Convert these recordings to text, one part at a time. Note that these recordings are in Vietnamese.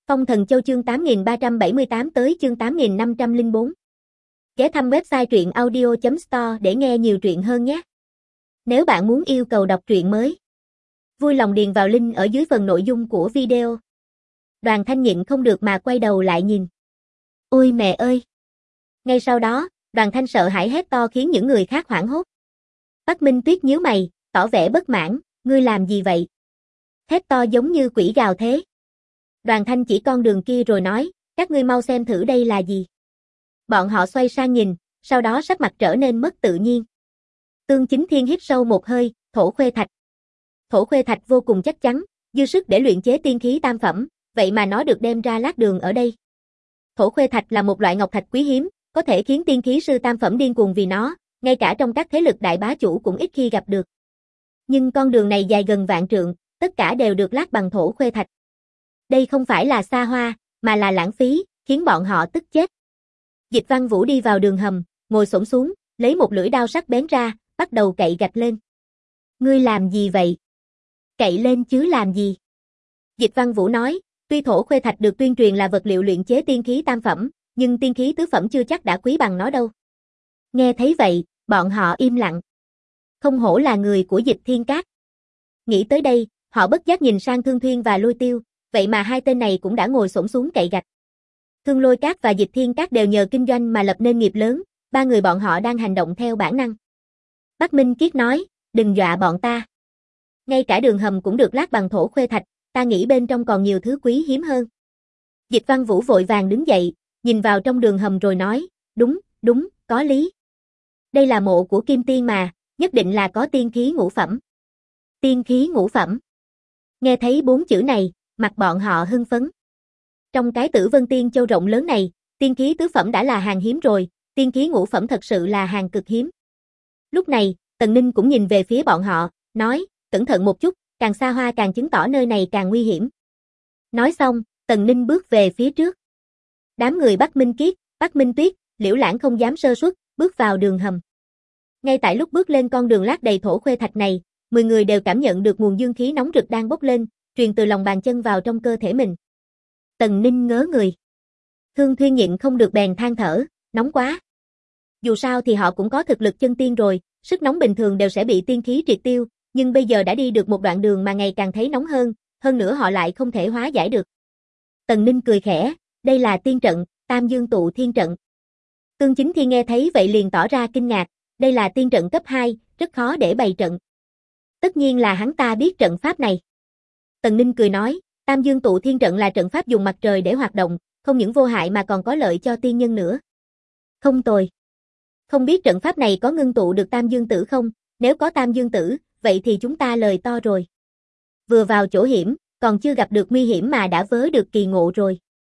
Phong Thần Châu chương 8378 tới chương 8504. Ghé thăm website truyện audio.store để nghe nhiều truyện hơn nhé. Nếu bạn muốn yêu cầu đọc truyện mới, vui lòng điền vào link ở dưới phần nội dung của video. Đoàn Thanh nhịn không được mà quay đầu lại nhìn. Ôi mẹ ơi! Ngay sau đó, Đoàn Thanh sợ hãi hét to khiến những người khác hoảng hốt. Bắc Minh Tuyết nhíu mày, tỏ vẻ bất mãn, ngươi làm gì vậy? Thét to giống như quỷ gào thế. Đoàn Thanh chỉ con đường kia rồi nói, các ngươi mau xem thử đây là gì. Bọn họ xoay sang nhìn, sau đó sắc mặt trở nên mất tự nhiên. Tương Chính Thiên hít sâu một hơi, thổ khuê thạch. Thổ khuê thạch vô cùng chắc chắn, dư sức để luyện chế tiên khí tam phẩm, vậy mà nó được đem ra lát đường ở đây. Thổ khuê thạch là một loại ngọc thạch quý hiếm, có thể khiến tiên khí sư tam phẩm điên cuồng vì nó, ngay cả trong các thế lực đại bá chủ cũng ít khi gặp được. Nhưng con đường này dài gần vạn trượng, tất cả đều được lát bằng thổ khuê thạch. Đây không phải là xa hoa, mà là lãng phí, khiến bọn họ tức chết. Dịch Văn Vũ đi vào đường hầm, ngồi xổm xuống, lấy một lưỡi đao sắc bén ra, bắt đầu cậy gạch lên. Ngươi làm gì vậy? Cậy lên chứ làm gì? Dịch Văn Vũ nói, tuy thổ khuê thạch được tuyên truyền là vật liệu luyện chế tiên khí tam phẩm, nhưng tiên khí tứ phẩm chưa chắc đã quý bằng nó đâu. Nghe thấy vậy, bọn họ im lặng. Không hổ là người của Dịch Thiên Các. Nghĩ tới đây, họ bất giác nhìn sang Thương Thuyên và Lôi Tiêu, vậy mà hai tên này cũng đã ngồi xổm xuống cậy gạch. Thương Lôi Các và Dịch Thiên Các đều nhờ kinh doanh mà lập nên nghiệp lớn, ba người bọn họ đang hành động theo bản năng. Bắc Minh Kiết nói, đừng dọa bọn ta. Ngay cả đường hầm cũng được lát bằng thổ khuê thạch, ta nghĩ bên trong còn nhiều thứ quý hiếm hơn. Dịch Văn Vũ vội vàng đứng dậy, nhìn vào trong đường hầm rồi nói, đúng, có lý. Đây là mộ của Kim Tiên mà, nhất định là có tiên khí ngũ phẩm. Tiên khí ngũ phẩm. Nghe thấy bốn chữ này, mặt bọn họ hưng phấn. Trong cái Tử Vân Tiên Châu rộng lớn này, tiên khí tứ phẩm đã là hàng hiếm rồi, tiên khí ngũ phẩm thật sự là hàng cực hiếm. Lúc này, Tần Ninh cũng nhìn về phía bọn họ, nói, cẩn thận một chút, càng xa hoa càng chứng tỏ nơi này càng nguy hiểm. Nói xong, Tần Ninh bước về phía trước. Đám người Bắc Minh Kiết, Bắc Minh Tuyết, Liễu Lãng không dám sơ suất, bước vào đường hầm. Ngay tại lúc bước lên con đường lát đầy thổ khuê thạch này, 10 người đều cảm nhận được nguồn dương khí nóng rực đang bốc lên, truyền từ lòng bàn chân vào trong cơ thể mình. Tần Ninh ngớ người. Thương Thuyên nhịn không được bèn than thở, nóng quá. Dù sao thì họ cũng có thực lực chân tiên rồi, sức nóng bình thường đều sẽ bị tiên khí triệt tiêu, nhưng bây giờ đã đi được một đoạn đường mà ngày càng thấy nóng hơn nữa họ lại không thể hóa giải được. Tần Ninh cười khẽ, đây là tiên trận, Tam Dương Tụ Thiên Trận. Tương Chính Thiên nghe thấy vậy liền tỏ ra kinh ngạc, đây là tiên trận cấp 2, rất khó để bày trận. Tất nhiên là hắn ta biết trận pháp này. Tần Ninh cười nói, Tam Dương Tụ Thiên Trận là trận pháp dùng mặt trời để hoạt động, không những vô hại mà còn có lợi cho tiên nhân nữa. Không tồi. Không biết trận pháp này có ngưng tụ được Tam Dương Tử không, nếu có Tam Dương Tử, vậy thì chúng ta lời to rồi. Vừa vào chỗ hiểm, còn chưa gặp được nguy hiểm mà đã vớ được kỳ ngộ rồi.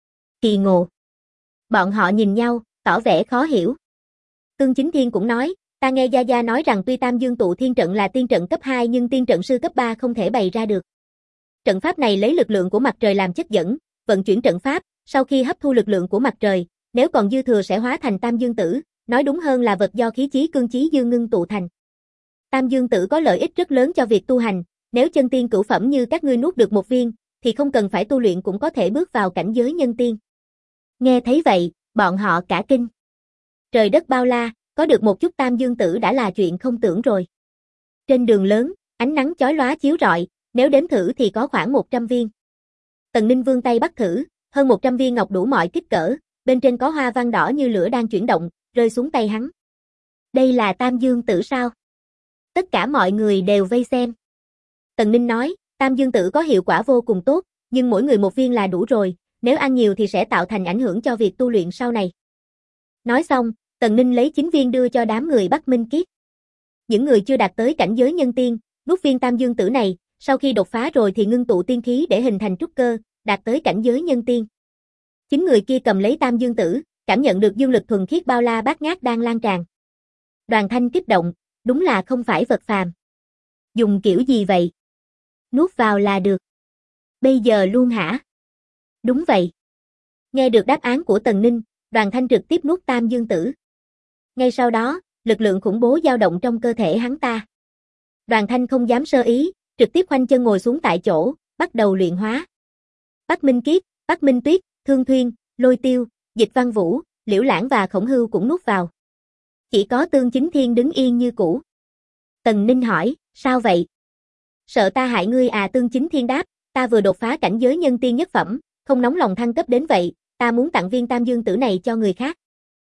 Kỳ ngộ. Bọn họ nhìn nhau, tỏ vẻ khó hiểu. Tương Chính Thiên cũng nói, ta nghe Gia Gia nói rằng tuy Tam Dương Tụ Thiên Trận là tiên trận cấp 2 nhưng tiên trận sư cấp 3 không thể bày ra được. Trận pháp này lấy lực lượng của mặt trời làm chất dẫn, vận chuyển trận pháp, sau khi hấp thu lực lượng của mặt trời, nếu còn dư thừa sẽ hóa thành Tam Dương Tử, nói đúng hơn là vật do khí chí cương chí dương ngưng tụ thành. Tam Dương Tử có lợi ích rất lớn cho việc tu hành, nếu chân tiên cửu phẩm như các ngươi nuốt được một viên, thì không cần phải tu luyện cũng có thể bước vào cảnh giới nhân tiên. Nghe thấy vậy, bọn họ cả kinh. Trời đất bao la, có được một chút Tam Dương Tử đã là chuyện không tưởng rồi. Trên đường lớn, ánh nắng chói lóa chiếu rọi, nếu đếm thử thì có khoảng 100 viên. Tần Ninh vươn tay bắt thử, hơn 100 viên ngọc đủ mọi kích cỡ, bên trên có hoa văn đỏ như lửa đang chuyển động, rơi xuống tay hắn. Đây là Tam Dương Tử sao? Tất cả mọi người đều vây xem. Tần Ninh nói, Tam Dương Tử có hiệu quả vô cùng tốt, nhưng mỗi người một viên là đủ rồi, nếu ăn nhiều thì sẽ tạo thành ảnh hưởng cho việc tu luyện sau này. Nói xong, Tần Ninh lấy 9 viên đưa cho đám người Bắc Minh Kiết. Những người chưa đạt tới cảnh giới nhân tiên, nuốt viên Tam Dương Tử này, sau khi đột phá rồi thì ngưng tụ tiên khí để hình thành trúc cơ, đạt tới cảnh giới nhân tiên. 9 người kia cầm lấy Tam Dương Tử, cảm nhận được dương lực thuần khiết bao la bát ngát đang lan tràn. Đoàn Thanh kích động, đúng là không phải vật phàm. Dùng kiểu gì vậy? Nuốt vào là được. Bây giờ luôn hả? Đúng vậy. Nghe được đáp án của Tần Ninh, Đoàn Thanh trực tiếp nuốt Tam Dương Tử. Ngay sau đó, lực lượng khủng bố dao động trong cơ thể hắn ta. Đoàn Thanh không dám sơ ý, trực tiếp khoanh chân ngồi xuống tại chỗ, bắt đầu luyện hóa. Bắc Minh Kiết, Bắc Minh Tuyết, Thương Thuyên, Lôi Tiêu, Dịch Văn Vũ, Liễu Lãng và Khổng Hưu cũng nuốt vào. Chỉ có Tương Chính Thiên đứng yên như cũ. Tần Ninh hỏi, sao vậy? Sợ ta hại ngươi à? Tương Chính Thiên đáp, ta vừa đột phá cảnh giới nhân tiên nhất phẩm, không nóng lòng thăng cấp đến vậy, ta muốn tặng viên Tam Dương Tử này cho người khác.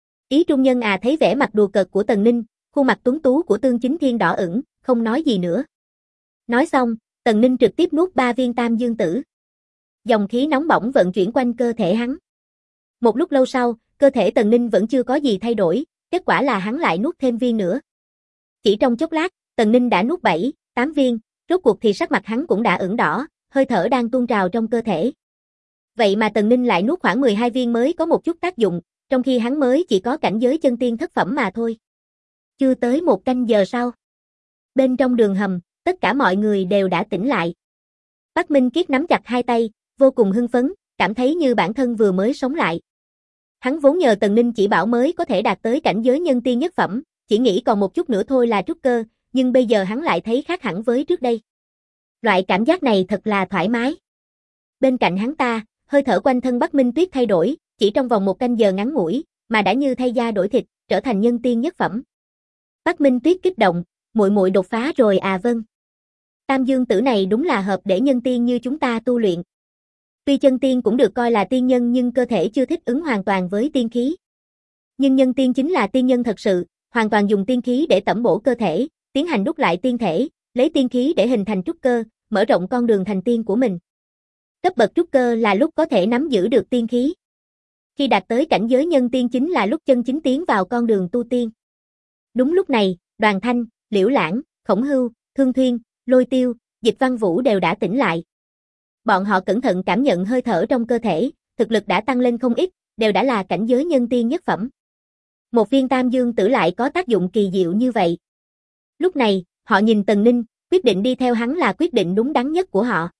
Ý trung nhân à? Thấy vẻ mặt đùa cợt của Tần Ninh, khuôn mặt tuấn tú của Tương Chính Thiên đỏ ửng, không nói gì nữa. Nói xong, Tần Ninh trực tiếp nuốt 3 viên Tam Dương Tử. Dòng khí nóng bỏng vận chuyển quanh cơ thể hắn. Một lúc lâu sau, cơ thể Tần Ninh vẫn chưa có gì thay đổi, kết quả là hắn lại nuốt thêm viên nữa. Chỉ trong chốc lát, Tần Ninh đã nuốt 7, 8 viên, rốt cuộc thì sắc mặt hắn cũng đã ửng đỏ, hơi thở đang tuôn trào trong cơ thể. Vậy mà Tần Ninh lại nuốt khoảng 12 viên mới có một chút tác dụng, trong khi hắn mới chỉ có cảnh giới chân tiên thất phẩm mà thôi. Chưa tới 1 canh giờ sau. Bên trong đường hầm, tất cả mọi người đều đã tỉnh lại. Bắc Minh Kiết nắm chặt hai tay, vô cùng hưng phấn, cảm thấy như bản thân vừa mới sống lại. Hắn vốn nhờ Tần Ninh chỉ bảo mới có thể đạt tới cảnh giới nhân tiên nhất phẩm, chỉ nghĩ còn một chút nữa thôi là trúc cơ, nhưng bây giờ hắn lại thấy khác hẳn với trước đây. Loại cảm giác này thật là thoải mái. Bên cạnh hắn ta, hơi thở quanh thân Bắc Minh Tuyết thay đổi, chỉ trong vòng 1 canh giờ ngắn ngủi, mà đã như thay da đổi thịt, trở thành nhân tiên nhất phẩm. Bắc Minh Tuyết kích động, muội muội đột phá rồi à? Vâng. Tam Dương Tử này đúng là hợp để nhân tiên như chúng ta tu luyện. Tuy chân tiên cũng được coi là tiên nhân nhưng cơ thể chưa thích ứng hoàn toàn với tiên khí. Nhưng nhân tiên chính là tiên nhân thật sự, hoàn toàn dùng tiên khí để tẩm bổ cơ thể, tiến hành đúc lại tiên thể, lấy tiên khí để hình thành trúc cơ, mở rộng con đường thành tiên của mình. Cấp bậc trúc cơ là lúc có thể nắm giữ được tiên khí. Khi đạt tới cảnh giới nhân tiên chính là lúc chân chính tiến vào con đường tu tiên. Đúng lúc này, Đoàn Thanh, Liễu Lãng, Khổng Hưu, Thương Thuyên, Lôi Tiêu, Dịch Văn Vũ đều đã tỉnh lại. Bọn họ cẩn thận cảm nhận hơi thở trong cơ thể, thực lực đã tăng lên không ít, đều đã là cảnh giới nhân tiên nhất phẩm. Một viên Tam Dương Tử lại có tác dụng kỳ diệu như vậy. Lúc này, họ nhìn Tần Ninh, quyết định đi theo hắn là quyết định đúng đắn nhất của họ.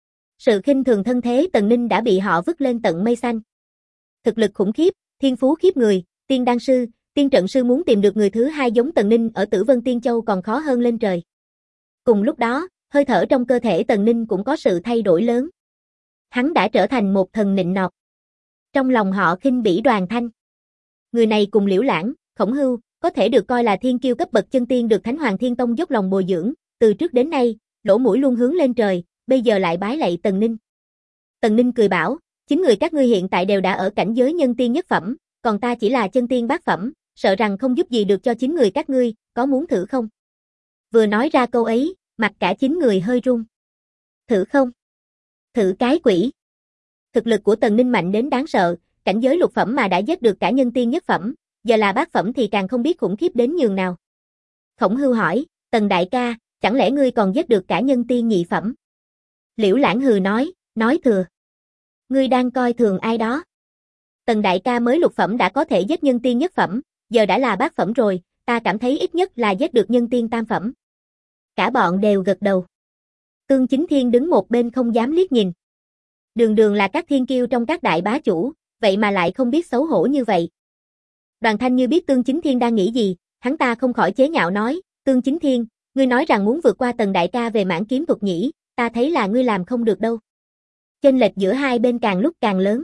Sự khinh thường thân thế Tần Ninh đã bị họ vứt lên tận mây xanh. Thực lực khủng khiếp, thiên phú khiếp người, tiên đan sư, tiên trận sư muốn tìm được người thứ hai giống Tần Ninh ở Tử Vân Tiên Châu còn khó hơn lên trời. Cùng lúc đó, hơi thở trong cơ thể Tần Ninh cũng có sự thay đổi lớn. Hắn đã trở thành một thần nịnh nọt. Trong lòng họ khinh bỉ Đoàn Thanh. Người này cùng Liễu Lãng, Khổng Hưu, có thể được coi là thiên kiêu cấp bậc chân tiên được Thánh Hoàng Thiên Tông dốc lòng bồi dưỡng, từ trước đến nay, lỗ mũi luôn hướng lên trời, bây giờ lại bái lạy Tần Ninh. Tần Ninh cười bảo, chính người các ngươi hiện tại đều đã ở cảnh giới nhân tiên nhất phẩm, còn ta chỉ là chân tiên bát phẩm, sợ rằng không giúp gì được cho chính người các ngươi, có muốn thử không? Vừa nói ra câu ấy, mặt cả 9 người hơi run. Thử không? Thử cái quỷ. Thực lực của Tần Ninh mạnh đến đáng sợ, cảnh giới lục phẩm mà đã giết được cả nhân tiên nhất phẩm, giờ là bát phẩm thì càng không biết khủng khiếp đến nhường nào. Khổng Hưu hỏi, Tần đại ca, chẳng lẽ ngươi còn giết được cả nhân tiên nhị phẩm? Liễu Lãng hừ nói thừa. Ngươi đang coi thường ai đó? Tần đại ca mới lục phẩm đã có thể giết nhân tiên nhất phẩm, giờ đã là bát phẩm rồi, ta cảm thấy ít nhất là giết được nhân tiên tam phẩm. Cả bọn đều gật đầu. Tương Chính Thiên đứng một bên không dám liếc nhìn. Đường đường là các thiên kiêu trong các đại bá chủ, vậy mà lại không biết xấu hổ như vậy. Đoàn Thanh như biết Tương Chính Thiên đang nghĩ gì, hắn ta không khỏi chế nhạo nói, Tương Chính Thiên, ngươi nói rằng muốn vượt qua Tần đại ca về mãn kiếm thuật nhỉ, ta thấy là ngươi làm không được đâu. Chênh lệch giữa hai bên càng lúc càng lớn.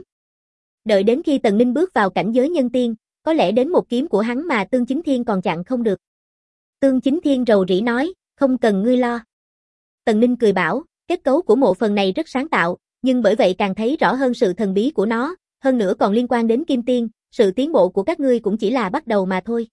Đợi đến khi Tần Ninh bước vào cảnh giới nhân tiên, có lẽ đến một kiếm của hắn mà Tương Chính Thiên còn chặn không được. Tương Chính Thiên rầu rĩ nói, không cần ngươi lo. Tần Ninh cười bảo, kết cấu của mộ phần này rất sáng tạo, nhưng bởi vậy càng thấy rõ hơn sự thần bí của nó, hơn nữa còn liên quan đến Kim Tiên, sự tiến bộ của các ngươi cũng chỉ là bắt đầu mà thôi.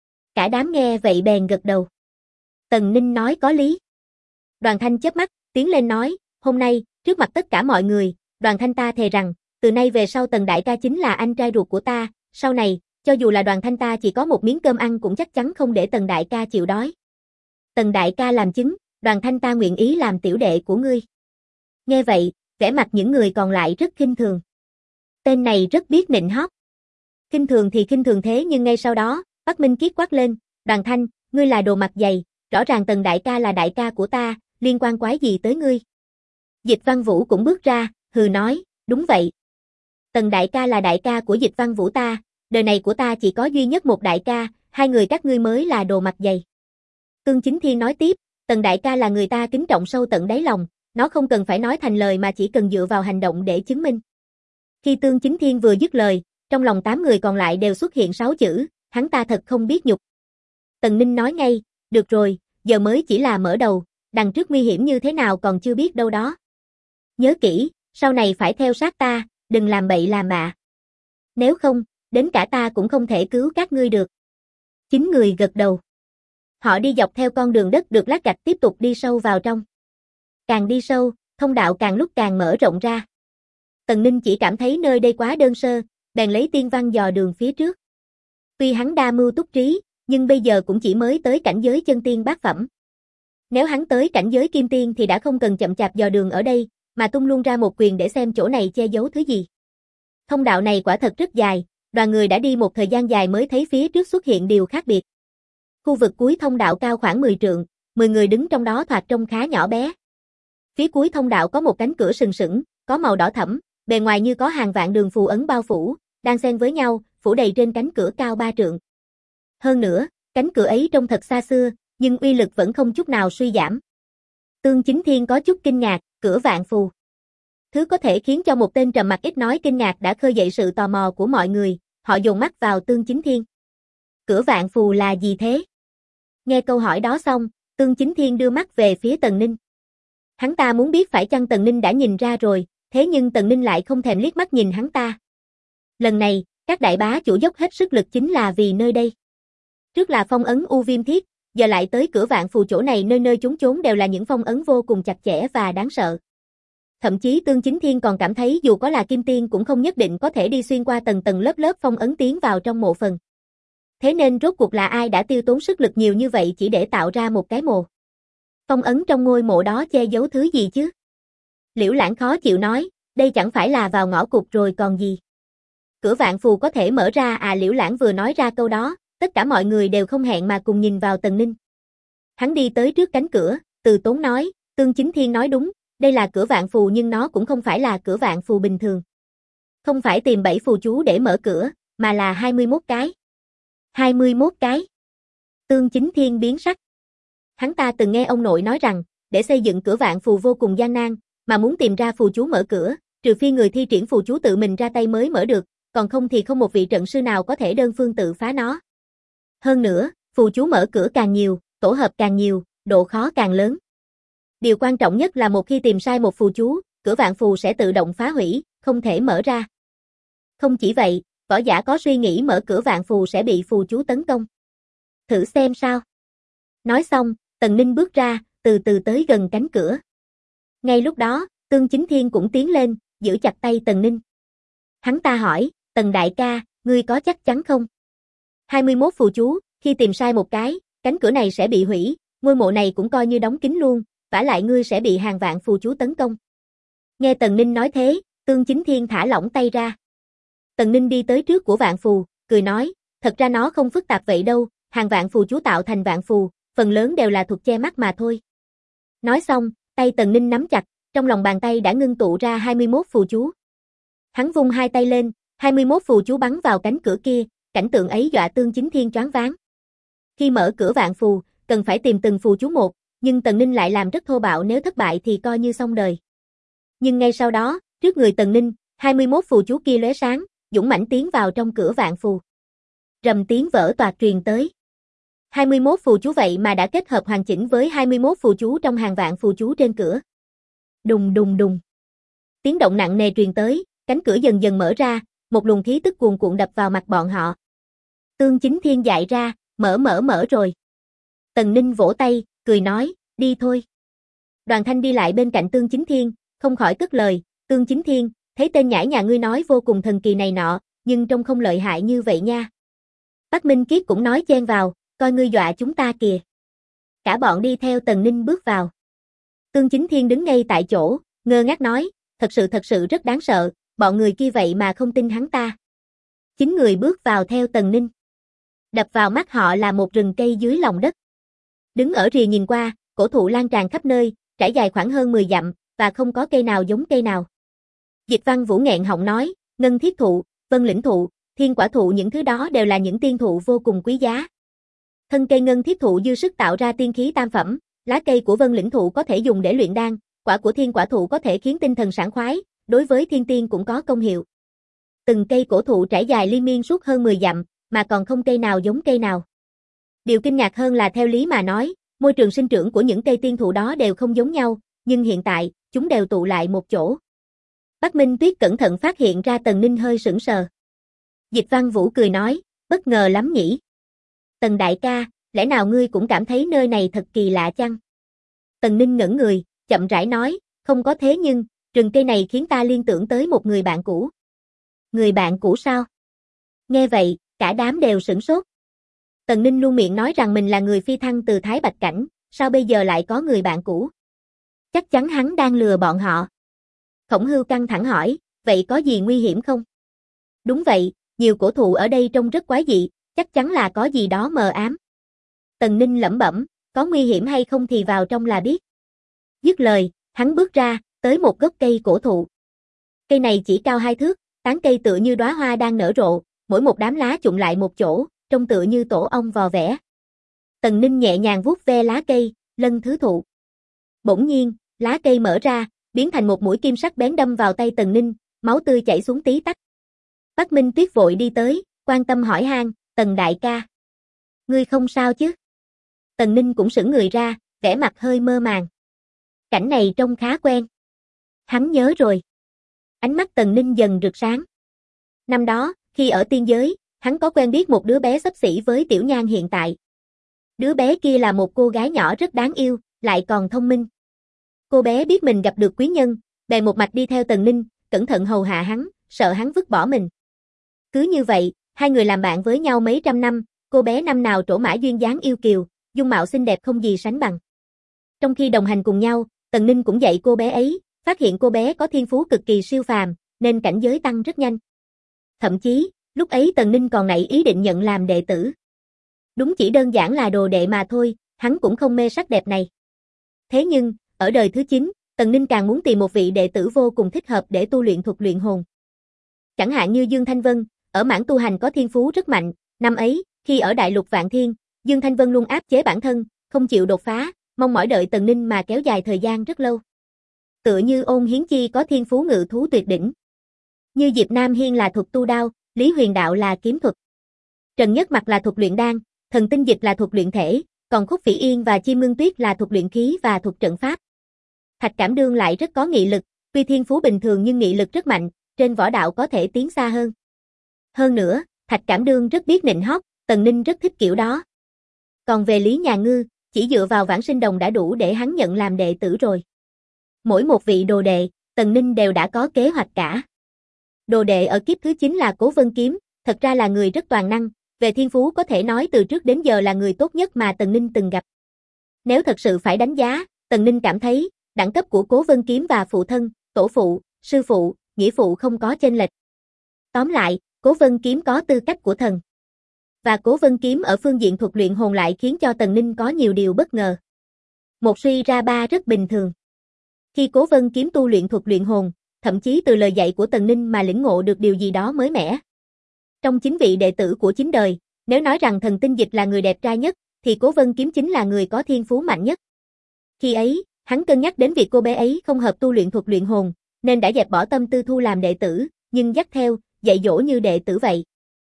Cả đám nghe vậy bèn gật đầu. Tần Ninh nói có lý. Đoàn Thanh chớp mắt, tiến lên nói, hôm nay, trước mặt tất cả mọi người, Đoàn Thanh ta thề rằng, từ nay về sau Tần đại ca chính là anh trai ruột của ta, sau này, cho dù là Đoàn Thanh ta chỉ có một miếng cơm ăn cũng chắc chắn không để Tần đại ca chịu đói. Tần đại ca làm chứng, Đoàn Thanh ta nguyện ý làm tiểu đệ của ngươi. Nghe vậy, vẻ mặt những người còn lại rất khinh thường. Tên này rất biết nịnh hót. Khinh thường thì khinh thường thế nhưng ngay sau đó, Bắc Minh Kiết quát lên, Đoàn Thanh, ngươi là đồ mặt dày, rõ ràng Tần đại ca là đại ca của ta, liên quan quái gì tới ngươi? Dịch Văn Vũ cũng bước ra, hừ nói, đúng vậy. Tần đại ca là đại ca của Dịch Văn Vũ ta, đời này của ta chỉ có duy nhất một đại ca, hai người các ngươi mới là đồ mặt dày. Tương Chính Thiên nói tiếp, Tần đại ca là người ta kính trọng sâu tận đáy lòng, nó không cần phải nói thành lời mà chỉ cần dựa vào hành động để chứng minh. Khi Tương Chính Thiên vừa dứt lời, trong lòng 8 người còn lại đều xuất hiện 6 chữ, hắn ta thật không biết nhục. Tần Ninh nói ngay, được rồi, giờ mới chỉ là mở đầu, đằng trước nguy hiểm như thế nào còn chưa biết đâu đó. Nhớ kỹ, sau này phải theo sát ta, đừng làm bậy làm bạ. Nếu không, đến cả ta cũng không thể cứu các ngươi được. 9 người gật đầu. Họ đi dọc theo con đường đất được lát gạch tiếp tục đi sâu vào trong. Càng đi sâu, thông đạo càng lúc càng mở rộng ra. Tần Ninh chỉ cảm thấy nơi đây quá đơn sơ, bèn lấy tiên văn dò đường phía trước. Tuy hắn đa mưu túc trí, nhưng bây giờ cũng chỉ mới tới cảnh giới chân tiên bát phẩm. Nếu hắn tới cảnh giới kim tiên thì đã không cần chậm chạp dò đường ở đây, mà tung luôn ra một quyền để xem chỗ này che giấu thứ gì. Thông đạo này quả thật rất dài, đoàn người đã đi một thời gian dài mới thấy phía trước xuất hiện điều khác biệt. Khu vực cuối thông đạo cao khoảng 10 trượng, 10 người đứng trong đó thoạt trông khá nhỏ bé. Phía cuối thông đạo có một cánh cửa sừng sững, có màu đỏ thẫm, bề ngoài như có hàng vạn đường phù ấn bao phủ, đang xen với nhau, phủ đầy trên cánh cửa cao 3 trượng. Hơn nữa, cánh cửa ấy trông thật xa xưa, nhưng uy lực vẫn không chút nào suy giảm. Tương Chính Thiên có chút kinh ngạc, cửa vạn phù. Thứ có thể khiến cho một tên trầm mặc ít nói kinh ngạc đã khơi dậy sự tò mò của mọi người, họ dồn mắt vào Tương Chính Thiên. Cửa vạn phù là gì thế? Nghe câu hỏi đó xong, Tương Chính Thiên đưa mắt về phía Tần Ninh. Hắn ta muốn biết phải chăng Tần Ninh đã nhìn ra rồi, thế nhưng Tần Ninh lại không thèm liếc mắt nhìn hắn ta. Lần này, các đại bá chủ dốc hết sức lực chính là vì nơi đây. Trước là phong ấn U Viêm Thiết, giờ lại tới cửa vạn phù, chỗ này nơi nơi chốn chốn đều là những phong ấn vô cùng chặt chẽ và đáng sợ. Thậm chí Tương Chính Thiên còn cảm thấy dù có là kim tiên cũng không nhất định có thể đi xuyên qua tầng tầng lớp lớp phong ấn tiến vào trong mộ phần. Thế nên rốt cuộc là ai đã tiêu tốn sức lực nhiều như vậy chỉ để tạo ra một cái mộ? Phong ấn trong ngôi mộ đó che giấu thứ gì chứ? Liễu Lãng khó chịu nói, đây chẳng phải là vào ngõ cụt rồi còn gì. Cửa vạn phù có thể mở ra à? Liễu Lãng vừa nói ra câu đó, tất cả mọi người đều không hẹn mà cùng nhìn vào Tần Ninh. Hắn đi tới trước cánh cửa, từ tốn nói, Tương Chính Thiên nói đúng, đây là cửa vạn phù nhưng nó cũng không phải là cửa vạn phù bình thường. Không phải tìm 7 phù chú để mở cửa, mà là 21 cái. 21 cái. Tương Chính Thiên biến sắc. Hắn ta từng nghe ông nội nói rằng, để xây dựng cửa vạn phù vô cùng gian nan, mà muốn tìm ra phù chú mở cửa, trừ phi người thi triển phù chú tự mình ra tay mới mở được, còn không thì không một vị trận sư nào có thể đơn phương tự phá nó. Hơn nữa, phù chú mở cửa càng nhiều, tổ hợp càng nhiều, độ khó càng lớn. Điều quan trọng nhất là một khi tìm sai một phù chú, cửa vạn phù sẽ tự động phá hủy, không thể mở ra. Không chỉ vậy, võ giả có suy nghĩ mở cửa vạn phù sẽ bị phù chú tấn công. Thử xem sao. Nói xong, Tần Ninh bước ra, từ từ tới gần cánh cửa. Ngay lúc đó, Tương Chính Thiên cũng tiến lên, giữ chặt tay Tần Ninh. Hắn ta hỏi, Tần đại ca, ngươi có chắc chắn không? 21 phù chú, khi tìm sai một cái, cánh cửa này sẽ bị hủy, ngôi mộ này cũng coi như đóng kín luôn, vả lại ngươi sẽ bị hàng vạn phù chú tấn công. Nghe Tần Ninh nói thế, Tương Chính Thiên thả lỏng tay ra. Tần Ninh đi tới trước của vạn phù, cười nói, thật ra nó không phức tạp vậy đâu, hàng vạn phù chú tạo thành vạn phù, phần lớn đều là thuật che mắt mà thôi. Nói xong, tay Tần Ninh nắm chặt, trong lòng bàn tay đã ngưng tụ ra 21 phù chú. Hắn vung hai tay lên, 21 phù chú bắn vào cánh cửa kia, cảnh tượng ấy dọa Tương Chính Thiên choáng váng. Khi mở cửa vạn phù, cần phải tìm từng phù chú một, nhưng Tần Ninh lại làm rất thô bạo, nếu thất bại thì coi như xong đời. Nhưng ngay sau đó, trước người Tần Ninh, 21 phù chú kia lóe sáng, dũng mãnh tiến vào trong cửa vạn phù. Rầm tiếng vỡ toạc truyền tới. 21 phù chú vậy mà đã kết hợp hoàn chỉnh với 21 phù chú trong hàng vạn phù chú trên cửa. Đùng đùng đùng. Tiếng động nặng nề truyền tới, cánh cửa dần dần mở ra, một luồng khí tức cuồn cuộn đập vào mặt bọn họ. Tương Chính Thiên dại ra, mở rồi. Tần Ninh vỗ tay, cười nói, đi thôi. Đoàn Thanh đi lại bên cạnh Tương Chính Thiên, không khỏi cất lời, Tương Chính Thiên, thấy tên nhãi nhà ngươi nói vô cùng thần kỳ này nọ, nhưng trông không lợi hại như vậy nha. Bắc Minh Kiết cũng nói chen vào, coi ngươi dọa chúng ta kìa. Cả bọn đi theo Tần Ninh bước vào. Tương Chính Thiên đứng ngay tại chỗ, ngơ ngác nói, thật sự rất đáng sợ, bọn người kia vậy mà không tin hắn ta. 9 người bước vào theo Tần Ninh. Đập vào mắt họ là một rừng cây dưới lòng đất. Đứng ở rìa nhìn qua, cổ thụ lan tràn khắp nơi, trải dài khoảng hơn 10 dặm, và không có cây nào giống cây nào. Dịch Văn Vũ nghẹn họng nói, ngân thiết thụ, vân lĩnh thụ, thiên quả thụ, những thứ đó đều là những tiên thụ vô cùng quý giá. Thân cây ngân thiết thụ dư sức tạo ra tiên khí tam phẩm, lá cây của vân lĩnh thụ có thể dùng để luyện đan, quả của thiên quả thụ có thể khiến tinh thần sảng khoái, đối với thiên tiên cũng có công hiệu. Từng cây cổ thụ trải dài liên miên suốt hơn 10 dặm, mà còn không cây nào giống cây nào. Điều kinh ngạc hơn là theo lý mà nói, môi trường sinh trưởng của những cây tiên thụ đó đều không giống nhau, nhưng hiện tại, chúng đều tụ lại một chỗ. Bắc Minh Tuyết cẩn thận phát hiện ra Tần Ninh hơi sững sờ. Dịch Văn Vũ cười nói, bất ngờ lắm nhỉ. Tần đại ca, lẽ nào ngươi cũng cảm thấy nơi này thật kỳ lạ chăng? Tần Ninh ngẩn người, chậm rãi nói, không có thế nhưng, rừng cây này khiến ta liên tưởng tới một người bạn cũ. Người bạn cũ sao? Nghe vậy, cả đám đều sửng sốt. Tần Ninh luôn miệng nói rằng mình là người phi thăng từ Thái Bạch Cảnh, sao bây giờ lại có người bạn cũ? Chắc chắn hắn đang lừa bọn họ. Khổng Hưu căng thẳng hỏi, vậy có gì nguy hiểm không? Đúng vậy, nhiều cổ thụ ở đây trông rất quái dị, chắc chắn là có gì đó mờ ám. Tần Ninh lẩm bẩm, có nguy hiểm hay không thì vào trong là biết. Dứt lời, hắn bước ra, tới một gốc cây cổ thụ. Cây này chỉ cao 2 thước, tán cây tựa như đóa hoa đang nở rộ, mỗi một đám lá chụm lại một chỗ, trông tựa như tổ ong vò vẽ. Tần Ninh nhẹ nhàng vuốt ve lá cây, lân thứ thụ. Bỗng nhiên, lá cây mở ra, biến thành một mũi kim sắc bén đâm vào tay Tần Ninh, máu tươi chảy xuống tí tách. Bắc Minh Tuyết vội đi tới, quan tâm hỏi han, Tần đại ca. Ngươi không sao chứ? Tần Ninh cũng sững người ra, vẻ mặt hơi mơ màng. Cảnh này trông khá quen. Hắn nhớ rồi. Ánh mắt Tần Ninh dần rực sáng. Năm đó, khi ở tiên giới, hắn có quen biết một đứa bé xấp xỉ với Tiểu Nhan hiện tại. Đứa bé kia là một cô gái nhỏ rất đáng yêu, lại còn thông minh. Cô bé biết mình gặp được quý nhân, bèn một mạch đi theo Tần Ninh, cẩn thận hầu hạ hắn, sợ hắn vứt bỏ mình. Cứ như vậy, hai người làm bạn với nhau mấy trăm năm, cô bé năm nào trổ mã duyên dáng yêu kiều, dung mạo xinh đẹp không gì sánh bằng. Trong khi đồng hành cùng nhau, Tần Ninh cũng dạy cô bé ấy, phát hiện cô bé có thiên phú cực kỳ siêu phàm, nên cảnh giới tăng rất nhanh. Thậm chí, lúc ấy Tần Ninh còn nảy ý định nhận làm đệ tử. Đúng chỉ đơn giản là đồ đệ mà thôi, hắn cũng không mê sắc đẹp này. Thế nhưng, ở đời thứ 9, Tần Ninh càng muốn tìm một vị đệ tử vô cùng thích hợp để tu luyện thuật luyện hồn. Chẳng hạn như Dương Thanh Vân, ở mảng tu hành có thiên phú rất mạnh, năm ấy, khi ở Đại Lục Vạn Thiên, Dương Thanh Vân luôn áp chế bản thân, không chịu đột phá, mong mỏi đợi Tần Ninh mà kéo dài thời gian rất lâu. Tựa như Ôn Hiến Chi có thiên phú ngự thú tuyệt đỉnh. Như Diệp Nam Hiên là thuật tu đao, Lý Huyền Đạo là kiếm thuật. Trần Nhất Mặc là thuật luyện đan, Thần Tinh Dịch là thuật luyện thể, còn Khúc Phỉ Yên và Chim Ngưng Tuyết là thuật luyện khí và thuật trận pháp. Thạch Cảm Đương lại rất có nghị lực, tuy thiên phú bình thường nhưng nghị lực rất mạnh, trên võ đạo có thể tiến xa hơn. Hơn nữa, Thạch Cảm Đương rất biết nịnh hót, Tần Ninh rất thích kiểu đó. Còn về Lý Nhà Ngư, chỉ dựa vào Vãng Sinh Đồng đã đủ để hắn nhận làm đệ tử rồi. Mỗi một vị đồ đệ, Tần Ninh đều đã có kế hoạch cả. Đồ đệ ở kiếp thứ 9 là Cố Vân Kiếm, thật ra là người rất toàn năng, về thiên phú có thể nói từ trước đến giờ là người tốt nhất mà Tần Ninh từng gặp. Nếu thật sự phải đánh giá, Tần Ninh cảm thấy, đẳng cấp của Cố Vân Kiếm và phụ thân, tổ phụ, sư phụ, nghĩa phụ không có chênh lệch. Tóm lại, Cố Vân Kiếm có tư cách của thần. Và Cố Vân Kiếm ở phương diện thuật luyện hồn lại khiến cho Tần Ninh có nhiều điều bất ngờ. Một suy ra ba rất bình thường. Khi Cố Vân Kiếm tu luyện thuật luyện hồn, thậm chí từ lời dạy của Tần Ninh mà lĩnh ngộ được điều gì đó mới mẻ. Trong 9 vị đệ tử của 9 đời, nếu nói rằng Thần Tinh Dịch là người đẹp trai nhất, thì Cố Vân Kiếm chính là người có thiên phú mạnh nhất. Khi ấy, hắn cân nhắc đến việc cô bé ấy không hợp tu luyện thuật luyện hồn, nên đã dẹp bỏ tâm tư thu làm đệ tử, nhưng dắt theo, dạy dỗ như đệ tử vậy.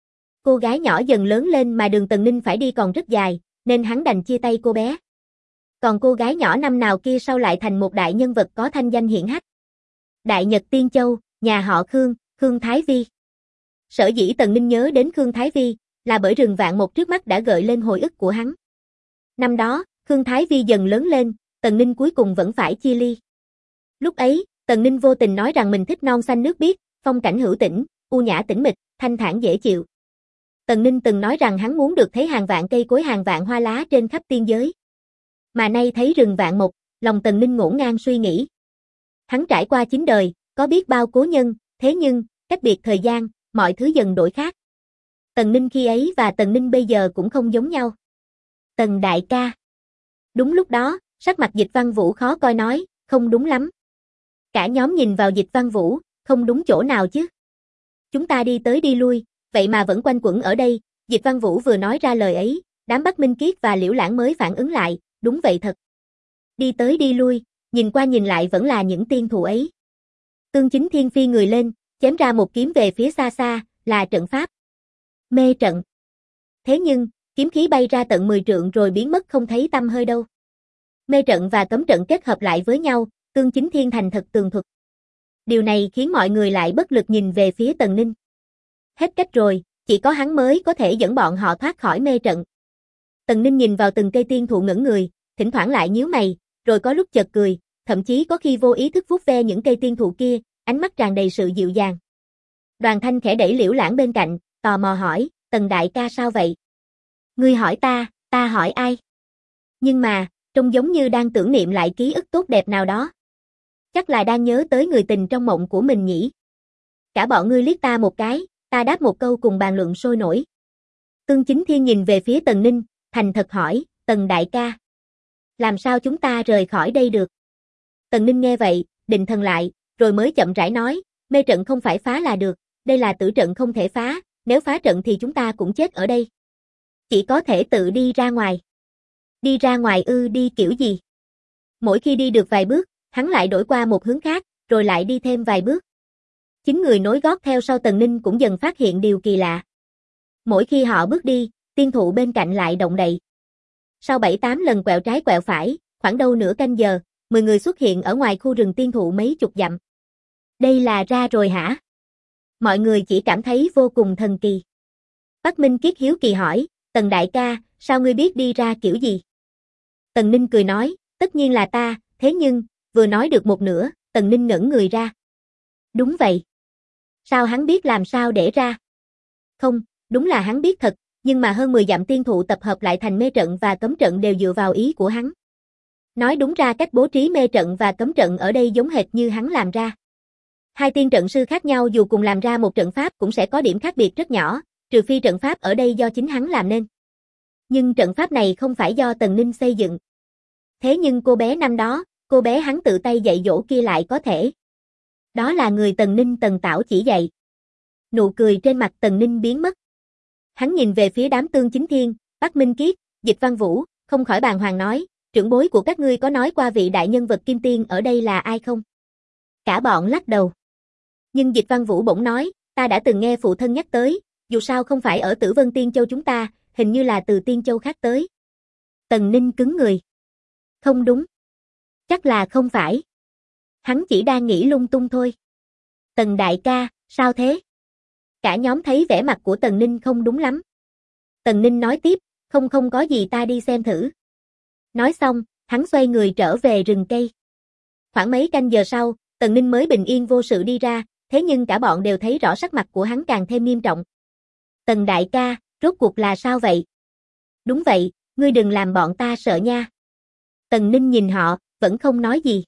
Cô gái nhỏ dần lớn lên mà đường Tần Ninh phải đi còn rất dài, nên hắn đành chia tay cô bé. Còn cô gái nhỏ năm nào kia sau lại thành một đại nhân vật có thanh danh hiển hách. Đại Nhật Tiên Châu, nhà họ Khương, Khương Thái Vi. Sở dĩ Tần Ninh nhớ đến Khương Thái Vi, là bởi rừng vạn một trước mắt đã gợi lên hồi ức của hắn. Năm đó, Khương Thái Vi dần lớn lên, Tần Ninh cuối cùng vẫn phải chia ly. Lúc ấy, Tần Ninh vô tình nói rằng mình thích non xanh nước biếc, phong cảnh hữu tĩnh, u nhã tĩnh mịch, thanh thản dễ chịu. Tần Ninh từng nói rằng hắn muốn được thấy hàng vạn cây cối hàng vạn hoa lá trên khắp tiên giới. Mà nay thấy rừng vạn mộc, lòng Tần Ninh ngổn ngang suy nghĩ. Hắn trải qua 9 đời, có biết bao cố nhân, thế nhưng, cách biệt thời gian, mọi thứ dần đổi khác. Tần Ninh khi ấy và Tần Ninh bây giờ cũng không giống nhau. Tần đại ca. Đúng lúc đó, sắc mặt Dịch Văn Vũ khó coi nói, không đúng lắm. Cả nhóm nhìn vào Dịch Văn Vũ, không đúng chỗ nào chứ. Chúng ta đi tới đi lui, vậy mà vẫn quanh quẩn ở đây. Dịch Văn Vũ vừa nói ra lời ấy, đám Bắc Minh Kiết và Liễu Lãng mới phản ứng lại, đúng vậy thật. Đi tới đi lui, nhìn qua nhìn lại vẫn là những tiên thụ ấy. Tương Chính Thiên phi người lên, Chém ra một kiếm về phía xa xa, là trận pháp. Mê trận. Thế nhưng, kiếm khí bay ra tận 10 trượng rồi biến mất không thấy tăm hơi đâu. Mê trận và cấm trận kết hợp lại với nhau, Tương Chính Thiên thành thật tường thuật. Điều này khiến mọi người lại bất lực nhìn về phía Tần Ninh. Hết cách rồi, chỉ có hắn mới có thể dẫn bọn họ thoát khỏi mê trận. Tần Ninh nhìn vào từng cây tiên thụ ngẩn người, thỉnh thoảng lại nhíu mày, rồi có lúc chợt cười, thậm chí có khi vô ý thức vuốt ve những cây tiên thụ kia, ánh mắt tràn đầy sự dịu dàng. Đoàn Thanh khẽ đẩy Liễu Lãng bên cạnh, tò mò hỏi, Tần đại ca sao vậy? Ngươi hỏi ta hỏi ai? Nhưng mà, trông giống như đang tưởng niệm lại ký ức tốt đẹp nào đó. Chắc là đang nhớ tới người tình trong mộng của mình nhỉ? Cả bọn ngươi liếc ta một cái, ta đáp một câu cùng bàn luận sôi nổi. Tương Chính Thiên nhìn về phía Tần Ninh, thành thật hỏi, Tần đại ca. Làm sao chúng ta rời khỏi đây được? Tần Ninh nghe vậy, định thần lại, rồi mới chậm rãi nói, mê trận không phải phá là được, đây là tử trận không thể phá, nếu phá trận thì chúng ta cũng chết ở đây. Chỉ có thể tự đi ra ngoài. Đi ra ngoài đi kiểu gì? Mỗi khi đi được vài bước, hắn lại đổi qua một hướng khác, rồi lại đi thêm vài bước. Chính người nối gót theo sau Tần Ninh cũng dần phát hiện điều kỳ lạ. Mỗi khi họ bước đi, tiên thụ bên cạnh lại động đậy. Sau 7-8 lần quẹo trái quẹo phải, khoảng đâu nửa canh giờ, 10 người xuất hiện ở ngoài khu rừng tiên thụ mấy chục dặm. Đây là ra rồi hả? Mọi người chỉ cảm thấy vô cùng thần kỳ. Bắc Minh Kiết hiếu kỳ hỏi, Tần đại ca, sao ngươi biết đi ra kiểu gì? Tần Ninh cười nói, tất nhiên là ta, thế nhưng, vừa nói được một nửa, Tần Ninh ngẩn người ra. Đúng vậy. Sao hắn biết làm sao để ra? Không, đúng là hắn biết thật, nhưng mà hơn 10 dặm tiên thụ tập hợp lại thành mê trận và cấm trận đều dựa vào ý của hắn. Nói đúng ra cách bố trí mê trận và cấm trận ở đây giống hệt như hắn làm ra. Hai tiên trận sư khác nhau dù cùng làm ra một trận pháp cũng sẽ có điểm khác biệt rất nhỏ, trừ phi trận pháp ở đây do chính hắn làm nên. Nhưng trận pháp này không phải do Tần Ninh xây dựng. Thế nhưng cô bé năm đó, cô bé hắn tự tay dạy dỗ kia lại có thể. Đó là người Tần Ninh Tần Tảo chỉ dạy. Nụ cười trên mặt Tần Ninh biến mất. Hắn nhìn về phía đám Tương Chính Thiên, Bắc Minh Kiết, Dịch Văn Vũ, không khỏi bàng hoàng nói, trưởng bối của các ngươi có nói qua vị đại nhân vật kim tiên ở đây là ai không? Cả bọn lắc đầu. Nhưng Dịch Văn Vũ bỗng nói, ta đã từng nghe phụ thân nhắc tới, dù sao không phải ở Tử Vân Tiên Châu chúng ta, hình như là từ Tiên Châu khác tới. Tần Ninh cứng người. Không đúng. Chắc là không phải. Hắn chỉ đang nghĩ lung tung thôi. Tần đại ca, sao thế? Cả nhóm thấy vẻ mặt của Tần Ninh không đúng lắm. Tần Ninh nói tiếp, không có gì ta đi xem thử. Nói xong, hắn xoay người trở về rừng cây. Khoảng mấy canh giờ sau, Tần Ninh mới bình yên vô sự đi ra, thế nhưng cả bọn đều thấy rõ sắc mặt của hắn càng thêm nghiêm trọng. Tần đại ca, rốt cuộc là sao vậy? Đúng vậy, ngươi đừng làm bọn ta sợ nha. Tần Ninh nhìn họ, vẫn không nói gì.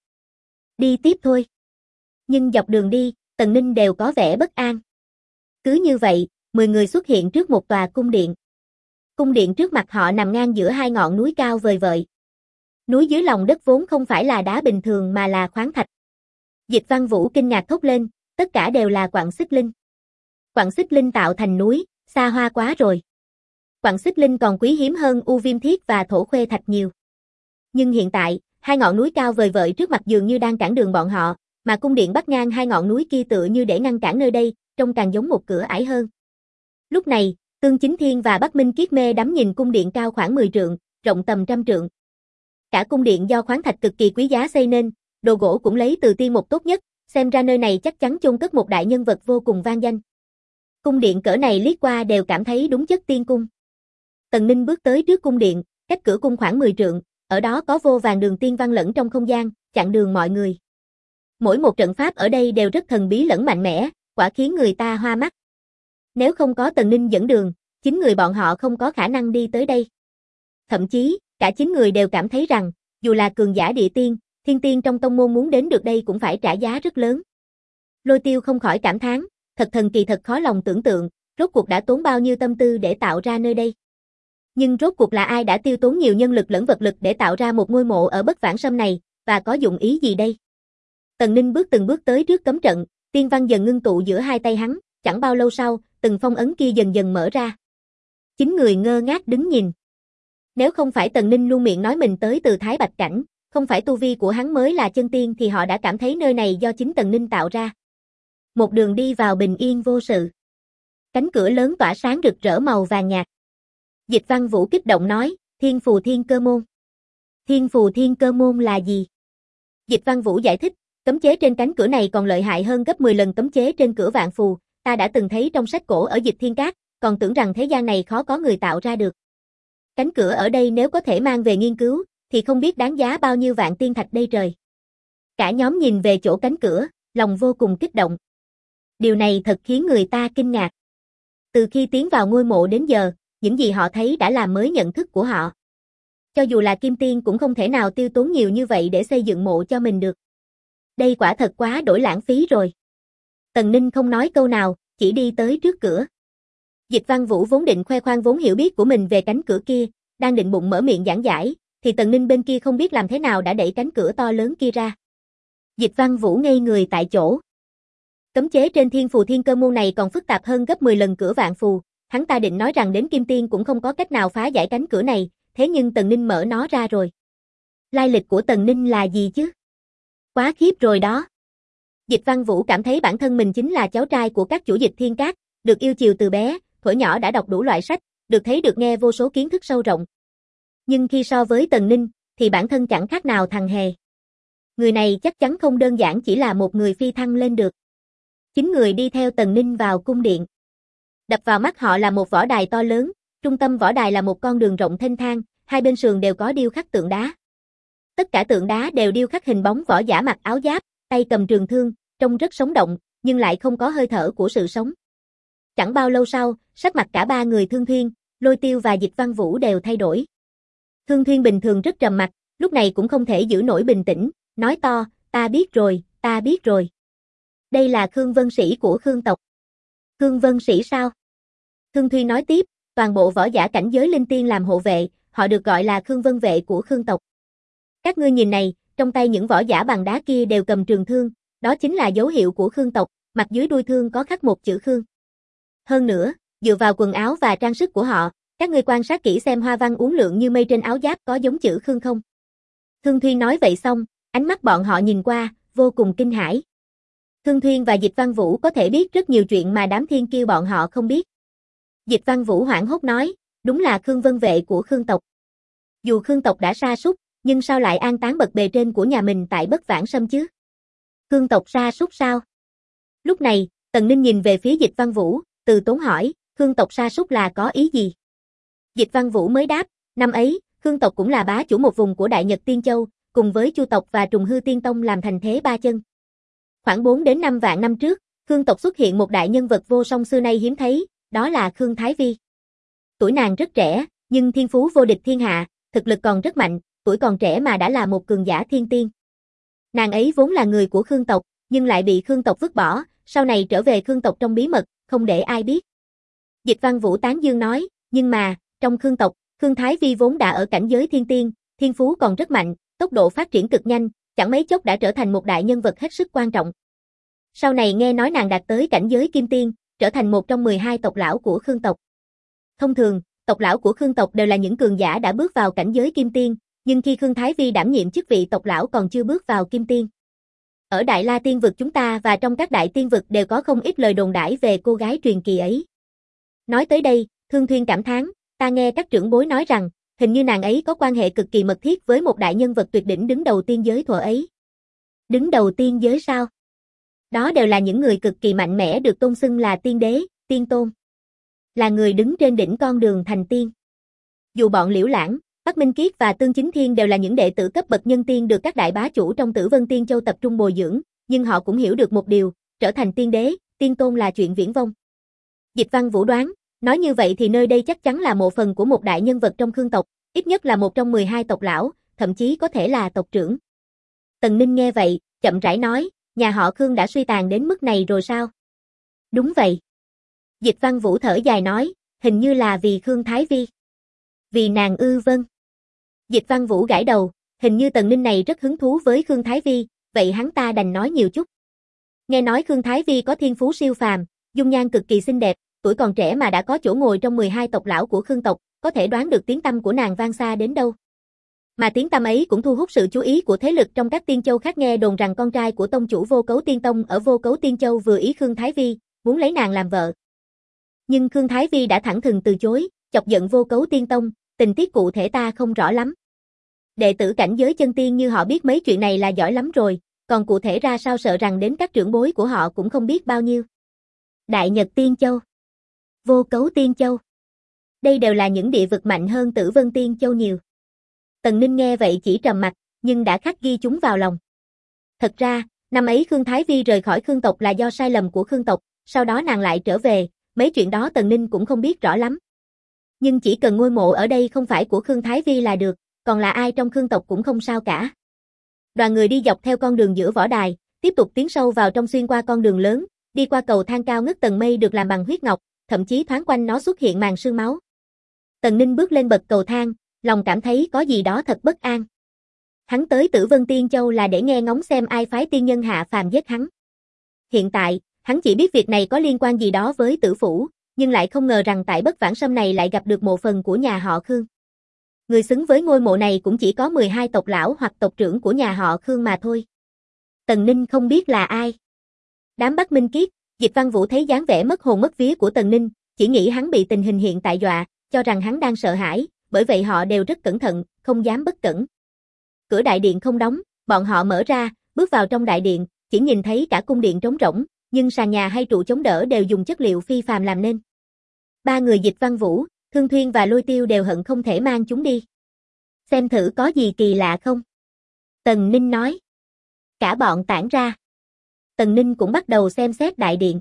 Đi tiếp thôi. Nhưng dọc đường đi, Tần Ninh đều có vẻ bất an. Cứ như vậy, 10 người xuất hiện trước một tòa cung điện. Cung điện trước mặt họ nằm ngang giữa hai ngọn núi cao vời vợi. Núi dưới lòng đất vốn không phải là đá bình thường mà là khoáng thạch. Dịch Văn Vũ kinh ngạc thốt lên, tất cả đều là quặng xích linh. Quặng xích linh tạo thành núi, xa hoa quá rồi. Quặng xích linh còn quý hiếm hơn u viêm thiết và thổ khuê thạch nhiều. Nhưng hiện tại, hai ngọn núi cao vời vợi trước mặt dường như đang cản đường bọn họ, mà cung điện bắc ngang hai ngọn núi kia tựa như để ngăn cản nơi đây, trông càng giống một cửa ải hơn. Lúc này, Tương Chính Thiên và Bắc Minh Kiết mê đắm nhìn cung điện cao khoảng 10 trượng, rộng tầm trăm trượng. Cả cung điện do khoáng thạch cực kỳ quý giá xây nên, đồ gỗ cũng lấy từ tiên mục tốt nhất, xem ra nơi này chắc chắn chôn cất một đại nhân vật vô cùng vang danh. Cung điện cỡ này liếc qua đều cảm thấy đúng chất tiên cung. Tần Ninh bước tới trước cung điện, cách cửa cung khoảng 10 trượng, ở đó có vô vàn đường tiên văn lẫn trong không gian, chặn đường mọi người. Mỗi một trận pháp ở đây đều rất thần bí lẫn mạnh mẽ, quả khiến người ta hoa mắt. Nếu không có Tần Ninh dẫn đường, 9 người bọn họ không có khả năng đi tới đây. Thậm chí, cả 9 người đều cảm thấy rằng, dù là cường giả địa tiên, thiên tiên trong tông môn muốn đến được đây cũng phải trả giá rất lớn. Lôi Tiêu không khỏi cảm thán, thật thần kỳ thật khó lòng tưởng tượng, rốt cuộc đã tốn bao nhiêu tâm tư để tạo ra nơi đây. Nhưng rốt cuộc là ai đã tiêu tốn nhiều nhân lực lẫn vật lực để tạo ra một ngôi mộ ở Bất Vãng Sâm này, và có dụng ý gì đây? Tần Ninh từng bước tới trước cấm trận, tiên văn dần ngưng tụ giữa hai tay hắn, chẳng bao lâu sau, từng phong ấn kia dần dần mở ra. 9 người ngơ ngác đứng nhìn. Nếu không phải Tần Ninh luôn miệng nói mình tới từ Thái Bạch Cảnh, không phải tu vi của hắn mới là chân tiên thì họ đã cảm thấy nơi này do chính Tần Ninh tạo ra. một đường đi vào bình yên vô sự. Cánh cửa lớn tỏa sáng rực rỡ màu vàng nhạt. Dịch Văn Vũ kích động nói, Thiên Phù Thiên Cơ Môn. Thiên Phù Thiên Cơ Môn là gì? Dịch Văn Vũ giải thích, cấm chế trên cánh cửa này còn lợi hại hơn gấp 10 lần cấm chế trên cửa Vạn Phù, ta đã từng thấy trong sách cổ ở Dịch Thiên Các, còn tưởng rằng thế gian này khó có người tạo ra được. Cánh cửa ở đây nếu có thể mang về nghiên cứu, thì không biết đáng giá bao nhiêu vạn tiên thạch đây trời. Cả nhóm nhìn về chỗ cánh cửa, lòng vô cùng kích động. Điều này thật khiến người ta kinh ngạc. Từ khi tiến vào ngôi mộ đến giờ, những gì họ thấy đã làm mới nhận thức của họ. Cho dù là Kim Tiên cũng không thể nào tiêu tốn nhiều như vậy để xây dựng mộ cho mình được. Đây quả thật quá đổi lãng phí rồi. Tần Ninh không nói câu nào, chỉ đi tới trước cửa. Dịch Văn Vũ vốn định khoe khoang vốn hiểu biết của mình về cánh cửa kia, đang định bụng mở miệng giảng giải, thì Tần Ninh bên kia không biết làm thế nào đã đẩy cánh cửa to lớn kia ra. Dịch Văn Vũ ngây người tại chỗ. Cấm chế trên Thiên Phù Thiên Cơ Môn này còn phức tạp hơn gấp 10 lần cửa Vạn Phù, hắn ta định nói rằng đến Kim Tiên cũng không có cách nào phá giải cánh cửa này, thế nhưng Tần Ninh mở nó ra rồi. Lai lịch của Tần Ninh là gì chứ? Quá khiếp rồi đó. Dịch Văn Vũ cảm thấy bản thân mình chính là cháu trai của các chủ Dịch Thiên Các, được yêu chiều từ bé, thuở nhỏ đã đọc đủ loại sách, được thấy được nghe vô số kiến thức sâu rộng. Nhưng khi so với Tần Ninh, thì bản thân chẳng khác nào thằng hề. Người này chắc chắn không đơn giản chỉ là một người phi thăng lên được. 9 người đi theo Tần Ninh vào cung điện. Đập vào mắt họ là một võ đài to lớn, trung tâm võ đài là một con đường rộng thênh thang, hai bên sườn đều có điêu khắc tượng đá. Tất cả tượng đá đều điêu khắc hình bóng võ giả mặc áo giáp, tay cầm trường thương, trông rất sống động, nhưng lại không có hơi thở của sự sống. Chẳng bao lâu sau, sắc mặt cả ba người Thương Thuyên, Lôi Tiêu và Dịch Văn Vũ đều thay đổi. Thương Thuyên bình thường rất trầm mặc, lúc này cũng không thể giữ nổi bình tĩnh, nói to, ta biết rồi, ta biết rồi. Đây là Khương Vân Sĩ của Khương tộc. Khương Vân Sĩ sao? Thương Thuyên nói tiếp, toàn bộ võ giả cảnh giới linh tiên làm hộ vệ, họ được gọi là Khương Vân vệ của Khương tộc. Các ngươi nhìn này, trong tay những võ giả bằng đá kia đều cầm trường thương, đó chính là dấu hiệu của Khương tộc, mặt dưới đuôi thương có khắc một chữ Khương. Hơn nữa, dựa vào quần áo và trang sức của họ, các ngươi quan sát kỹ xem hoa văn uốn lượn như mây trên áo giáp có giống chữ Khương không? Thương Thuyên nói vậy xong, ánh mắt bọn họ nhìn qua, vô cùng kinh hãi. Thương Thuyên và Dịch Văn Vũ có thể biết rất nhiều chuyện mà đám thiên kiêu bọn họ không biết. Dịch Văn Vũ hoảng hốt nói, đúng là Khương Vân vệ của Khương tộc. Dù Khương tộc đã sa sút, nhưng sao lại an táng bậc bề trên của nhà mình tại Bất Vãng Sâm chứ? Khương tộc sa sút sao? Lúc này, Tần Ninh nhìn về phía Dịch Văn Vũ, từ tốn hỏi, Khương tộc sa sút là có ý gì? Dịch Văn Vũ mới đáp, năm ấy, Khương tộc cũng là bá chủ một vùng của Đại Nhật Tiên Châu, cùng với Chu tộc và Trùng Hư Tiên Tông làm thành thế ba chân. Khoảng 4 đến 5 vạn năm trước, Khương tộc xuất hiện một đại nhân vật vô song xưa nay hiếm thấy, đó là Khương Thái Vi. Tuổi nàng rất trẻ, nhưng thiên phú vô địch thiên hạ, thực lực còn rất mạnh, tuổi còn trẻ mà đã là một cường giả thiên tiên. Nàng ấy vốn là người của Khương tộc, nhưng lại bị Khương tộc vứt bỏ, sau này trở về Khương tộc trong bí mật, không để ai biết. Dịch Văn Vũ tán dương nói, nhưng mà, trong Khương tộc, Khương Thái Vi vốn đã ở cảnh giới thiên tiên, thiên phú còn rất mạnh, tốc độ phát triển cực nhanh, chẳng mấy chốc đã trở thành một đại nhân vật hết sức quan trọng. Sau này nghe nói nàng đạt tới cảnh giới kim tiên, trở thành một trong 12 tộc lão của Khương tộc. Thông thường, tộc lão của Khương tộc đều là những cường giả đã bước vào cảnh giới kim tiên, nhưng khi Khương Thái Vi đảm nhiệm chức vị tộc lão còn chưa bước vào kim tiên. Ở Đại La Tiên vực chúng ta và trong các đại tiên vực đều có không ít lời đồn đãi về cô gái truyền kỳ ấy. Nói tới đây, Thương Thuyên cảm thán, ta nghe các trưởng bối nói rằng, hình như nàng ấy có quan hệ cực kỳ mật thiết với một đại nhân vật tuyệt đỉnh đứng đầu tiên giới thuở ấy. Đứng đầu tiên giới sao? Đó đều là những người cực kỳ mạnh mẽ được tôn xưng là tiên đế, tiên tôn. Là người đứng trên đỉnh con đường thành tiên. Dù bọn Liễu Lãng, Bắc Minh Kiết và Tương Chính Thiên đều là những đệ tử cấp bậc nhân tiên được các đại bá chủ trong Tử Vân Tiên Châu tập trung bồi dưỡng, nhưng họ cũng hiểu được một điều, trở thành tiên đế, tiên tôn là chuyện viển vông. Dịch Văn Vũ đoán, nói như vậy thì nơi đây chắc chắn là mộ phần của một đại nhân vật trong Khương tộc, ít nhất là một trong 12 tộc lão, thậm chí có thể là tộc trưởng. Tần Ninh nghe vậy, chậm rãi nói, nhà họ Khương đã suy tàn đến mức này rồi sao? Đúng vậy. Dịch Văn Vũ thở dài nói, hình như là vì Khương Thái Vi. Vì nàng ư? Vâng. Dịch Văn Vũ gãi đầu, hình như Tần Ninh này rất hứng thú với Khương Thái Vi, vậy hắn ta đành nói nhiều chút. Nghe nói Khương Thái Vi có thiên phú siêu phàm, dung nhan cực kỳ xinh đẹp, tuổi còn trẻ mà đã có chỗ ngồi trong 12 tộc lão của Khương tộc, có thể đoán được tiếng tăm của nàng vang xa đến đâu. Mà tiếng tăm ấy cũng thu hút sự chú ý của thế lực trong các Tiên Châu khác, nghe đồn rằng con trai của tông chủ Vô Cấu Tiên Tông ở Vô Cấu Tiên Châu vừa ý Khương Thái Vi, muốn lấy nàng làm vợ. Nhưng Khương Thái Vi đã thẳng thừng từ chối, chọc giận Vô Cấu Tiên Tông, tình tiết cụ thể ta không rõ lắm. Đệ tử cảnh giới chân tiên như họ biết mấy chuyện này là giỏi lắm rồi, còn cụ thể ra sao sợ rằng đến các trưởng bối của họ cũng không biết bao nhiêu. Đại Nhật Tiên Châu, Vô Cấu Tiên Châu. Đây đều là những địa vực mạnh hơn Tử Vân Tiên Châu nhiều. Tần Ninh nghe vậy chỉ trầm mặt, nhưng đã khắc ghi chúng vào lòng. Thật ra, năm ấy Khương Thái Vi rời khỏi Khương tộc là do sai lầm của Khương tộc, sau đó nàng lại trở về, mấy chuyện đó Tần Ninh cũng không biết rõ lắm. Nhưng chỉ cần ngôi mộ ở đây không phải của Khương Thái Vi là được, còn là ai trong Khương tộc cũng không sao cả. Đoàn người đi dọc theo con đường giữa võ đài, tiếp tục tiến sâu vào trong, xuyên qua con đường lớn, đi qua cầu thang cao ngất tầng mây được làm bằng huyết ngọc, thậm chí thoáng quanh nó xuất hiện màn sương máu. Tần Ninh bước lên bậc cầu thang, lòng cảm thấy có gì đó thật bất an. Hắn tới Tử Vân Tiên Châu là để nghe ngóng xem ai phái tiên nhân hạ phàm giết hắn. Hiện tại, hắn chỉ biết việc này có liên quan gì đó với Tử Phủ, nhưng lại không ngờ rằng tại Bất Vãng Sâm này lại gặp được mộ phần của nhà họ Khương. Người xứng với ngôi mộ này cũng chỉ có 12 tộc lão hoặc tộc trưởng của nhà họ Khương mà thôi. Tần Ninh không biết là ai. Đám Bắc Minh Kiết, Dịch Văn Vũ thấy dáng vẻ mất hồn mất vía của Tần Ninh, chỉ nghĩ hắn bị tình hình hiện tại dọa, cho rằng hắn đang sợ hãi, bởi vậy họ đều rất cẩn thận, không dám bất cẩn. Cửa đại điện không đóng, bọn họ mở ra, bước vào trong đại điện, chỉ nhìn thấy cả cung điện trống rỗng, nhưng sàn nhà hay trụ chống đỡ đều dùng chất liệu phi phàm làm nên. Ba người Dịch Văn Vũ, Thương Thuyên và Lôi Tiêu đều hận không thể mang chúng đi. Xem thử có gì kỳ lạ không? Tần Ninh nói. Cả bọn tản ra. Tần Ninh cũng bắt đầu xem xét đại điện.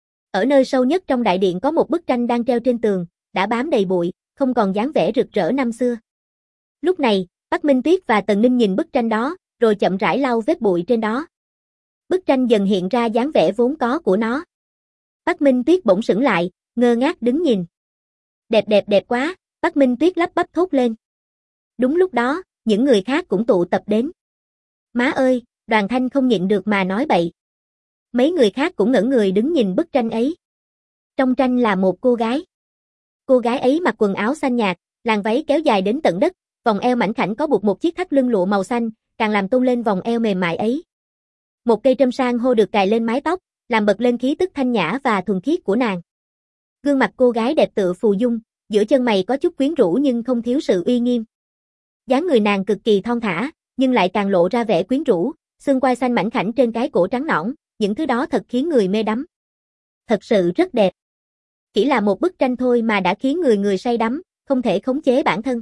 Ở nơi sâu nhất trong đại điện có một bức tranh đang treo trên tường, đã bám đầy bụi, không còn dáng vẻ rực rỡ năm xưa. Lúc này, Bắc Minh Tuyết và Tần Ninh nhìn bức tranh đó, rồi chậm rãi lau vết bụi trên đó. Bức tranh dần hiện ra dáng vẻ vốn có của nó. Bắc Minh Tuyết bỗng sững lại, ngơ ngác đứng nhìn. Đẹp quá, Bắc Minh Tuyết lắp bắp thốt lên. Đúng lúc đó, những người khác cũng tụ tập đến. Má ơi, Đoàn Thanh không nhịn được mà nói bậy. Mấy người khác cũng ngẩn người đứng nhìn bức tranh ấy. Trong tranh là một cô gái. Cô gái ấy mặc quần áo xanh nhạt, làn váy kéo dài đến tận đất, vòng eo mảnh khảnh có buộc một chiếc thắt lưng lụa màu xanh, càng làm tôn lên vòng eo mềm mại ấy. Một cây trâm san hô được cài lên mái tóc, làm bật lên khí tức thanh nhã và thuần khiết của nàng. Gương mặt cô gái đẹp tựa phù dung, giữa chân mày có chút quyến rũ nhưng không thiếu sự uy nghiêm. Dáng người nàng cực kỳ thon thả, nhưng lại càng lộ ra vẻ quyến rũ, xương quai xanh mảnh khảnh trên cái cổ trắng nõn, những thứ đó thật khiến người mê đắm. Thật sự rất đẹp. Chỉ là một bức tranh thôi mà đã khiến người say đắm, không thể khống chế bản thân.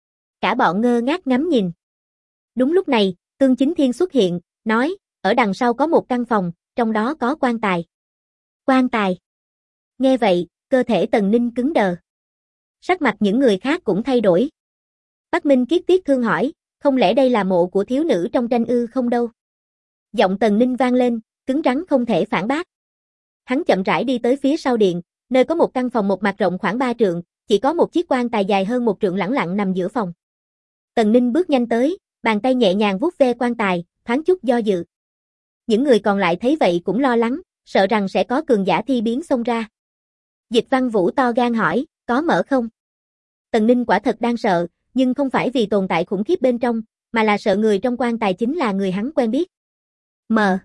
Cả bọn ngơ ngác ngắm nhìn. Đúng lúc này, Tương Chính Thiên xuất hiện, nói, ở đằng sau có một căn phòng, trong đó có quan tài. Quan tài. Nghe vậy, cơ thể Tần Ninh cứng đờ. Sắc mặt những người khác cũng thay đổi. Bắc Minh Kiết tiếc thương hỏi, không lẽ đây là mộ của thiếu nữ trong tranh ư? Không đâu. Giọng Tần Ninh vang lên, cứng rắn không thể phản bác. Hắn chậm rãi đi tới phía sau điện, nơi có một căn phòng một mặt rộng khoảng 3 trượng, chỉ có một chiếc quan tài dài hơn 1 trượng lẳng lặng nằm giữa phòng. Tần Ninh bước nhanh tới, bàn tay nhẹ nhàng vuốt ve quan tài, thoáng chút do dự. Những người còn lại thấy vậy cũng lo lắng, sợ rằng sẽ có cường giả thi biến xông ra. Dịch Văn Vũ to gan hỏi, có mở không? Tần Ninh quả thật đang sợ, nhưng không phải vì tồn tại khủng khiếp bên trong, mà là sợ người trong quan tài chính là người hắn quen biết. Mở.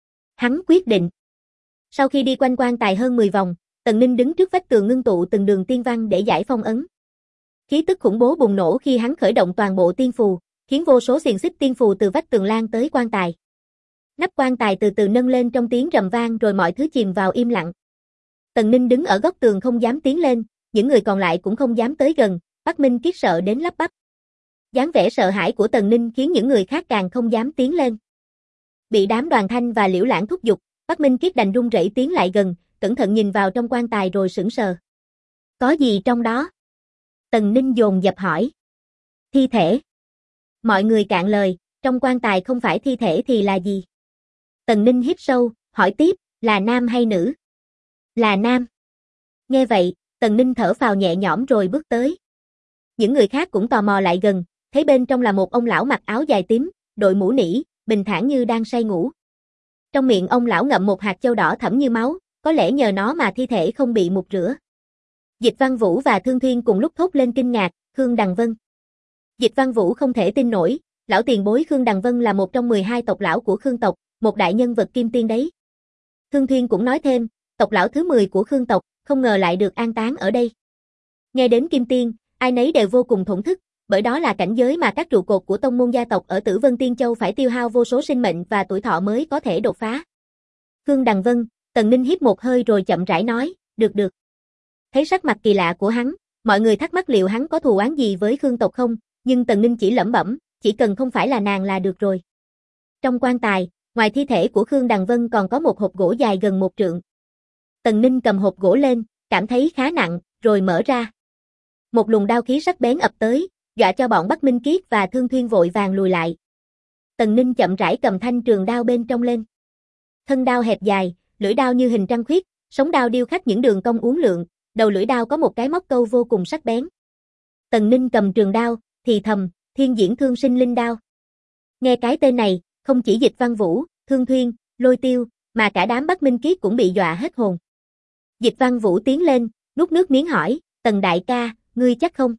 Hắn quyết định. Sau khi đi quanh quan tài hơn 10 vòng, Tần Ninh đứng trước vách tường ngưng tụ từng đường tiên văn để giải phong ấn. Khí tức khủng bố bùng nổ khi hắn khởi động toàn bộ tiên phù, khiến vô số xiềng xích tiên phù từ vách tường lan tới quan tài. Nắp quan tài từ từ nâng lên trong tiếng rầm vang rồi mọi thứ chìm vào im lặng. Tần Ninh đứng ở góc tường không dám tiến lên, những người còn lại cũng không dám tới gần, Bắc Minh Kiết sợ đến lắp bắp. Dáng vẻ sợ hãi của Tần Ninh khiến những người khác càng không dám tiến lên. Bị đám Đoàn Thanh và Liễu Lãng thúc giục, Bắc Minh Kiết đành run rẩy tiến lại gần, cẩn thận nhìn vào trong quan tài rồi sững sờ. Có gì trong đó? Tần Ninh dồn dập hỏi. Thi thể. Mọi người cạn lời, trong quan tài không phải thi thể thì là gì? Tần Ninh hít sâu, hỏi tiếp, là nam hay nữ? Là nam. Nghe vậy, Tần Ninh thở phào nhẹ nhõm rồi bước tới. Những người khác cũng tò mò lại gần, thấy bên trong là một ông lão mặc áo dài tím, đội mũ nỉ, bình thản như đang say ngủ. Trong miệng ông lão ngậm một hạt châu đỏ thẫm như máu, có lẽ nhờ nó mà thi thể không bị mục rửa. Dịch Văn Vũ và Thương Thuyên cùng lúc thốt lên kinh ngạc, Khương Đằng Vân. Dịch Văn Vũ không thể tin nổi, lão tiền bối Khương Đằng Vân là một trong 12 tộc lão của Khương tộc, một đại nhân vật kim tiên đấy. Thương Thuyên cũng nói thêm, tộc lão thứ 10 của Khương tộc, không ngờ lại được an táng ở đây. Nghe đến kim tiên, ai nấy đều vô cùng thổn thức, bởi đó là cảnh giới mà các trụ cột của tông môn gia tộc ở Tử Vân Tiên Châu phải tiêu hao vô số sinh mệnh và tuổi thọ mới có thể đột phá. Khương Đằng Vân, Tần Ninh hít một hơi rồi chậm rãi nói, được. Thấy sắc mặt kỳ lạ của hắn, mọi người thắc mắc liệu hắn có thù oán gì với Khương tộc không, nhưng Tần Ninh chỉ lẩm bẩm, chỉ cần không phải là nàng là được rồi. Trong quan tài, ngoài thi thể của Khương Đằng Vân còn có một hộp gỗ dài gần 1 trượng. Tần Ninh cầm hộp gỗ lên, cảm thấy khá nặng, rồi mở ra. Một luồng đao khí sắc bén ập tới, dọa cho bọn Bắc Minh Kiết và Thương Thuyên vội vàng lùi lại. Tần Ninh chậm rãi cầm thanh trường đao bên trong lên. Thân đao hẹp dài, lưỡi đao như hình trăng khuyết, sống đao điêu khắc những đường cong uốn lượn, đầu lưỡi đao có một cái móc câu vô cùng sắc bén. Tần Ninh cầm trường đao, thì thầm, Thiên Diễn Thương Sinh Linh Đao. Nghe cái tên này, không chỉ Dịch Văn Vũ, Thương Thuyên, Lôi Tiêu, mà cả đám Bắc Minh Kiết cũng bị dọa hết hồn. Dịch Văn Vũ tiến lên, nuốt nước miếng hỏi, Tần đại ca, ngươi chắc không?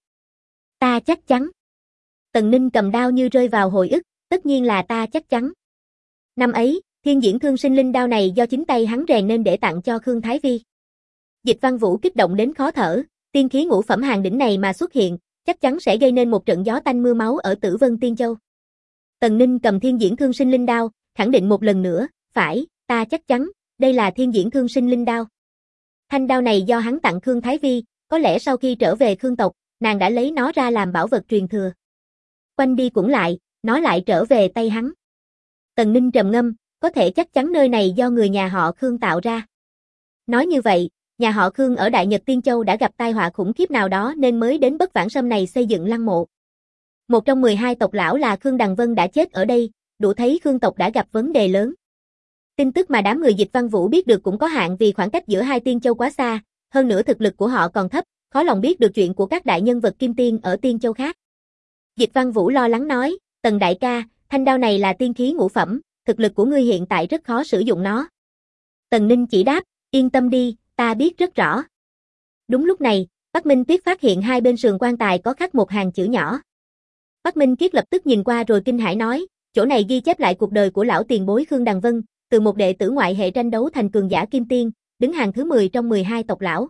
Ta chắc chắn. Tần Ninh cầm đao như rơi vào hồi ức, tất nhiên là ta chắc chắn. Năm ấy, Thiên Diễn Thương Sinh Linh Đao này do chính tay hắn rèn nên để tặng cho Khương Thái Vi. Dịch Văn Vũ kích động đến khó thở, tiên khí ngũ phẩm hàng đỉnh này mà xuất hiện, chắc chắn sẽ gây nên một trận gió tanh mưa máu ở Tử Vân Tiên Châu. Tần Ninh cầm Thiên Diễn Thương Sinh Linh Đao, khẳng định một lần nữa, phải, ta chắc chắn, đây là Thiên Diễn Thương Sinh Linh Đao. Thanh đao này do hắn tặng Khương Thái Vi, có lẽ sau khi trở về Khương tộc, nàng đã lấy nó ra làm bảo vật truyền thừa. Quanh đi cũng lại, nó lại trở về tay hắn. Tần Ninh trầm ngâm, có thể chắc chắn nơi này do người nhà họ Khương tạo ra. Nói như vậy, nhà họ Khương ở Đại Nhật Tiên Châu đã gặp tai họa khủng khiếp nào đó nên mới đến Bất Vãng Sâm này xây dựng lăng mộ. Một trong 12 tộc lão là Khương Đằng Vân đã chết ở đây, đủ thấy Khương tộc đã gặp vấn đề lớn. Tin tức mà đám người Dịch Văn Vũ biết được cũng có hạn vì khoảng cách giữa hai Tiên Châu quá xa, hơn nữa thực lực của họ còn thấp, khó lòng biết được chuyện của các đại nhân vật kim tiên ở Tiên Châu khác. Dịch Văn Vũ lo lắng nói, Tần đại ca, thanh đao này là tiên khí ngũ phẩm, thực lực của ngươi hiện tại rất khó sử dụng nó. Tần Ninh chỉ đáp, yên tâm đi, ta biết rất rõ. Đúng lúc này, Bắc Minh Tuyết phát hiện hai bên sườn quan tài có khắc một hàng chữ nhỏ. Bắc Minh Kiết lập tức nhìn qua rồi kinh hãi nói, chỗ này ghi chép lại cuộc đời của lão tiền bối Khương Đằng Vân, từ một đệ tử ngoại hệ tranh đấu thành cường giả kim tiên, đứng hàng thứ 10 trong 12 tộc lão.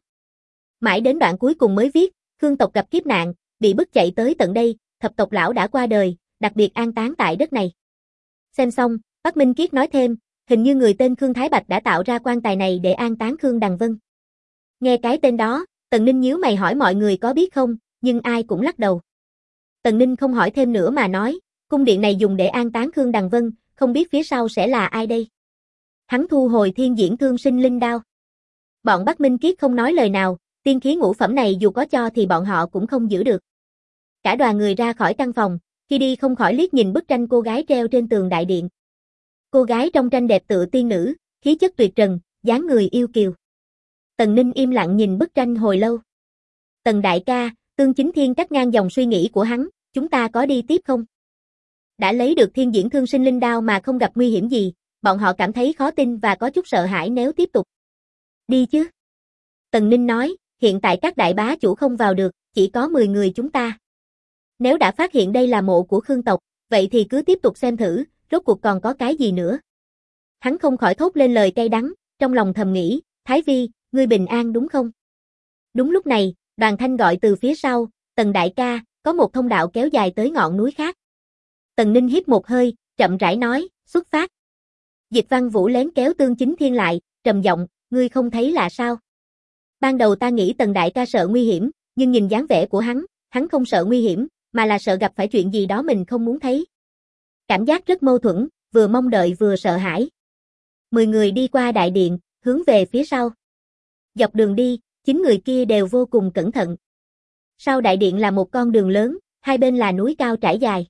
Mãi đến đoạn cuối cùng mới viết, Khương tộc gặp kiếp nạn, bị bức chạy tới tận đây, thập tộc lão đã qua đời, đặc biệt an táng tại đất này. Xem xong, Bắc Minh Kiết nói thêm, hình như người tên Khương Thái Bạch đã tạo ra quan tài này để an táng Khương Đằng Vân. Nghe cái tên đó, Tần Ninh nhíu mày hỏi mọi người có biết không, nhưng ai cũng lắc đầu. Tần Ninh không hỏi thêm nữa mà nói, cung điện này dùng để an táng Khương Đằng Vân, không biết phía sau sẽ là ai đây. Hắn thu hồi Thiên Diễn Thương Sinh Linh Đao. Bọn Bắc Minh Kiết không nói lời nào, tiên khí ngũ phẩm này dù có cho thì bọn họ cũng không giữ được. Cả đoàn người ra khỏi căn phòng, khi đi không khỏi liếc nhìn bức tranh cô gái treo trên tường đại điện. Cô gái trong tranh đẹp tựa tiên nữ, khí chất tuyệt trần, dáng người yêu kiều. Tần Ninh im lặng nhìn bức tranh hồi lâu. Tần đại ca, Tương Chính Thiên cắt ngang dòng suy nghĩ của hắn, chúng ta có đi tiếp không? Đã lấy được Thiên Diễn Thương Sinh Linh Đao mà không gặp nguy hiểm gì, bọn họ cảm thấy khó tin và có chút sợ hãi nếu tiếp tục. Đi chứ? Tần Ninh nói, hiện tại các đại bá chủ không vào được, chỉ có 10 người chúng ta. Nếu đã phát hiện đây là mộ của Khương tộc, vậy thì cứ tiếp tục xem thử, rốt cuộc còn có cái gì nữa. Hắn không khỏi thốt lên lời cay đắng, trong lòng thầm nghĩ, Thái Vi, ngươi bình an đúng không? Đúng lúc này, Đoàn Thanh gọi từ phía sau, Tần đại ca, có một thông đạo kéo dài tới ngọn núi khác. Tần Ninh hít một hơi, chậm rãi nói, xuất phát. Dịch Văn Vũ lén kéo Tương Chính Thiên lại, trầm giọng, ngươi không thấy là sao? Ban đầu ta nghĩ Tần đại ca sợ nguy hiểm, nhưng nhìn dáng vẻ của hắn không sợ nguy hiểm, mà là sợ gặp phải chuyện gì đó mình không muốn thấy. Cảm giác rất mâu thuẫn, vừa mong đợi vừa sợ hãi. 10 người đi qua đại điện, hướng về phía sau. Dọc đường đi, 9 người kia đều vô cùng cẩn thận. Sau đại điện là một con đường lớn, hai bên là núi cao trải dài.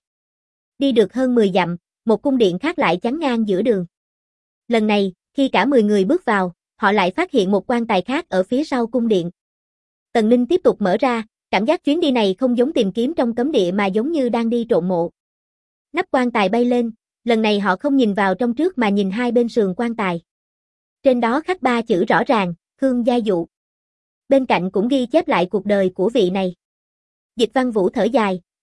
Đi được hơn 10 dặm, một cung điện khác lại chắn ngang giữa đường. Lần này, khi cả 10 người bước vào, họ lại phát hiện một quan tài khác ở phía sau cung điện. Tần Ninh tiếp tục mở ra, cảm giác chuyến đi này không giống tìm kiếm trong cấm địa mà giống như đang đi trộm mộ. Nắp quan tài bay lên, lần này họ không nhìn vào trong trước mà nhìn hai bên sườn quan tài. Trên đó khắc 3 chữ rõ ràng, Khương Gia Dụ. Bên cạnh cũng ghi chép lại cuộc đời của vị này. Dịch Văn Vũ thở dài,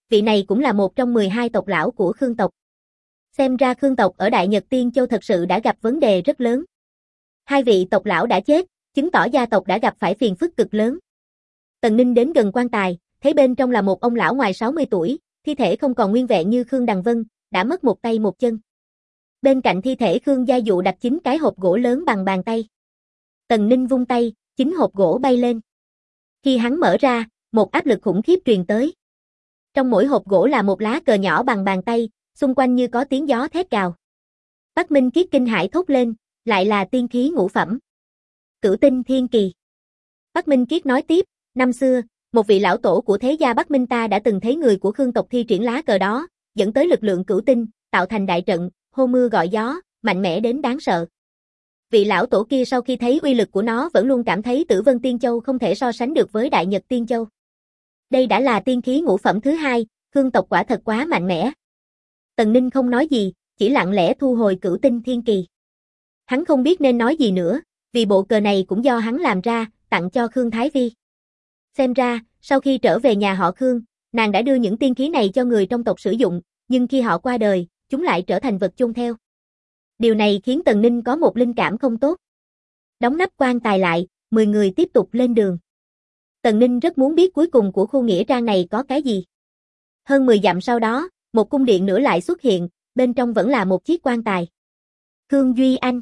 Vị này cũng là một trong 12 tộc lão của Khương tộc. Xem ra Khương tộc ở Đại Nhật Tiên Châu thật sự đã gặp vấn đề rất lớn. Hai vị tộc lão đã chết, chứng tỏ gia tộc đã gặp phải phiền phức cực lớn. Tần Ninh đến gần quan tài, thấy bên trong là một ông lão ngoài 60 tuổi, thi thể không còn nguyên vẹn như Khương Đằng Vân, đã mất một tay một chân. Bên cạnh thi thể Khương Gia Dụ đặt 9 cái hộp gỗ lớn bằng bàn tay. Tần Ninh vung tay, 9 hộp gỗ bay lên. Khi hắn mở ra, một áp lực khủng khiếp truyền tới. Trong mỗi hộp gỗ là một lá cờ nhỏ bằng bàn tay, xung quanh như có tiếng gió thét gào. Bắc Minh Kiết kinh hãi thốt lên, lại là tiên khí ngũ phẩm. Cửu tinh thiên kỳ. Bắc Minh Kiết nói tiếp, năm xưa, một vị lão tổ của thế gia Bắc Minh ta đã từng thấy người của Khương tộc thi triển lá cờ đó, dẫn tới lực lượng cửu tinh, tạo thành đại trận, hô mưa gọi gió, mạnh mẽ đến đáng sợ. Vị lão tổ kia sau khi thấy uy lực của nó vẫn luôn cảm thấy Tử Vân Tiên Châu không thể so sánh được với Đại Nhật Tiên Châu. Đây đã là tiên khí ngũ phẩm thứ hai, Khương tộc quả thật quá mạnh mẽ. Tần Ninh không nói gì, chỉ lặng lẽ thu hồi cửu tinh thiên kỳ. Hắn không biết nên nói gì nữa, vì bộ cờ này cũng do hắn làm ra, tặng cho Khương Thái Vi. Xem ra, sau khi trở về nhà họ Khương, nàng đã đưa những tiên khí này cho người trong tộc sử dụng, nhưng khi họ qua đời, chúng lại trở thành vật chôn theo. Điều này khiến Tần Ninh có một linh cảm không tốt. Đóng nắp quan tài lại, 10 người tiếp tục lên đường. Tần Ninh rất muốn biết cuối cùng của khu nghĩa trang này có cái gì. Hơn 10 dặm sau đó, một cung điện nữa lại xuất hiện, bên trong vẫn là một chiếc quan tài. Khương Duy Anh,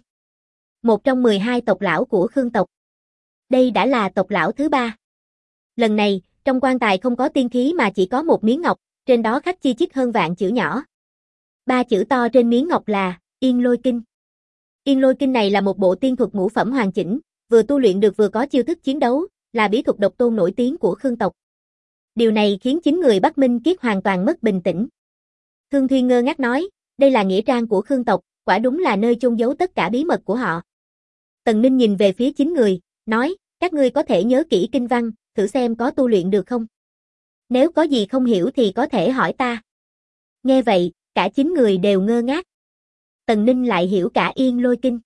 một trong 12 tộc lão của Khương tộc. Đây đã là tộc lão thứ 3. Lần này, trong quan tài không có tiên khí mà chỉ có một miếng ngọc, trên đó khắc chi chít hơn vạn chữ nhỏ. 3 chữ to trên miếng ngọc là Yên Lôi Kinh. Yên Lôi Kinh này là một bộ tiên thuật ngũ phẩm hoàn chỉnh, vừa tu luyện được vừa có chiêu thức chiến đấu, là bí thuật độc tôn nổi tiếng của Khương tộc. Điều này khiến 9 người Bắc Minh Kiết hoàn toàn mất bình tĩnh. Thương Thuyên ngơ ngác nói, đây là nghĩa trang của Khương tộc, quả đúng là nơi chôn giấu tất cả bí mật của họ. Tần Ninh nhìn về phía 9 người, nói, các ngươi có thể nhớ kỹ kinh văn, thử xem có tu luyện được không. Nếu có gì không hiểu thì có thể hỏi ta. Nghe vậy, cả 9 người đều ngơ ngác. Tần Ninh lại hiểu cả Yên Lôi Kinh.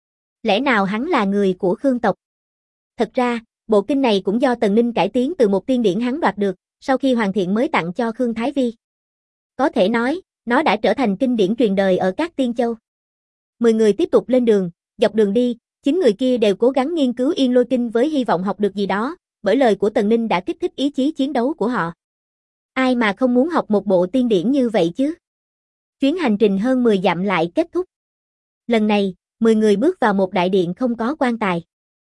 Lẽ nào hắn là người của Khương tộc? Thật ra, bộ kinh này cũng do Tần Ninh cải tiến từ một tiên điển hắn đoạt được, sau khi hoàn thiện mới tặng cho Khương Thái Vi. Có thể nói, nó đã trở thành kinh điển truyền đời ở các tiên châu. 10 người tiếp tục lên đường, dọc đường đi, 9 người kia đều cố gắng nghiên cứu Yên Lôi Kinh với hy vọng học được gì đó, bởi lời của Tần Ninh đã kích thích ý chí chiến đấu của họ. Ai mà không muốn học một bộ tiên điển như vậy chứ? Chuyến hành trình hơn 10 dặm lại kết thúc. Lần này, 10 người bước vào một đại điện không có quan tài.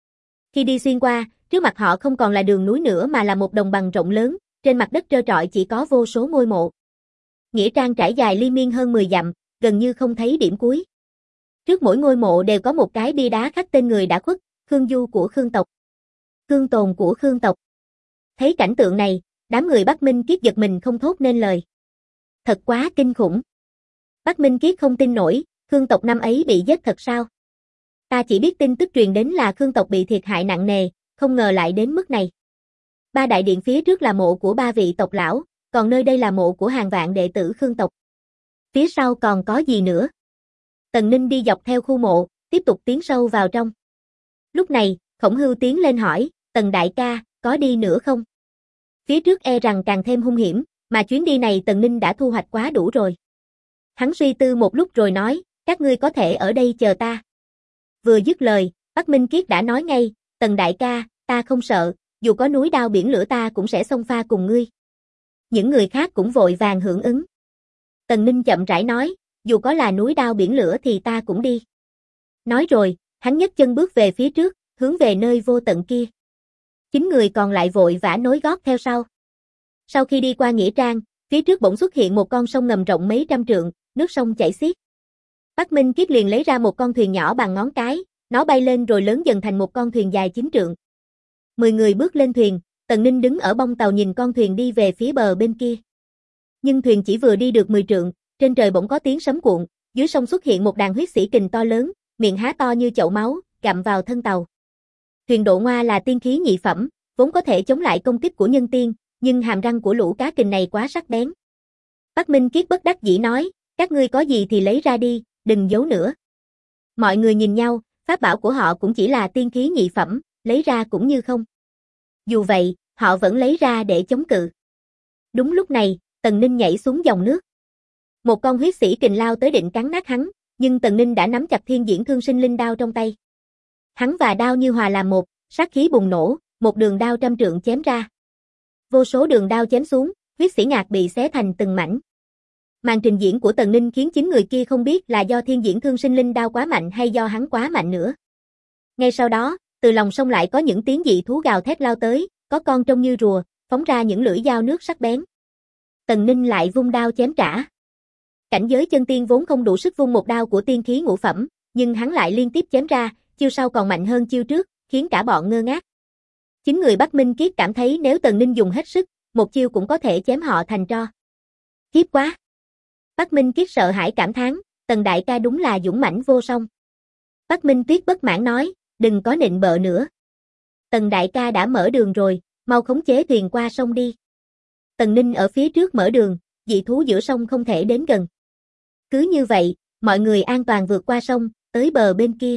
Khi đi xuyên qua, trước mặt họ không còn là đường núi nữa mà là một đồng bằng rộng lớn, trên mặt đất trơ trọi chỉ có vô số ngôi mộ. Nghĩa trang trải dài liên miên hơn 10 dặm, gần như không thấy điểm cuối. Trước mỗi ngôi mộ đều có một cái bia đá khắc tên người đã khuất, Khương Du của Khương tộc, Khương Tồn của Khương tộc. Thấy cảnh tượng này, đám người Bắc Minh Kiết giật mình không thốt nên lời. Thật quá kinh khủng. Bắc Minh Kiết không tin nổi, Khương tộc năm ấy bị giết thật sao? Ta chỉ biết tin tức truyền đến là Khương tộc bị thiệt hại nặng nề, không ngờ lại đến mức này. 3 đại điện phía trước là mộ của 3 vị tộc lão, còn nơi đây là mộ của hàng vạn đệ tử Khương tộc. Phía sau còn có gì nữa? Tần Ninh đi dọc theo khu mộ, tiếp tục tiến sâu vào trong. Lúc này, Khổng Hưu tiến lên hỏi, Tần đại ca, có đi nữa không? Phía trước e rằng càng thêm hung hiểm, mà chuyến đi này Tần Ninh đã thu hoạch quá đủ rồi. Hắn suy tư một lúc rồi nói, các ngươi có thể ở đây chờ ta. Vừa dứt lời, Bắc Minh Kiết đã nói ngay, Tần đại ca, ta không sợ, dù có núi đao biển lửa ta cũng sẽ xông pha cùng ngươi. Những người khác cũng vội vàng hưởng ứng. Tần Ninh chậm rãi nói, dù có là núi đao biển lửa thì ta cũng đi. Nói rồi, hắn nhấc chân bước về phía trước, hướng về nơi vô tận kia. 9 người còn lại vội vã nối gót theo sau. Sau khi đi qua nghĩa trang, phía trước bỗng xuất hiện một con sông ngầm rộng mấy trăm trượng, nước sông chảy xiết. Bắc Minh Kiết liền lấy ra một con thuyền nhỏ bằng ngón cái, nó bay lên rồi lớn dần thành một con thuyền dài 9 trượng. 10 người bước lên thuyền, Tần Ninh đứng ở bông tàu nhìn con thuyền đi về phía bờ bên kia. Nhưng thuyền chỉ vừa đi được 10 trượng, trên trời bỗng có tiếng sấm cuộn, dưới sông xuất hiện một đàn huyết sĩ kình to lớn, miệng há to như chậu máu, gặm vào thân tàu. Thuyền độ ngoa là tiên khí nhị phẩm, vốn có thể chống lại công kích của nhân tiên, nhưng hàm răng của lũ cá kình này quá sắc bén. Bắc Minh Kiết bất đắc dĩ nói, các ngươi có gì thì lấy ra đi, đừng giấu nữa. Mọi người nhìn nhau, pháp bảo của họ cũng chỉ là tiên khí nhị phẩm, lấy ra cũng như không. Dù vậy, họ vẫn lấy ra để chống cự. Đúng lúc này, Tần Ninh nhảy xuống dòng nước. Một con huyết sĩ kình lao tới định cắn nát hắn, nhưng Tần Ninh đã nắm chặt Thiên Diễn Thương Sinh Linh đao trong tay. Hắn và đao như hòa làm một, sát khí bùng nổ, một đường đao trăm trượng chém ra. Vô số đường đao chém xuống, huyết sĩ ngạc bị xé thành từng mảnh. Màn trình diễn của Tần Ninh khiến 9 người kia không biết là do Thiên Diễn Thương Sinh Linh đao quá mạnh hay do hắn quá mạnh nữa. Ngay sau đó, từ lòng sông lại có những tiếng dị thú gào thét lao tới, có con trông như rùa, phóng ra những lưỡi dao nước sắc bén. Tần Ninh lại vung đao chém trả. Cảnh giới chân tiên vốn không đủ sức vung một đao của tiên khí ngũ phẩm, nhưng hắn lại liên tiếp chém ra, chiêu sau còn mạnh hơn chiêu trước, khiến cả bọn ngơ ngác. 9 người Bắc Minh Kiết cảm thấy nếu Tần Ninh dùng hết sức, một chiêu cũng có thể chém họ thành tro. Khiếp quá! Bắc Minh Kiết sợ hãi cảm thán, Tần đại ca đúng là dũng mãnh vô song. Bắc Minh Tuyết bất mãn nói, đừng có nịnh bợ nữa. Tần đại ca đã mở đường rồi, mau khống chế thuyền qua sông đi. Tần Ninh ở phía trước mở đường, dị thú giữa sông không thể đến gần. Cứ như vậy, mọi người an toàn vượt qua sông, tới bờ bên kia.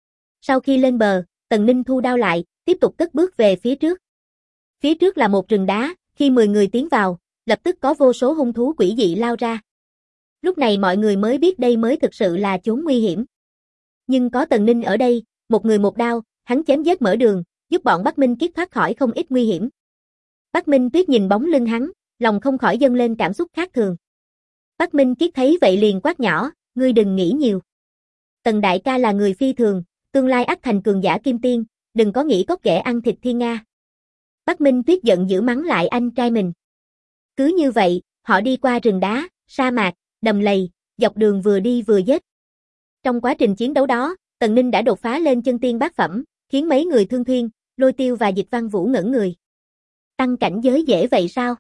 Sau khi lên bờ, Tần Ninh thu đao lại, tiếp tục cất bước về phía trước. Phía trước là một rừng đá, khi 10 người tiến vào, lập tức có vô số hung thú quỷ dị lao ra. Lúc này mọi người mới biết đây mới thực sự là chốn nguy hiểm. Nhưng có Tần Ninh ở đây, một người một đao, hắn chém giết mở đường, giúp bọn Bắc Minh Kiết thoát khỏi không ít nguy hiểm. Bắc Minh Tuyết nhìn bóng lưng hắn, lòng không khỏi dâng lên cảm xúc khác thường. Bắc Minh Kiết thấy vậy liền quát nhỏ, ngươi đừng nghĩ nhiều. Tần đại ca là người phi thường, tương lai ắt thành cường giả kim tiên, đừng có nghĩ cóc ghẻ ăn thịt thiên nga. Bắc Minh Tuyết giận dữ mắng lại anh trai mình. Cứ như vậy, họ đi qua rừng đá, sa mạc, đầm lầy, dọc đường vừa đi vừa giết. Trong quá trình chiến đấu đó, Tần Ninh đã đột phá lên chân tiên bát phẩm, khiến mấy người Thương Thuyên, Lôi Tiêu và Dịch Văn Vũ ngẩn người. Tăng cảnh giới dễ vậy sao?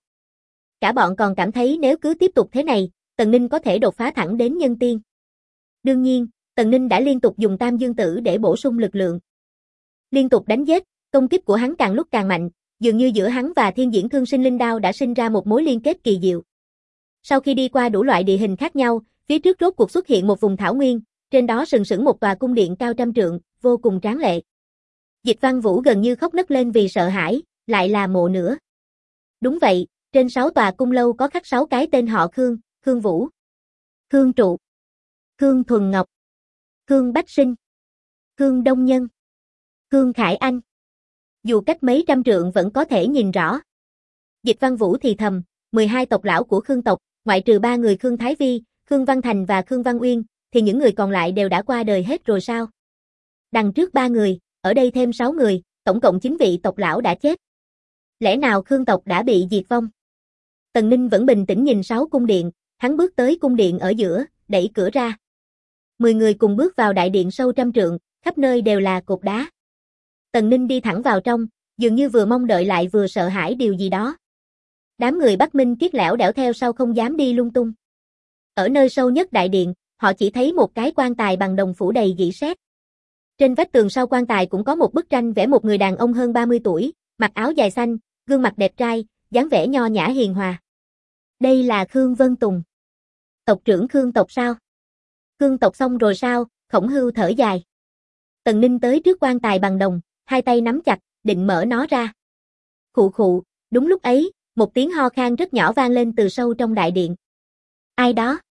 Cả bọn còn cảm thấy nếu cứ tiếp tục thế này, Tần Ninh có thể đột phá thẳng đến nhân tiên. Đương nhiên, Tần Ninh đã liên tục dùng Tam Dương Tử để bổ sung lực lượng. Liên tục đánh giết, công kích của hắn càng lúc càng mạnh, dường như giữa hắn và Thiên Diễn Thương Sinh Linh đao đã sinh ra một mối liên kết kỳ diệu. Sau khi đi qua đủ loại địa hình khác nhau, phía trước rốt cuộc xuất hiện một vùng thảo nguyên, trên đó sừng sững một tòa cung điện cao trăm trượng, vô cùng tráng lệ. Dịch Văn Vũ gần như khóc nấc lên vì sợ hãi, lại là mộ nữa. Đúng vậy, trên 6 tòa cung lâu có khắc 6 cái tên họ Khương, Khương Vũ, Khương Trụ, Khương Thuần Ngọc, Khương Bách Sinh, Khương Đông Nhân, Khương Khải Anh. Dù cách mấy trăm trượng vẫn có thể nhìn rõ. Dịch Văn Vũ thì thầm, 12 tộc lão của Khương tộc, ngoại trừ 3 người Khương Thái Vi, Khương Văn Thành và Khương Văn Uyên, thì những người còn lại đều đã qua đời hết rồi sao? Đằng trước 3 người, ở đây thêm 6 người, tổng cộng 9 vị tộc lão đã chết. Lẽ nào Khương tộc đã bị diệt vong? Tần Ninh vẫn bình tĩnh nhìn 6 cung điện, hắn bước tới cung điện ở giữa, đẩy cửa ra. 10 người cùng bước vào đại điện sâu trăm trượng, khắp nơi đều là cột đá. Tần Ninh đi thẳng vào trong, dường như vừa mong đợi lại vừa sợ hãi điều gì đó. Đám người Bắc Minh Kiết lẻo đẻo theo sau không dám đi lung tung. Ở nơi sâu nhất đại điện, họ chỉ thấy một cái quan tài bằng đồng phủ đầy rỉ sét. Trên vách tường sau quan tài cũng có một bức tranh vẽ một người đàn ông hơn 30 tuổi, mặc áo dài xanh, gương mặt đẹp trai, dáng vẻ nho nhã hiền hòa. Đây là Khương Vân Tùng. Tộc trưởng Khương tộc sao? Khương tộc xong rồi sao? Khổng Hưu thở dài. Tần Ninh tới trước quan tài bằng đồng, hai tay nắm chặt, định mở nó ra. Khụ khụ, đúng lúc ấy, một tiếng ho khan rất nhỏ vang lên từ sâu trong đại điện. Ai đó?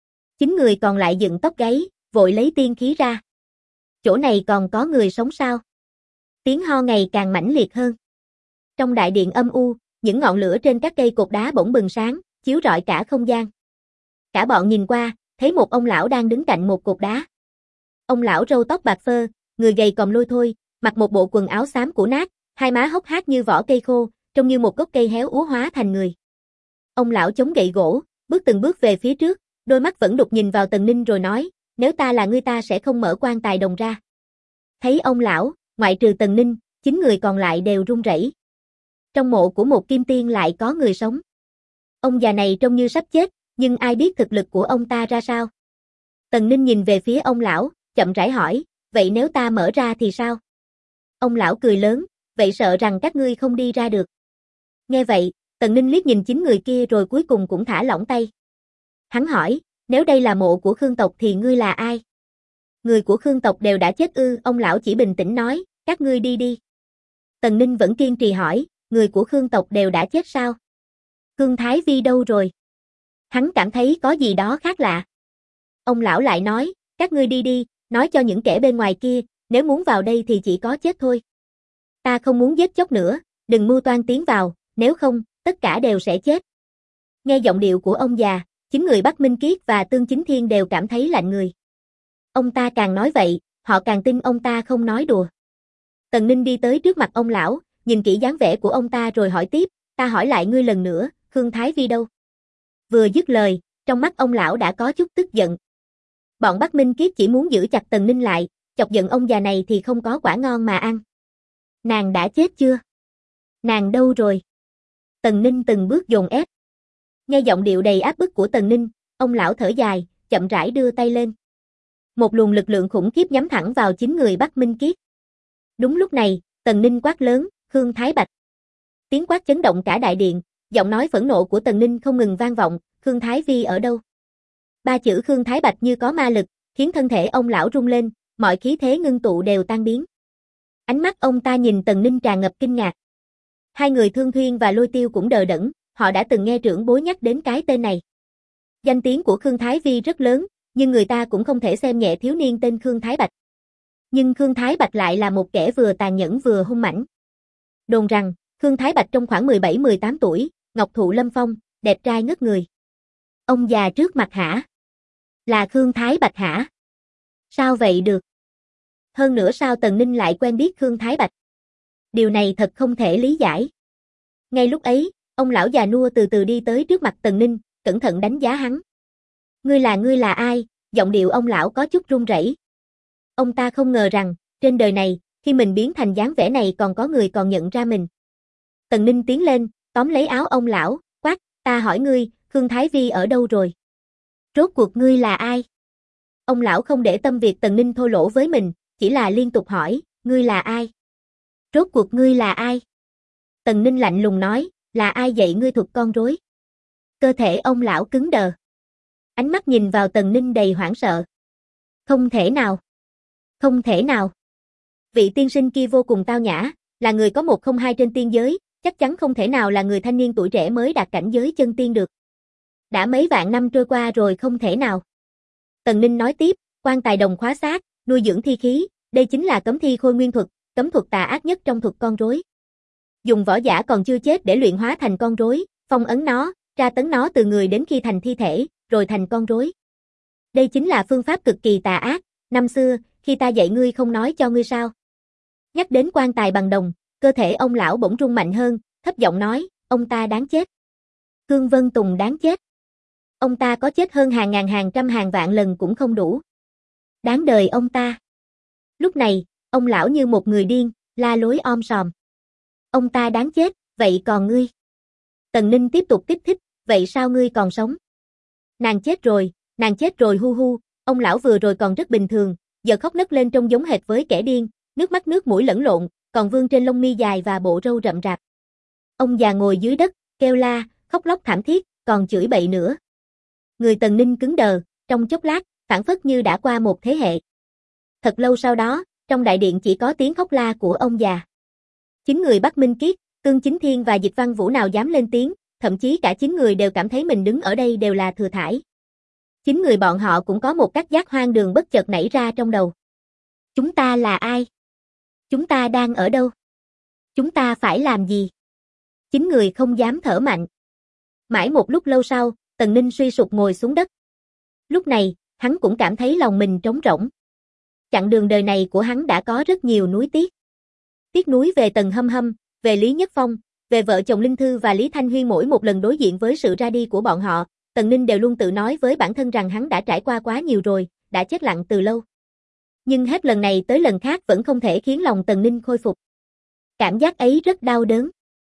9 người còn lại dựng tóc gáy, vội lấy tiên khí ra. Chỗ này còn có người sống sao? Tiếng ho ngày càng mãnh liệt hơn. Trong đại điện âm u, những ngọn lửa trên các cây cột đá bỗng bừng sáng, chiếu rọi cả không gian. Cả bọn nhìn qua, thấy một ông lão đang đứng cạnh một cột đá. Ông lão râu tóc bạc phơ, người gầy còm lôi thôi, mặc một bộ quần áo xám cũ nát, hai má hốc hác như vỏ cây khô, trông như một gốc cây héo úa hóa thành người. Ông lão chống gậy gỗ, bước từng bước về phía trước, đôi mắt vẫn đục nhìn vào Tần Ninh rồi nói, nếu ta là ngươi ta sẽ không mở quan tài đồng ra. Thấy ông lão, ngoại trừ Tần Ninh, 9 người còn lại đều run rẩy. Trong mộ của một kim tiên lại có người sống. Ông già này trông như sắp chết, nhưng ai biết thực lực của ông ta ra sao? Tần Ninh nhìn về phía ông lão, chậm rãi hỏi, vậy nếu ta mở ra thì sao? Ông lão cười lớn, vậy sợ rằng các ngươi không đi ra được. Nghe vậy, Tần Ninh liếc nhìn 9 người kia rồi cuối cùng cũng thả lỏng tay. Hắn hỏi, nếu đây là mộ của Khương tộc thì ngươi là ai? Người của Khương tộc đều đã chết ư? Ông lão chỉ bình tĩnh nói, các ngươi đi đi. Tần Ninh vẫn kiên trì hỏi, người của Khương tộc đều đã chết sao? Khương Thái Vi đâu rồi? Hắn cảm thấy có gì đó khác lạ. Ông lão lại nói, các ngươi đi đi, nói cho những kẻ bên ngoài kia, nếu muốn vào đây thì chỉ có chết thôi. Ta không muốn giết chóc nữa, đừng mưu toan tiến vào, nếu không, tất cả đều sẽ chết. Nghe giọng điệu của ông già, chính người Bắc Minh Kiết và Tương Chính Thiên đều cảm thấy lạnh người. Ông ta càng nói vậy, họ càng tin ông ta không nói đùa. Tần Ninh đi tới trước mặt ông lão, nhìn kỹ dáng vẻ của ông ta rồi hỏi tiếp, ta hỏi lại ngươi lần nữa, Khương Thái Vi đâu? Vừa dứt lời, trong mắt ông lão đã có chút tức giận. Bọn Bắc Minh Kiết chỉ muốn giữ chặt Tần Ninh lại, chọc giận ông già này thì không có quả ngon mà ăn. Nàng đã chết chưa? Nàng đâu rồi? Tần Ninh từng bước dồn ép. Nghe giọng điệu đầy áp bức của Tần Ninh, ông lão thở dài, chậm rãi đưa tay lên. Một luồng lực lượng khủng khiếp nhắm thẳng vào chính người Bắc Minh Kiết. Đúng lúc này, Tần Ninh quát lớn, Khương Thái Bạch. Tiếng quát chấn động cả đại điện, giọng nói phẫn nộ của Tần Ninh không ngừng vang vọng, Khương Thái Vi ở đâu? Ba chữ Khương Thái Bạch như có ma lực, khiến thân thể ông lão rung lên, mọi khí thế ngưng tụ đều tan biến. Ánh mắt ông ta nhìn Tần Ninh tràn ngập kinh ngạc. Hai người Thương Thuyên và Lôi Tiêu cũng đờ đẫn, họ đã từng nghe trưởng bối nhắc đến cái tên này. Danh tiếng của Khương Thái Vi rất lớn, nhưng người ta cũng không thể xem nhẹ thiếu niên tên Khương Thái Bạch. Nhưng Khương Thái Bạch lại là một kẻ vừa tàn nhẫn vừa hung mãnh. Đồn rằng, Khương Thái Bạch trong khoảng 17-18 tuổi, ngọc thụ lâm phong, đẹp trai ngất người. Ông già trước mặt hả? Là Khương Thái Bạch hả? Sao vậy được? Hơn nữa sao Tần Ninh lại quen biết Khương Thái Bạch? Điều này thật không thể lý giải. Ngay lúc ấy, ông lão già nua từ từ đi tới trước mặt Tần Ninh, cẩn thận đánh giá hắn. Ngươi là ai? Giọng điệu ông lão có chút run rẩy. Ông ta không ngờ rằng, trên đời này, khi mình biến thành dáng vẻ này còn có người còn nhận ra mình. Tần Ninh tiến lên, tóm lấy áo ông lão, quát, ta hỏi ngươi, Khương Thái Vi ở đâu rồi? Rốt cuộc ngươi là ai? Ông lão không để tâm việc Tần Ninh thô lỗ với mình, chỉ là liên tục hỏi, ngươi là ai? Rốt cuộc ngươi là ai? Tần Ninh lạnh lùng nói, là ai dạy ngươi thuật con rối? Cơ thể ông lão cứng đờ. Ánh mắt nhìn vào Tần Ninh đầy hoảng sợ. Không thể nào. Không thể nào. Vị tiên sinh kia vô cùng tao nhã, là người có 102 trên tiên giới, chắc chắn không thể nào là người thanh niên tuổi trẻ mới đạt cảnh giới chân tiên được. Đã mấy vạn năm trôi qua rồi không thể nào. Tần Ninh nói tiếp, quan tài đồng khóa xác, nuôi dưỡng thi khí, đây chính là cấm thi khôi nguyên thuật, cấm thuật tà ác nhất trong thuật con rối. Dùng võ giả còn chưa chết để luyện hóa thành con rối, phong ấn nó, tra tấn nó từ người đến khi thành thi thể, rồi thành con rối. Đây chính là phương pháp cực kỳ tà ác, năm xưa, khi ta dạy ngươi không nói cho ngươi sao. Nhắc đến quan tài bằng đồng, cơ thể ông lão bỗng rung mạnh hơn, thấp giọng nói, ông ta đáng chết. Khương Vân Tùng đáng chết. Ông ta có chết hơn hàng ngàn hàng trăm hàng vạn lần cũng không đủ. Đáng đời ông ta. Lúc này, ông lão như một người điên, la lối om sòm. Ông ta đáng chết, vậy còn ngươi? Tần Ninh tiếp tục kích thích, vậy sao ngươi còn sống? Nàng chết rồi hu hu, ông lão vừa rồi còn rất bình thường, giờ khóc nấc lên trông giống hệt với kẻ điên, nước mắt nước mũi lẫn lộn, còn vương trên lông mi dài và bộ râu rậm rạp. Ông già ngồi dưới đất, kêu la, khóc lóc thảm thiết, còn chửi bậy nữa. Người Tần Ninh cứng đờ, trong chốc lát, phảng phất như đã qua một thế hệ. Thật lâu sau đó, trong đại điện chỉ có tiếng khóc la của ông già. Chính người Bắc Minh Kiết, Tương Chính Thiên và Dịch Văn Vũ nào dám lên tiếng, thậm chí cả 9 người đều cảm thấy mình đứng ở đây đều là thừa thải. 9 người bọn họ cũng có một cảm giác hoang đường bất chợt nảy ra trong đầu. Chúng ta là ai? Chúng ta đang ở đâu? Chúng ta phải làm gì? 9 người không dám thở mạnh. Mãi một lúc lâu sau, Tần Ninh suy sụp ngồi xuống đất. Lúc này, hắn cũng cảm thấy lòng mình trống rỗng. Chặng đường đời này của hắn đã có rất nhiều nuối tiếc. Tiếc nuối về Tần Hâm Hâm, về Lý Nhất Phong, về vợ chồng Linh Thư và Lý Thanh Huyên. Mỗi một lần đối diện với sự ra đi của bọn họ, Tần Ninh đều luôn tự nói với bản thân rằng hắn đã trải qua quá nhiều rồi, đã chết lặng từ lâu. Nhưng hết lần này tới lần khác vẫn không thể khiến lòng Tần Ninh khôi phục. Cảm giác ấy rất đau đớn.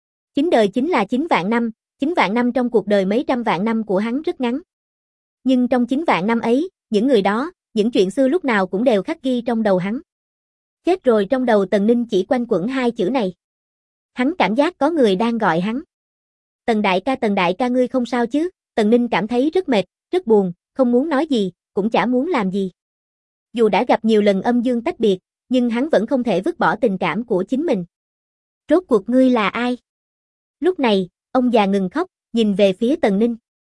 9 đời chính là 9 vạn năm, 9 vạn năm trong cuộc đời mấy trăm vạn năm của hắn rất ngắn. Nhưng trong 9 vạn năm ấy, những người đó, những chuyện xưa lúc nào cũng đều khắc ghi trong đầu hắn. Chết rồi, trong đầu Tần Ninh chỉ quanh quẩn hai chữ này. Hắn cảm giác có người đang gọi hắn. Tần đại ca ngươi không sao chứ? Tần Ninh cảm thấy rất mệt, rất buồn, không muốn nói gì, cũng chả muốn làm gì. Dù đã gặp nhiều lần âm dương tách biệt, nhưng hắn vẫn không thể vứt bỏ tình cảm của chính mình. Rốt cuộc ngươi là ai? Lúc này, ông già ngừng khóc, nhìn về phía Tần Ninh.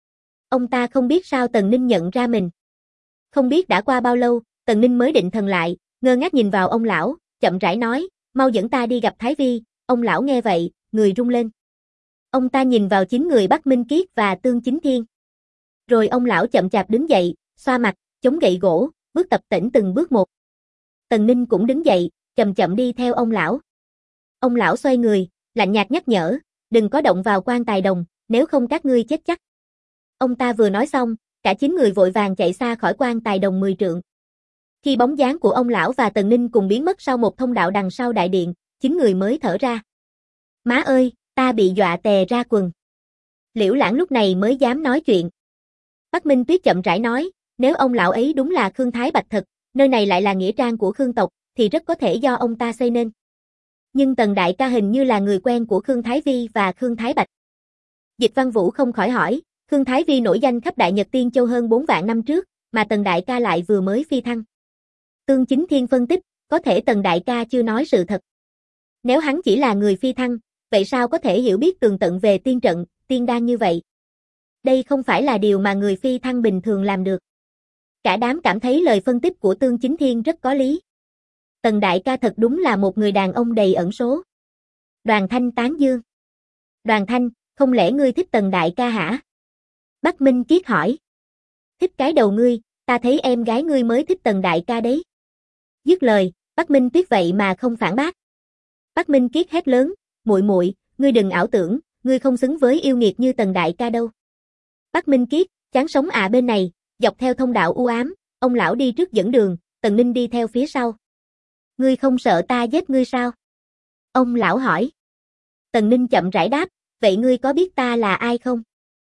Ông ta không biết sao Tần Ninh nhận ra mình. Không biết đã qua bao lâu, Tần Ninh mới định thần lại, ngơ ngác nhìn vào ông lão, chậm rãi nói, mau dẫn ta đi gặp Thái Vi. Ông lão nghe vậy, người rung lên. Ông ta nhìn vào chính người Bắc Minh Kiết và Tương Chính Thiên. Rồi ông lão chậm chạp đứng dậy, xoa mặt, chống gậy gỗ, bước tập tễnh từng bước một. Tần Ninh cũng đứng dậy, chậm chậm đi theo ông lão. Ông lão xoay người, lạnh nhạt nhắc nhở, đừng có động vào quan tài đồng, nếu không các ngươi chết chắc. Ông ta vừa nói xong, cả 9 người vội vàng chạy xa khỏi quan tài đồng 10 trượng. Khi bóng dáng của ông lão và Tần Ninh cùng biến mất sau một thông đạo đằng sau đại điện, 9 người mới thở ra. Má ơi, ta bị dọa tè ra quần. Liễu Lãng lúc này mới dám nói chuyện. Bắc Minh Tuyết chậm rãi nói, nếu ông lão ấy đúng là Khương Thái Bạch thật, nơi này lại là nghĩa trang của Khương tộc, thì rất có thể do ông ta xây nên. Nhưng Tần đại ca hình như là người quen của Khương Thái Vi và Khương Thái Bạch. Dịch Văn Vũ không khỏi hỏi, Khương Thái Vi nổi danh khắp Đại Nhật Tiên Châu hơn 4 vạn năm trước, mà Tần đại ca lại vừa mới phi thăng. Tương Chính Thiên phân tích, có thể Tần đại ca chưa nói sự thật. Nếu hắn chỉ là người phi thăng, vậy sao có thể hiểu biết tường tận về tiên trận, tiên đan như vậy? Đây không phải là điều mà người phi thăng bình thường làm được. Cả đám cảm thấy lời phân tích của Tương Chính Thiên rất có lý. Tần đại ca thật đúng là một người đàn ông đầy ẩn số. Đoàn Thanh tán dương. Đoàn Thanh, không lẽ ngươi thích Tần đại ca hả? Bắc Minh Kiết hỏi. Thích cái đầu ngươi, ta thấy em gái ngươi mới thích Tần đại ca đấy. Dứt lời, Bắc Minh Tuyết vậy mà không phản bác. Bắc Minh Kiết hét lớn, muội muội, ngươi đừng ảo tưởng, ngươi không xứng với yêu nghiệt như Tần đại ca đâu. Bắc Minh Kiết, chán sống bên này, dọc theo thông đạo u ám, ông lão đi trước dẫn đường, Tần Ninh đi theo phía sau. Ngươi không sợ ta giết ngươi sao? Ông lão hỏi. Tần Ninh chậm rãi đáp, vậy ngươi có biết ta là ai không?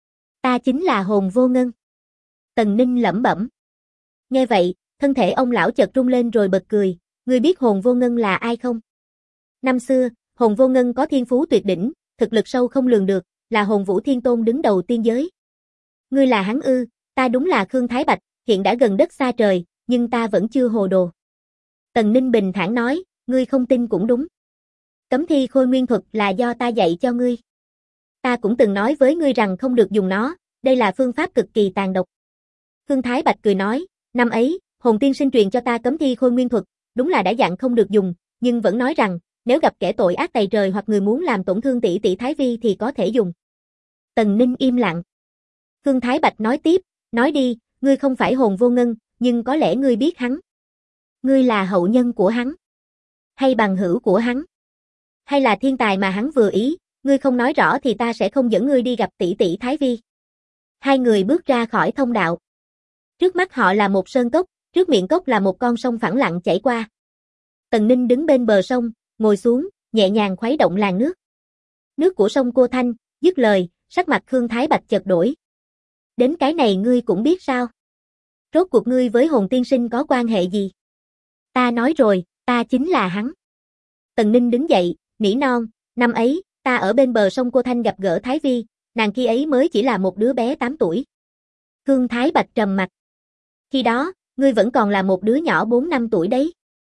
Ta chính là Hồn Vô Ngân. Tần Ninh lẩm bẩm. Nghe vậy, thân thể ông lão chợt rung lên rồi bật cười, ngươi biết Hồn Vô Ngân là ai không? Năm xưa, Hồn Vô Ngân có thiên phú tuyệt đỉnh, thực lực sâu không lường được, là Hồn Vũ Thiên Tôn đứng đầu tiên giới. Ngươi là hắn ư? Ta đúng là Khương Thái Bạch, hiện đã gần đất xa trời, nhưng ta vẫn chưa hồ đồ. Tần Ninh bình thản nói, ngươi không tin cũng đúng. Cấm thi khôi nguyên thuật là do ta dạy cho ngươi. Ta cũng từng nói với ngươi rằng không được dùng nó, đây là phương pháp cực kỳ tàn độc. Khương Thái Bạch cười nói, năm ấy, Hồn Tiên Sinh truyền cho ta cấm thi khôi nguyên thuật, đúng là đã dặn không được dùng, nhưng vẫn nói rằng, nếu gặp kẻ tội ác tày trời hoặc người muốn làm tổn thương tỷ tỷ Thái Vi thì có thể dùng. Tần Ninh im lặng. Khương Thái Bạch nói tiếp, nói đi, ngươi không phải Hồn Vô Ngân, nhưng có lẽ ngươi biết hắn. Ngươi là hậu nhân của hắn? Hay bằng hữu của hắn? Hay là thiên tài mà hắn vừa ý, ngươi không nói rõ thì ta sẽ không dẫn ngươi đi gặp tỷ tỷ Thái Vi. Hai người bước ra khỏi thông đạo. Trước mắt họ là một sơn cốc, trước miệng cốc là một con sông phẳng lặng chảy qua. Tần Ninh đứng bên bờ sông, ngồi xuống, nhẹ nhàng khuấy động làn nước. Nước của sông Cô Thanh, dứt lời, sắc mặt Khương Thái Bạch chợt đổi. Đến cái này ngươi cũng biết sao? Rốt cuộc ngươi với Hồn Tiên Sinh có quan hệ gì? Ta nói rồi, ta chính là hắn. Tần Ninh đứng dậy, nỉ non, năm ấy, ta ở bên bờ sông Cô Thanh gặp gỡ Thái Vi, nàng khi ấy mới chỉ là một đứa bé 8 tuổi. Khương Thái Bạch trầm mặt. Khi đó, ngươi vẫn còn là một đứa nhỏ 4 năm tuổi đấy.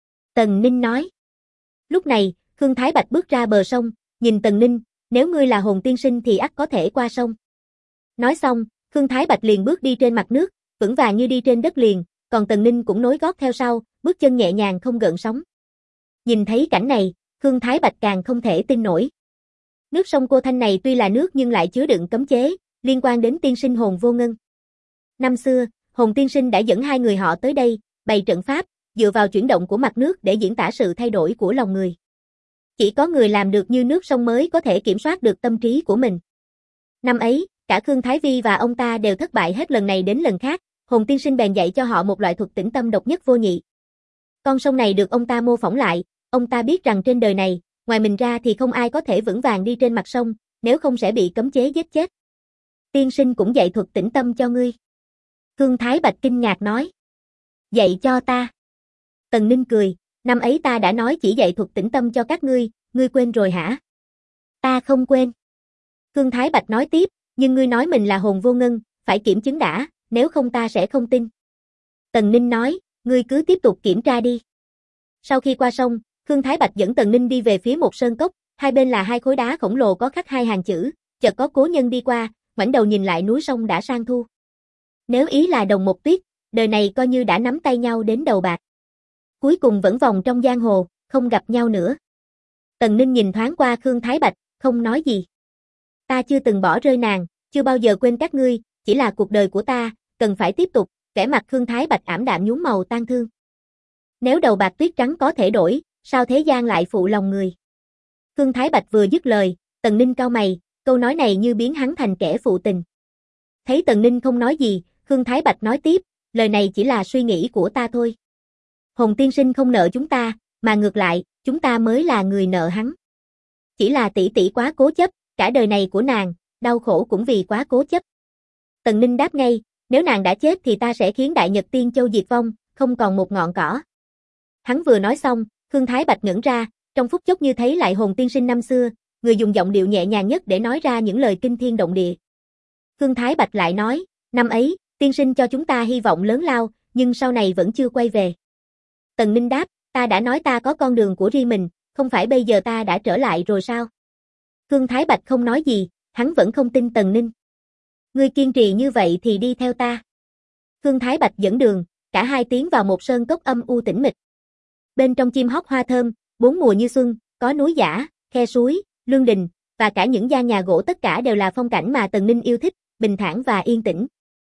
Tần Ninh nói. Lúc này, Khương Thái Bạch bước ra bờ sông, nhìn Tần Ninh, nếu ngươi là Hồn Tiên Sinh thì ắt có thể qua sông. Nói xong, Khương Thái Bạch liền bước đi trên mặt nước, vững vàng như đi trên đất liền, còn Tần Ninh cũng nối gót theo sau, bước chân nhẹ nhàng không gợn sóng. Nhìn thấy cảnh này, Khương Thái Bạch càng không thể tin nổi. Nước sông Cô Thanh này tuy là nước nhưng lại chứa đựng cấm chế, liên quan đến tiên sinh Hồn Vô Ngân. Năm xưa, Hồn Tiên Sinh đã dẫn hai người họ tới đây, bày trận pháp, dựa vào chuyển động của mặt nước để diễn tả sự thay đổi của lòng người. Chỉ có người làm được như nước sông mới có thể kiểm soát được tâm trí của mình. Năm ấy, cả Khương Thái Vi và ông ta đều thất bại hết lần này đến lần khác, Hồn Tiên Sinh bèn dạy cho họ một loại thuật tĩnh tâm độc nhất vô nhị. Con sông này được ông ta mô phỏng lại, ông ta biết rằng trên đời này, ngoài mình ra thì không ai có thể vững vàng đi trên mặt sông, nếu không sẽ bị cấm chế giết chết. Tiên sinh cũng dạy thuật tĩnh tâm cho ngươi. Khương Thái Bạch kinh ngạc nói. Dạy cho ta. Tần Ninh cười, năm ấy ta đã nói chỉ dạy thuật tĩnh tâm cho các ngươi quên rồi hả? Ta không quên. Khương Thái Bạch nói tiếp, nhưng ngươi nói mình là Hồn Vô Ngân, phải kiểm chứng đã, nếu không ta sẽ không tin. Tần Ninh nói, ngươi cứ tiếp tục kiểm tra đi. Sau khi qua sông, Khương Thái Bạch dẫn Tần Ninh đi về phía một sơn cốc, hai bên là hai khối đá khổng lồ có khắc hai hàng chữ, chợt có cố nhân đi qua, ngoảnh đầu nhìn lại núi sông đã sang thu. Nếu ý là đồng một tuyết, đời này coi như đã nắm tay nhau đến đầu bạc. Cuối cùng vẫn vòng trong giang hồ, không gặp nhau nữa. Tần Ninh nhìn thoáng qua Khương Thái Bạch, không nói gì. Ta chưa từng bỏ rơi nàng, chưa bao giờ quên các ngươi, chỉ là cuộc đời của ta, cần phải tiếp tục, vẻ mặt Khương Thái Bạch ảm đạm nhuốm màu tang thương. Nếu đầu bạc tuyết trắng có thể đổi, sao thế gian lại phụ lòng người? Khương Thái Bạch vừa dứt lời, Tần Ninh cau mày, câu nói này như biến hắn thành kẻ phụ tình. Thấy Tần Ninh không nói gì, Khương Thái Bạch nói tiếp, lời này chỉ là suy nghĩ của ta thôi. Hồn tiên sinh không nợ chúng ta, mà ngược lại, chúng ta mới là người nợ hắn. Chỉ là tỷ tỷ quá cố chấp, cả đời này của nàng, đau khổ cũng vì quá cố chấp. Tần Ninh đáp ngay, nếu nàng đã chết thì ta sẽ khiến Đại Nhật Tiên Châu diệt vong, không còn một ngọn cỏ. Hắn vừa nói xong, Khương Thái Bạch ngẩn ra, trong phút chốc như thấy lại hồn tiên sinh năm xưa, người dùng giọng điệu nhẹ nhàng nhất để nói ra những lời kinh thiên động địa. Khương Thái Bạch lại nói, năm ấy, tiên sinh cho chúng ta hy vọng lớn lao, nhưng sau này vẫn chưa quay về. Tần Ninh đáp, ta đã nói ta có con đường của riêng mình, không phải bây giờ ta đã trở lại rồi sao? Khương Thái Bạch không nói gì, hắn vẫn không tin Tần Ninh. Ngươi kiên trì như vậy thì đi theo ta. Khương Thái Bạch dẫn đường, cả hai tiến vào một sơn cốc âm u tĩnh mịch. Bên trong chim hót hoa thơm, bốn mùa như xuân, có núi giả, khe suối, lương đình, và cả những gian nhà gỗ, tất cả đều là phong cảnh mà Tần Ninh yêu thích, bình thản và yên tĩnh.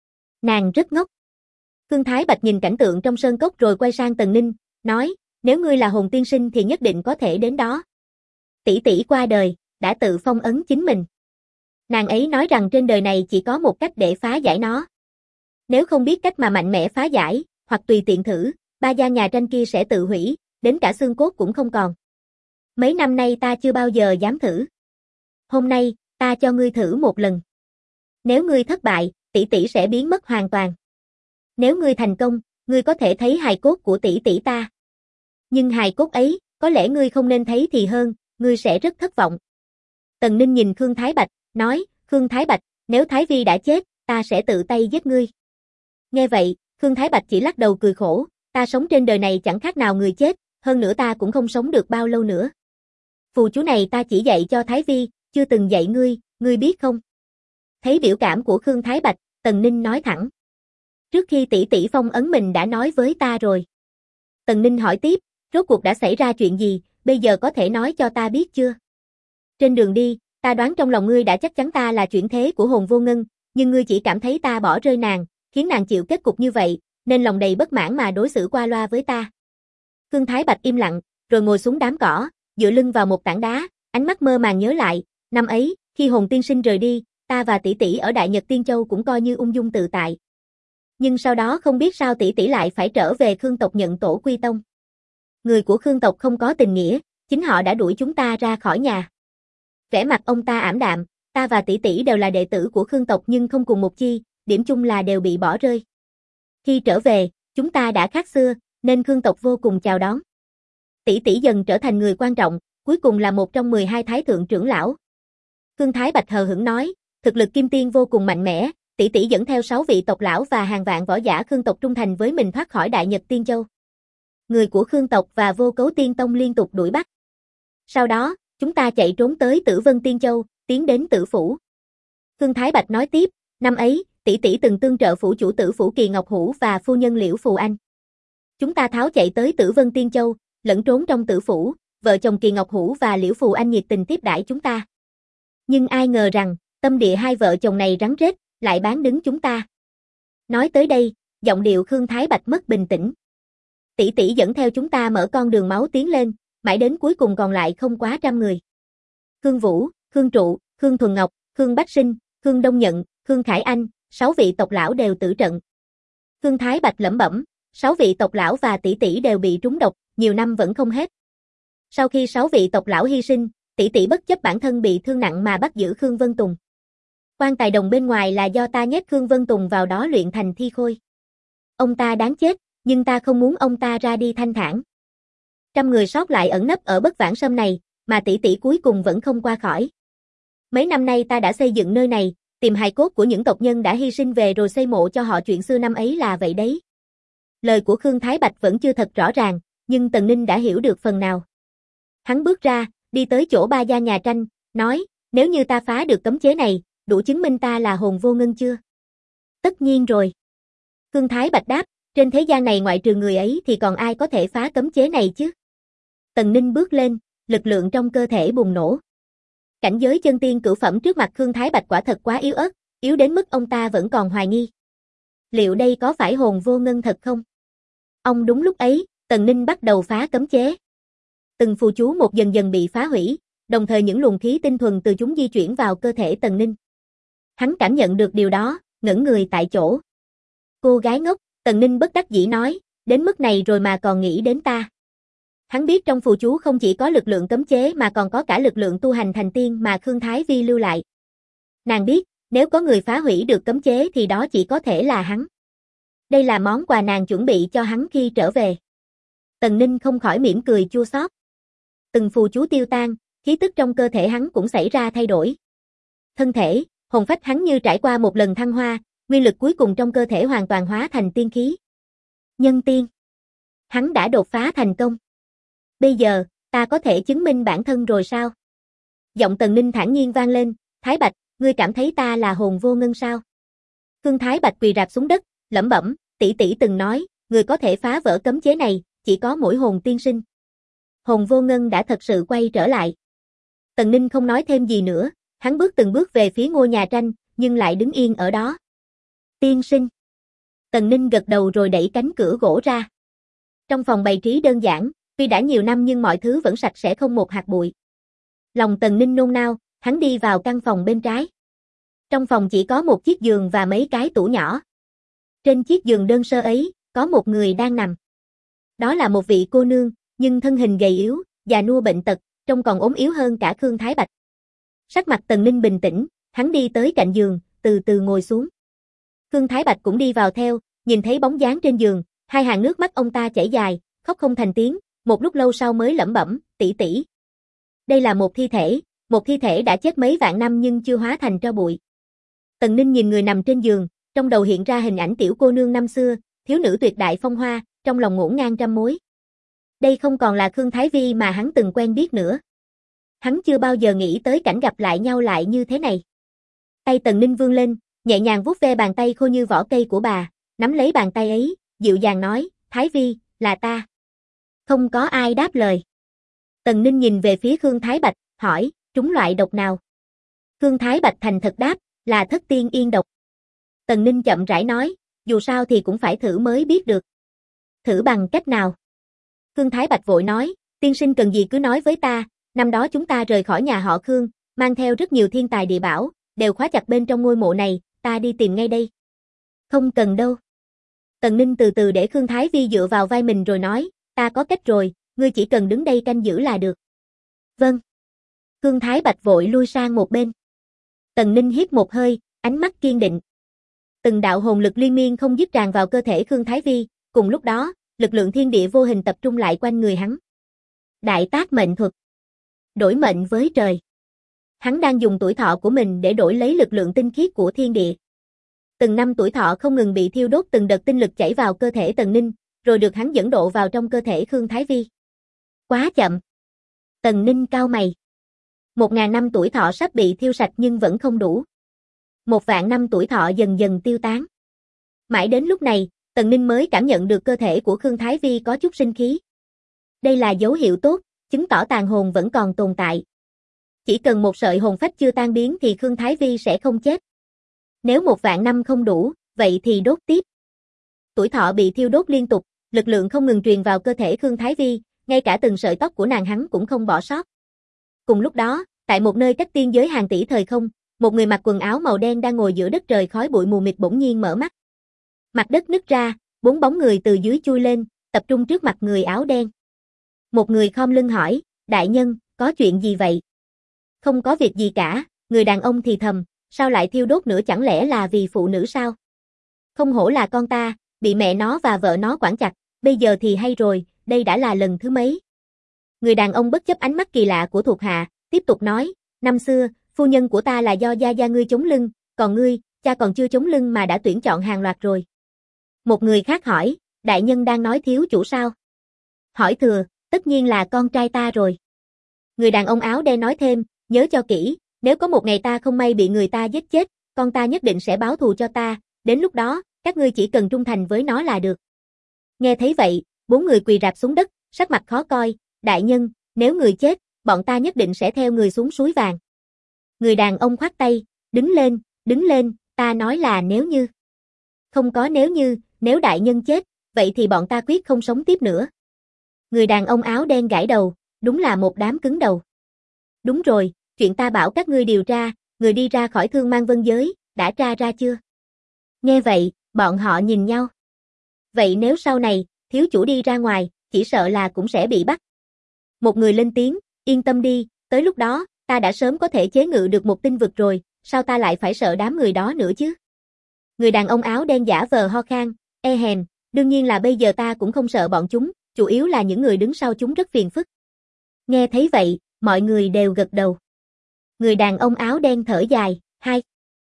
Nàng rất ngốc. Khương Thái Bạch nhìn cảnh tượng trong sơn cốc rồi quay sang Tần Ninh, nói, nếu ngươi là hồn tiên sinh thì nhất định có thể đến đó. Tỷ tỷ qua đời, đã tự phong ấn chính mình. Nàng ấy nói rằng trên đời này chỉ có một cách để phá giải nó. Nếu không biết cách mà mạnh mẽ phá giải, hoặc tùy tiện thử, ba gian nhà tranh kia sẽ tự hủy, đến cả xương cốt cũng không còn. Mấy năm nay ta chưa bao giờ dám thử. Hôm nay, ta cho ngươi thử một lần. Nếu ngươi thất bại, tỷ tỷ sẽ biến mất hoàn toàn. Nếu ngươi thành công, ngươi có thể thấy hài cốt của tỷ tỷ ta. Nhưng hài cốt ấy, có lẽ ngươi không nên thấy thì hơn, ngươi sẽ rất thất vọng. Tần Ninh nhìn Khương Thái Bạch, nói, Khương Thái Bạch, nếu Thái Vi đã chết, ta sẽ tự tay giết ngươi. Nghe vậy, Khương Thái Bạch chỉ lắc đầu cười khổ, ta sống trên đời này chẳng khác nào người chết, hơn nữa ta cũng không sống được bao lâu nữa. Phù chú này ta chỉ dạy cho Thái Vi, chưa từng dạy ngươi biết không? Thấy biểu cảm của Khương Thái Bạch, Tần Ninh nói thẳng. Trước khi tỷ tỷ phong ấn mình đã nói với ta rồi. Tần Ninh hỏi tiếp, rốt cuộc đã xảy ra chuyện gì, bây giờ có thể nói cho ta biết chưa? Trên đường đi, ta đoán trong lòng ngươi đã chắc chắn ta là chuyển thế của hồn vô ngân, nhưng ngươi chỉ cảm thấy ta bỏ rơi nàng, khiến nàng chịu kết cục như vậy, nên lòng đầy bất mãn mà đối xử qua loa với ta. Khương Thái Bạch im lặng, rồi ngồi xuống đám cỏ, dựa lưng vào một tảng đá, ánh mắt mơ màng nhớ lại, năm ấy, khi hồn tiên sinh rời đi, ta và tỷ tỷ ở Đại Nhật Tiên Châu cũng coi như ung dung tự tại. Nhưng sau đó không biết sao tỷ tỷ lại phải trở về Khương tộc nhận tổ quy tông. Người của Khương tộc không có tình nghĩa, chính họ đã đuổi chúng ta ra khỏi nhà. Vẻ mặt ông ta ảm đạm, ta và tỷ tỷ đều là đệ tử của Khương tộc nhưng không cùng một chi, điểm chung là đều bị bỏ rơi. Khi trở về, chúng ta đã khác xưa, nên Khương tộc vô cùng chào đón. Tỷ tỷ dần trở thành người quan trọng, cuối cùng là một trong 12 thái thượng trưởng lão. Khương Thái Bạch hờ hững nói, thực lực kim tiên vô cùng mạnh mẽ, tỷ tỷ dẫn theo 6 vị tộc lão và hàng vạn võ giả Khương tộc trung thành với mình thoát khỏi Đại Nhật Tiên Châu. Người của Khương tộc và Vô Cấu Tiên Tông liên tục đuổi bắt. Sau đó, chúng ta chạy trốn tới Tử Vân Tiên Châu, tiến đến Tử Phủ. Khương Thái Bạch nói tiếp, năm ấy, tỷ tỷ từng tương trợ phủ chủ Tử Phủ Kỳ Ngọc Hữu và phu nhân Liễu Phù Anh. Chúng ta tháo chạy tới Tử Vân Tiên Châu, lẫn trốn trong Tử Phủ, vợ chồng Kỳ Ngọc Hữu và Liễu Phù Anh nhiệt tình tiếp đãi chúng ta. Nhưng ai ngờ rằng, tâm địa hai vợ chồng này rắn rết, lại bán đứng chúng ta. Nói tới đây, giọng điệu Khương Thái Bạch mất bình tĩnh. Tỷ tỷ dẫn theo chúng ta mở con đường máu tiến lên, mãi đến cuối cùng còn lại không quá 100 người. Khương Vũ, Khương Trụ, Khương Thuần Ngọc, Khương Bách Sinh, Khương Đông Nhận, Khương Khải Anh, 6 vị tộc lão đều tử trận. Khương Thái Bạch lẩm bẩm, 6 vị tộc lão và tỷ tỷ đều bị trúng độc, nhiều năm vẫn không hết. Sau khi 6 vị tộc lão hy sinh, tỷ tỷ bất chấp bản thân bị thương nặng mà bắt giữ Khương Vân Tùng. Quan tài đồng bên ngoài là do ta nhét Khương Vân Tùng vào đó luyện thành thi khôi. Ông ta đáng chết, nhưng ta không muốn ông ta ra đi thanh thản. 100 người sót lại ẩn nấp ở Bất Vãng Sâm này, mà tỷ tỷ cuối cùng vẫn không qua khỏi. Mấy năm nay ta đã xây dựng nơi này, tìm hài cốt của những tộc nhân đã hy sinh về rồi xây mộ cho họ, chuyện xưa năm ấy là vậy đấy. Lời của Khương Thái Bạch vẫn chưa thật rõ ràng, nhưng Tần Ninh đã hiểu được phần nào. Hắn bước ra, đi tới chỗ ba gian nhà tranh, nói, nếu như ta phá được cấm chế này, đủ chứng minh ta là hồn vô ngân chưa? Tất nhiên rồi. Khương Thái Bạch đáp, trên thế gian này ngoại trừ người ấy thì còn ai có thể phá cấm chế này chứ? Tần Ninh bước lên, lực lượng trong cơ thể bùng nổ. Cảnh giới chân tiên cửu phẩm trước mặt Khương Thái Bạch quả thật quá yếu ớt, yếu đến mức ông ta vẫn còn hoài nghi. Liệu đây có phải hồn vô ngân thật không? Đúng lúc ấy, Tần Ninh bắt đầu phá cấm chế. Từng phù chú một dần dần bị phá hủy, đồng thời những luồng khí tinh thuần từ chúng di chuyển vào cơ thể Tần Ninh. Hắn cảm nhận được điều đó, ngẩn người tại chỗ. Cô gái ngốc, Tần Ninh bất đắc dĩ nói, đến mức này rồi mà còn nghĩ đến ta. Hắn biết trong phù chú không chỉ có lực lượng cấm chế mà còn có cả lực lượng tu hành thành tiên mà Khương Thái Vi lưu lại. Nàng biết, nếu có người phá hủy được cấm chế thì đó chỉ có thể là hắn. Đây là món quà nàng chuẩn bị cho hắn khi trở về. Tần Ninh không khỏi mỉm cười chua xót. Từng phù chú tiêu tan, khí tức trong cơ thể hắn cũng xảy ra thay đổi. Thân thể, hồn phách hắn như trải qua một lần thăng hoa, nguyên lực cuối cùng trong cơ thể hoàn toàn hóa thành tiên khí. Nhân tiên. Hắn đã đột phá thành công. Bây giờ, ta có thể chứng minh bản thân rồi sao? Giọng Tần Ninh thản nhiên vang lên, Thái Bạch, ngươi cảm thấy ta là hồn vô ngân sao? Khương Thái Bạch quỳ rạp xuống đất, lẩm bẩm, tỷ tỷ từng nói, người có thể phá vỡ cấm chế này, chỉ có mỗi hồn tiên sinh. Hồn vô ngân đã thật sự quay trở lại. Tần Ninh không nói thêm gì nữa, hắn bước từng bước về phía ngôi nhà tranh, nhưng lại đứng yên ở đó. Tiên sinh. Tần Ninh gật đầu rồi đẩy cánh cửa gỗ ra. Trong phòng bày trí đơn giản, tuy đã nhiều năm nhưng mọi thứ vẫn sạch sẽ không một hạt bụi. Lòng Tần Ninh nôn nao, hắn đi vào căn phòng bên trái. Trong phòng chỉ có một chiếc giường và mấy cái tủ nhỏ. Trên chiếc giường đơn sơ ấy, có một người đang nằm. Đó là một vị cô nương, nhưng thân hình gầy yếu, già nua bệnh tật, trông còn ốm yếu hơn cả Khương Thái Bạch. Sắc mặt Tần Ninh bình tĩnh, hắn đi tới cạnh giường, từ từ ngồi xuống. Khương Thái Bạch cũng đi vào theo, nhìn thấy bóng dáng trên giường, hai hàng nước mắt ông ta chảy dài, khóc không thành tiếng, một lúc lâu sau mới lẩm bẩm, tỷ tỷ. Đây là một thi thể đã chết mấy vạn năm nhưng chưa hóa thành tro bụi. Tần Ninh nhìn người nằm trên giường, trong đầu hiện ra hình ảnh tiểu cô nương năm xưa, thiếu nữ tuyệt đại phong hoa, trong lòng ngổn ngang trăm mối. Đây không còn là Khương Thái Vi mà hắn từng quen biết nữa. Hắn chưa bao giờ nghĩ tới cảnh gặp lại nhau lại như thế này. Tay Tần Ninh vươn lên, nhẹ nhàng vuốt ve bàn tay khô như vỏ cây của bà, nắm lấy bàn tay ấy, dịu dàng nói, Thái Vi, là ta. Không có ai đáp lời. Tần Ninh nhìn về phía Khương Thái Bạch, hỏi, trúng loại độc nào? Khương Thái Bạch thành thật đáp, là thất tiên yên độc. Tần Ninh chậm rãi nói, dù sao thì cũng phải thử mới biết được. Thử bằng cách nào? Khương Thái Bạch vội nói, tiên sinh cần gì cứ nói với ta, năm đó chúng ta rời khỏi nhà họ Khương, mang theo rất nhiều thiên tài địa bảo, đều khóa chặt bên trong ngôi mộ này, ta đi tìm ngay đây. Không cần đâu. Tần Ninh từ từ để Khương Thái Vi dựa vào vai mình rồi nói, ta có cách rồi, ngươi chỉ cần đứng đây canh giữ là được. Vâng. Khương Thái Bạch vội lui sang một bên. Tần Ninh hít một hơi, ánh mắt kiên định. Từng đạo hồn lực liên miên không dứt tràn vào cơ thể Khương Thái Vi, cùng lúc đó, lực lượng thiên địa vô hình tập trung lại quanh người hắn. Đại tác mệnh thuật. Đổi mệnh với trời. Hắn đang dùng tuổi thọ của mình để đổi lấy lực lượng tinh khiết của thiên địa. Từng năm tuổi thọ không ngừng bị thiêu đốt, từng đợt tinh lực chảy vào cơ thể Tần Ninh, rồi được hắn dẫn độ vào trong cơ thể Khương Thái Vi. Quá chậm. Tần Ninh cau mày. 1000 năm tuổi thọ sắp bị thiêu sạch nhưng vẫn không đủ. 1.000 năm tuổi thọ dần dần tiêu tán. Mãi đến lúc này, Tần Ninh mới cảm nhận được cơ thể của Khương Thái Vi có chút sinh khí. Đây là dấu hiệu tốt, chứng tỏ tàn hồn vẫn còn tồn tại. Chỉ cần một sợi hồn phách chưa tan biến thì Khương Thái Vi sẽ không chết. Nếu 1.000 năm không đủ, vậy thì đốt tiếp. Tuổi thọ bị thiêu đốt liên tục, lực lượng không ngừng truyền vào cơ thể Khương Thái Vi, ngay cả từng sợi tóc của nàng hắn cũng không bỏ sót. Cùng lúc đó, tại một nơi cách tiên giới hàng tỷ thời không, một người mặc quần áo màu đen đang ngồi giữa đất trời khói bụi mù mịt bỗng nhiên mở mắt. Mặt đất nứt ra, 4 bóng người từ dưới chui lên, tập trung trước mặt người áo đen. Một người khom lưng hỏi, đại nhân, có chuyện gì vậy? Không có việc gì cả, người đàn ông thì thầm, sao lại thiêu đốt nữa, chẳng lẽ là vì phụ nữ sao? Không hổ là con ta, bị mẹ nó và vợ nó quản chặt, bây giờ thì hay rồi, đây đã là lần thứ mấy. Người đàn ông bất chấp ánh mắt kỳ lạ của thuộc hạ, tiếp tục nói, năm xưa, phu nhân của ta là do gia ngươi chống lưng, còn ngươi, cha còn chưa chống lưng mà đã tuyển chọn hàng loạt rồi. Một người khác hỏi, đại nhân đang nói thiếu chủ sao? Hỏi thừa, tất nhiên là con trai ta rồi. Người đàn ông áo đen nói thêm, nhớ cho kỹ, nếu có một ngày ta không may bị người ta giết chết, con ta nhất định sẽ báo thù cho ta, đến lúc đó, các ngươi chỉ cần trung thành với nó là được. Nghe thấy vậy, 4 người quỳ rạp xuống đất, sắc mặt khó coi, đại nhân, nếu người chết, bọn ta nhất định sẽ theo người xuống suối vàng. Người đàn ông khoát tay, đứng lên, ta nói là nếu như. Không có nếu như, nếu đại nhân chết, vậy thì bọn ta quyết không sống tiếp nữa. Người đàn ông áo đen gãi đầu, đúng là một đám cứng đầu. Đúng rồi, chuyện ta bảo các ngươi điều tra, người đi ra khỏi Thương Mang Vân Giới, đã tra ra chưa? Nghe vậy, bọn họ nhìn nhau. Vậy nếu sau này, thiếu chủ đi ra ngoài, chỉ sợ là cũng sẽ bị bắt. Một người lên tiếng, yên tâm đi, tới lúc đó, ta đã sớm có thể chế ngự được một tinh vực rồi, sao ta lại phải sợ đám người đó nữa chứ? Người đàn ông áo đen giả vờ ho khan, hèn, đương nhiên là bây giờ ta cũng không sợ bọn chúng, chủ yếu là những người đứng sau chúng rất phiền phức. Nghe thấy vậy, mọi người đều gật đầu. Người đàn ông áo đen thở dài, hai.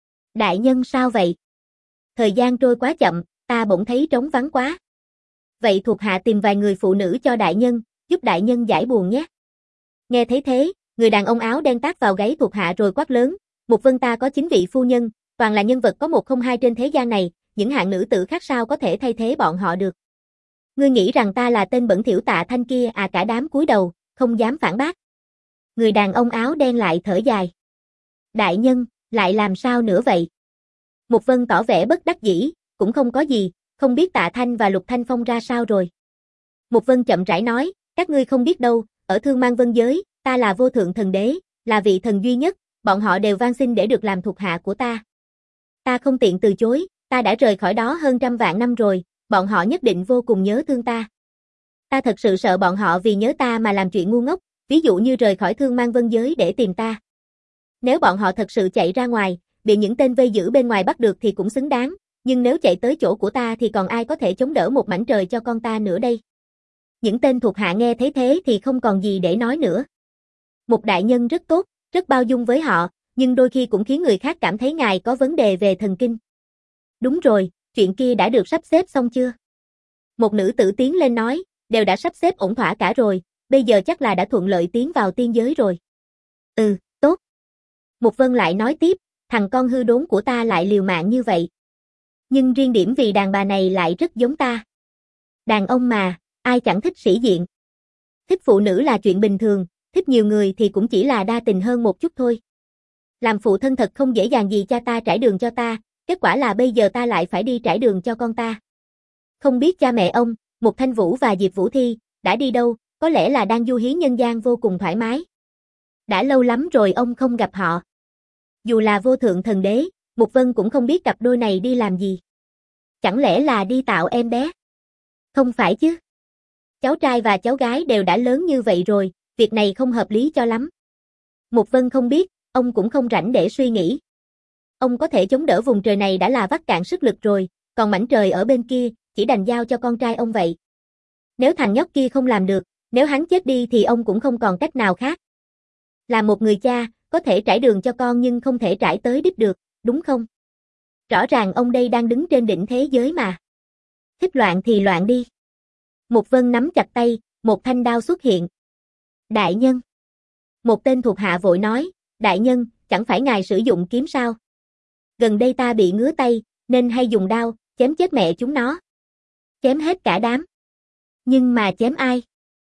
Đại nhân sao vậy? Thời gian trôi quá chậm, ta bỗng thấy trống vắng quá. Vậy thuộc hạ tìm vài người phụ nữ cho đại nhân, giúp đại nhân giải buồn nhé. Nghe thấy thế, người đàn ông áo đen tát vào gáy thuộc hạ rồi quát lớn, Mục Vân ta có 9 vị phu nhân, toàn là nhân vật có 102 trên thế gian này, những hạng nữ tử khác sao có thể thay thế bọn họ được. Ngươi nghĩ rằng ta là tên bẩn thỉu Tạ Thanh kia à? Cả đám cúi đầu, không dám phản bác. Người đàn ông áo đen lại thở dài. Đại nhân, lại làm sao nữa vậy? Mục Vân tỏ vẻ bất đắc dĩ, cũng không có gì, không biết Tạ Thanh và Lục Thanh Phong ra sao rồi. Mục Vân chậm rãi nói, các ngươi không biết đâu, ở Thương Mang Vân Giới, ta là vô thượng thần đế, là vị thần duy nhất, bọn họ đều van xin để được làm thuộc hạ của ta. Ta không tiện từ chối, ta đã rời khỏi đó hơn 100 vạn năm rồi, bọn họ nhất định vô cùng nhớ thương ta. Ta thật sự sợ bọn họ vì nhớ ta mà làm chuyện ngu ngốc, ví dụ như rời khỏi Thương Mang Vân Giới để tìm ta. Nếu bọn họ thật sự chạy ra ngoài, bị những tên vây giữ bên ngoài bắt được thì cũng xứng đáng, nhưng nếu chạy tới chỗ của ta thì còn ai có thể chống đỡ một mảnh trời cho con ta nữa đây. Những tên thuộc hạ nghe thấy thế thì không còn gì để nói nữa. Một đại nhân rất tốt, rất bao dung với họ, nhưng đôi khi cũng khiến người khác cảm thấy ngài có vấn đề về thần kinh. Đúng rồi, chuyện kia đã được sắp xếp xong chưa? Một nữ tử tiến lên nói, đều đã sắp xếp ổn thỏa cả rồi, bây giờ chắc là đã thuận lợi tiến vào tiên giới rồi. Tốt. Mục Vân lại nói tiếp, thằng con hư đốn của ta lại liều mạng như vậy. Nhưng riêng điểm vì đàn bà này lại rất giống ta. Đàn ông mà, ai chẳng thích sĩ diện. Thích phụ nữ là chuyện bình thường, thích nhiều người thì cũng chỉ là đa tình hơn một chút thôi. Làm phụ thân thật không dễ dàng gì, cha ta trải đường cho ta, kết quả là bây giờ ta lại phải đi trải đường cho con ta. Không biết cha mẹ ông, Mục Thanh Vũ và Diệp Vũ Thi, đã đi đâu, có lẽ là đang du hí nhân gian vô cùng thoải mái. Đã lâu lắm rồi ông không gặp họ. Dù là vô thượng thần đế, Mục Vân cũng không biết cặp đôi này đi làm gì. Chẳng lẽ là đi tạo em bé? Không phải chứ. Cháu trai và cháu gái đều đã lớn như vậy rồi, việc này không hợp lý cho lắm. Mục Vân không biết, ông cũng không rảnh để suy nghĩ. Ông có thể chống đỡ vùng trời này đã là vắt cạn sức lực rồi, còn mảnh trời ở bên kia, chỉ đành giao cho con trai ông vậy. Nếu thằng nhóc kia không làm được, nếu hắn chết đi thì ông cũng không còn cách nào khác. Là một người cha, có thể trải đường cho con nhưng không thể trải tới đích được, đúng không? Rõ ràng ông đây đang đứng trên đỉnh thế giới mà. Thích loạn thì loạn đi. Mục Vân nắm chặt tay, một thanh đao xuất hiện. Đại nhân. Một tên thuộc hạ vội nói, đại nhân, chẳng phải ngài sử dụng kiếm sao? Gần đây ta bị ngứa tay, nên hay dùng đao, chém chết mẹ chúng nó. Chém hết cả đám. Nhưng mà chém ai?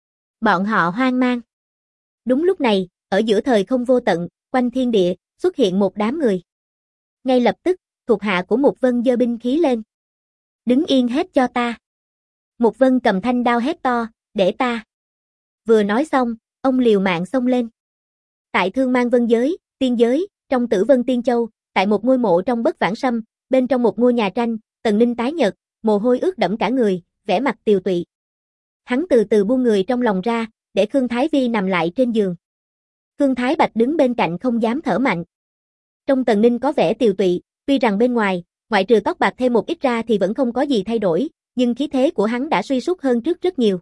Bọn họ hoang mang. Đúng lúc này, ở giữa thời không vô tận, quanh thiên địa, xuất hiện một đám người. Ngay lập tức, thuộc hạ của Mục Vân giơ binh khí lên. Đứng yên hết cho ta. Mục Vân cầm thanh đao hét to, để ta. Vừa nói xong, ông liều mạng xông lên. Tại Thương Mang Vân Giới, tiên giới, trong Tử Vân Tiên Châu, tại một ngôi mộ trong Bất Vãng Sâm, bên trong một ngôi nhà tranh, Tần Ninh tái nhợt, mồ hôi ướt đẫm cả người, vẻ mặt tiều tụy. Hắn từ từ buông người trong lòng ra, để Khương Thái Vi nằm lại trên giường. Khương Thái Bạch đứng bên cạnh không dám thở mạnh. Trong Tần Ninh có vẻ tiều tụy, tuy rằng bên ngoài, ngoại trừ tóc bạc thêm một ít ra thì vẫn không có gì thay đổi, nhưng khí thế của hắn đã suy sút hơn trước rất nhiều.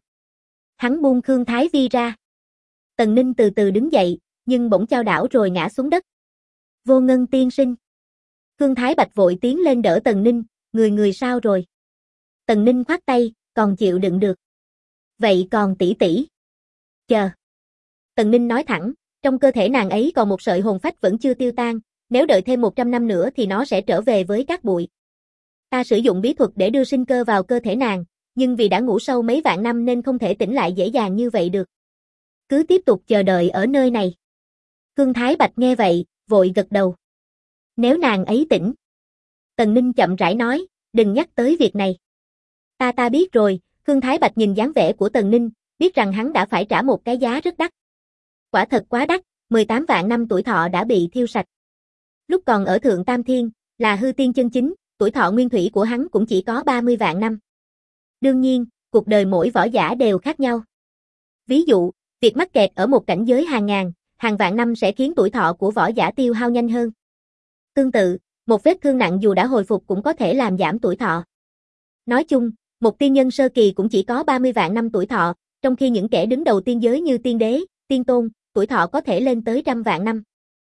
Hắn buông Khương Thái Vi ra. Tần Ninh từ từ đứng dậy, nhưng bỗng chao đảo rồi ngã xuống đất. Vô Ngân tiên sinh. Khương Thái Bạch vội tiến lên đỡ Tần Ninh, người sao rồi? Tần Ninh khoát tay, còn chịu đựng được. Vậy còn tỷ tỷ? Chờ. Tần Ninh nói thẳng, trong cơ thể nàng ấy còn một sợi hồn phách vẫn chưa tiêu tan, nếu đợi thêm 100 năm nữa thì nó sẽ trở về với cát bụi. Ta sử dụng bí thuật để đưa sinh cơ vào cơ thể nàng, nhưng vì đã ngủ sâu mấy vạn năm nên không thể tỉnh lại dễ dàng như vậy được. Cứ tiếp tục chờ đợi ở nơi này. Khương Thái Bạch nghe vậy, vội gật đầu. Nếu nàng ấy tỉnh. Tần Ninh chậm rãi nói, đừng nhắc tới việc này. Ta biết rồi. Khương Thái Bạch nhìn dáng vẻ của Tần Ninh, biết rằng hắn đã phải trả một cái giá rất đắt. Quả thật quá đắt, 18 vạn năm tuổi thọ đã bị thiêu sạch. Lúc còn ở Thượng Tam Thiên, là hư tiên chân chính, tuổi thọ nguyên thủy của hắn cũng chỉ có 30 vạn năm. Đương nhiên, cuộc đời mỗi võ giả đều khác nhau. Ví dụ, việc mắc kẹt ở một cảnh giới hàng ngàn, hàng vạn năm sẽ khiến tuổi thọ của võ giả tiêu hao nhanh hơn. Tương tự, một vết thương nặng dù đã hồi phục cũng có thể làm giảm tuổi thọ. Nói chung, một tiên nhân sơ kỳ cũng chỉ có 30 vạn năm tuổi thọ, trong khi những kẻ đứng đầu tiên giới như tiên đế, tiên tôn, tuổi thọ có thể lên tới trăm vạn năm.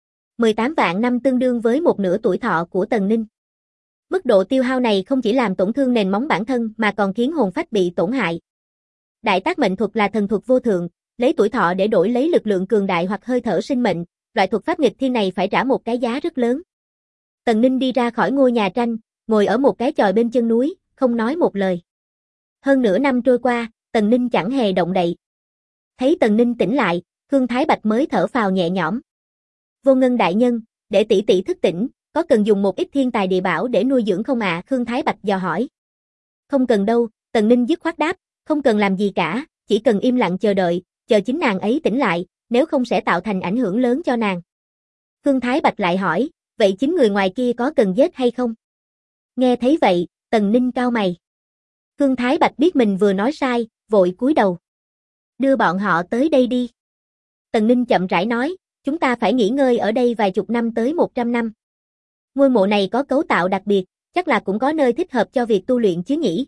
18 vạn năm tương đương với một nửa tuổi thọ của Tần Ninh. Mức độ tiêu hao này không chỉ làm tổn thương nền móng bản thân mà còn khiến hồn phách bị tổn hại. Đại tác mệnh thuật là thần thuật vô thượng, lấy tuổi thọ để đổi lấy lực lượng cường đại hoặc hơi thở sinh mệnh, loại thuật pháp nghịch thiên này phải trả một cái giá rất lớn. Tần Ninh đi ra khỏi ngôi nhà tranh, ngồi ở một cái chòi bên chân núi, không nói một lời. Hơn nửa năm trôi qua, Tần Ninh chẳng hề động đậy. Thấy Tần Ninh tỉnh lại, Khương Thái Bạch mới thở phào nhẹ nhõm. Vô Ngân đại nhân, để tỷ tỷ thức tỉnh, có cần dùng một ít thiên tài địa bảo để nuôi dưỡng không ạ? Khương Thái Bạch dò hỏi. Không cần đâu, Tần Ninh dứt khoát đáp, không cần làm gì cả, chỉ cần im lặng chờ đợi, chờ chính nàng ấy tỉnh lại, nếu không sẽ tạo thành ảnh hưởng lớn cho nàng. Khương Thái Bạch lại hỏi, vậy chính người ngoài kia có cần giết hay không? Nghe thấy vậy, Tần Ninh cau mày. Khương Thái Bạch biết mình vừa nói sai, vội cúi đầu. Đưa bọn họ tới đây đi. Tần Ninh chậm rãi nói, chúng ta phải nghỉ ngơi ở đây vài chục năm tới 100 năm. Ngôi mộ này có cấu tạo đặc biệt, chắc là cũng có nơi thích hợp cho việc tu luyện chứ nhỉ?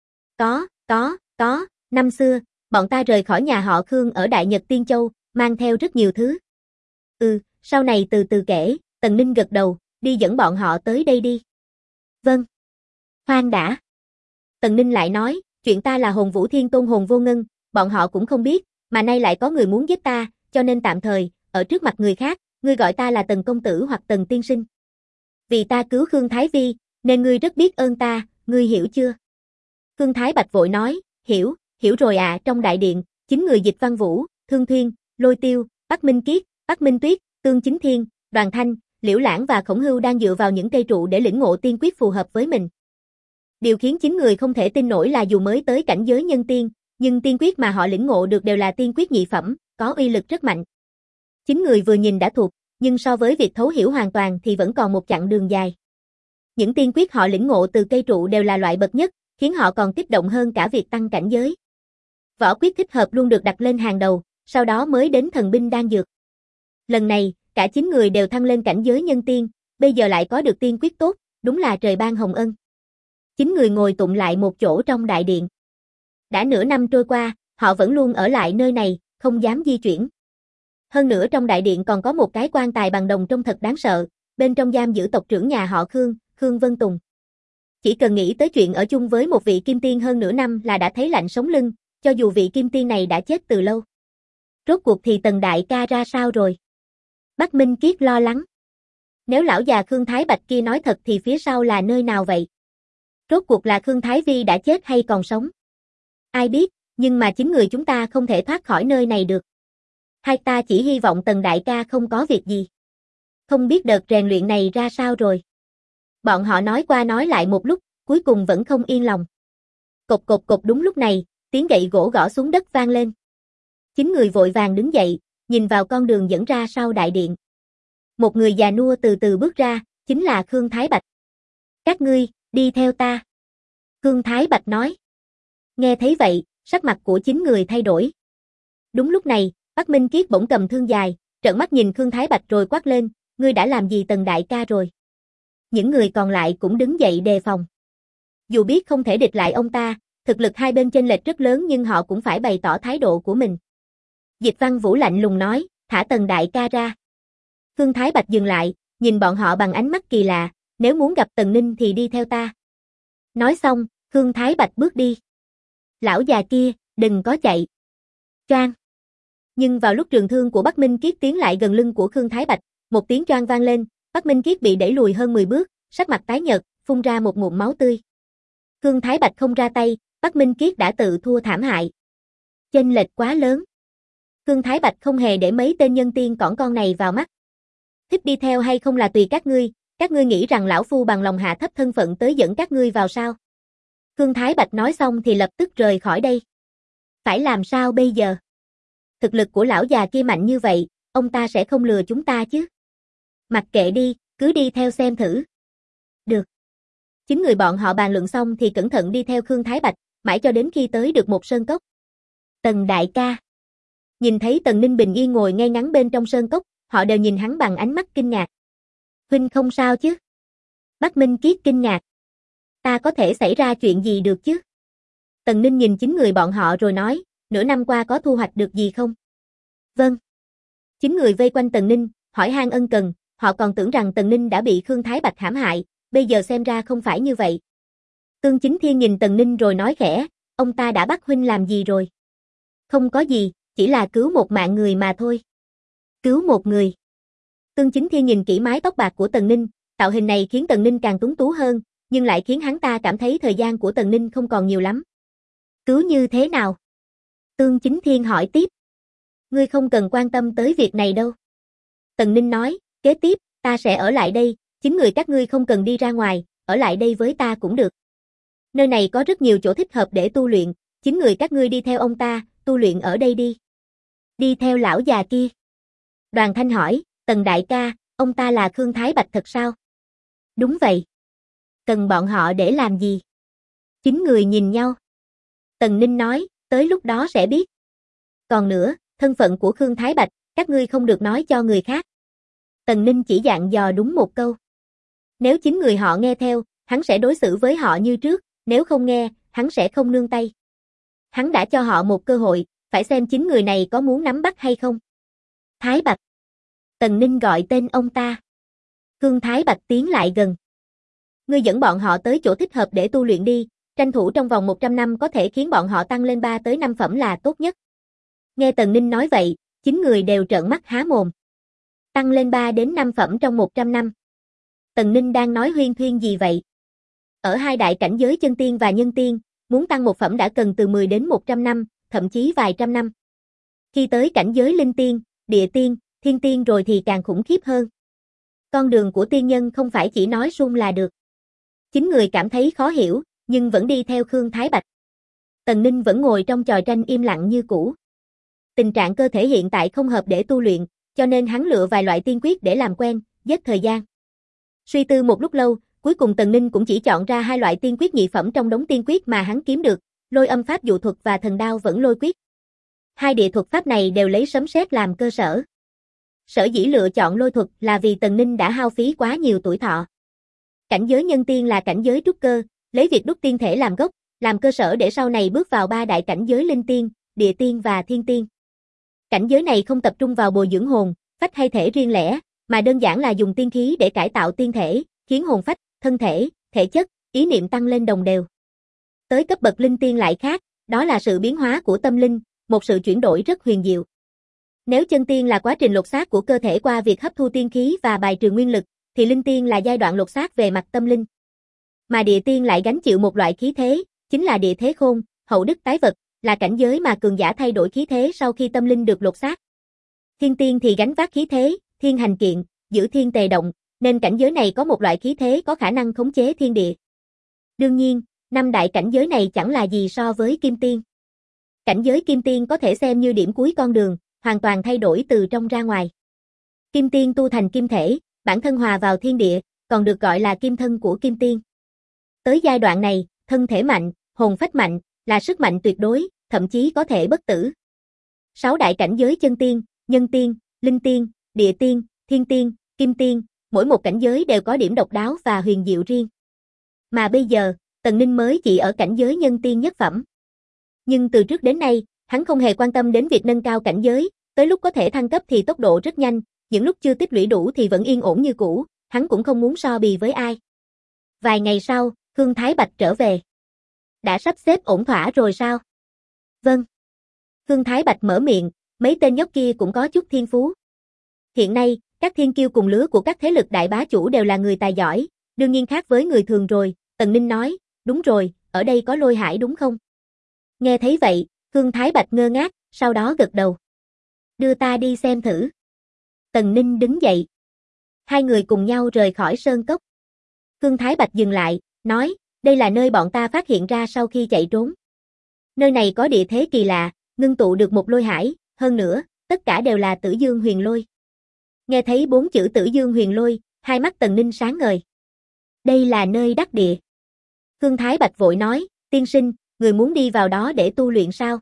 Có, năm xưa, bọn ta rời khỏi nhà họ Khương ở Đại Nhật Tiên Châu, mang theo rất nhiều thứ. Sau này từ từ kể, Tần Ninh gật đầu, đi dẫn bọn họ tới đây đi. Vâng. Khoan đã. Tần Ninh lại nói, chuyện ta là Hồn Vũ Thiên Tôn Hồn Vô Ngân, bọn họ cũng không biết, mà nay lại có người muốn giết ta, cho nên tạm thời, ở trước mặt người khác, ngươi gọi ta là Tần Công Tử hoặc Tần Tiên Sinh. Vì ta cứu Khương Thái Vi, nên ngươi rất biết ơn ta, ngươi hiểu chưa? Khương Thái Bạch vội nói, hiểu rồi ạ. Trong đại điện, 9 người Dịch Văn Vũ, Thương Thuyên, Lôi Tiêu, Bắc Minh Kiết, Bắc Minh Tuyết, Tương Chính Thiên, Đoàn Thanh, Liễu Lãng và Khổng Hưu đang dựa vào những cây trụ để lĩnh ngộ tiên quyết phù hợp với mình. Điều khiến 9 người không thể tin nổi là dù mới tới cảnh giới nhân tiên, nhưng tiên quyết mà họ lĩnh ngộ được đều là tiên quyết nhị phẩm, có uy lực rất mạnh. 9 người vừa nhìn đã thuộc, nhưng so với việc thấu hiểu hoàn toàn thì vẫn còn một chặng đường dài. Những tiên quyết họ lĩnh ngộ từ cây trụ đều là loại bậc nhất, khiến họ còn kích động hơn cả việc tăng cảnh giới. Võ quyết thích hợp luôn được đặt lên hàng đầu, sau đó mới đến thần binh đan dược. Lần này, cả 9 người đều thăng lên cảnh giới nhân tiên, bây giờ lại có được tiên quyết tốt, đúng là trời ban hồng ân. 9 người ngồi tụng lại một chỗ trong đại điện. Đã nửa năm trôi qua, họ vẫn luôn ở lại nơi này, không dám di chuyển. Hơn nữa trong đại điện còn có một cái quan tài bằng đồng trông thật đáng sợ, bên trong giam giữ tộc trưởng nhà họ Khương, Khương Vân Tùng. Chỉ cần nghĩ tới chuyện ở chung với một vị kim tiên hơn nửa năm là đã thấy lạnh sống lưng, cho dù vị kim tiên này đã chết từ lâu. Rốt cuộc thì Tần đại ca ra sao rồi? Bắc Minh Kiết lo lắng. Nếu lão già Khương Thái Bạch kia nói thật thì phía sau là nơi nào vậy? Rốt cuộc là Khương Thái Vi đã chết hay còn sống? Ai biết, nhưng mà 9 người chúng ta không thể thoát khỏi nơi này được. Hai ta chỉ hy vọng Tần đại ca không có việc gì. Không biết đợt rèn luyện này ra sao rồi? Bọn họ nói qua nói lại một lúc, cuối cùng vẫn không yên lòng. Cộc cộc cộc. Đúng lúc này, tiếng gậy gỗ gõ xuống đất vang lên. 9 người vội vàng đứng dậy, nhìn vào con đường dẫn ra sau đại điện. Một người già nua từ từ bước ra, chính là Khương Thái Bạch. Các ngươi, đi theo ta. Khương Thái Bạch nói. Nghe thấy vậy, sắc mặt của 9 người thay đổi. Đúng lúc này, Bắc Minh Kiết bỗng cầm thương dài, trợn mắt nhìn Khương Thái Bạch rồi quát lên, ngươi đã làm gì Tần đại ca rồi? Những người còn lại cũng đứng dậy đề phòng. Dù biết không thể địch lại ông ta, thực lực hai bên chênh lệch rất lớn nhưng họ cũng phải bày tỏ thái độ của mình. Dịch Văn Vũ lạnh lùng nói, thả Tần đại ca ra. Khương Thái Bạch dừng lại, nhìn bọn họ bằng ánh mắt kỳ lạ, nếu muốn gặp Tần Ninh thì đi theo ta. Nói xong, Khương Thái Bạch bước đi. Lão già kia, đừng có chạy. Choang. Nhưng vào lúc trường thương của Bắc Minh Kiết tiến lại gần lưng của Khương Thái Bạch, một tiếng choang vang lên, Bắc Minh Kiết bị đẩy lùi hơn 10 bước, sắc mặt tái nhợt, phun ra một ngụm máu tươi. Khương Thái Bạch không ra tay, Bắc Minh Kiết đã tự thua thảm hại. Chênh lệch quá lớn. Khương Thái Bạch không hề để mấy tên nhân tiên cỏn con này vào mắt. Thích đi theo hay không là tùy các ngươi nghĩ rằng lão phu bằng lòng hạ thấp thân phận tới dẫn các ngươi vào sao? Khương Thái Bạch nói xong thì lập tức rời khỏi đây. Phải làm sao bây giờ? Thực lực của lão già kia mạnh như vậy, ông ta sẽ không lừa chúng ta chứ? Mặc kệ đi, cứ đi theo xem thử. Được. Chính người bọn họ bàn luận xong thì cẩn thận đi theo Khương Thái Bạch, mãi cho đến khi tới được một sơn cốc. Tần đại ca. Nhìn thấy Tần Ninh bình yên ngồi ngay ngắn bên trong sơn cốc, họ đều nhìn hắn bằng ánh mắt kinh ngạc. Huynh không sao chứ? Bắc Minh Kiết kinh ngạc. Ta có thể xảy ra chuyện gì được chứ? Tần Ninh nhìn chính người bọn họ rồi nói, nửa năm qua có thu hoạch được gì không? Vâng. Chính người vây quanh Tần Ninh, hỏi han ân cần, họ còn tưởng rằng Tần Ninh đã bị Khương Thái Bạch hãm hại, bây giờ xem ra không phải như vậy. Tương Chính Thiên nhìn Tần Ninh rồi nói khẽ, ông ta đã bắt huynh làm gì rồi? Không có gì, chỉ là cứu một mạng người mà thôi. Cứu một người. Tương Chính Thiên nhìn kỹ mái tóc bạc của Tần Ninh, tạo hình này khiến Tần Ninh càng tuấn tú hơn, nhưng lại khiến hắn ta cảm thấy thời gian của Tần Ninh không còn nhiều lắm. Cứu như thế nào? Tương Chính Thiên hỏi tiếp. Ngươi không cần quan tâm tới việc này đâu. Tần Ninh nói, kế tiếp, ta sẽ ở lại đây, chính người các ngươi không cần đi ra ngoài, ở lại đây với ta cũng được. Nơi này có rất nhiều chỗ thích hợp để tu luyện, chính người các ngươi đi theo ông ta, tu luyện ở đây đi. Đi theo lão già kia. Đoàn Thanh hỏi, Tần đại ca, ông ta là Khương Thái Bạch thật sao? Đúng vậy. Cần bọn họ để làm gì? Chính người nhìn nhau. Tần Ninh nói, tới lúc đó sẽ biết. Còn nữa, thân phận của Khương Thái Bạch, các ngươi không được nói cho người khác. Tần Ninh chỉ dặn dò đúng một câu. Nếu chính người họ nghe theo, hắn sẽ đối xử với họ như trước, nếu không nghe, hắn sẽ không nương tay. Hắn đã cho họ một cơ hội, phải xem chính người này có muốn nắm bắt hay không. Thái Bạch. Tần Ninh gọi tên ông ta. Khương Thái Bạch tiến lại gần. Ngươi dẫn bọn họ tới chỗ thích hợp để tu luyện đi, tranh thủ trong vòng 100 năm có thể khiến bọn họ tăng lên 3 tới 5 phẩm là tốt nhất. Nghe Tần Ninh nói vậy, chính người đều trợn mắt há mồm. Tăng lên 3 đến 5 phẩm trong 100 năm. Tần Ninh đang nói huyên thuyên gì vậy? Ở hai đại cảnh giới chân tiên và nhân tiên, muốn tăng một phẩm đã cần từ 10 đến 100 năm, thậm chí vài trăm năm. Khi tới cảnh giới linh tiên, địa tiên, thiên tiên rồi thì càng khủng khiếp hơn. Con đường của tiên nhân không phải chỉ nói suông là được. Chính người cảm thấy khó hiểu, nhưng vẫn đi theo Khương Thái Bạch. Tần Ninh vẫn ngồi trong chòi tranh im lặng như cũ. Tình trạng cơ thể hiện tại không hợp để tu luyện, cho nên hắn lựa vài loại tiên quyết để làm quen, giết thời gian. Suy tư một lúc lâu, cuối cùng Tần Ninh cũng chỉ chọn ra 2 loại tiên quyết nhị phẩm trong đống tiên quyết mà hắn kiếm được, Lôi Âm Pháp Dụ Thuật và Thần Đao Vẫn Lôi Quyết. 2 địa thuật pháp này đều lấy sấm sét làm cơ sở. Sở dĩ lựa chọn lôi thuật là vì Tần Ninh đã hao phí quá nhiều tuổi thọ. Cảnh giới nhân tiên là cảnh giới trúc cơ, lấy việc đúc tiên thể làm gốc, làm cơ sở để sau này bước vào 3 đại cảnh giới linh tiên, địa tiên và thiên tiên. Cảnh giới này không tập trung vào bồi dưỡng hồn, phách hay thể riêng lẻ, mà đơn giản là dùng tiên khí để cải tạo tiên thể, khiến hồn phách, thân thể, thể chất, ý niệm tăng lên đồng đều. Tới cấp bậc linh tiên lại khác, đó là sự biến hóa của tâm linh, một sự chuyển đổi rất huyền diệu. Nếu chân tiên là quá trình lột xác của cơ thể qua việc hấp thu tiên khí và bài trừ nguyên lực, thì linh tiên là giai đoạn lột xác về mặt tâm linh. Mà địa tiên lại gánh chịu một loại khí thế, chính là địa thế khôn, hậu đức tái vật, là cảnh giới mà cường giả thay đổi khí thế sau khi tâm linh được lột xác. Thiên tiên thì gánh vác khí thế, thiên hành kiện, giữ thiên tề động, nên cảnh giới này có một loại khí thế có khả năng khống chế thiên địa. Đương nhiên, 5 đại cảnh giới này chẳng là gì so với kim tiên. Cảnh giới kim tiên có thể xem như điểm cuối con đường, hoàn toàn thay đổi từ trong ra ngoài. Kim tiên tu thành kim thể, bản thân hòa vào thiên địa, còn được gọi là kim thân của kim tiên. Tới giai đoạn này, thân thể mạnh, hồn phách mạnh, là sức mạnh tuyệt đối, thậm chí có thể bất tử. 6 đại cảnh giới chân tiên, nhân tiên, linh tiên, địa tiên, thiên tiên, kim tiên, mỗi một cảnh giới đều có điểm độc đáo và huyền diệu riêng. Mà bây giờ, Tần Ninh mới chỉ ở cảnh giới nhân tiên nhất phẩm. Nhưng từ trước đến nay, hắn không hề quan tâm đến việc nâng cao cảnh giới, tới lúc có thể thăng cấp thì tốc độ rất nhanh, những lúc chưa tích lũy đủ thì vẫn yên ổn như cũ, hắn cũng không muốn so bì với ai. Vài ngày sau, Khương Thái Bạch trở về. Đã sắp xếp ổn thỏa rồi sao? Vâng. Khương Thái Bạch mở miệng, mấy tên nhóc kia cũng có chút thiên phú. Hiện nay, các thiên kiêu cùng lứa của các thế lực đại bá chủ đều là người tài giỏi, Đương nhiên khác với người thường rồi, Tần Ninh nói, đúng rồi, ở đây có lôi hải đúng không? Nghe thấy vậy, Khương Thái Bạch ngơ ngác, sau đó gật đầu. Đưa ta đi xem thử. Tần Ninh đứng dậy. Hai người cùng nhau rời khỏi sơn cốc. Khương Thái Bạch dừng lại, nói, đây là nơi bọn ta phát hiện ra sau khi chạy trốn. Nơi này có địa thế kỳ lạ, ngưng tụ được một lôi hải, hơn nữa, tất cả đều là Tử Dương Huyền Lôi. Nghe thấy 4 chữ Tử Dương Huyền Lôi, hai mắt Tần Ninh sáng ngời. Đây là nơi đắc địa. Khương Thái Bạch vội nói, tiên sinh, người muốn đi vào đó để tu luyện sao?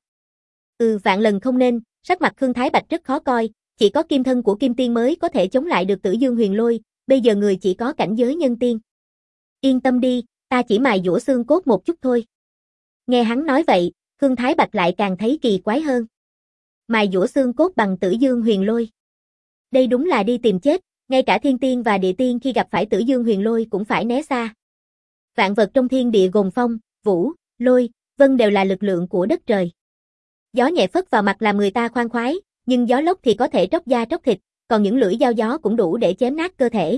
Vạn lần không nên, sắc mặt Khương Thái Bạch rất khó coi, chỉ có kim thân của kim tiên mới có thể chống lại được Tử Dương Huyền Lôi, bây giờ người chỉ có cảnh giới nhân tiên. Yên tâm đi, ta chỉ mài dũa xương cốt một chút thôi. Nghe hắn nói vậy, Khương Thái Bạch lại càng thấy kỳ quái hơn. Mài dũa xương cốt bằng Tử Dương Huyền Lôi. Đây đúng là đi tìm chết, ngay cả thiên tiên và địa tiên khi gặp phải Tử Dương Huyền Lôi cũng phải né xa. Vạn vật trong thiên địa gồm phong, vũ, lôi, vân đều là lực lượng của đất trời. Gió nhẹ phất vào mặt làm người ta khoan khoái, nhưng gió lốc thì có thể tróc da tróc thịt, còn những lưỡi dao gió cũng đủ để chém nát cơ thể.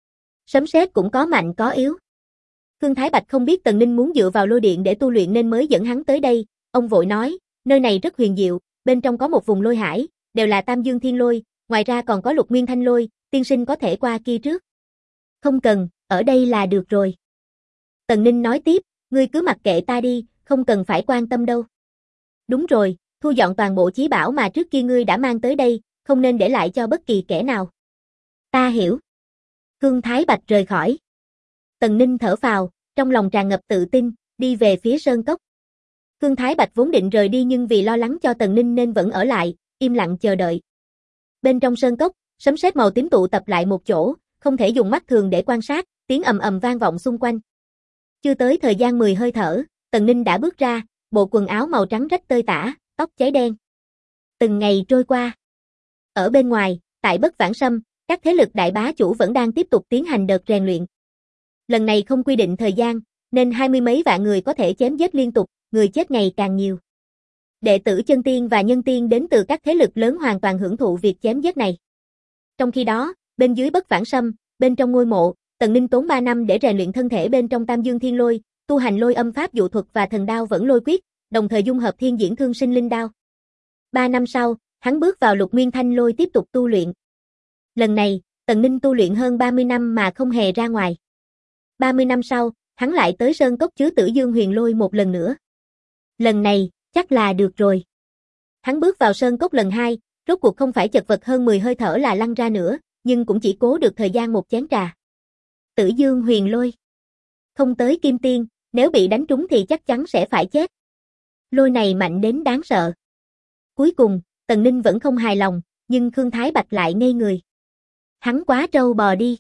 Sấm sét cũng có mạnh có yếu. Khương Thái Bạch không biết Tần Ninh muốn dựa vào lôi điện để tu luyện nên mới dẫn hắn tới đây, ông vội nói, nơi này rất huyền diệu, bên trong có một vùng lôi hải, đều là Tam Dương Thiên Lôi, ngoài ra còn có Lục Nguyên Thanh Lôi, tiên sinh có thể qua kia trước. Không cần, ở đây là được rồi. Tần Ninh nói tiếp, ngươi cứ mặc kệ ta đi, không cần phải quan tâm đâu. Đúng rồi, thu dọn toàn bộ chí bảo mà trước kia ngươi đã mang tới đây, không nên để lại cho bất kỳ kẻ nào. Ta hiểu. Khương Thái Bạch rời khỏi. Tần Ninh thở phào, trong lòng tràn ngập tự tin, đi về phía sơn cốc. Khương Thái Bạch vốn định rời đi nhưng vì lo lắng cho Tần Ninh nên vẫn ở lại, im lặng chờ đợi. Bên trong sơn cốc, sấm sét màu tím tụ tập lại một chỗ, không thể dùng mắt thường để quan sát, tiếng ầm ầm vang vọng xung quanh. Chưa tới thời gian 10 hơi thở, Tần Ninh đã bước ra, bộ quần áo màu trắng rách tơi tả, tóc cháy đen. Từng ngày trôi qua. Ở bên ngoài, tại Bất Vãng Sâm, các thế lực đại bá chủ vẫn đang tiếp tục tiến hành đợt rèn luyện. Lần này không quy định thời gian, nên 20 mấy vạn người có thể chém giết liên tục, người chết ngày càng nhiều. Đệ tử chân tiên và nhân tiên đến từ các thế lực lớn hoàn toàn hưởng thụ việc chém giết này. Trong khi đó, bên dưới Bất Vãng Sâm, bên trong ngôi mộ, Tần Ninh tốn 3 năm để rèn luyện thân thể bên trong Tam Dương Thiên Lôi, tu hành lôi âm pháp dụ thuật và thần đao vẫn lôi quyết, đồng thời dung hợp thiên diễn thương sinh linh đao. 3 năm sau, hắn bước vào Lục Nguyên Thanh Lôi tiếp tục tu luyện. Lần này, Tần Ninh tu luyện hơn 30 năm mà không hề ra ngoài. 30 năm sau, hắn lại tới sơn cốc chứa Tử Dương Huyền Lôi một lần nữa. Lần này, chắc là được rồi. Hắn bước vào sơn cốc lần 2, rốt cuộc không phải chật vật hơn 10 hơi thở là lăn ra nữa, nhưng cũng chỉ cố được thời gian một chén trà. Tử Dương Huyền Lôi. Không tới kim tiên, nếu bị đánh trúng thì chắc chắn sẽ phải chết. Lôi này mạnh đến đáng sợ. Cuối cùng, Tần Ninh vẫn không hài lòng, nhưng Khương Thái Bạch lại ngây người. Hắn quá trâu bò đi.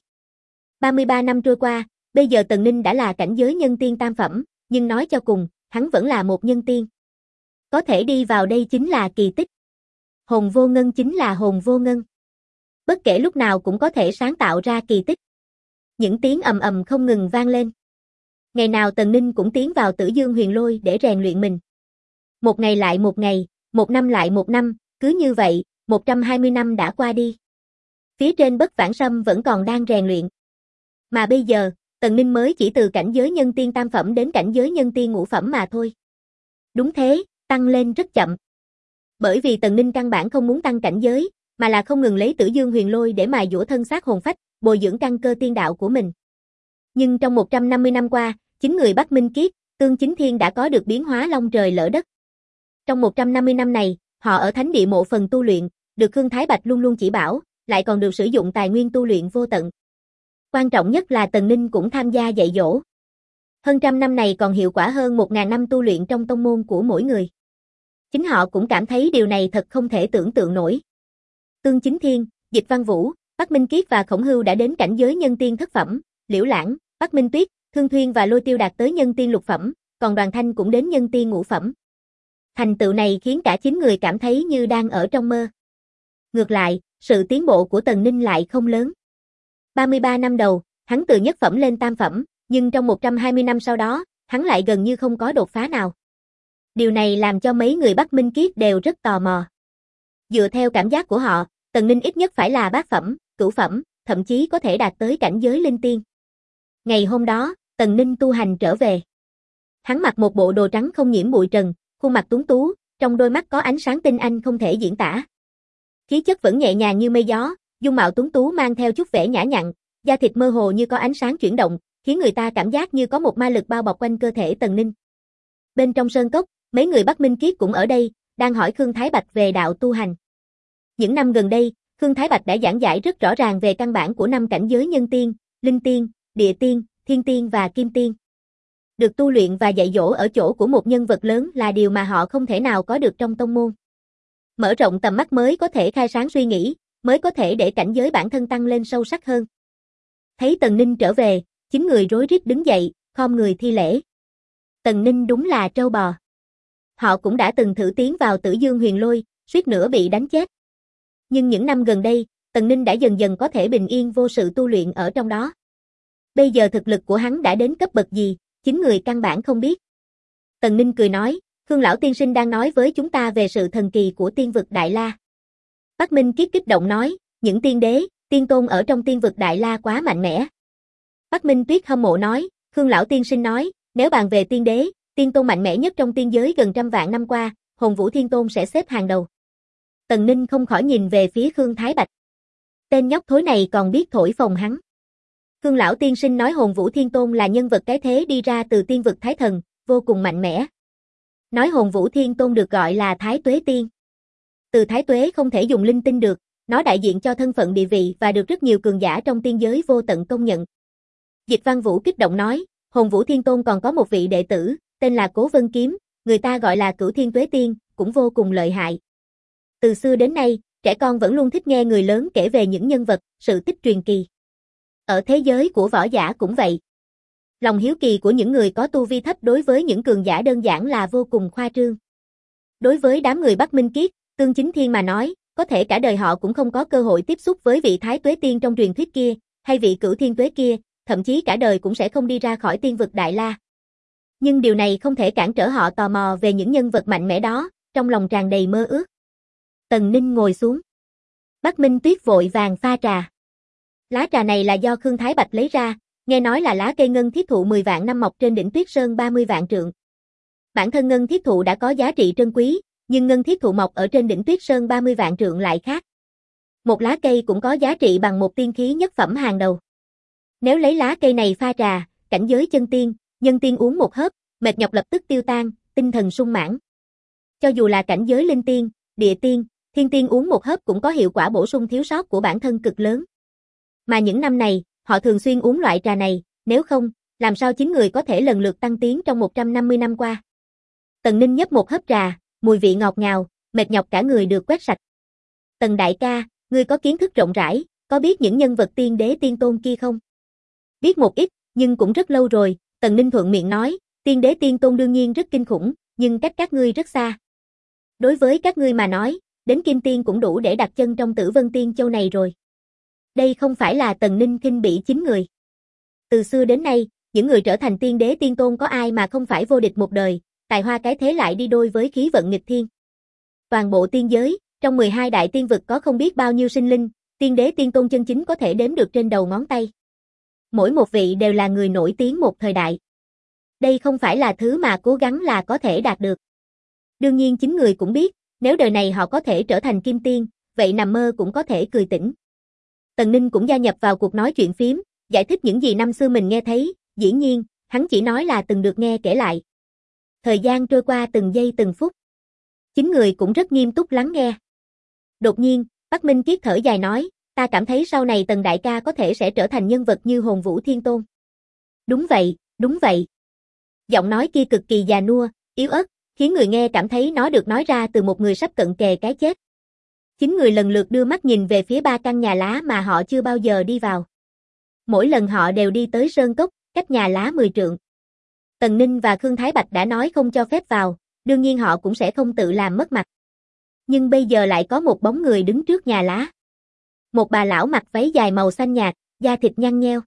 33 năm trôi qua, bây giờ Tần Ninh đã là cảnh giới nhân tiên tam phẩm, nhưng nói cho cùng, hắn vẫn là một nhân tiên. Có thể đi vào đây chính là kỳ tích. Hồn vô ngân chính là hồn vô ngân. Bất kể lúc nào cũng có thể sáng tạo ra kỳ tích. Những tiếng ầm ầm không ngừng vang lên. Ngày nào Tần Ninh cũng tiến vào Tử Dương Huyền Lôi để rèn luyện mình. Một ngày lại một ngày, một năm lại một năm, cứ như vậy, 120 năm đã qua đi. Phía trên Bất Vãng Sâm vẫn còn đang rèn luyện. Mà bây giờ, Tần Ninh mới chỉ từ cảnh giới nhân tiên tam phẩm đến cảnh giới nhân tiên ngũ phẩm mà thôi. Đúng thế, tăng lên rất chậm. Bởi vì Tần Ninh căn bản không muốn tăng cảnh giới, mà là không ngừng lấy Tử Dương Huyền Lôi để mài dũa thân xác hồn phách, bồi dưỡng căn cơ tiên đạo của mình. Nhưng trong 150 năm qua, chính người Bắc Minh Kiết, Tương Chính Thiên đã có được biến hóa long trời lỡ đất. Trong 150 năm này, họ ở thánh địa mộ phần tu luyện, được Khương Thái Bạch luôn luôn chỉ bảo, lại còn được sử dụng tài nguyên tu luyện vô tận. Quan trọng nhất là Tần Ninh cũng tham gia dạy dỗ. Hơn trăm năm này còn hiệu quả hơn 1000 năm tu luyện trong tông môn của mỗi người. Chính họ cũng cảm thấy điều này thật không thể tưởng tượng nổi. Tương Chính Thiên, Dịch Văn Vũ, Bắc Minh Kiết và Khổng Hưu đã đến cảnh giới nhân tiên thất phẩm, Liễu Lãng, Bắc Minh Tuyết, Thương Thuyên và Lôi Tiêu đạt tới nhân tiên lục phẩm, còn Đoàn Thanh cũng đến nhân tiên ngũ phẩm. Thành tựu này khiến cả 9 người cảm thấy như đang ở trong mơ. Ngược lại, sự tiến bộ của Tần Ninh lại không lớn. 33 năm đầu, hắn từ nhất phẩm lên tam phẩm, nhưng trong 120 năm sau đó, hắn lại gần như không có đột phá nào. Điều này làm cho mấy người Bắc Minh Kiết đều rất tò mò. Dựa theo cảm giác của họ, Tần Ninh ít nhất phải là bát phẩm, cửu phẩm, thậm chí có thể đạt tới cảnh giới linh tiên. Ngày hôm đó, Tần Ninh tu hành trở về. Hắn mặc một bộ đồ trắng không nhiễm bụi trần, khuôn mặt tuấn tú, trong đôi mắt có ánh sáng tinh anh không thể diễn tả. Khí chất vẫn nhẹ nhàng như mây gió, dung mạo tuấn tú mang theo chút vẻ nhã nhặn, da thịt mơ hồ như có ánh sáng chuyển động, khiến người ta cảm giác như có một ma lực bao bọc quanh cơ thể Tần Ninh. Bên trong sơn cốc, mấy người Bắc Minh Kiết cũng ở đây, đang hỏi Khương Thái Bạch về đạo tu hành. Những năm gần đây, Khương Thái Bạch đã giảng giải rất rõ ràng về căn bản của 5 cảnh giới nhân tiên, linh tiên, địa tiên, thiên tiên và kim tiên. Được tu luyện và dạy dỗ ở chỗ của một nhân vật lớn là điều mà họ không thể nào có được trong tông môn. Mở rộng tầm mắt mới có thể khai sáng suy nghĩ, mới có thể để cảnh giới bản thân tăng lên sâu sắc hơn. Thấy Tần Ninh trở về, 9 người rối rít đứng dậy, khom người thi lễ. Tần Ninh đúng là trâu bò. Họ cũng đã từng thử tiến vào Tử Dương Huyền Lôi, suýt nữa bị đánh chết. Nhưng những năm gần đây, Tần Ninh đã dần dần có thể bình yên vô sự tu luyện ở trong đó. Bây giờ thực lực của hắn đã đến cấp bậc gì, 9 người căn bản không biết. Tần Ninh cười nói, Khương lão tiên sinh đang nói với chúng ta về sự thần kỳ của tiên vực Đại La. Bắc Minh Kiết kích động nói, những tiên đế, tiên tôn ở trong tiên vực Đại La quá mạnh mẽ. Bắc Minh Tuyết hâm mộ nói, Khương lão tiên sinh nói, nếu bàn về tiên đế, tiên tôn mạnh mẽ nhất trong tiên giới gần trăm vạn năm qua, Hồn Vũ Thiên Tôn sẽ xếp hàng đầu. Tần Ninh không khỏi nhìn về phía Khương Thái Bạch. Tên nhóc thối này còn biết thổi phồng hắn. Khương lão tiên sinh nói Hồn Vũ Thiên Tôn là nhân vật cái thế đi ra từ tiên vực Thái Thần, vô cùng mạnh mẽ. Nói Hồn Vũ Thiên Tôn được gọi là Thái Tuế Tiên. Từ Thái Tuế không thể dùng linh tinh được, nó đại diện cho thân phận địa vị và được rất nhiều cường giả trong tiên giới vô tận công nhận. Dịch Văn Vũ kích động nói, Hồn Vũ Thiên Tôn còn có một vị đệ tử, tên là Cố Vân Kiếm, người ta gọi là Cửu Thiên Tuế Tiên, cũng vô cùng lợi hại. Từ xưa đến nay, trẻ con vẫn luôn thích nghe người lớn kể về những nhân vật, sự tích truyền kỳ. Ở thế giới của võ giả cũng vậy. Lòng hiếu kỳ của những người có tu vi thấp đối với những cường giả đơn giản là vô cùng khoa trương. Đối với đám người Bắc Minh Kiết, Tương Chính Thiên mà nói, có thể cả đời họ cũng không có cơ hội tiếp xúc với vị Thái Tuế Tiên trong truyền thuyết kia, hay vị Cửu Thiên Tuế kia, thậm chí cả đời cũng sẽ không đi ra khỏi tiên vực Đại La. Nhưng điều này không thể cản trở họ tò mò về những nhân vật mạnh mẽ đó, trong lòng tràn đầy mơ ước. Tần Ninh ngồi xuống. Bắc Minh Tuyết vội vàng pha trà. Lá trà này là do Khương Thái Bạch lấy ra, nghe nói là lá cây ngân thiết thụ 10 vạn năm mọc trên đỉnh Tuyết Sơn 30 vạn trượng. Bản thân ngân thiết thụ đã có giá trị trân quý, nhưng ngân thiết thụ mọc ở trên đỉnh Tuyết Sơn 30 vạn trượng lại khác. Một lá cây cũng có giá trị bằng một tiên khí nhất phẩm hàng đầu. Nếu lấy lá cây này pha trà, cảnh giới chân tiên, nhân tiên uống một hớp, mệt nhọc lập tức tiêu tan, tinh thần sung mãn. Cho dù là cảnh giới linh tiên, địa tiên, thiên tiên uống một hớp cũng có hiệu quả bổ sung thiếu sót của bản thân cực lớn. Mà những năm này, họ thường xuyên uống loại trà này, nếu không, làm sao 9 người có thể lần lượt tăng tiến trong 150 năm qua. Tần Ninh nhấp một hớp trà, mùi vị ngọt ngào, mệt nhọc cả người được quét sạch. Tần đại ca, ngươi có kiến thức rộng rãi, có biết những nhân vật tiên đế tiên tôn kia không? Biết một ít, nhưng cũng rất lâu rồi, Tần Ninh thuận miệng nói, tiên đế tiên tôn đương nhiên rất kinh khủng, nhưng cách các ngươi rất xa. Đối với các ngươi mà nói, đến kim tiên cũng đủ để đặt chân trong Tử Vân Tiên Châu này rồi. Đây không phải là Tần Ninh khinh bỉ 9 người. Từ xưa đến nay, những người trở thành tiên đế tiên tôn có ai mà không phải vô địch một đời, tài hoa cái thế lại đi đôi với khí vận nghịch thiên. Toàn bộ tiên giới, trong 12 đại tiên vực có không biết bao nhiêu sinh linh, tiên đế tiên tôn chân chính có thể đếm được trên đầu ngón tay. Mỗi một vị đều là người nổi tiếng một thời đại. Đây không phải là thứ mà cố gắng là có thể đạt được. Đương nhiên 9 người cũng biết, nếu đời này họ có thể trở thành kim tiên, vậy nằm mơ cũng có thể cười tỉnh. Tần Ninh cũng gia nhập vào cuộc nói chuyện phím, giải thích những gì năm xưa mình nghe thấy, dĩ nhiên, hắn chỉ nói là từng được nghe kể lại. Thời gian trôi qua từng giây từng phút. 9 người cũng rất nghiêm túc lắng nghe. Đột nhiên, Bắc Minh Kiết thở dài nói, ta cảm thấy sau này Tần đại ca có thể sẽ trở thành nhân vật như Hồn Vũ Thiên Tôn. Đúng vậy, đúng vậy. Giọng nói kia cực kỳ già nua, yếu ớt, khiến người nghe cảm thấy nó được nói ra từ một người sắp cận kề cái chết. 9 người lần lượt đưa mắt nhìn về phía 3 căn nhà lá mà họ chưa bao giờ đi vào. Mỗi lần họ đều đi tới sơn cốc, cách nhà lá 10 trượng. Tần Ninh và Khương Thái Bạch đã nói không cho phép vào, đương nhiên họ cũng sẽ không tự làm mất mặt. Nhưng bây giờ lại có một bóng người đứng trước nhà lá. Một bà lão mặc váy dài màu xanh nhạt, da thịt nhăn nheo.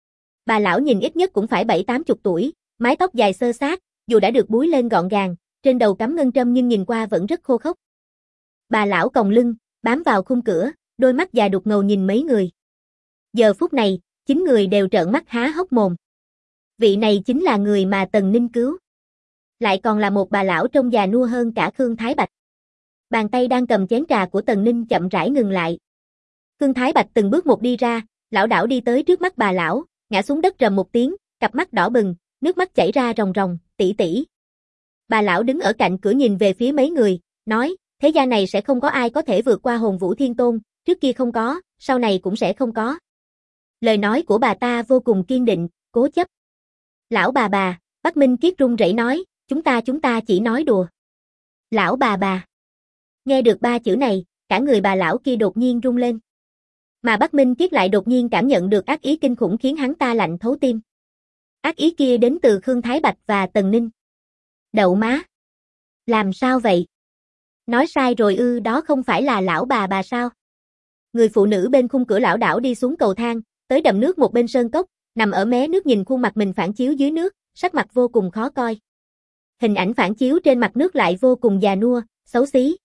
Bà lão nhìn ít nhất cũng phải 7-80 tuổi, mái tóc dài xơ xát, dù đã được búi lên gọn gàng, trên đầu cắm ngân trâm nhưng nhìn qua vẫn rất khô khốc. Bà lão còng lưng, bám vào khung cửa, đôi mắt già đục ngầu nhìn mấy người. Giờ phút này, 9 người đều trợn mắt há hốc mồm. Vị này chính là người mà Tần Ninh cứu. Lại còn là một bà lão trông già nua hơn cả Khương Thái Bạch. Bàn tay đang cầm chén trà của Tần Ninh chậm rãi ngừng lại. Khương Thái Bạch từng bước một đi ra, lảo đảo đi tới trước mắt bà lão, ngã xuống đất rầm một tiếng, cặp mắt đỏ bừng, nước mắt chảy ra ròng ròng, tỷ tỷ. Bà lão đứng ở cạnh cửa nhìn về phía mấy người, nói, thế gian này sẽ không có ai có thể vượt qua Hồn Vũ Thiên Tôn, trước kia không có, sau này cũng sẽ không có. Lời nói của bà ta vô cùng kiên định, cố chấp. Lão bà, Bắc Minh Kiết run rẩy nói, chúng ta chỉ nói đùa. Lão bà. Nghe được ba chữ này, cả người bà lão kia đột nhiên run lên. Mà Bắc Minh Kiết lại đột nhiên cảm nhận được ác ý kinh khủng khiến hắn ta lạnh thấu tim. Ác ý kia đến từ Khương Thái Bạch và Tần Ninh. Đậu má. Làm sao vậy? Nói sai rồi ư, đó không phải là lão bà sao? Người phụ nữ bên khung cửa lảo đảo đi xuống cầu thang, tới đầm nước một bên sơn cốc, nằm ở mé nước nhìn khuôn mặt mình phản chiếu dưới nước, sắc mặt vô cùng khó coi. Hình ảnh phản chiếu trên mặt nước lại vô cùng già nua, xấu xí.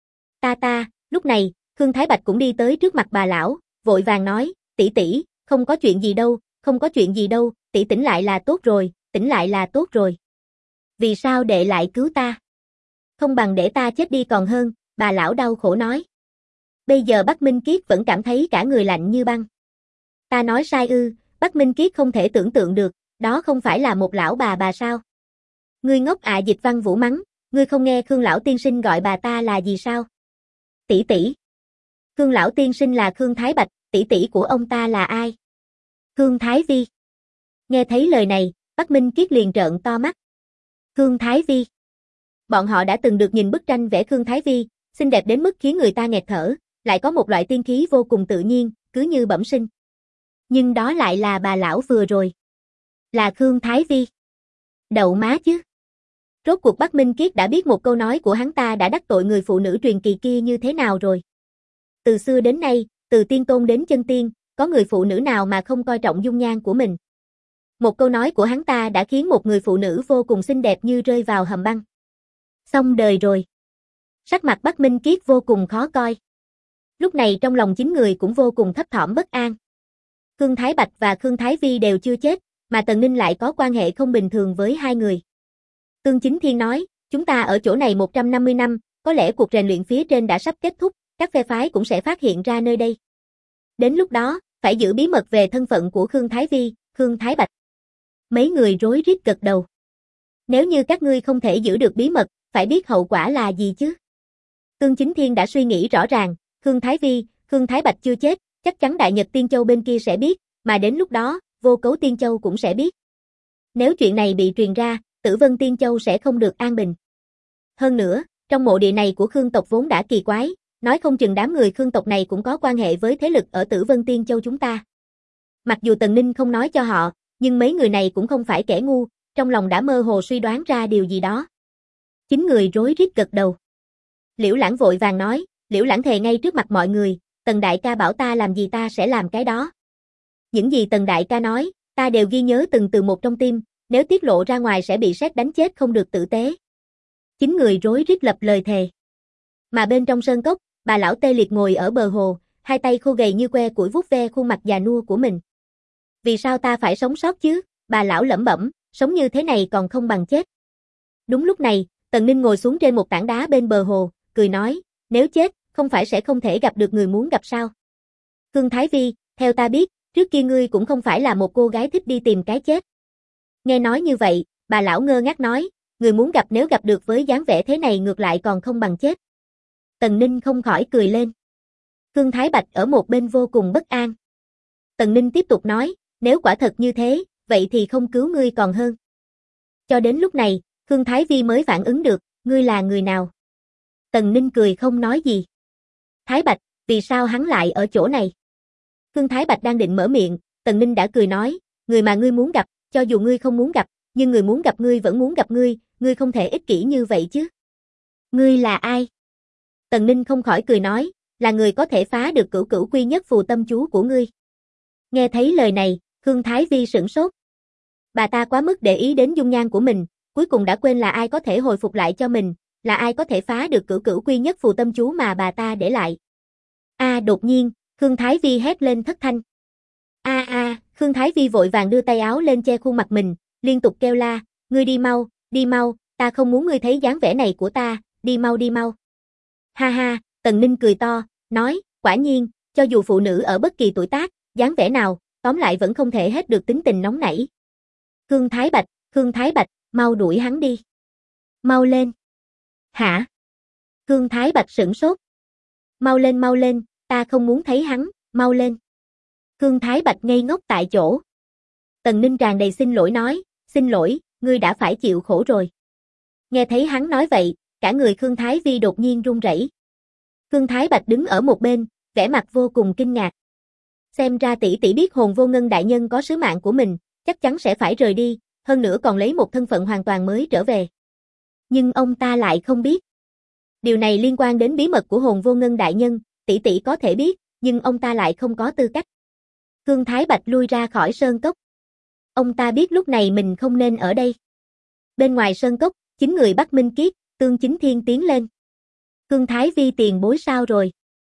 Lúc này, Khương Thái Bạch cũng đi tới trước mặt bà lão, vội vàng nói, tỷ, không có chuyện gì đâu, tỷ tỉnh lại là tốt rồi. Vì sao đệ lại cứu ta? Không bằng để ta chết đi còn hơn, bà lão đau khổ nói. Bây giờ Bắc Minh Kiết vẫn cảm thấy cả người lạnh như băng. Ta nói sai ư? Bắc Minh Kiết không thể tưởng tượng được, đó không phải là một lão bà sao? Ngươi ngốc ạ, Dịch Văn Vũ mắng, ngươi không nghe Khương lão tiên sinh gọi bà ta là gì sao? Tỷ. Khương lão tiên sinh là Khương Thái Bạch, tỷ của ông ta là ai? Khương Thái Vi. Nghe thấy lời này, Bắc Minh Kiết liền trợn to mắt. Khương Thái Vi. Bọn họ đã từng được nhìn bức tranh vẽ Khương Thái Vi, xinh đẹp đến mức khiến người ta nghẹt thở, lại có một loại tiên khí vô cùng tự nhiên, cứ như bẩm sinh. Nhưng đó lại là bà lão vừa rồi. Là Khương Thái Vi. Đậu má chứ. Rốt cuộc Bắc Minh Kiết đã biết một câu nói của hắn ta đã đắc tội người phụ nữ truyền kỳ kia như thế nào rồi. Từ xưa đến nay, từ tiên tôn đến chân tiên, có người phụ nữ nào mà không coi trọng dung nhan của mình. Một câu nói của hắn ta đã khiến một người phụ nữ vô cùng xinh đẹp như rơi vào hầm băng. Xong đời rồi. Sắc mặt Bắc Minh Kiết vô cùng khó coi. Lúc này trong lòng chính người cũng vô cùng thấp thỏm bất an. Khương Thái Bạch và Khương Thái Vi đều chưa chết, mà Tần Ninh lại có quan hệ không bình thường với hai người. Tương Chính Thiên nói, chúng ta ở chỗ này 150 năm, có lẽ cuộc rèn luyện phía trên đã sắp kết thúc, các phe phái cũng sẽ phát hiện ra nơi đây. Đến lúc đó, phải giữ bí mật về thân phận của Khương Thái Vi, Khương Thái Bạch. Mấy người rối rít gật đầu. Nếu như các ngươi không thể giữ được bí mật, phải biết hậu quả là gì chứ? Tương Chính Thiên đã suy nghĩ rõ ràng, Khương Thái Vi, Khương Thái Bạch chưa chết, chắc chắn Đại Nhật Tiên Châu bên kia sẽ biết, mà đến lúc đó, Vô Cấu Tiên Châu cũng sẽ biết. Nếu chuyện này bị truyền ra, Tử Vân Tiên Châu sẽ không được an bình. Hơn nữa, trong mộ địa này của Khương tộc vốn đã kỳ quái, nói không chừng đám người Khương tộc này cũng có quan hệ với thế lực ở Tử Vân Tiên Châu chúng ta. Mặc dù Tần Ninh không nói cho họ, nhưng mấy người này cũng không phải kẻ ngu, trong lòng đã mơ hồ suy đoán ra điều gì đó. Chín người rối rít gật đầu. Liễu Lãng vội vàng nói, Liễu Lãng thề ngay trước mặt mọi người, Tần đại ca bảo ta làm gì ta sẽ làm cái đó. Những gì Tần đại ca nói, ta đều ghi nhớ từng từ một trong tim, nếu tiết lộ ra ngoài sẽ bị sét đánh chết không được tử tế. Chín người rối rít lập lời thề. Mà bên trong sơn cốc, bà lão tê liệt ngồi ở bờ hồ, hai tay khô gầy như que củi vuốt ve khuôn mặt già nua của mình. Vì sao ta phải sống sót chứ? Bà lão lẩm bẩm, sống như thế này còn không bằng chết. Đúng lúc này, Tần Ninh ngồi xuống trên một tảng đá bên bờ hồ, cười nói, nếu chết, không phải sẽ không thể gặp được người muốn gặp sao? Khương Thái Vi, theo ta biết, trước kia ngươi cũng không phải là một cô gái thích đi tìm cái chết. Nghe nói như vậy, bà lão ngơ ngác nói, người muốn gặp nếu gặp được với dáng vẻ thế này ngược lại còn không bằng chết. Tần Ninh không khỏi cười lên. Khương Thái Bạch ở một bên vô cùng bất an. Tần Ninh tiếp tục nói, nếu quả thật như thế, vậy thì không cứu ngươi còn hơn. Cho đến lúc này, Khương Thái Vi mới phản ứng được, ngươi là người nào? Tần Ninh cười không nói gì. Thái Bạch, vì sao hắn lại ở chỗ này? Khương Thái Bạch đang định mở miệng, Tần Ninh đã cười nói, người mà ngươi muốn gặp, cho dù ngươi không muốn gặp, nhưng người muốn gặp ngươi vẫn muốn gặp ngươi không thể ích kỷ như vậy chứ. Ngươi là ai? Tần Ninh không khỏi cười nói, là người có thể phá được cửu cửu quy nhất phù tâm chú của ngươi. Nghe thấy lời này, Khương Thái Vi sửng sốt. Bà ta quá mức để ý đến dung nhan của mình, cuối cùng đã quên là ai có thể hồi phục lại cho mình, là ai có thể phá được cửu cửu quy nhất phù tâm chú mà bà ta để lại. Đột nhiên, Khương Thái Vi hét lên thất thanh. Khương Thái Vi vội vàng đưa tay áo lên che khuôn mặt mình, liên tục kêu la, ngươi đi mau, ta không muốn ngươi thấy dáng vẻ này của ta, đi mau. Ha ha, Tần Ninh cười to, nói, quả nhiên, cho dù phụ nữ ở bất kỳ tuổi tác, dáng vẻ nào, tóm lại vẫn không thể hết được tính tình nóng nảy. Khương Thái Bạch, mau đuổi hắn đi. Mau lên. Hả? Khương Thái Bạch sửng sốt. Mau lên, ta không muốn thấy hắn, mau lên. Khương Thái Bạch ngây ngốc tại chỗ. Tần Ninh tràn đầy xin lỗi nói, xin lỗi, ngươi đã phải chịu khổ rồi. Nghe thấy hắn nói vậy, cả người Khương Thái Vi đột nhiên run rẩy. Khương Thái Bạch đứng ở một bên, vẻ mặt vô cùng kinh ngạc. Xem ra tỷ tỷ biết Hồn Vô Ngân đại nhân có sứ mạng của mình, chắc chắn sẽ phải rời đi, hơn nữa còn lấy một thân phận hoàn toàn mới trở về. Nhưng ông ta lại không biết. Điều này liên quan đến bí mật của Hồn Vô Ngân đại nhân, tỷ tỷ có thể biết, nhưng ông ta lại không có tư cách. Khương Thái Bạch lui ra khỏi sơn cốc. Ông ta biết lúc này mình không nên ở đây. Bên ngoài sơn cốc, 9 người Bắc Minh Kiết, Tương Chính Thiên tiến lên. Khương Thái Vi tiền bối sao rồi?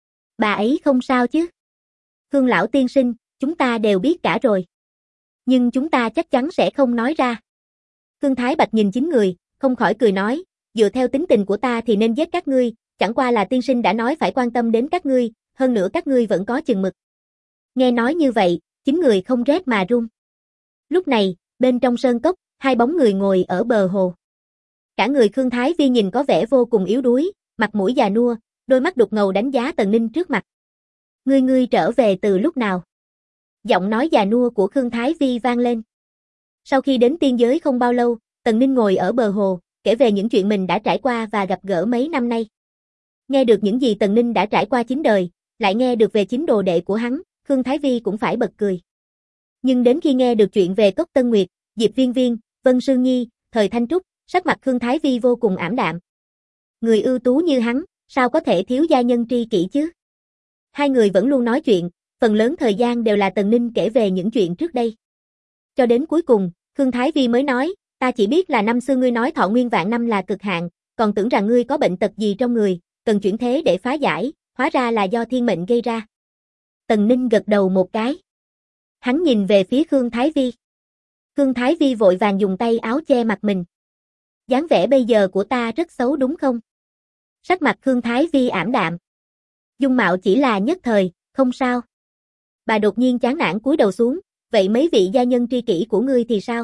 Bà ấy không sao chứ? Khương lão tiên sinh, chúng ta đều biết cả rồi. Nhưng chúng ta chắc chắn sẽ không nói ra. Khương Thái Bạch nhìn 9 người, không khỏi cười nói, dựa theo tính tình của ta thì nên giết các ngươi, chẳng qua là tiên sinh đã nói phải quan tâm đến các ngươi, hơn nữa các ngươi vẫn có chừng mực. Nghe nói như vậy, 9 người không rét mà run. Lúc này, bên trong sơn cốc, 2 bóng người ngồi ở bờ hồ. Cả người Khương Thái Vi nhìn có vẻ vô cùng yếu đuối, mặt mũi già nua, đôi mắt đục ngầu đánh giá Tần Ninh trước mặt. Ngươi trở về từ lúc nào? Giọng nói già nua của Khương Thái Vi vang lên. Sau khi đến tiên giới không bao lâu, Tần Ninh ngồi ở bờ hồ, kể về những chuyện mình đã trải qua và gặp gỡ mấy năm nay. Nghe được những gì Tần Ninh đã trải qua 9 đời, lại nghe được về 9 đồ đệ của hắn, Khương Thái Vi cũng phải bật cười. Nhưng đến khi nghe được chuyện về Cốc Tân Nguyệt, Diệp Viên Viên, Vân Sương Nhi, Thời Thanh Trúc, sắc mặt Khương Thái Vi vô cùng ảm đạm. Người ưu tú như hắn, sao có thể thiếu gia nhân tri kỷ chứ? Hai người vẫn luôn nói chuyện, phần lớn thời gian đều là Tần Ninh kể về những chuyện trước đây. Cho đến cuối cùng, Khương Thái Vi mới nói, ta chỉ biết là năm xưa ngươi nói thọ nguyên vạn năm là cực hạn, còn tưởng rằng ngươi có bệnh tật gì trong người, cần chuyển thế để phá giải, hóa ra là do thiên mệnh gây ra. Tần Ninh gật đầu một cái. Hắn nhìn về phía Khương Thái Vi. Khương Thái Vi vội vàng dùng tay áo che mặt mình. Dáng vẻ bây giờ của ta rất xấu đúng không? Sắc mặt Khương Thái Vi ảm đạm. Dung mạo chỉ là nhất thời, không sao. Bà đột nhiên chán nản cúi đầu xuống, vậy mấy vị gia nhân tri kỷ của ngươi thì sao?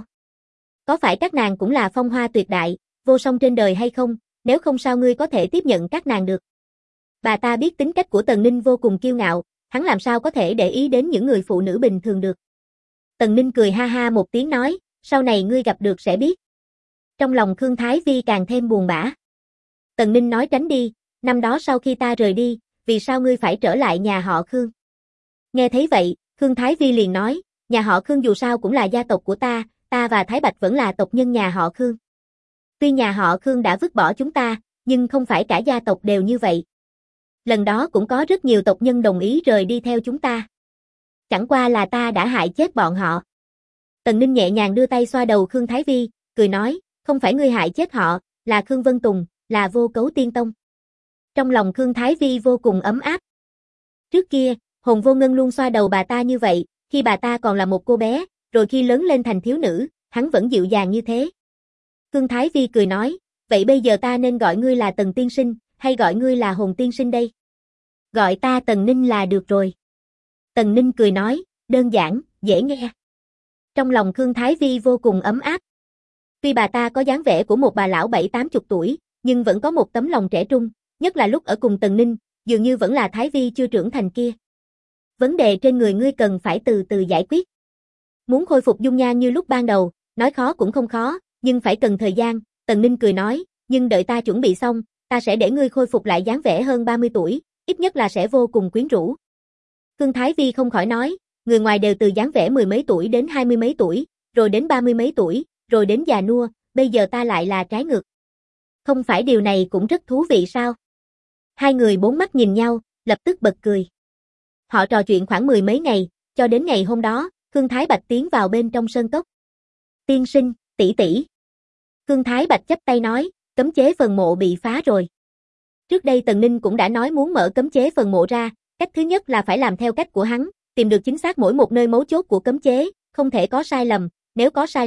Có phải các nàng cũng là phong hoa tuyệt đại, vô song trên đời hay không, nếu không sao ngươi có thể tiếp nhận các nàng được? Bà ta biết tính cách của Tần Ninh vô cùng kiêu ngạo, hắn làm sao có thể để ý đến những người phụ nữ bình thường được. Tần Ninh cười ha ha một tiếng nói, sau này ngươi gặp được sẽ biết. Trong lòng Khương Thái Vi càng thêm buồn bã. Tần Ninh nói tránh đi, năm đó sau khi ta rời đi, vì sao ngươi phải trở lại nhà họ Khương? Nghe thấy vậy, Khương Thái Vi liền nói, nhà họ Khương dù sao cũng là gia tộc của ta và Thái Bạch vẫn là tộc nhân nhà họ Khương. Tuy nhà họ Khương đã vứt bỏ chúng ta, nhưng không phải cả gia tộc đều như vậy. Lần đó cũng có rất nhiều tộc nhân đồng ý rời đi theo chúng ta. Chẳng qua là ta đã hại chết bọn họ. Tần Ninh nhẹ nhàng đưa tay xoa đầu Khương Thái Vi, cười nói, không phải ngươi hại chết họ, là Khương Vân Tùng, là Vô Cấu Tiên Tông. Trong lòng Khương Thái Vi vô cùng ấm áp. Trước kia, Hồn Vô Ngân luôn xoa đầu bà ta như vậy, khi bà ta còn là một cô bé, rồi khi lớn lên thành thiếu nữ, hắn vẫn dịu dàng như thế. Khương Thái Vi cười nói, vậy bây giờ ta nên gọi ngươi là Tần Tiên Sinh, hay gọi ngươi là Hồn Tiên Sinh đây? Gọi ta Tần Ninh là được rồi. Tần Ninh cười nói, đơn giản, dễ nghe. Trong lòng Khương Thái Vi vô cùng ấm áp. Tuy bà ta có dáng vẻ của một bà lão 70-80 tuổi, nhưng vẫn có một tấm lòng trẻ trung, nhất là lúc ở cùng Tần Ninh, dường như vẫn là Thái Vi chưa trưởng thành kia. Vấn đề trên người ngươi cần phải từ từ giải quyết. Muốn khôi phục dung nhan như lúc ban đầu, nói khó cũng không khó, nhưng phải cần thời gian, Tần Ninh cười nói, nhưng đợi ta chuẩn bị xong, ta sẽ để ngươi khôi phục lại dáng vẻ hơn 30 tuổi, ít nhất là sẽ vô cùng quyến rũ. Khương Thái Vi không khỏi nói, người ngoài đều từ dáng vẻ 10 mấy tuổi đến 20 mấy tuổi, rồi đến 30 mấy tuổi, rồi đến già nua, bây giờ ta lại là trái ngược. Không phải điều này cũng rất thú vị sao? Hai người bốn mắt nhìn nhau, lập tức bật cười. Họ trò chuyện khoảng 10 mấy ngày, cho đến ngày hôm đó, Khương Thái Bạch tiến vào bên trong sơn cốc. Tiên sinh, tỷ tỷ. Khương Thái Bạch chắp tay nói, cấm chế phần mộ bị phá rồi. Trước đây Tần Ninh cũng đã nói muốn mở cấm chế phần mộ ra, cách thứ nhất là phải làm theo cách của hắn, tìm được chính xác mỗi một nơi mấu chốt của cấm chế, không thể có sai lầm, nếu có sai sót,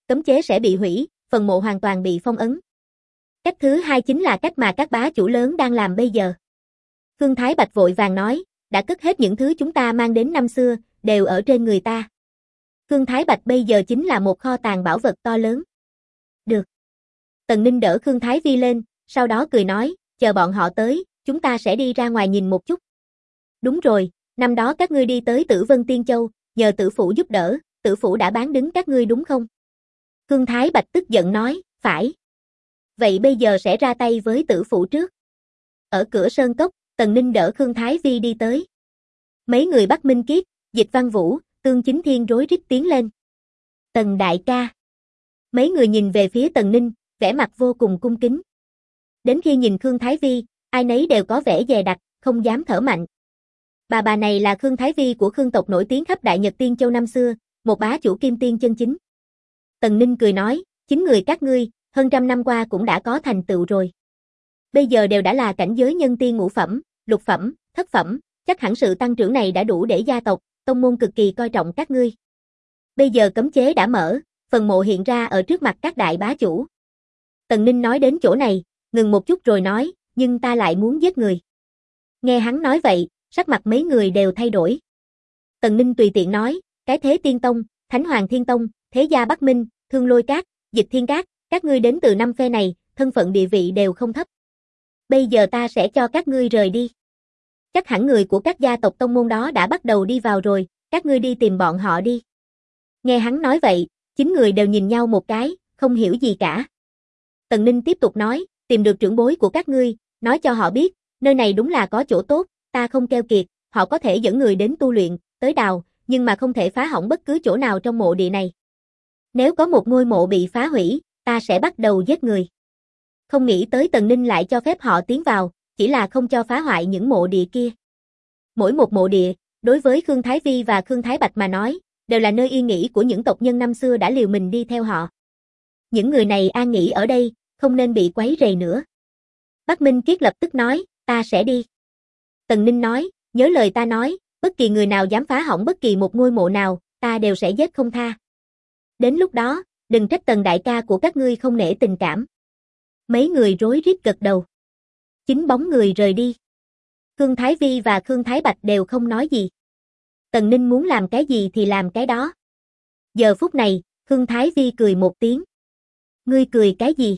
cấm chế sẽ bị hủy, phần mộ hoàn toàn bị phong ấn. Cách thứ hai chính là cách mà các bá chủ lớn đang làm bây giờ. Khương Thái Bạch vội vàng nói, đã cất hết những thứ chúng ta mang đến năm xưa, đều ở trên người ta. Khương Thái Bạch bây giờ chính là một kho tàng bảo vật to lớn. Được. Tần Ninh đỡ Khương Thái Vi lên, sau đó cười nói, chờ bọn họ tới, chúng ta sẽ đi ra ngoài nhìn một chút. Đúng rồi, năm đó các ngươi đi tới Tử Vân Tiên Châu, nhờ tử phủ giúp đỡ, tử phủ đã bán đứng các ngươi đúng không? Khương Thái Bạch tức giận nói, phải. Vậy bây giờ sẽ ra tay với tử phủ trước. Ở cửa sơn cốc, Tần Ninh đỡ Khương Thái Vi đi tới. Mấy người Bắc Minh Kiết, Dịch Văn Vũ, Tương Chính Thiên rối rít tiến lên. Tần đại ca. Mấy người nhìn về phía Tần Ninh, vẻ mặt vô cùng cung kính. Đến khi nhìn Khương Thái Vi, ai nấy đều có vẻ dè dặt, không dám thở mạnh. Bà này là Khương Thái Vi của Khương tộc nổi tiếng khắp Đại Nhật Tiên Châu năm xưa, một bá chủ kim tiên chân chính. Tần Ninh cười nói, chính người các ngươi, hơn trăm năm qua cũng đã có thành tựu rồi. Bây giờ đều đã là cảnh giới nhân tiên ngũ phẩm, lục phẩm, thất phẩm, chắc hẳn sự tăng trưởng này đã đủ để gia tộc, tông môn cực kỳ coi trọng các ngươi. Bây giờ cấm chế đã mở, phần mộ hiện ra ở trước mặt các đại bá chủ. Tần Ninh nói đến chỗ này, ngừng một chút rồi nói, nhưng ta lại muốn giết người. Nghe hắn nói vậy, sắc mặt mấy người đều thay đổi. Tần Ninh tùy tiện nói, cái Thế Tiên Tông, Thánh Hoàng Thiên Tông, Thế Gia Bắc Minh, Thương Lôi Các, Dịch Thiên Các, các ngươi đến từ năm phe này, thân phận địa vị đều không thấp. Bây giờ ta sẽ cho các ngươi rời đi. Chắc hẳn người của các gia tộc tông môn đó đã bắt đầu đi vào rồi, các ngươi đi tìm bọn họ đi. Nghe hắn nói vậy, 9 người đều nhìn nhau một cái, không hiểu gì cả. Tần Ninh tiếp tục nói, tìm được trưởng bối của các ngươi, nói cho họ biết, nơi này đúng là có chỗ tốt, ta không keo kiệt, họ có thể dẫn người đến tu luyện, tới đào, nhưng mà không thể phá hỏng bất cứ chỗ nào trong mộ địa này. Nếu có một ngôi mộ bị phá hủy, ta sẽ bắt đầu giết người. Không nghĩ tới Tần Ninh lại cho phép họ tiến vào, chỉ là không cho phá hoại những mộ địa kia. Mỗi một mộ địa, đối với Khương Thái Vi và Khương Thái Bạch mà nói, đều là nơi yên nghỉ của những tộc nhân năm xưa đã liều mình đi theo họ. Những người này an nghỉ ở đây, không nên bị quấy rầy nữa. Bắc Minh Kiết lập tức nói, ta sẽ đi. Tần Ninh nói, nhớ lời ta nói, bất kỳ người nào dám phá hỏng bất kỳ một ngôi mộ nào, ta đều sẽ giết không tha. Đến lúc đó, đừng trách Tần đại ca của các ngươi không nể tình cảm. Mấy người rối rít gật đầu. 9 bóng người rời đi. Khương Thái Vi và Khương Thái Bạch đều không nói gì. Tần Ninh muốn làm cái gì thì làm cái đó. Giờ phút này, Khương Thái Vi cười một tiếng. Ngươi cười cái gì?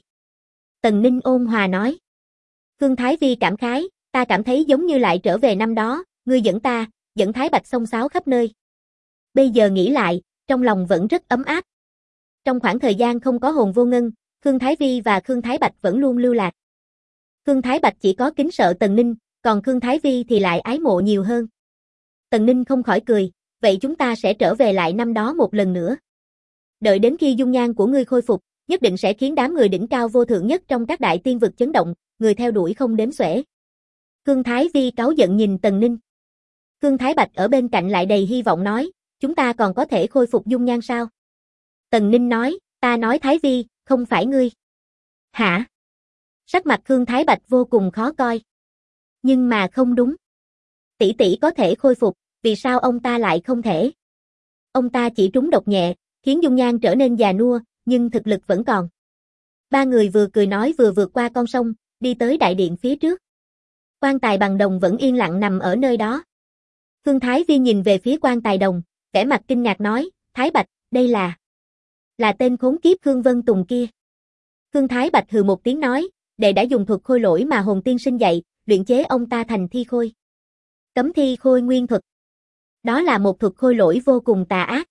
Tần Ninh ôn hòa nói. Khương Thái Vi cảm khái, ta cảm thấy giống như lại trở về năm đó, ngươi dẫn ta, dẫn Thái Bạch xông xáo khắp nơi. Bây giờ nghĩ lại, trong lòng vẫn rất ấm áp. Trong khoảng thời gian không có hồn vô ngân, Khương Thái Vi và Khương Thái Bạch vẫn luôn lưu lạc. Khương Thái Bạch chỉ có kính sợ Tần Ninh, còn Khương Thái Vi thì lại ái mộ nhiều hơn. Tần Ninh không khỏi cười, vậy chúng ta sẽ trở về lại năm đó một lần nữa. Đợi đến khi dung nhan của ngươi khôi phục, nhất định sẽ khiến đám người đỉnh cao vô thượng nhất trong các đại tiên vực chấn động, người theo đuổi không đếm xuể. Khương Thái Vi cáu giận nhìn Tần Ninh. Khương Thái Bạch ở bên cạnh lại đầy hy vọng nói, chúng ta còn có thể khôi phục dung nhan sao? Tần Ninh nói, ta nói Thái Vi, không phải ngươi. Hả? Sắc mặt Khương Thái Bạch vô cùng khó coi. Nhưng mà không đúng. Tỷ tỷ có thể khôi phục, vì sao ông ta lại không thể? Ông ta chỉ trúng độc nhẹ, khiến dung nhan trở nên già nua, nhưng thực lực vẫn còn. Ba người vừa cười nói vừa vượt qua con sông, đi tới đại điện phía trước. Quan tài bằng đồng vẫn yên lặng nằm ở nơi đó. Khương Thái Vi nhìn về phía quan tài đồng, vẻ mặt kinh ngạc nói, Thái Bạch, đây là tên khốn kiếp Khương Vân Tùng kia. Khương Thái Bạch hừ một tiếng nói, đệ đã dùng thuật khôi lỗi mà hồn tiên sinh dạy, luyện chế ông ta thành thi khôi. Cấm thi khôi nguyên thuật. Đó là một thuật khôi lỗi vô cùng tà ác.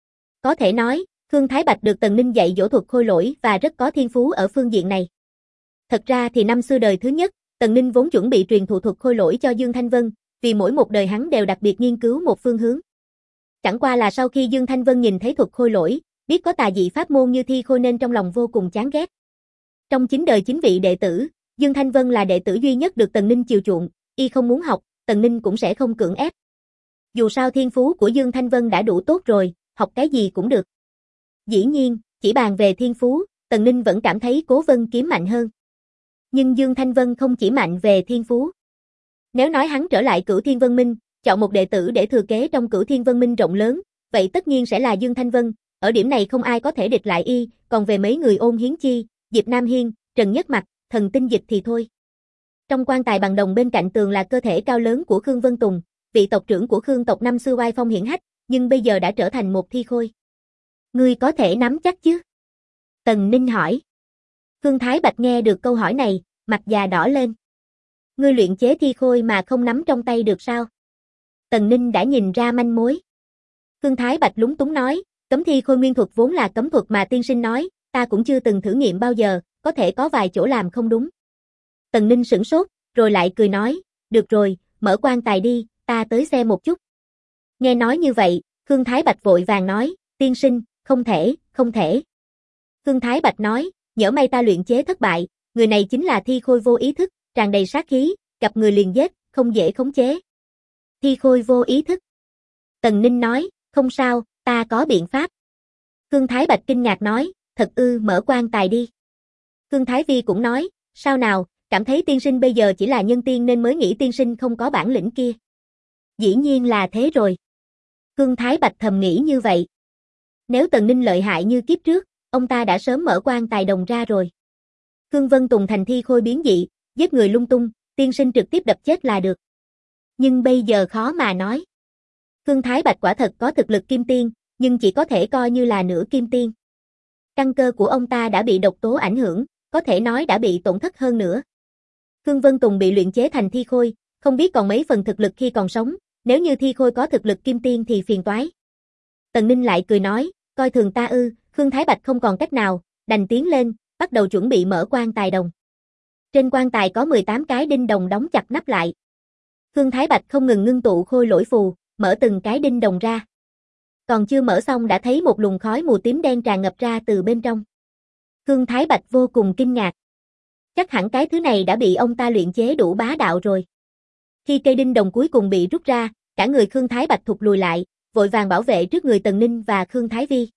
Có thể nói, Khương Thái Bạch được Tần Ninh dạy dỗ thuật khôi lỗi và rất có thiên phú ở phương diện này. Thật ra thì năm xưa đời thứ nhất, Tần Ninh vốn chuẩn bị truyền thụ thuật khôi lỗi cho Dương Thanh Vân, vì mỗi một đời hắn đều đặc biệt nghiên cứu một phương hướng. Chẳng qua là sau khi Dương Thanh Vân nhìn thấy thuật khôi lỗi, biết có tà dị pháp môn như thi khôi nên trong lòng vô cùng chán ghét. Trong 9 đời 9 vị đệ tử, Dương Thanh Vân là đệ tử duy nhất được Tần Ninh chiều chuộng, y không muốn học, Tần Ninh cũng sẽ không cưỡng ép. Dù sao thiên phú của Dương Thanh Vân đã đủ tốt rồi, học cái gì cũng được. Dĩ nhiên, chỉ bàn về thiên phú, Tần Ninh vẫn cảm thấy Cố Vân Kiếm mạnh hơn. Nhưng Dương Thanh Vân không chỉ mạnh về thiên phú. Nếu nói hắn trở lại Cửu Thiên Vân Minh, chọn một đệ tử để thừa kế trong Cửu Thiên Vân Minh rộng lớn, vậy tất nhiên sẽ là Dương Thanh Vân, ở điểm này không ai có thể địch lại y, còn về mấy người Ôn Hiến Chi, Diệp Nam Hiên, Trần Nhất Mặc, Thần Tinh Dịch thì thôi. Trong quan tài bằng đồng bên cạnh tường là cơ thể cao lớn của Khương Vân Tùng, vị tộc trưởng của Khương tộc năm xưa oai phong hiển hách, nhưng bây giờ đã trở thành một thi khôi. Ngươi có thể nắm chắc chứ? Tần Ninh hỏi. Khương Thái Bạch nghe được câu hỏi này, mặt già đỏ lên. Ngươi luyện chế thi khôi mà không nắm trong tay được sao? Tần Ninh đã nhìn ra manh mối. Khương Thái Bạch lúng túng nói, cấm thi khôi nguyên thuật vốn là cấm thuật mà tiên sinh nói, ta cũng chưa từng thử nghiệm bao giờ, có thể có vài chỗ làm không đúng. Tần Ninh sửng sốt, rồi lại cười nói, được rồi, mở quan tài đi, ta tới xem một chút. Nghe nói như vậy, Khương Thái Bạch vội vàng nói, tiên sinh, không thể, không thể. Khương Thái Bạch nói, nhỡ may ta luyện chế thất bại, người này chính là thi khôi vô ý thức, tràn đầy sát khí, gặp người liền giết, không dễ khống chế. Thi khôi vô ý thức. Tần Ninh nói, không sao, ta có biện pháp. Khương Thái Bạch kinh ngạc nói, thật ư, mở quan tài đi. Khương Thái Vi cũng nói, sao nào, cảm thấy tiên sinh bây giờ chỉ là nhân tiên nên mới nghĩ tiên sinh không có bản lĩnh kia. Dĩ nhiên là thế rồi. Khương Thái Bạch thầm nghĩ như vậy. Nếu Tần Ninh lợi hại như kiếp trước, ông ta đã sớm mở quan tài đồng ra rồi. Khương Vân Tùng thành thi khôi biến dị, giết người lung tung, tiên sinh trực tiếp đập chết là được. Nhưng bây giờ khó mà nói. Khương Thái Bạch quả thật có thực lực kim tiên, nhưng chỉ có thể coi như là nửa kim tiên. Căn cơ của ông ta đã bị độc tố ảnh hưởng, có thể nói đã bị tổn thất hơn nữa. Khương Vân Tùng bị luyện chế thành thi khôi, không biết còn mấy phần thực lực khi còn sống, nếu như thi khôi có thực lực kim tiên thì phiền toái. Tần Ninh lại cười nói, coi thường ta ư, Khương Thái Bạch không còn cách nào, đành tiến lên, bắt đầu chuẩn bị mở quan tài đồng. Trên quan tài có 18 cái đinh đồng đóng chặt nắp lại. Khương Thái Bạch không ngừng ngưng tụ khôi lỗi phù, mở từng cái đinh đồng ra. Còn chưa mở xong đã thấy một luồng khói mù tím đen tràn ngập ra từ bên trong. Khương Thái Bạch vô cùng kinh ngạc. Chắc hẳn cái thứ này đã bị ông ta luyện chế đủ bá đạo rồi. Khi cây đinh đồng cuối cùng bị rút ra, cả người Khương Thái Bạch thụt lùi lại, vội vàng bảo vệ trước người Tần Ninh và Khương Thái Vi.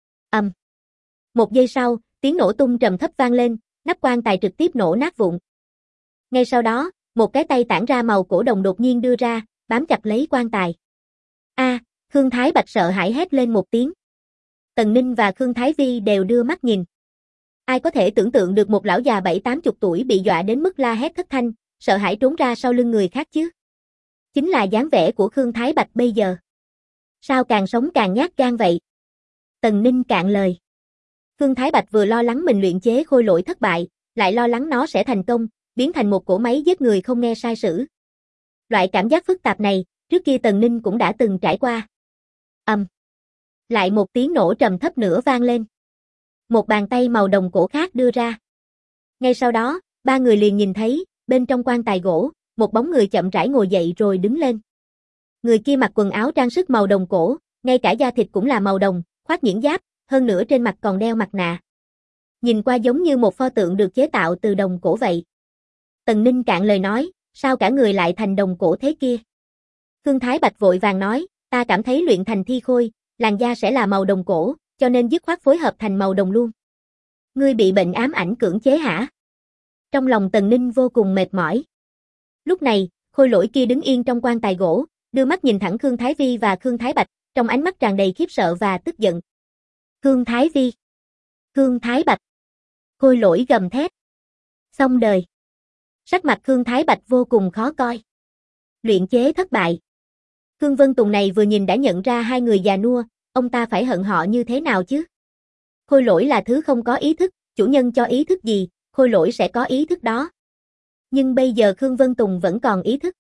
Một giây sau, tiếng nổ tung trầm thấp vang lên, nắp quan tài trực tiếp nổ nát vụn. Ngay sau đó, một cái tay tản ra màu cổ đồng đột nhiên đưa ra, bám chặt lấy quan tài. Khương Thái Bạch sợ hãi hét lên một tiếng. Tần Ninh và Khương Thái Vi đều đưa mắt nhìn. Ai có thể tưởng tượng được một lão già 70-80 tuổi bị dọa đến mức la hét thất thanh, sợ hãi trốn ra sau lưng người khác chứ? Chính là dáng vẻ của Khương Thái Bạch bây giờ. Sao càng sống càng nhát gan vậy? Tần Ninh cạn lời. Khương Thái Bạch vừa lo lắng mình luyện chế khôi lỗi thất bại, lại lo lắng nó sẽ thành công, biến thành một cỗ máy giết người không nghe sai sử. Loại cảm giác phức tạp này, trước kia Tần Ninh cũng đã từng trải qua. Lại một tiếng nổ trầm thấp nữa vang lên. Một bàn tay màu đồng cổ khác đưa ra. Ngay sau đó, ba người liền nhìn thấy, bên trong quan tài gỗ, một bóng người chậm rãi ngồi dậy rồi đứng lên. Người kia mặc quần áo trang sức màu đồng cổ, ngay cả da thịt cũng là màu đồng, khoác nhuyễn giáp, hơn nữa trên mặt còn đeo mặt nạ. Nhìn qua giống như một pho tượng được chế tạo từ đồng cổ vậy. Tần Ninh cạn lời nói, sao cả người lại thành đồng cổ thế kia? Khương Thái Bạch vội vàng nói, ta cảm thấy luyện thành thi khôi, làn da sẽ là màu đồng cổ, cho nên dứt khoát phối hợp thành màu đồng luôn. Ngươi bị bệnh ám ảnh cưỡng chế hả? Trong lòng Tần Ninh vô cùng mệt mỏi. Lúc này, khôi lỗi kia đứng yên trong quan tài gỗ, đưa mắt nhìn thẳng Khương Thái Vi và Khương Thái Bạch, trong ánh mắt tràn đầy khiếp sợ và tức giận. Khương Thái Vi, Khương Thái Bạch. Khôi lỗi gầm thét. Xong đời. Sắc mặt Khương Thái Bạch vô cùng khó coi. Luyện chế thất bại. Khương Vân Tùng này vừa nhìn đã nhận ra hai người già nua, ông ta phải hận họ như thế nào chứ? Khôi lỗi là thứ không có ý thức, chủ nhân cho ý thức gì, khôi lỗi sẽ có ý thức đó. Nhưng bây giờ Khương Vân Tùng vẫn còn ý thức.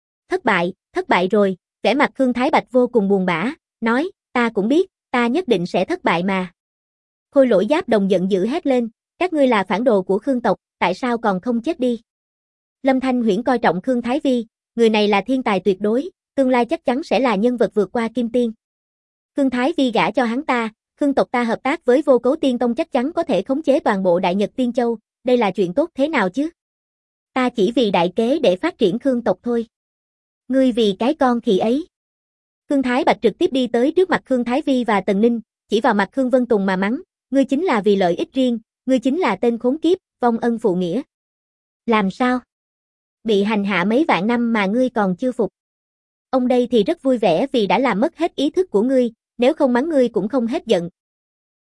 Thất bại rồi, vẻ mặt Khương Thái Bạch vô cùng buồn bã, nói, ta cũng biết, ta nhất định sẽ thất bại mà. Khôi lỗi giáp đồng giận dữ hét lên, các ngươi là phản đồ của Khương tộc, tại sao còn không chết đi? Lâm Thanh Huyễn coi trọng Khương Thái Vi, người này là thiên tài tuyệt đối, tương lai chắc chắn sẽ là nhân vật vượt qua kim tiên. Khương Thái Vi gả cho hắn ta, Khương tộc ta hợp tác với Vô Cấu Tiên Tông chắc chắn có thể khống chế toàn bộ Đại Nhật Tiên Châu, đây là chuyện tốt thế nào chứ? Ta chỉ vì đại kế để phát triển Khương tộc thôi. Ngươi vì cái con khỉ ấy. Khương Thái Bạch trực tiếp đi tới trước mặt Khương Thái Vi và Tần Ninh, chỉ vào mặt Khương Vân Tùng mà mắng, ngươi chính là vì lợi ích riêng, ngươi chính là tên khốn kiếp, vong ân phụ nghĩa. Làm sao? Bị hành hạ mấy vạn năm mà ngươi còn chưa phục. Ông đây thì rất vui vẻ vì đã làm mất hết ý thức của ngươi, nếu không mắng ngươi cũng không hết giận,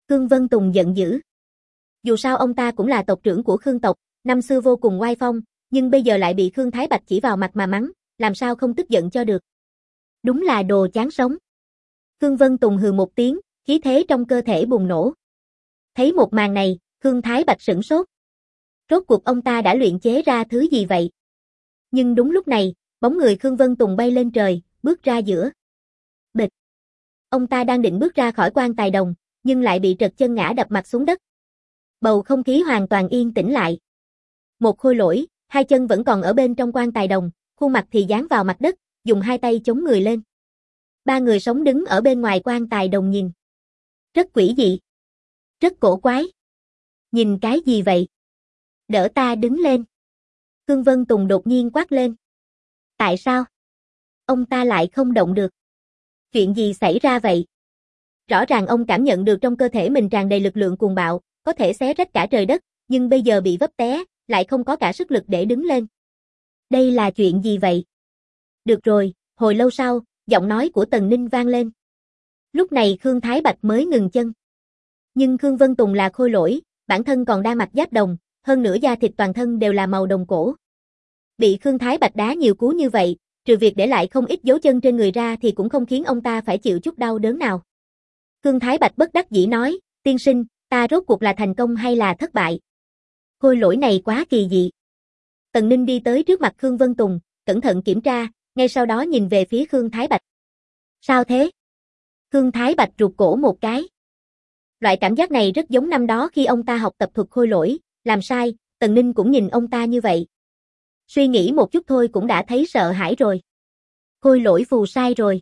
Khương Vân Tùng giận dữ. Dù sao ông ta cũng là tộc trưởng của Khương tộc, năm xưa vô cùng oai phong, nhưng bây giờ lại bị Khương Thái Bạch chỉ vào mặt mà mắng, làm sao không tức giận cho được. Đúng là đồ chán sống. Khương Vân Tùng hừ một tiếng, khí thế trong cơ thể bùng nổ. Thấy một màn này, Khương Thái Bạch sửng sốt. Rốt cuộc ông ta đã luyện chế ra thứ gì vậy? Nhưng đúng lúc này, bóng người Khương Vân Tùng bay lên trời, bước ra giữa. Bịch. Ông ta đang định bước ra khỏi quan tài đồng, nhưng lại bị trật chân ngã đập mặt xuống đất. Bầu không khí hoàn toàn yên tĩnh lại. Một khôi lỗi, hai chân vẫn còn ở bên trong quan tài đồng, khuôn mặt thì dán vào mặt đất, dùng hai tay chống người lên. Ba người sống đứng ở bên ngoài quan tài đồng nhìn. Rất quỷ dị. Rất cổ quái. Nhìn cái gì vậy? Đỡ ta đứng lên. Khương Vân Tùng đột nhiên quát lên. Tại sao? Ông ta lại không động được. Chuyện gì xảy ra vậy? Rõ ràng ông cảm nhận được trong cơ thể mình tràn đầy lực lượng cuồng bạo, có thể xé rách cả trời đất, nhưng bây giờ bị vấp té, lại không có cả sức lực để đứng lên. Đây là chuyện gì vậy? Được rồi, hồi lâu sau, giọng nói của Tần Ninh vang lên. Lúc này Khương Thái Bạch mới ngừng chân. Nhưng Khương Vân Tùng là khôi lỗi, bản thân còn đang mặc giáp đồng, hơn nữa da thịt toàn thân đều là màu đồng cổ. Bị Khương Thái Bạch đá nhiều cú như vậy, trừ việc để lại không ít dấu chân trên người ra thì cũng không khiến ông ta phải chịu chút đau đớn nào. Khương Thái Bạch bất đắc dĩ nói, tiên sinh, ta rốt cuộc là thành công hay là thất bại? Khôi lỗi này quá kỳ dị. Tần Ninh đi tới trước mặt Khương Vân Tùng, cẩn thận kiểm tra, ngay sau đó nhìn về phía Khương Thái Bạch. Sao thế? Khương Thái Bạch rụt cổ một cái. Loại cảm giác này rất giống năm đó khi ông ta học tập thuật khôi lỗi, làm sai, Tần Ninh cũng nhìn ông ta như vậy. Suy nghĩ một chút thôi cũng đã thấy sợ hãi rồi. Khôi lỗi phù sai rồi.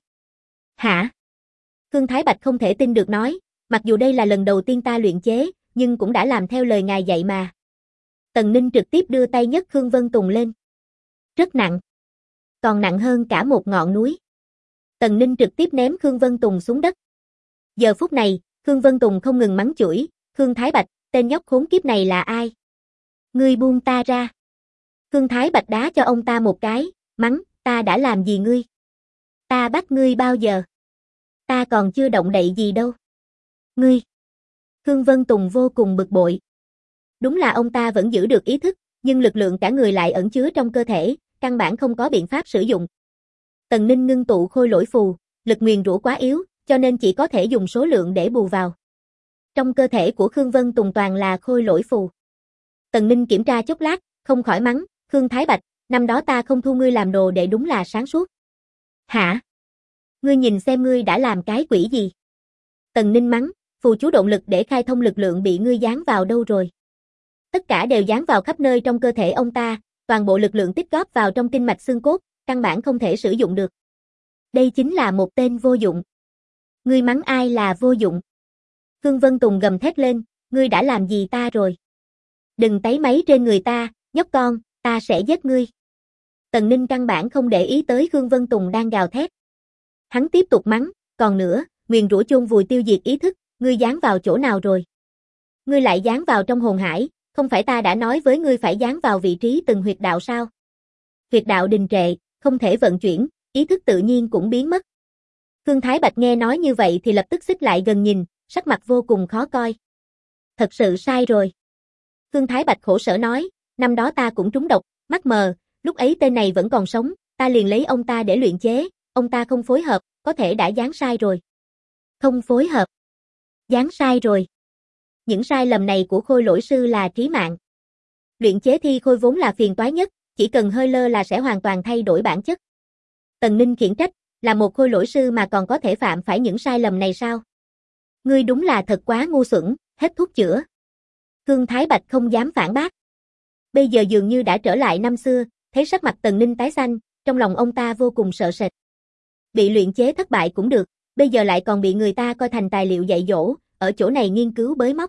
Hả? Khương Thái Bạch không thể tin được nói, mặc dù đây là lần đầu tiên ta luyện chế, nhưng cũng đã làm theo lời ngài dạy mà. Tần Ninh trực tiếp đưa tay nhấc Khương Vân Tùng lên. Rất nặng. Còn nặng hơn cả một ngọn núi. Tần Ninh trực tiếp ném Khương Vân Tùng xuống đất. Giờ phút này, Khương Vân Tùng không ngừng mắng chửi, Khương Thái Bạch, tên nhóc khốn kiếp này là ai? Ngươi buông ta ra. Khương Thái Bạch đá cho ông ta một cái, mắng, ta đã làm gì ngươi? Ta bắt ngươi bao giờ? Ta còn chưa động đậy gì đâu. Ngươi. Khương Vân Tùng vô cùng bực bội. Đúng là ông ta vẫn giữ được ý thức, nhưng lực lượng cả người lại ẩn chứa trong cơ thể, căn bản không có biện pháp sử dụng. Tần Ninh ngưng tụ khôi lỗi phù, lực nguyền rủa quá yếu, cho nên chỉ có thể dùng số lượng để bù vào. Trong cơ thể của Khương Vân Tùng toàn là khôi lỗi phù. Tần Ninh kiểm tra chốc lát, không khỏi mắng, Khương Thái Bạch, năm đó ta không thu ngươi làm đồ đệ đúng là sáng suốt. Hả? Ngươi nhìn xem ngươi đã làm cái quỷ gì? Tần Ninh mắng, phù chú động lực để khai thông lực lượng bị ngươi dán vào đâu rồi? Tất cả đều dán vào khắp nơi trong cơ thể ông ta, toàn bộ lực lượng tích góp vào trong kinh mạch xương cốt, căn bản không thể sử dụng được. Đây chính là một tên vô dụng. Ngươi mắng ai là vô dụng? Khương Vân Tùng gầm thét lên, ngươi đã làm gì ta rồi? Đừng tấy máy trên người ta, nhóc con, ta sẽ giết ngươi. Tần Ninh căn bản không để ý tới Khương Vân Tùng đang gào thét. Hắn tiếp tục mắng, còn nữa, nguyền rủa chôn vùi tiêu diệt ý thức, ngươi dán vào chỗ nào rồi? Ngươi lại dán vào trong hồn hải, không phải ta đã nói với ngươi phải dán vào vị trí từng huyệt đạo sao? Huyệt đạo đình trệ, không thể vận chuyển, ý thức tự nhiên cũng biến mất. Khương Thái Bạch nghe nói như vậy thì lập tức xích lại gần nhìn, sắc mặt vô cùng khó coi. Thật sự sai rồi. Khương Thái Bạch khổ sở nói, năm đó ta cũng trúng độc, mắt mờ, lúc ấy tên này vẫn còn sống, ta liền lấy ông ta để luyện chế, ông ta không phối hợp, có thể đã dán sai rồi. Không phối hợp. Dán sai rồi. Những sai lầm này của khôi lỗi sư là trí mạng. Luyện chế thi khôi vốn là phiền toái nhất, chỉ cần hơi lơ là sẽ hoàn toàn thay đổi bản chất. Tần Ninh khiển trách, là một khôi lỗi sư mà còn có thể phạm phải những sai lầm này sao? Ngươi đúng là thật quá ngu xuẩn, hết thuốc chữa. Khương Thái Bạch không dám phản bác. Bây giờ dường như đã trở lại năm xưa, thấy sắc mặt Tần Ninh tái xanh, trong lòng ông ta vô cùng sợ sệt. Bị luyện chế thất bại cũng được, bây giờ lại còn bị người ta coi thành tài liệu dạy dỗ, ở chỗ này nghiên cứu bới móc.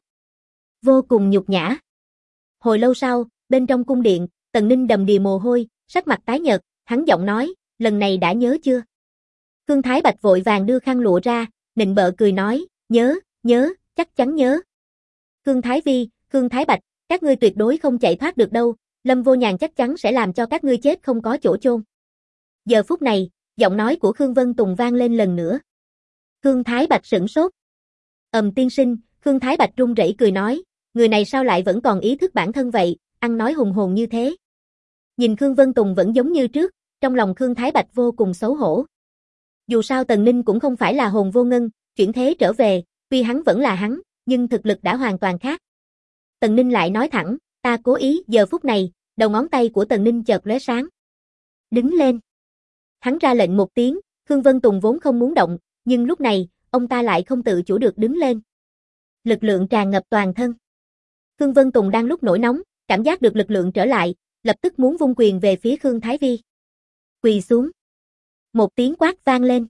Vô cùng nhục nhã. Hồi lâu sau, bên trong cung điện, Tần Ninh đầm đìa mồ hôi, sắc mặt tái nhợt, hắn giọng nói, lần này đã nhớ chưa? Khương Thái Bạch vội vàng đưa khăn lụa ra, nịnh bợ cười nói, nhớ, chắc chắn nhớ. Khương Thái Vi, Khương Thái Bạch, các ngươi tuyệt đối không chạy thoát được đâu, Lâm Vô Nhàn chắc chắn sẽ làm cho các ngươi chết không có chỗ chôn. Giờ phút này, giọng nói của Khương Vân Tùng vang lên lần nữa. Khương Thái Bạch sửng sốt. Tiên sinh, Khương Thái Bạch run rẩy cười nói, người này sao lại vẫn còn ý thức bản thân vậy, ăn nói hùng hồn như thế. Nhìn Khương Vân Tùng vẫn giống như trước, trong lòng Khương Thái Bạch vô cùng xấu hổ. Dù sao Tần Ninh cũng không phải là hồn vô ngân, chuyển thế trở về, tuy hắn vẫn là hắn, nhưng thực lực đã hoàn toàn khác. Tần Ninh lại nói thẳng, ta cố ý. Giờ phút này, đầu ngón tay của Tần Ninh chợt lóe sáng. Đứng lên. Hắn ra lệnh một tiếng, Khương Vân Tùng vốn không muốn động, nhưng lúc này, ông ta lại không tự chủ được đứng lên. Lực lượng tràn ngập toàn thân. Khương Vân Tùng đang lúc nổi nóng, cảm giác được lực lượng trở lại, lập tức muốn vung quyền về phía Khương Thái Vi. Quỳ xuống. Một tiếng quát vang lên.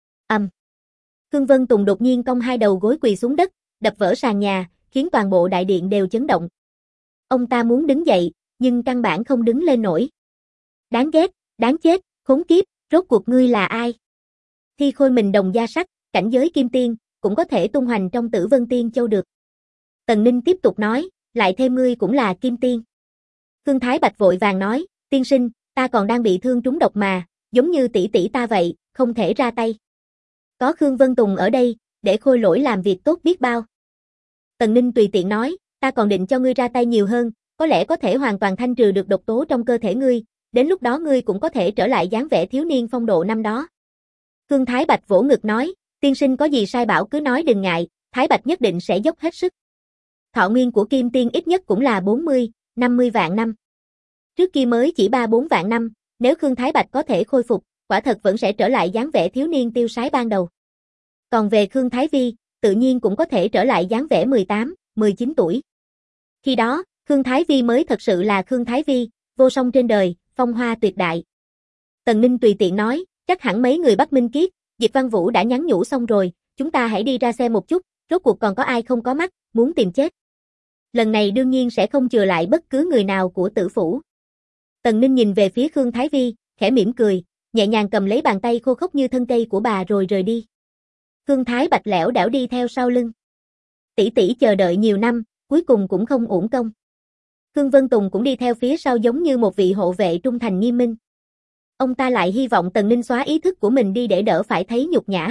Khương Vân Tùng đột nhiên cong hai đầu gối quỳ xuống đất, đập vỡ sàn nhà, khiến toàn bộ đại điện đều chấn động. Ông ta muốn đứng dậy, nhưng căn bản không đứng lên nổi. Đáng ghét, đáng chết, khốn kiếp, rốt cuộc ngươi là ai? Thi Khôi mình đồng gia sắc, cảnh giới kim tiên, cũng có thể tung hoành trong Tử Vân Tiên Châu được. Tần Ninh tiếp tục nói, lại thêm ngươi cũng là kim tiên. Khương Thái Bạch vội vàng nói, tiên sinh, ta còn đang bị thương trúng độc mà, giống như tỷ tỷ ta vậy, không thể ra tay. Có Khương Vân Tùng ở đây, để Khôi Lỗi làm việc tốt biết bao. Tần Ninh tùy tiện nói, ta còn định cho ngươi ra tay nhiều hơn, có lẽ có thể hoàn toàn thanh trừ được độc tố trong cơ thể ngươi, đến lúc đó ngươi cũng có thể trở lại dáng vẻ thiếu niên phong độ năm đó. Khương Thái Bạch vỗ ngực nói, tiên sinh có gì sai bảo cứ nói đừng ngại, Thái Bạch nhất định sẽ dốc hết sức. Thọ nguyên của kim tiên ít nhất cũng là 40, 50 vạn năm. Trước kia mới chỉ 3-4 vạn năm, nếu Khương Thái Bạch có thể khôi phục, quả thật vẫn sẽ trở lại dáng vẻ thiếu niên tiêu sái ban đầu. Còn về Khương Thái Vi, tự nhiên cũng có thể trở lại dáng vẻ 18, 19 tuổi. Khi đó, Khương Thái Vi mới thật sự là Khương Thái Vi, vô song trên đời, phong hoa tuyệt đại. Tần Ninh tùy tiện nói, chắc hẳn mấy người Bắc Minh Kiết, Dịch Văn Vũ đã nhắn nhủ xong rồi, chúng ta hãy đi ra xem một chút, rốt cuộc còn có ai không có mắt, muốn tìm chết. Lần này đương nhiên sẽ không chừa lại bất cứ người nào của Tử Phủ. Tần Ninh nhìn về phía Khương Thái Vi, khẽ mỉm cười, nhẹ nhàng cầm lấy bàn tay khô khốc như thân cây của bà rồi rời đi. Khương Thái Bạch lẻo đẻo đi theo sau lưng. Tỷ tỷ chờ đợi nhiều năm, cuối cùng cũng không uổng công. Khương Vân Tùng cũng đi theo phía sau giống như một vị hộ vệ trung thành nghiêm minh. Ông ta lại hy vọng Tần Ninh xóa ý thức của mình đi để đỡ phải thấy nhục nhã.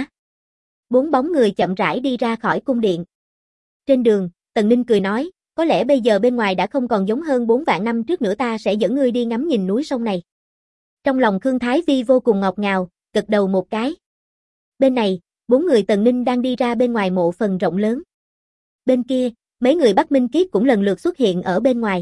4 bóng người chậm rãi đi ra khỏi cung điện. Trên đường, Tần Ninh cười nói, có lẽ bây giờ bên ngoài đã không còn giống hơn 4 vạn năm trước nữa, ta sẽ dẫn ngươi đi ngắm nhìn núi sông này. Trong lòng Khương Thái Vi vô cùng ngọt ngào, gật đầu một cái. Bên này, 4 người Tần Ninh đang đi ra bên ngoài mộ phần rộng lớn. Bên kia, mấy người Bắc Minh Kiết cũng lần lượt xuất hiện ở bên ngoài.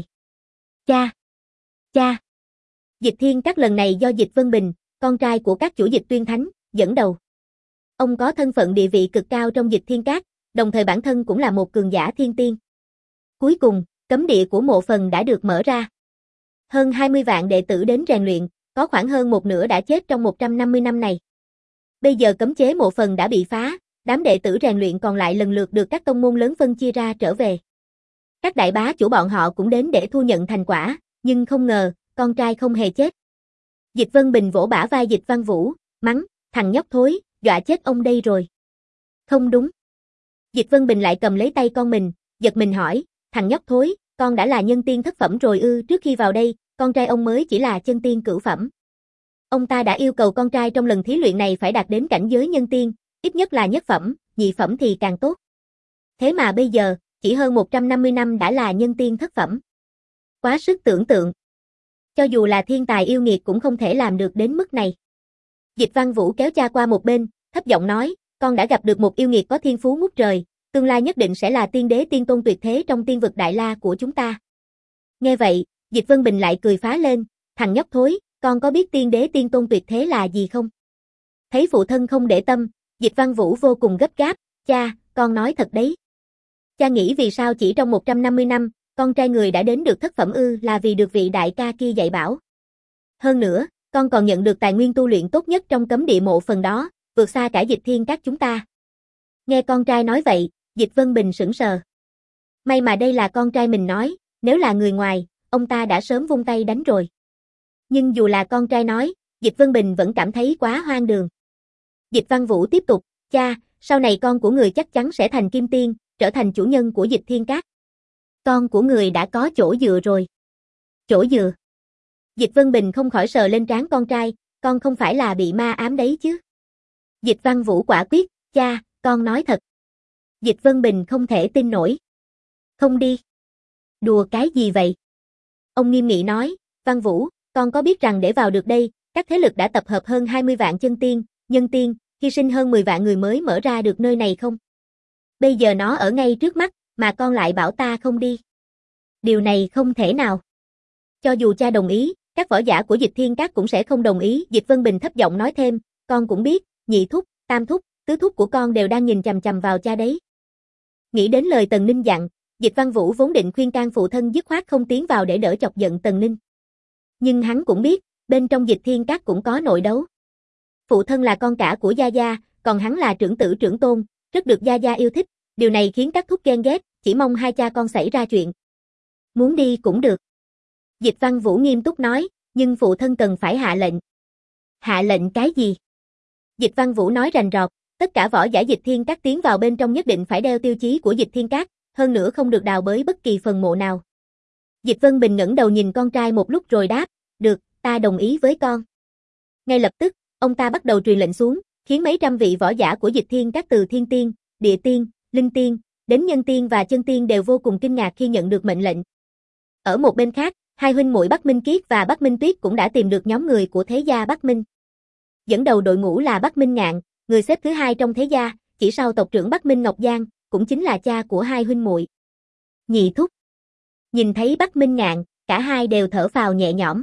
Cha. Dịch Thiên Các lần này do Dịch Vân Bình, con trai của các chủ Dịch Tuyên Thánh, dẫn đầu. Ông có thân phận địa vị cực cao trong Dịch Thiên Các, đồng thời bản thân cũng là một cường giả thiên tiên. Cuối cùng, cấm địa của mộ phần đã được mở ra. Hơn 20 vạn đệ tử đến rèn luyện, có khoảng hơn một nửa đã chết trong 150 năm này. Bây giờ cấm chế mộ phần đã bị phá, đám đệ tử rèn luyện còn lại lần lượt được các tông môn lớn phân chia ra trở về. Các đại bá chủ bọn họ cũng đến để thu nhận thành quả, nhưng không ngờ, con trai không hề chết. Dịch Vân Bình vỗ bả vai Dịch Văn Vũ, mắng, thằng nhóc thối, dọa chết ông đây rồi. Không đúng. Dịch Vân Bình lại cầm lấy tay con mình, giật mình hỏi, thằng nhóc thối, con đã là nhân tiên thất phẩm rồi ư? Trước khi vào đây, con trai ông mới chỉ là chân tiên cửu phẩm. Ông ta đã yêu cầu con trai trong lần thí luyện này phải đạt đến cảnh giới nhân tiên, ít nhất là nhất phẩm, nhị phẩm thì càng tốt. Thế mà bây giờ, chỉ hơn 150 năm đã là nhân tiên thất phẩm. Quá sức tưởng tượng. Cho dù là thiên tài yêu nghiệt cũng không thể làm được đến mức này. Dịch Văn Vũ kéo cha qua một bên, thấp giọng nói, con đã gặp được một yêu nghiệt có thiên phú ngút trời, tương lai nhất định sẽ là tiên đế tiên tôn tuyệt thế trong tiên vực Đại La của chúng ta. Nghe vậy, Dịch Vân Bình lại cười phá lên, thằng nhóc thối, con có biết tiên đế tiên tôn tuyệt thế là gì không? Thấy phụ thân không để tâm, Dịch Văn Vũ vô cùng gấp gáp, cha, con nói thật đấy. Cha nghĩ vì sao chỉ trong 150 năm, con trai người đã đến được thất phẩm ư? Là vì được vị đại ca kia dạy bảo. Hơn nữa, con còn nhận được tài nguyên tu luyện tốt nhất trong cấm địa mộ phần đó, vượt xa cả Dịch Thiên Các chúng ta. Nghe con trai nói vậy, Dịch Vân Bình sững sờ. May mà đây là con trai mình nói, nếu là người ngoài, ông ta đã sớm vung tay đánh rồi. Nhưng dù là con trai nói, Dịch Vân Bình vẫn cảm thấy quá hoang đường. Dịch Văn Vũ tiếp tục, cha, sau này con của người chắc chắn sẽ thành kim tiên, trở thành chủ nhân của Dịch Thiên Các. Con của người đã có chỗ dựa rồi. Chỗ dựa? Dịch Vân Bình không khỏi sờ lên trán con trai, con không phải là bị ma ám đấy chứ? Dịch Văn Vũ quả quyết, cha, con nói thật. Dịch Vân Bình không thể tin nổi. Không đi. Đùa cái gì vậy? Ông nghiêm nghị nói, Văn Vũ, con có biết rằng để vào được đây, các thế lực đã tập hợp hơn 20 vạn chân tiên, nhân tiên, hy sinh hơn 10 vạn người mới mở ra được nơi này không? Bây giờ nó ở ngay trước mắt, mà con lại bảo ta không đi. Điều này không thể nào. Cho dù cha đồng ý, các võ giả của Dịch Thiên Các cũng sẽ không đồng ý. Dịch Vân Bình thấp giọng nói thêm, con cũng biết, nhị thúc, tam thúc, tứ thúc của con đều đang nhìn chằm chằm vào cha đấy. Nghĩ đến lời Tần Ninh dặn, Dịch Văn Vũ vốn định khuyên can phụ thân dứt khoát không tiến vào để đỡ chọc giận Tần Ninh. Nhưng hắn cũng biết, bên trong Dịch Thiên Các cũng có nội đấu. Phụ thân là con cả của Gia Gia, còn hắn là trưởng tử trưởng tôn, rất được Gia Gia yêu thích, điều này khiến các thúc ghen ghét, chỉ mong hai cha con xảy ra chuyện. Muốn đi cũng được. Dịch Văn Vũ nghiêm túc nói, nhưng phụ thân cần phải hạ lệnh. Hạ lệnh cái gì? Dịch Văn Vũ nói rành rọt, tất cả võ giả Dịch Thiên Các tiến vào bên trong nhất định phải đeo tiêu chí của Dịch Thiên Các, hơn nữa không được đào bới bất kỳ phần mộ nào. Dịch Vân Bình ngẩng đầu nhìn con trai một lúc rồi đáp, được, ta đồng ý với con. Ngay lập tức, ông ta bắt đầu truyền lệnh xuống, khiến mấy trăm vị võ giả của Dịch Thiên Các từ Thiên Tiên, Địa Tiên, Linh Tiên, đến Nhân Tiên và Chân Tiên đều vô cùng kinh ngạc khi nhận được mệnh lệnh. Ở một bên khác, hai huynh muội Bắc Minh Kiết và Bắc Minh Tuyết cũng đã tìm được nhóm người của thế gia Bắc Minh. Dẫn đầu đội ngũ là Bắc Minh Ngạn, người xếp thứ hai trong thế gia, chỉ sau tộc trưởng Bắc Minh Ngọc Giang, cũng chính là cha của hai huynh muội. Nhị thúc. Nhìn thấy Bắc Minh Ngạn, cả hai đều thở phào nhẹ nhõm.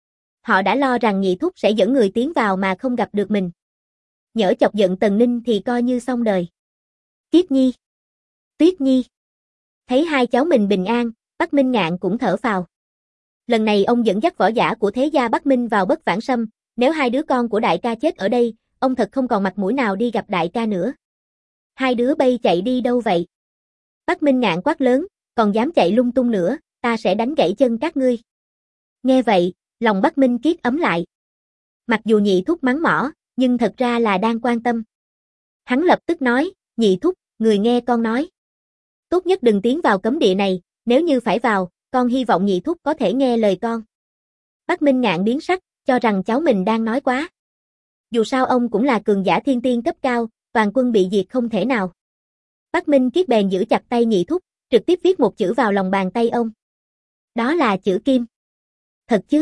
Họ đã lo rằng nhị thúc sẽ dẫn người tiến vào mà không gặp được mình. Nhỡ chọc giận Tần Ninh thì coi như xong đời. Kiết Nhi. Tuyết Nhi. Thấy hai cháu mình bình an, Bắc Minh Ngạn cũng thở phào. Lần này ông dẫn dắt võ giả của thế gia Bắc Minh vào Bất Vãng Sâm, nếu hai đứa con của đại ca chết ở đây, ông thật không còn mặt mũi nào đi gặp đại ca nữa. Hai đứa bay chạy đi đâu vậy? Bắc Minh Ngạn quát lớn, còn dám chạy lung tung nữa, ta sẽ đánh gãy chân các ngươi. Nghe vậy, lòng Bắc Minh Kiết ấm lại. Mặc dù nhị thúc mắng mỏ, nhưng thật ra là đang quan tâm. Hắn lập tức nói, nhị thúc, người nghe con nói. Tốt nhất đừng tiến vào cấm địa này, nếu như phải vào, con hy vọng nhị thúc có thể nghe lời con. Bắc Minh Ngạn biến sắc, cho rằng cháu mình đang nói quá. Dù sao ông cũng là cường giả thiên tiên cấp cao, toàn quân bị diệt không thể nào. Bắc Minh Kiết bèn giữ chặt tay nhị thúc, trực tiếp viết một chữ vào lòng bàn tay ông. Đó là chữ Kim. Thật chứ?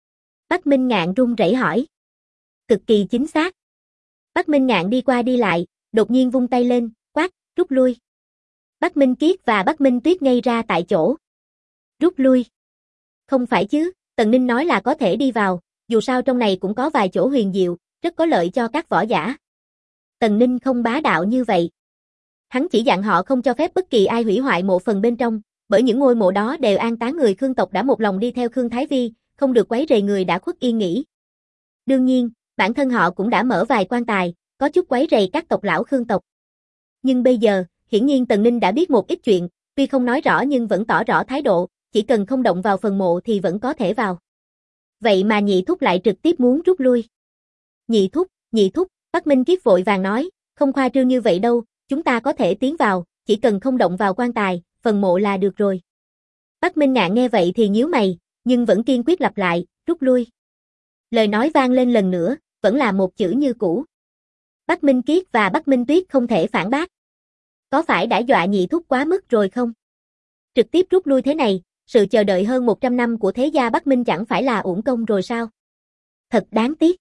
Bắc Minh Ngạn run rẩy hỏi. Cực kỳ chính xác. Bắc Minh Ngạn đi qua đi lại, đột nhiên vung tay lên, quát, rút lui. Bắc Minh Kiết và Bắc Minh Tuyết ngây ra tại chỗ. Rút lui. Không phải chứ, Tần Ninh nói là có thể đi vào, dù sao trong này cũng có vài chỗ huyền diệu, rất có lợi cho các võ giả. Tần Ninh không bá đạo như vậy. Hắn chỉ dặn họ không cho phép bất kỳ ai hủy hoại mộ phần bên trong, bởi những ngôi mộ đó đều an táng người Khương tộc đã một lòng đi theo Khương Thái Vi, không được quấy rầy người đã khuất yên nghỉ. Đương nhiên, bản thân họ cũng đã mở vài quan tài, có chút quấy rầy các tộc lão Khương tộc. Nhưng bây giờ, hiển nhiên Tần Ninh đã biết một ít chuyện, tuy không nói rõ nhưng vẫn tỏ rõ thái độ, chỉ cần không động vào phần mộ thì vẫn có thể vào. Vậy mà nhị thúc lại trực tiếp muốn rút lui. Nhị thúc, Bắc Minh Kiết vội vàng nói, không khoa trương như vậy đâu, chúng ta có thể tiến vào, chỉ cần không động vào quan tài, phần mộ là được rồi. Bắc Minh Ngạn nghe vậy thì nhíu mày, nhưng vẫn kiên quyết lặp lại, rút lui. Lời nói vang lên lần nữa, vẫn là một chữ như cũ. Bắc Minh Kiết và Bắc Minh Tuyết không thể phản bác. Có phải đã dọa nhị thúc quá mức rồi không? Trực tiếp rút lui thế này, sự chờ đợi hơn 100 năm của thế gia Bắc Minh chẳng phải là uổng công rồi sao? Thật đáng tiếc.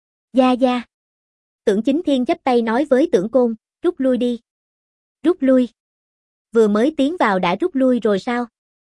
Gia. Tưởng Chính Thiên chắp tay nói với Tưởng Côn, rút lui đi. Rút lui. Vừa mới tiến vào đã rút lui rồi sao?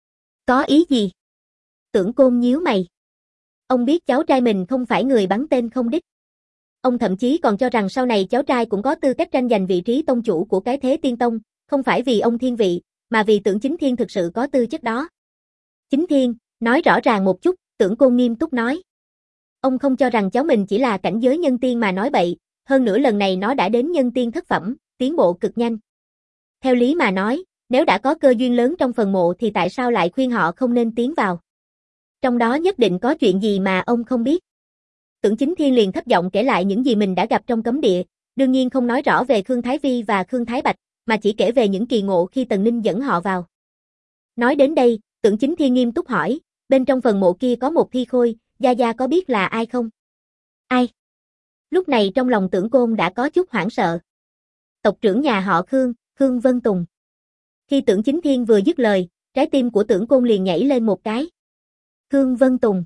Có ý gì? Tưởng Côn nhíu mày. Ông biết cháu trai mình không phải người bắn tên không đích. Ông thậm chí còn cho rằng sau này cháu trai cũng có tư cách tranh giành vị trí tông chủ của cái thế tiên tông, không phải vì ông thiên vị, mà vì Tưởng Chính Thiên thực sự có tư chất đó. Chính Thiên, nói rõ ràng một chút, Tưởng Côn nghiêm túc nói. Ông không cho rằng cháu mình chỉ là cảnh giới nhân tiên mà nói bậy, hơn nữa lần này nó đã đến nhân tiên thất phẩm, tiến bộ cực nhanh. Theo lý mà nói, nếu đã có cơ duyên lớn trong phần mộ thì tại sao lại khuyên họ không nên tiến vào? Trong đó nhất định có chuyện gì mà ông không biết. Tưởng Chính Thiên liền thấp giọng kể lại những gì mình đã gặp trong cấm địa, đương nhiên không nói rõ về Khương Thái Vi và Khương Thái Bạch, mà chỉ kể về những kỳ ngộ khi Tần Ninh dẫn họ vào. Nói đến đây, Tưởng Chính Thiên nghiêm túc hỏi, bên trong phần mộ kia có một thi khôi, Gia có biết là ai không? Ai? Lúc này trong lòng Tưởng Côn đã có chút hoảng sợ. Tộc trưởng nhà họ Khương, Khương Vân Tùng. Khi Tưởng Chính Thiên vừa dứt lời, trái tim của Tưởng Côn liền nhảy lên một cái. Khương Vân Tùng.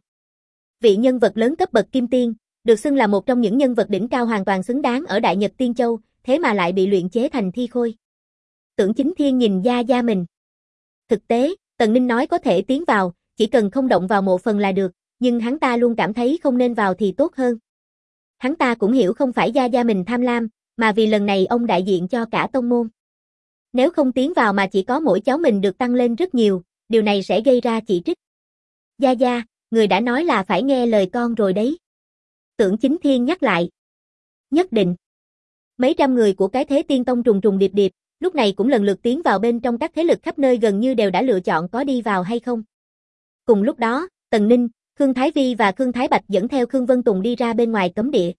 Vị nhân vật lớn cấp bậc kim tiên, được xưng là một trong những nhân vật đỉnh cao hoàn toàn xứng đáng ở Đại Nhật Tiên Châu, thế mà lại bị luyện chế thành thi khôi. Tưởng Chính Thiên nhìn Gia Gia mình. Thực tế, Tần Ninh nói có thể tiến vào, chỉ cần không động vào mộ phần là được, nhưng hắn ta luôn cảm thấy không nên vào thì tốt hơn. Hắn ta cũng hiểu không phải Gia Gia mình tham lam, mà vì lần này ông đại diện cho cả tông môn. Nếu không tiến vào mà chỉ có mỗi cháu mình được tăng lên rất nhiều, điều này sẽ gây ra chỉ trích. Gia Gia, người đã nói là phải nghe lời con rồi đấy. Tưởng Chính Thiên nhắc lại. Nhất định. Mấy trăm người của cái Thế Tiên Tông trùng trùng điệp điệp, lúc này cũng lần lượt tiến vào bên trong, các thế lực khắp nơi gần như đều đã lựa chọn có đi vào hay không. Cùng lúc đó, Tần Ninh, Khương Thái Vi và Khương Thái Bạch dẫn theo Khương Vân Tùng đi ra bên ngoài cấm địa.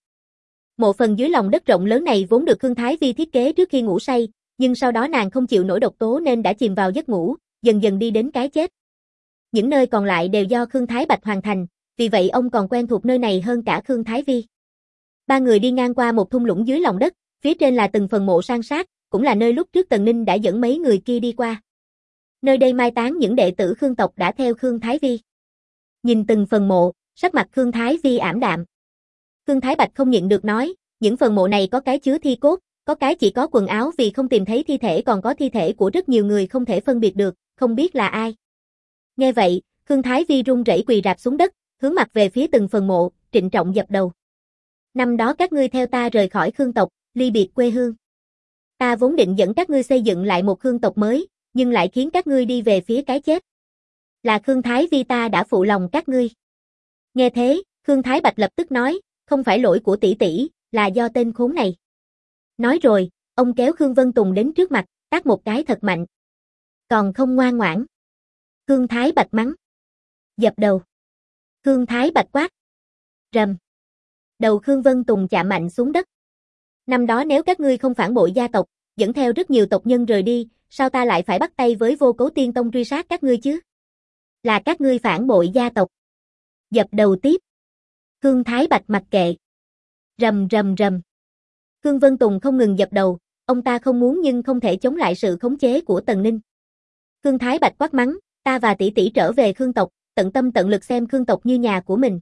Mộ phần dưới lòng đất rộng lớn này vốn được Khương Thái Vi thiết kế trước khi ngủ say, nhưng sau đó nàng không chịu nổi độc tố nên đã chìm vào giấc ngủ, dần dần đi đến cái chết. Những nơi còn lại đều do Khương Thái Bạch hoàn thành, vì vậy ông còn quen thuộc nơi này hơn cả Khương Thái Vi. Ba người đi ngang qua một thung lũng dưới lòng đất, phía trên là từng phần mộ san sát, cũng là nơi lúc trước Tần Ninh đã dẫn mấy người kia đi qua. Nơi đây mai táng những đệ tử Khương tộc đã theo Khương Thái Vi. Nhìn từng phần mộ, sắc mặt Khương Thái Vi ảm đạm. Khương Thái Bạch không nhịn được nói, những phần mộ này có cái chứa thi cốt, có cái chỉ có quần áo vì không tìm thấy thi thể, còn có thi thể của rất nhiều người không thể phân biệt được, không biết là ai. Nghe vậy, Khương Thái Vi run rẩy quỳ rạp xuống đất, hướng mặt về phía từng phần mộ, trịnh trọng dập đầu. Năm đó các ngươi theo ta rời khỏi Khương tộc, ly biệt quê hương. Ta vốn định dẫn các ngươi xây dựng lại một Khương tộc mới, nhưng lại khiến các ngươi đi về phía cái chết. Là Khương Thái Vi ta đã phụ lòng các ngươi. Nghe thế, Khương Thái Bạch lập tức nói, không phải lỗi của tỷ tỷ, là do tên khốn này. Nói rồi, ông kéo Khương Vân Tùng đến trước mặt, tát một cái thật mạnh. Còn không ngoan ngoãn. Khương Thái Bạch mắng. Dập đầu. Khương Thái Bạch quát. Rầm. Đầu Khương Vân Tùng chạm mạnh xuống đất. Năm đó nếu các ngươi không phản bội gia tộc, dẫn theo rất nhiều tộc nhân rời đi, sao ta lại phải bắt tay với Vô Cấu Tiên Tông truy sát các ngươi chứ? Là các ngươi phản bội gia tộc. Dập đầu tiếp. Khương Thái Bạch mặc kệ. Rầm rầm rầm. Khương Vân Tùng không ngừng dập đầu, ông ta không muốn nhưng không thể chống lại sự khống chế của Tần Ninh. Khương Thái Bạch quát mắng, ta và tỷ tỷ trở về Khương tộc, tận tâm tận lực xem Khương tộc như nhà của mình.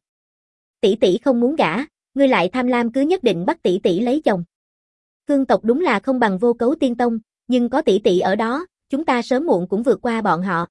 Tỷ tỷ không muốn gả, ngươi lại tham lam cứ nhất định bắt tỷ tỷ lấy chồng. Khương tộc đúng là không bằng Vô Cấu Tiên Tông, nhưng có tỷ tỷ ở đó, chúng ta sớm muộn cũng vượt qua bọn họ.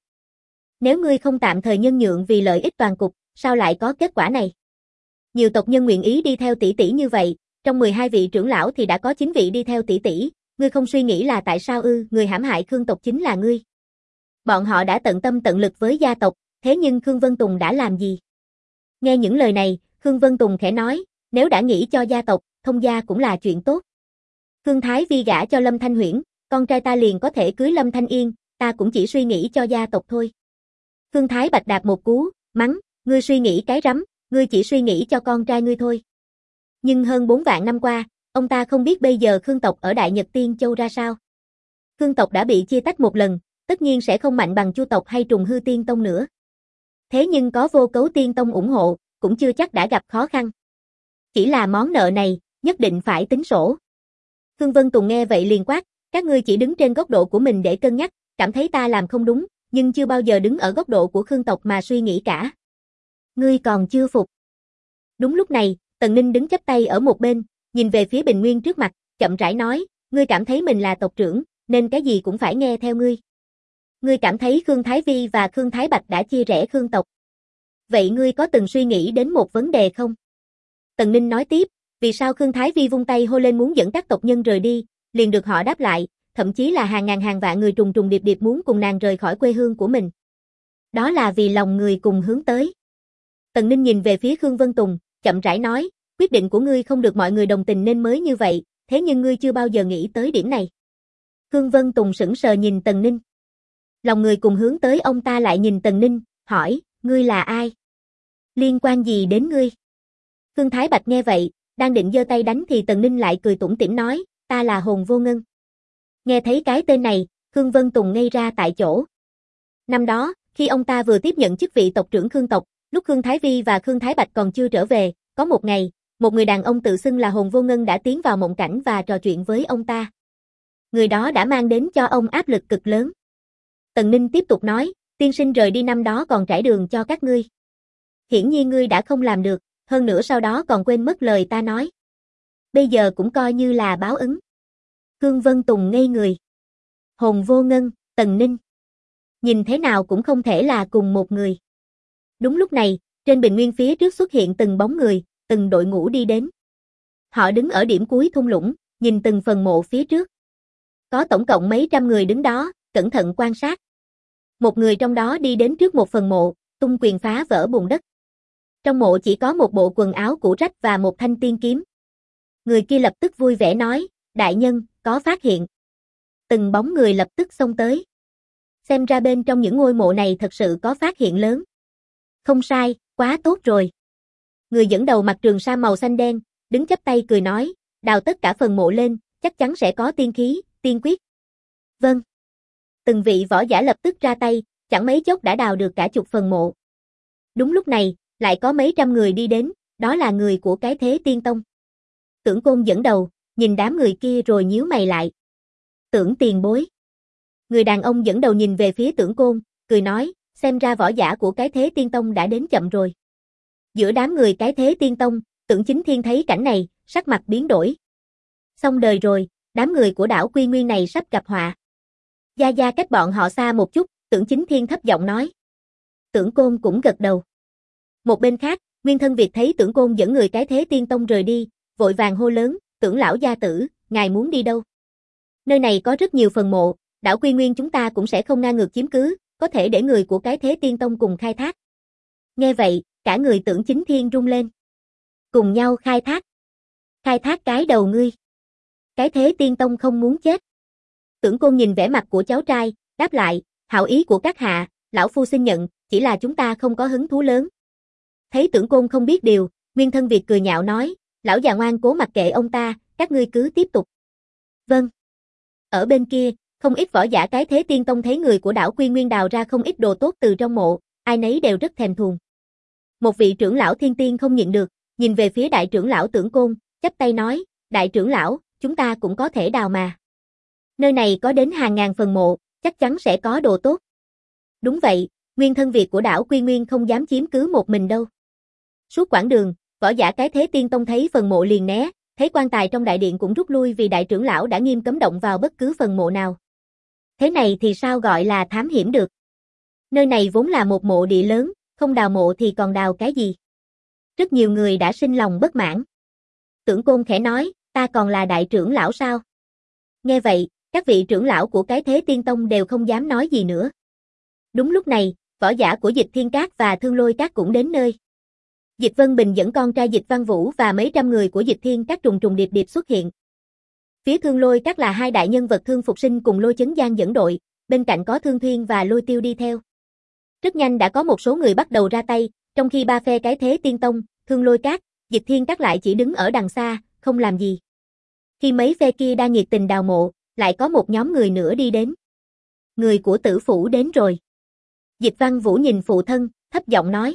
Nếu ngươi không tạm thời nhân nhượng vì lợi ích toàn cục, sao lại có kết quả này? Nhiều tộc nhân nguyện ý đi theo tỷ tỷ như vậy, trong 12 vị trưởng lão thì đã có 9 vị đi theo tỷ tỷ, ngươi không suy nghĩ là tại sao ư? Người hãm hại Khương tộc chính là ngươi. Bọn họ đã tận tâm tận lực với gia tộc, thế nhưng Khương Vân Tùng đã làm gì? Nghe những lời này, Khương Vân Tùng khẽ nói, nếu đã nghĩ cho gia tộc, thông gia cũng là chuyện tốt. Khương Thái Vi gả cho Lâm Thanh Huyễn, con trai ta liền có thể cưới Lâm Thanh Yên, ta cũng chỉ suy nghĩ cho gia tộc thôi. Khương Thái Bạch đạp một cú, mắng, ngươi suy nghĩ cái rắm, ngươi chỉ suy nghĩ cho con trai ngươi thôi. Nhưng hơn 4 vạn năm qua, ông ta không biết bây giờ Khương tộc ở Đại Nhật Tiên Châu ra sao. Khương tộc đã bị chia tách một lần, tất nhiên sẽ không mạnh bằng Chu tộc hay Trùng Hư Tiên Tông nữa. Thế nhưng có Vô Cấu Tiên Tông ủng hộ, cũng chưa chắc đã gặp khó khăn. Chỉ là món nợ này, nhất định phải tính sổ. Khương Vân Tùng nghe vậy liền quát, các ngươi chỉ đứng trên góc độ của mình để cân nhắc, cảm thấy ta làm không đúng, nhưng chưa bao giờ đứng ở góc độ của Khương tộc mà suy nghĩ cả. Ngươi còn chưa phục. Đúng lúc này, Tần Ninh đứng chắp tay ở một bên, nhìn về phía Bình Nguyên trước mặt, chậm rãi nói, ngươi cảm thấy mình là tộc trưởng, nên cái gì cũng phải nghe theo ngươi. Ngươi cảm thấy Khương Thái Vi và Khương Thái Bạch đã chia rẽ Khương tộc. Vậy ngươi có từng suy nghĩ đến một vấn đề không? Tần Ninh nói tiếp, vì sao Khương Thái Vi vung tay hô lên muốn dẫn các tộc nhân rời đi, liền được họ đáp lại, thậm chí là hàng ngàn hàng vạn người trùng trùng điệp điệp muốn cùng nàng rời khỏi quê hương của mình. Đó là vì lòng người cùng hướng tới. Tần Ninh nhìn về phía Khương Vân Tùng, chậm rãi nói, quyết định của ngươi không được mọi người đồng tình nên mới như vậy, thế nhưng ngươi chưa bao giờ nghĩ tới điểm này. Khương Vân Tùng sững sờ nhìn Tần Ninh. Lòng người cùng hướng tới, ông ta lại nhìn Tần Ninh, hỏi, ngươi là ai? Liên quan gì đến ngươi? Khương Thái Bạch nghe vậy, đang định giơ tay đánh thì Tần Ninh lại cười tủm tỉm nói, ta là Hồn Vô Ngân. Nghe thấy cái tên này, Khương Vân Tùng ngây ra tại chỗ. Năm đó, khi ông ta vừa tiếp nhận chức vị tộc trưởng Khương tộc, lúc Khương Thái Vi và Khương Thái Bạch còn chưa trở về, có một ngày, một người đàn ông tự xưng là Hồn Vô Ngân đã tiến vào mộng cảnh và trò chuyện với ông ta. Người đó đã mang đến cho ông áp lực cực lớn. Tần Ninh tiếp tục nói, tiên sinh rời đi năm đó còn trải đường cho các ngươi. Hiển nhiên ngươi đã không làm được, hơn nữa sau đó còn quên mất lời ta nói. Bây giờ cũng coi như là báo ứng. Khương Vân Tùng ngây người. Hồn Vô Ngân, Tần Ninh. Nhìn thế nào cũng không thể là cùng một người. Đúng lúc này, trên bình nguyên phía trước xuất hiện từng bóng người, từng đội ngũ đi đến. Họ đứng ở điểm cuối thung lũng, nhìn từng phần mộ phía trước. Có tổng cộng mấy trăm người đứng đó, cẩn thận quan sát. Một người trong đó đi đến trước một phần mộ, tung quyền phá vỡ bùn đất. Trong mộ chỉ có một bộ quần áo cũ rách và một thanh tiên kiếm. Người kia lập tức vui vẻ nói, đại nhân, có phát hiện. Từng bóng người lập tức xông tới. Xem ra bên trong những ngôi mộ này thật sự có phát hiện lớn. Không sai, quá tốt rồi. Người dẫn đầu mặc trường sa màu xanh đen, đứng chắp tay cười nói, đào tất cả phần mộ lên, chắc chắn sẽ có tiên khí, tiên quyết. Vâng. Từng vị võ giả lập tức ra tay, chẳng mấy chốc đã đào được cả chục phần mộ. Đúng lúc này, lại có mấy trăm người đi đến, đó là người của cái Thế Tiên Tông. Tưởng Côn dẫn đầu, nhìn đám người kia rồi nhíu mày lại. Tưởng tiền bối. Người đàn ông dẫn đầu nhìn về phía Tưởng Côn, cười nói, xem ra võ giả của cái Thế Tiên Tông đã đến chậm rồi. Giữa đám người cái Thế Tiên Tông, Tưởng Chính Thiên thấy cảnh này, sắc mặt biến đổi. Xong đời rồi, đám người của đảo Quy Nguyên này sắp gặp họa. Gia Gia cách bọn họ xa một chút, Tưởng Chính Thiên thấp giọng nói. Tưởng Côn cũng gật đầu. Một bên khác, Nguyên Thân Việt thấy Tưởng Côn dẫn người cái Thế Tiên Tông rời đi, vội vàng hô lớn, Tưởng lão gia tử, ngài muốn đi đâu? Nơi này có rất nhiều phần mộ, đảo Quy Nguyên chúng ta cũng sẽ không ngang ngược chiếm cứ, có thể để người của cái Thế Tiên Tông cùng khai thác. Nghe vậy, cả người Tưởng Chính Thiên rung lên. Cùng nhau khai thác. Khai thác cái đầu ngươi. Cái Thế Tiên Tông không muốn chết. Tưởng Côn nhìn vẻ mặt của cháu trai, đáp lại, hảo ý của các hạ, lão phu xin nhận, chỉ là chúng ta không có hứng thú lớn. Thấy Tưởng Côn không biết điều, Nguyên Thân Việt cười nhạo nói, lão già ngoan cố mặc kệ ông ta, các ngươi cứ tiếp tục. Vâng. Ở bên kia, không ít võ giả cái Thế Tiên Tông thấy người của đảo Quy Nguyên đào ra không ít đồ tốt từ trong mộ, ai nấy đều rất thèm thuồng. Một vị trưởng lão thiên tiên không nhịn được, nhìn về phía đại trưởng lão Tưởng Côn, chắp tay nói, đại trưởng lão, chúng ta cũng có thể đào mà. Nơi này có đến hàng ngàn phần mộ, chắc chắn sẽ có đồ tốt. Đúng vậy, Nguyên Thân Việt của đảo Quy Nguyên không dám chiếm cứ một mình đâu. Suốt quãng đường, võ giả cái Thế Tiên Tông thấy phần mộ liền né, thấy quan tài trong đại điện cũng rút lui vì đại trưởng lão đã nghiêm cấm động vào bất cứ phần mộ nào. Thế này thì sao gọi là thám hiểm được? Nơi này vốn là một mộ địa lớn, không đào mộ thì còn đào cái gì? Rất nhiều người đã sinh lòng bất mãn. Tưởng Côn khẽ nói, ta còn là đại trưởng lão sao? Nghe vậy, các vị trưởng lão của cái Thế Tiên Tông đều không dám nói gì nữa. Đúng lúc này, võ giả của Dịch Thiên Các và Thương Lôi Các cũng đến nơi. Dịch Vân Bình dẫn con trai Dịch Văn Vũ và mấy trăm người của Dịch Thiên Các trùng trùng điệp điệp xuất hiện. Phía Thương Lôi Các là hai đại nhân vật Thương Phục Sinh cùng Lôi Chấn Giang dẫn đội, bên cạnh có Thương Thuyên và Lôi Tiêu đi theo. Rất nhanh đã có một số người bắt đầu ra tay, trong khi ba phe cái Thế Tiên Tông, Thương Lôi Các, Dịch Thiên Các lại chỉ đứng ở đằng xa, không làm gì. Khi mấy phe kia đang nhiệt tình đào mộ, lại có một nhóm người nữa đi đến. Người của Tử Phủ đến rồi. Dịch Văn Vũ nhìn phụ thân, thấp giọng nói.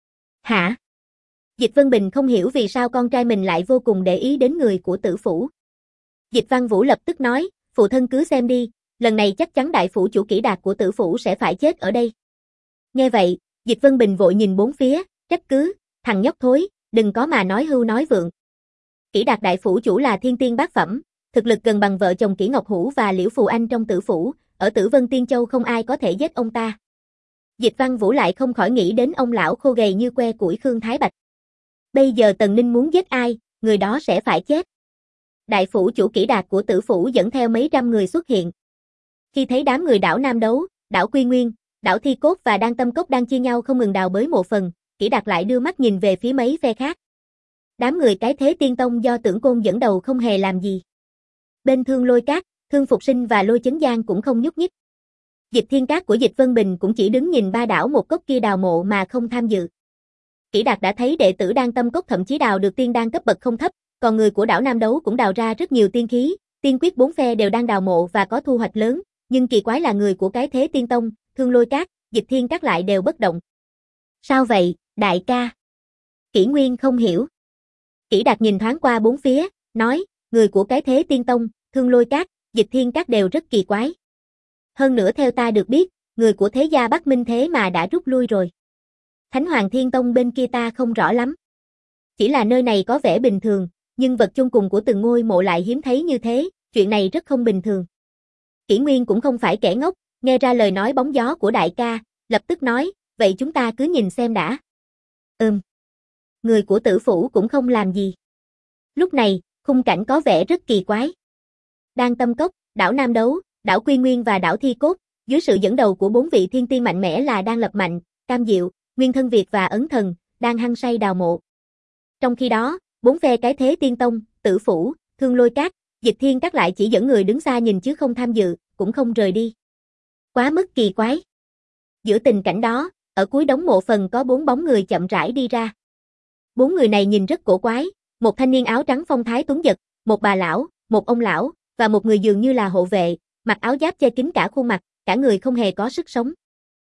Hả? Dịch Vân Bình không hiểu vì sao con trai mình lại vô cùng để ý đến người của Tử Phủ. Dịch Văn Vũ lập tức nói, phụ thân cứ xem đi, lần này chắc chắn đại phủ chủ Kỷ Đạt của Tử Phủ sẽ phải chết ở đây. Nghe vậy, Dịch Vân Bình vội nhìn bốn phía, trách cứ, thằng nhóc thối, đừng có mà nói hưu nói vượng. Kỷ Đạt đại phủ chủ là thiên tiên bát phẩm, thực lực gần bằng vợ chồng Kỷ Ngọc Hữu và Liễu Phù Anh trong Tử Phủ, ở Tử Vân Tiên Châu không ai có thể giết ông ta. Dịch Văn Vũ lại không khỏi nghĩ đến ông lão khô gầy như que củi Khương Thái Bạch. Bây giờ Tần Ninh muốn giết ai, người đó sẽ phải chết. Đại phủ chủ Kỷ Đạt của Tử Phủ dẫn theo mấy trăm người xuất hiện. Khi thấy đám người đảo Nam Đấu, đảo Quy Nguyên, đảo Thi Cốt và Đan Tâm Cốc đang chia nhau không ngừng đào bới một phần, Kỷ Đạt lại đưa mắt nhìn về phía mấy phe khác. Đám người cái Thế Tiên Tông do Tưởng Côn dẫn đầu không hề làm gì. Bên Thương Lôi Các, Thương Phục Sinh và Lôi Chấn Giang cũng không nhúc nhích. Dịch Thiên Các của Dịch Vân Bình cũng chỉ đứng nhìn ba đảo một cốc kia đào mộ mà không tham dự. Kỷ Đạt đã thấy đệ tử Đan Tâm Cốc thậm chí đào được tiên đan cấp bậc không thấp, còn người của đảo Nam Đấu cũng đào ra rất nhiều tiên khí, tiên quyết bốn phe đều đang đào mộ và có thu hoạch lớn, nhưng kỳ quái là người của cái Thế Tiên Tông, Thương Lôi Các, Dịch Thiên Các lại đều bất động. Sao vậy, đại ca? Kỷ Nguyên không hiểu. Kỷ Đạt nhìn thoáng qua bốn phía, nói, người của cái Thế Tiên Tông, Thương Lôi Các, Dịch Thiên Các đều rất kỳ quái. Hơn nữa theo ta được biết, người của thế gia Bắc Minh thế mà đã rút lui rồi. Thánh Hoàng Thiên Tông bên kia ta không rõ lắm. Chỉ là nơi này có vẻ bình thường, nhưng vật chôn cùng của từng ngôi mộ lại hiếm thấy như thế, chuyện này rất không bình thường. Kỷ Nguyên cũng không phải kẻ ngốc, nghe ra lời nói bóng gió của đại ca, lập tức nói, vậy chúng ta cứ nhìn xem đã. Người của Tử Phủ cũng không làm gì. Lúc này, khung cảnh có vẻ rất kỳ quái. Đan Tâm Cốc, đảo Nam Đấu, đảo Quy Nguyên và đảo Thi Cốt, dưới sự dẫn đầu của 4 vị thiên tiên mạnh mẽ là Đan Lập Mạnh, Cam Diệu, Nguyên Thân Việt và Ấn Thần, đang hăng say đào mộ. Trong khi đó, 4 phe cái thế Tiên Tông, Tử Phủ, Thương Lôi Các, Dịch Thiên Các lại chỉ dẫn người đứng xa nhìn chứ không tham dự, cũng không rời đi. Quá mức kỳ quái. Giữa tình cảnh đó, ở cuối đống mộ phần có 4 bóng người chậm rãi đi ra. 4 người này nhìn rất cổ quái, một thanh niên áo trắng phong thái tuấn giật, một bà lão, một ông lão, và một người dường như là hộ vệ, mặc áo giáp che kín cả khuôn mặt, cả người không hề có sức sống.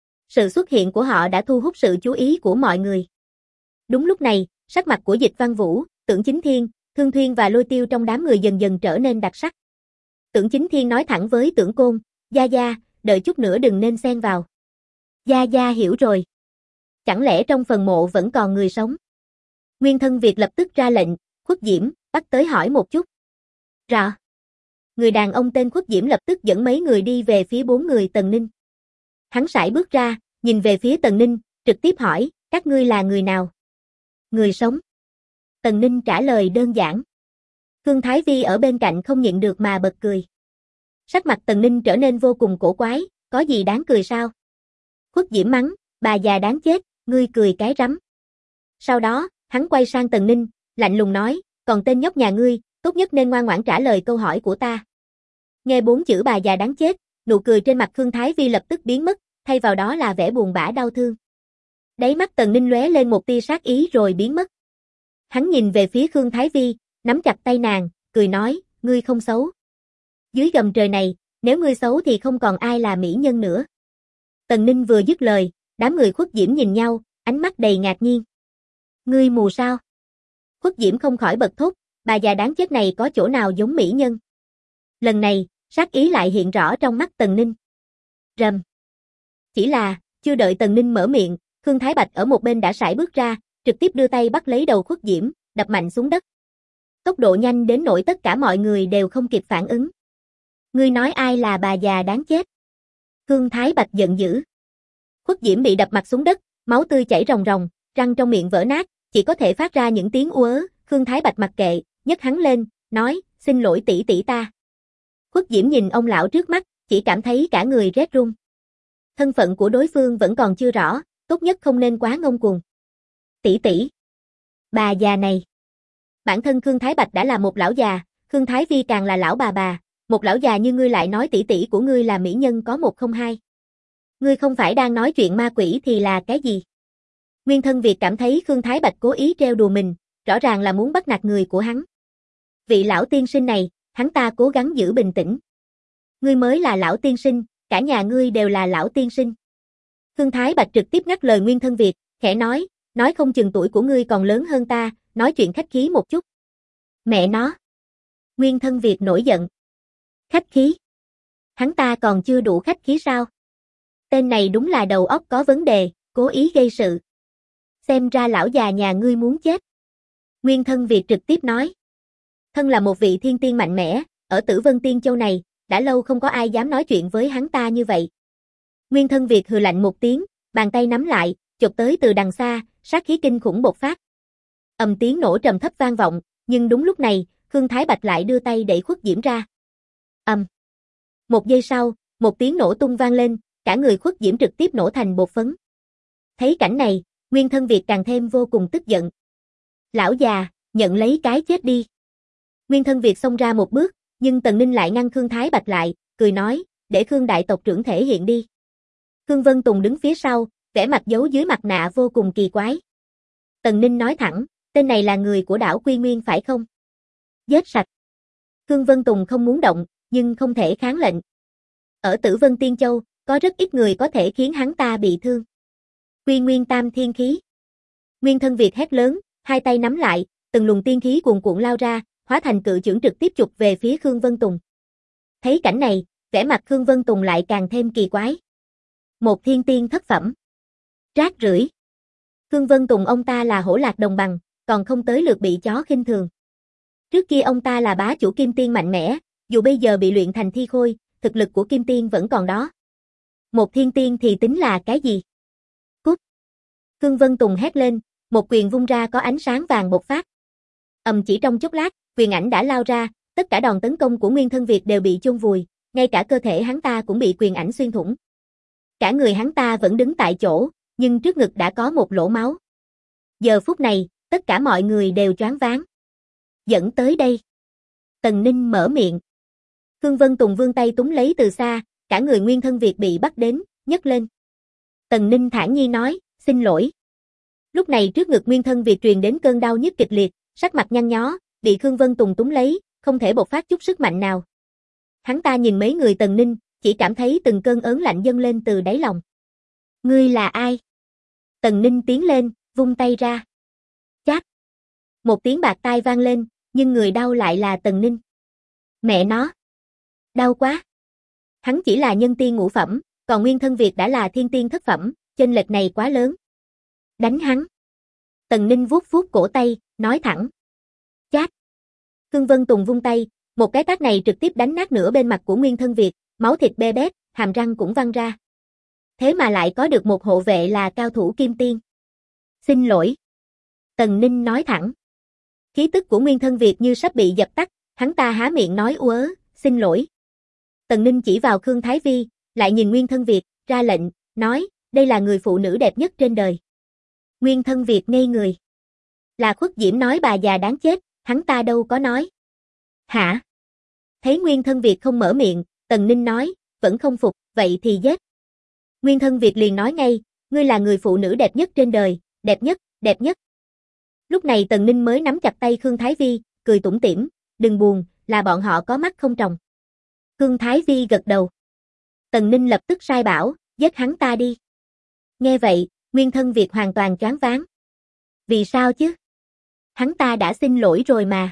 Sự xuất hiện của họ đã thu hút sự chú ý của mọi người. Đúng lúc này, sắc mặt của Dịch Văn Vũ, Tưởng Chính Thiên, Thương Thuyên và Lôi Tiêu trong đám người dần dần trở nên đặc sắc. Tưởng Chính Thiên nói thẳng với Tưởng Côn, Gia Gia, đợi chút nữa đừng nên xen vào. Gia Gia hiểu rồi. Chẳng lẽ trong phần mộ vẫn còn người sống? Nguyên Thân Việt lập tức ra lệnh, Khuất Diễm, bắt tới hỏi một chút. Rõ. Người đàn ông tên Khuất Diễm lập tức dẫn mấy người đi về phía 4 người Tần Ninh. Hắn sải bước ra, nhìn về phía Tần Ninh, trực tiếp hỏi, các ngươi là người nào? Người sống. Tần Ninh trả lời đơn giản. Khương Thái Vi ở bên cạnh không nhịn được mà bật cười. Sắc mặt Tần Ninh trở nên vô cùng cổ quái, có gì đáng cười sao? Khuất Diễm mắng, bà già đáng chết, ngươi cười cái rắm. Sau đó, hắn quay sang Tần Ninh, lạnh lùng nói, còn tên nhóc nhà ngươi, tốt nhất nên ngoan ngoãn trả lời câu hỏi của ta. Nghe 4 chữ bà già đáng chết, nụ cười trên mặt Khương Thái Vi lập tức biến mất, thay vào đó là vẻ buồn bã đau thương. Đáy mắt Tần Ninh lóe lên một tia sát ý rồi biến mất. Hắn nhìn về phía Khương Thái Vi, nắm chặt tay nàng, cười nói, ngươi không xấu. Dưới gầm trời này, nếu ngươi xấu thì không còn ai là mỹ nhân nữa. Tần Ninh vừa dứt lời, đám người Khuất Diễm nhìn nhau, ánh mắt đầy ngạc nhiên. Ngươi mù sao? Khuất Diễm không khỏi bật thốt, bà già đáng chết này có chỗ nào giống mỹ nhân. Lần này, sát ý lại hiện rõ trong mắt Tần Ninh. Rầm. Chỉ là, chưa đợi Tần Ninh mở miệng, Khương Thái Bạch ở một bên đã sải bước ra, trực tiếp đưa tay bắt lấy đầu Khuất Diễm, đập mạnh xuống đất. Tốc độ nhanh đến nỗi tất cả mọi người đều không kịp phản ứng. Ngươi nói ai là bà già đáng chết? Khương Thái Bạch giận dữ. Khuất Diễm bị đập mặt xuống đất, máu tươi chảy ròng ròng, răng trong miệng vỡ nát, chỉ có thể phát ra những tiếng ú ớ. Khương Thái Bạch mặc kệ, nhấc hắn lên, nói, xin lỗi tỷ tỷ ta. Khuất Diễm nhìn ông lão trước mắt, chỉ cảm thấy cả người rét run. Thân phận của đối phương vẫn còn chưa rõ, tốt nhất không nên quá ngông cuồng. Tỷ tỷ. Bà già này. Bản thân Khương Thái Bạch đã là một lão già, Khương Thái Vi càng là lão bà. Một lão già như ngươi lại nói tỷ tỷ của ngươi là mỹ nhân có một không hai. Ngươi không phải đang nói chuyện ma quỷ thì là cái gì? Nguyên Thân Việt cảm thấy Khương Thái Bạch cố ý trêu đùa mình, rõ ràng là muốn bắt nạt người của hắn. Vị lão tiên sinh này, hắn ta cố gắng giữ bình tĩnh. Ngươi mới là lão tiên sinh, cả nhà ngươi đều là lão tiên sinh. Khương Thái Bạch trực tiếp ngắt lời Nguyên Thân Việt, khẽ nói không chừng tuổi của ngươi còn lớn hơn ta, nói chuyện khách khí một chút. Mẹ nó. Nguyên Thân Việt nổi giận. Khách khí? Hắn ta còn chưa đủ khách khí sao? Tên này đúng là đầu óc có vấn đề, cố ý gây sự. Xem ra lão già nhà ngươi muốn chết. Nguyên Thân Việt trực tiếp nói. Thân là một vị thiên tiên mạnh mẽ, ở Tử Vân Tiên Châu này, đã lâu không có ai dám nói chuyện với hắn ta như vậy. Nguyên Thân Việt hừ lạnh một tiếng, bàn tay nắm lại, chộp tới từ đằng xa, sát khí kinh khủng bộc phát. Tiếng nổ trầm thấp vang vọng, nhưng đúng lúc này, Khương Thái Bạch lại đưa tay đẩy Khuất Diễm ra. Một giây sau, một tiếng nổ tung vang lên, cả người Khuất Diễm trực tiếp nổ thành bột phấn. Thấy cảnh này, Nguyên Thân Việt càng thêm vô cùng tức giận. Lão già, nhận lấy cái chết đi. Nguyên Thân Việt xông ra một bước, nhưng Tần Ninh lại ngăn Khương Thái Bạch lại, cười nói, để Khương đại tộc trưởng thể hiện đi. Khương Vân Tùng đứng phía sau, vẻ mặt giấu dưới mặt nạ vô cùng kỳ quái. Tần Ninh nói thẳng, tên này là người của đảo Quy Nguyên phải không? Giết sạch. Khương Vân Tùng không muốn động, nhưng không thể kháng lệnh. Ở Tử Vân Tiên Châu, có rất ít người có thể khiến hắn ta bị thương. Quy Nguyên Tam Thiên Khí. Nguyên Thân Việt hét lớn, hai tay nắm lại, từng luồng tiên khí cuồn cuộn lao ra, hóa thành cự chưởng trực tiếp chụp về phía Khương Vân Tùng. Thấy cảnh này, vẻ mặt Khương Vân Tùng lại càng thêm kỳ quái. Một thiên tiên thất phẩm. Rác rưởi. Khương Vân Tùng ông ta là hổ lạc đồng bằng, còn không tới lượt bị chó khinh thường. Trước kia ông ta là bá chủ kim tiên mạnh mẽ, dù bây giờ bị luyện thành thi khôi, thực lực của kim tiên vẫn còn đó. Một thiên tiên thì tính là cái gì? Cút! Khương Vân Tùng hét lên, một quyền vung ra có ánh sáng vàng bộc phát. Chỉ trong chốc lát, quyền ảnh đã lao ra, tất cả đòn tấn công của Nguyên Thân Việt đều bị chôn vùi, ngay cả cơ thể hắn ta cũng bị quyền ảnh xuyên thủng. Cả người hắn ta vẫn đứng tại chỗ, nhưng trước ngực đã có một lỗ máu. Giờ phút này, tất cả mọi người đều choáng váng. Dẫn tới đây. Tần Ninh mở miệng. Khương Vân Tùng vươn tay túm lấy từ xa, cả người Nguyên Thân Việt bị bắt đến, nhấc lên. Tần Ninh thản nhiên nói, xin lỗi. Lúc này trước ngực Nguyên Thân Việt truyền đến cơn đau nhức kịch liệt, sắc mặt nhăn nhó, bị Khương Vân Tùng túm lấy, không thể bộc phát chút sức mạnh nào. Hắn ta nhìn mấy người Tần Ninh, chỉ cảm thấy từng cơn ớn lạnh dâng lên từ đáy lòng. Ngươi là ai? Tần Ninh tiến lên, vung tay ra. Chát! Một tiếng bạt tai vang lên, nhưng người đau lại là Tần Ninh. Mẹ nó! Đau quá! Hắn chỉ là nhân tiên ngũ phẩm, còn Nguyên Thân Việt đã là thiên tiên thất phẩm, chênh lệch này quá lớn. Đánh hắn! Tần Ninh vuốt vuốt cổ tay, nói thẳng. Chát! Khương Vân Tùng vung tay, một cái tát này trực tiếp đánh nát nửa bên mặt của Nguyên Thân Việt, máu thịt bê bết, hàm răng cũng văng ra. Thế mà lại có được một hộ vệ là cao thủ kim tiên. Xin lỗi. Tần Ninh nói thẳng. Khí tức của Nguyên Thân Việt như sắp bị dập tắt, hắn ta há miệng nói ớ, xin lỗi. Tần Ninh chỉ vào Khương Thái Vi, lại nhìn Nguyên Thân Việt, ra lệnh, nói, đây là người phụ nữ đẹp nhất trên đời. Nguyên Thân Việt ngây người. Là Khuất Diễm nói bà già đáng chết, hắn ta đâu có nói. Hả? Thấy Nguyên Thân Việt không mở miệng, Tần Ninh nói, vẫn không phục, vậy thì giết. Nguyên Thân Việt liền nói ngay, ngươi là người phụ nữ đẹp nhất trên đời, đẹp nhất, đẹp nhất. Lúc này Tần Ninh mới nắm chặt tay Khương Thái Vi, cười tủm tỉm, đừng buồn, là bọn họ có mắt không tròng. Khương Thái Vi gật đầu. Tần Ninh lập tức sai bảo, giết hắn ta đi. Nghe vậy, Nguyên Thân Việt hoàn toàn choáng váng. Vì sao chứ? Hắn ta đã xin lỗi rồi mà.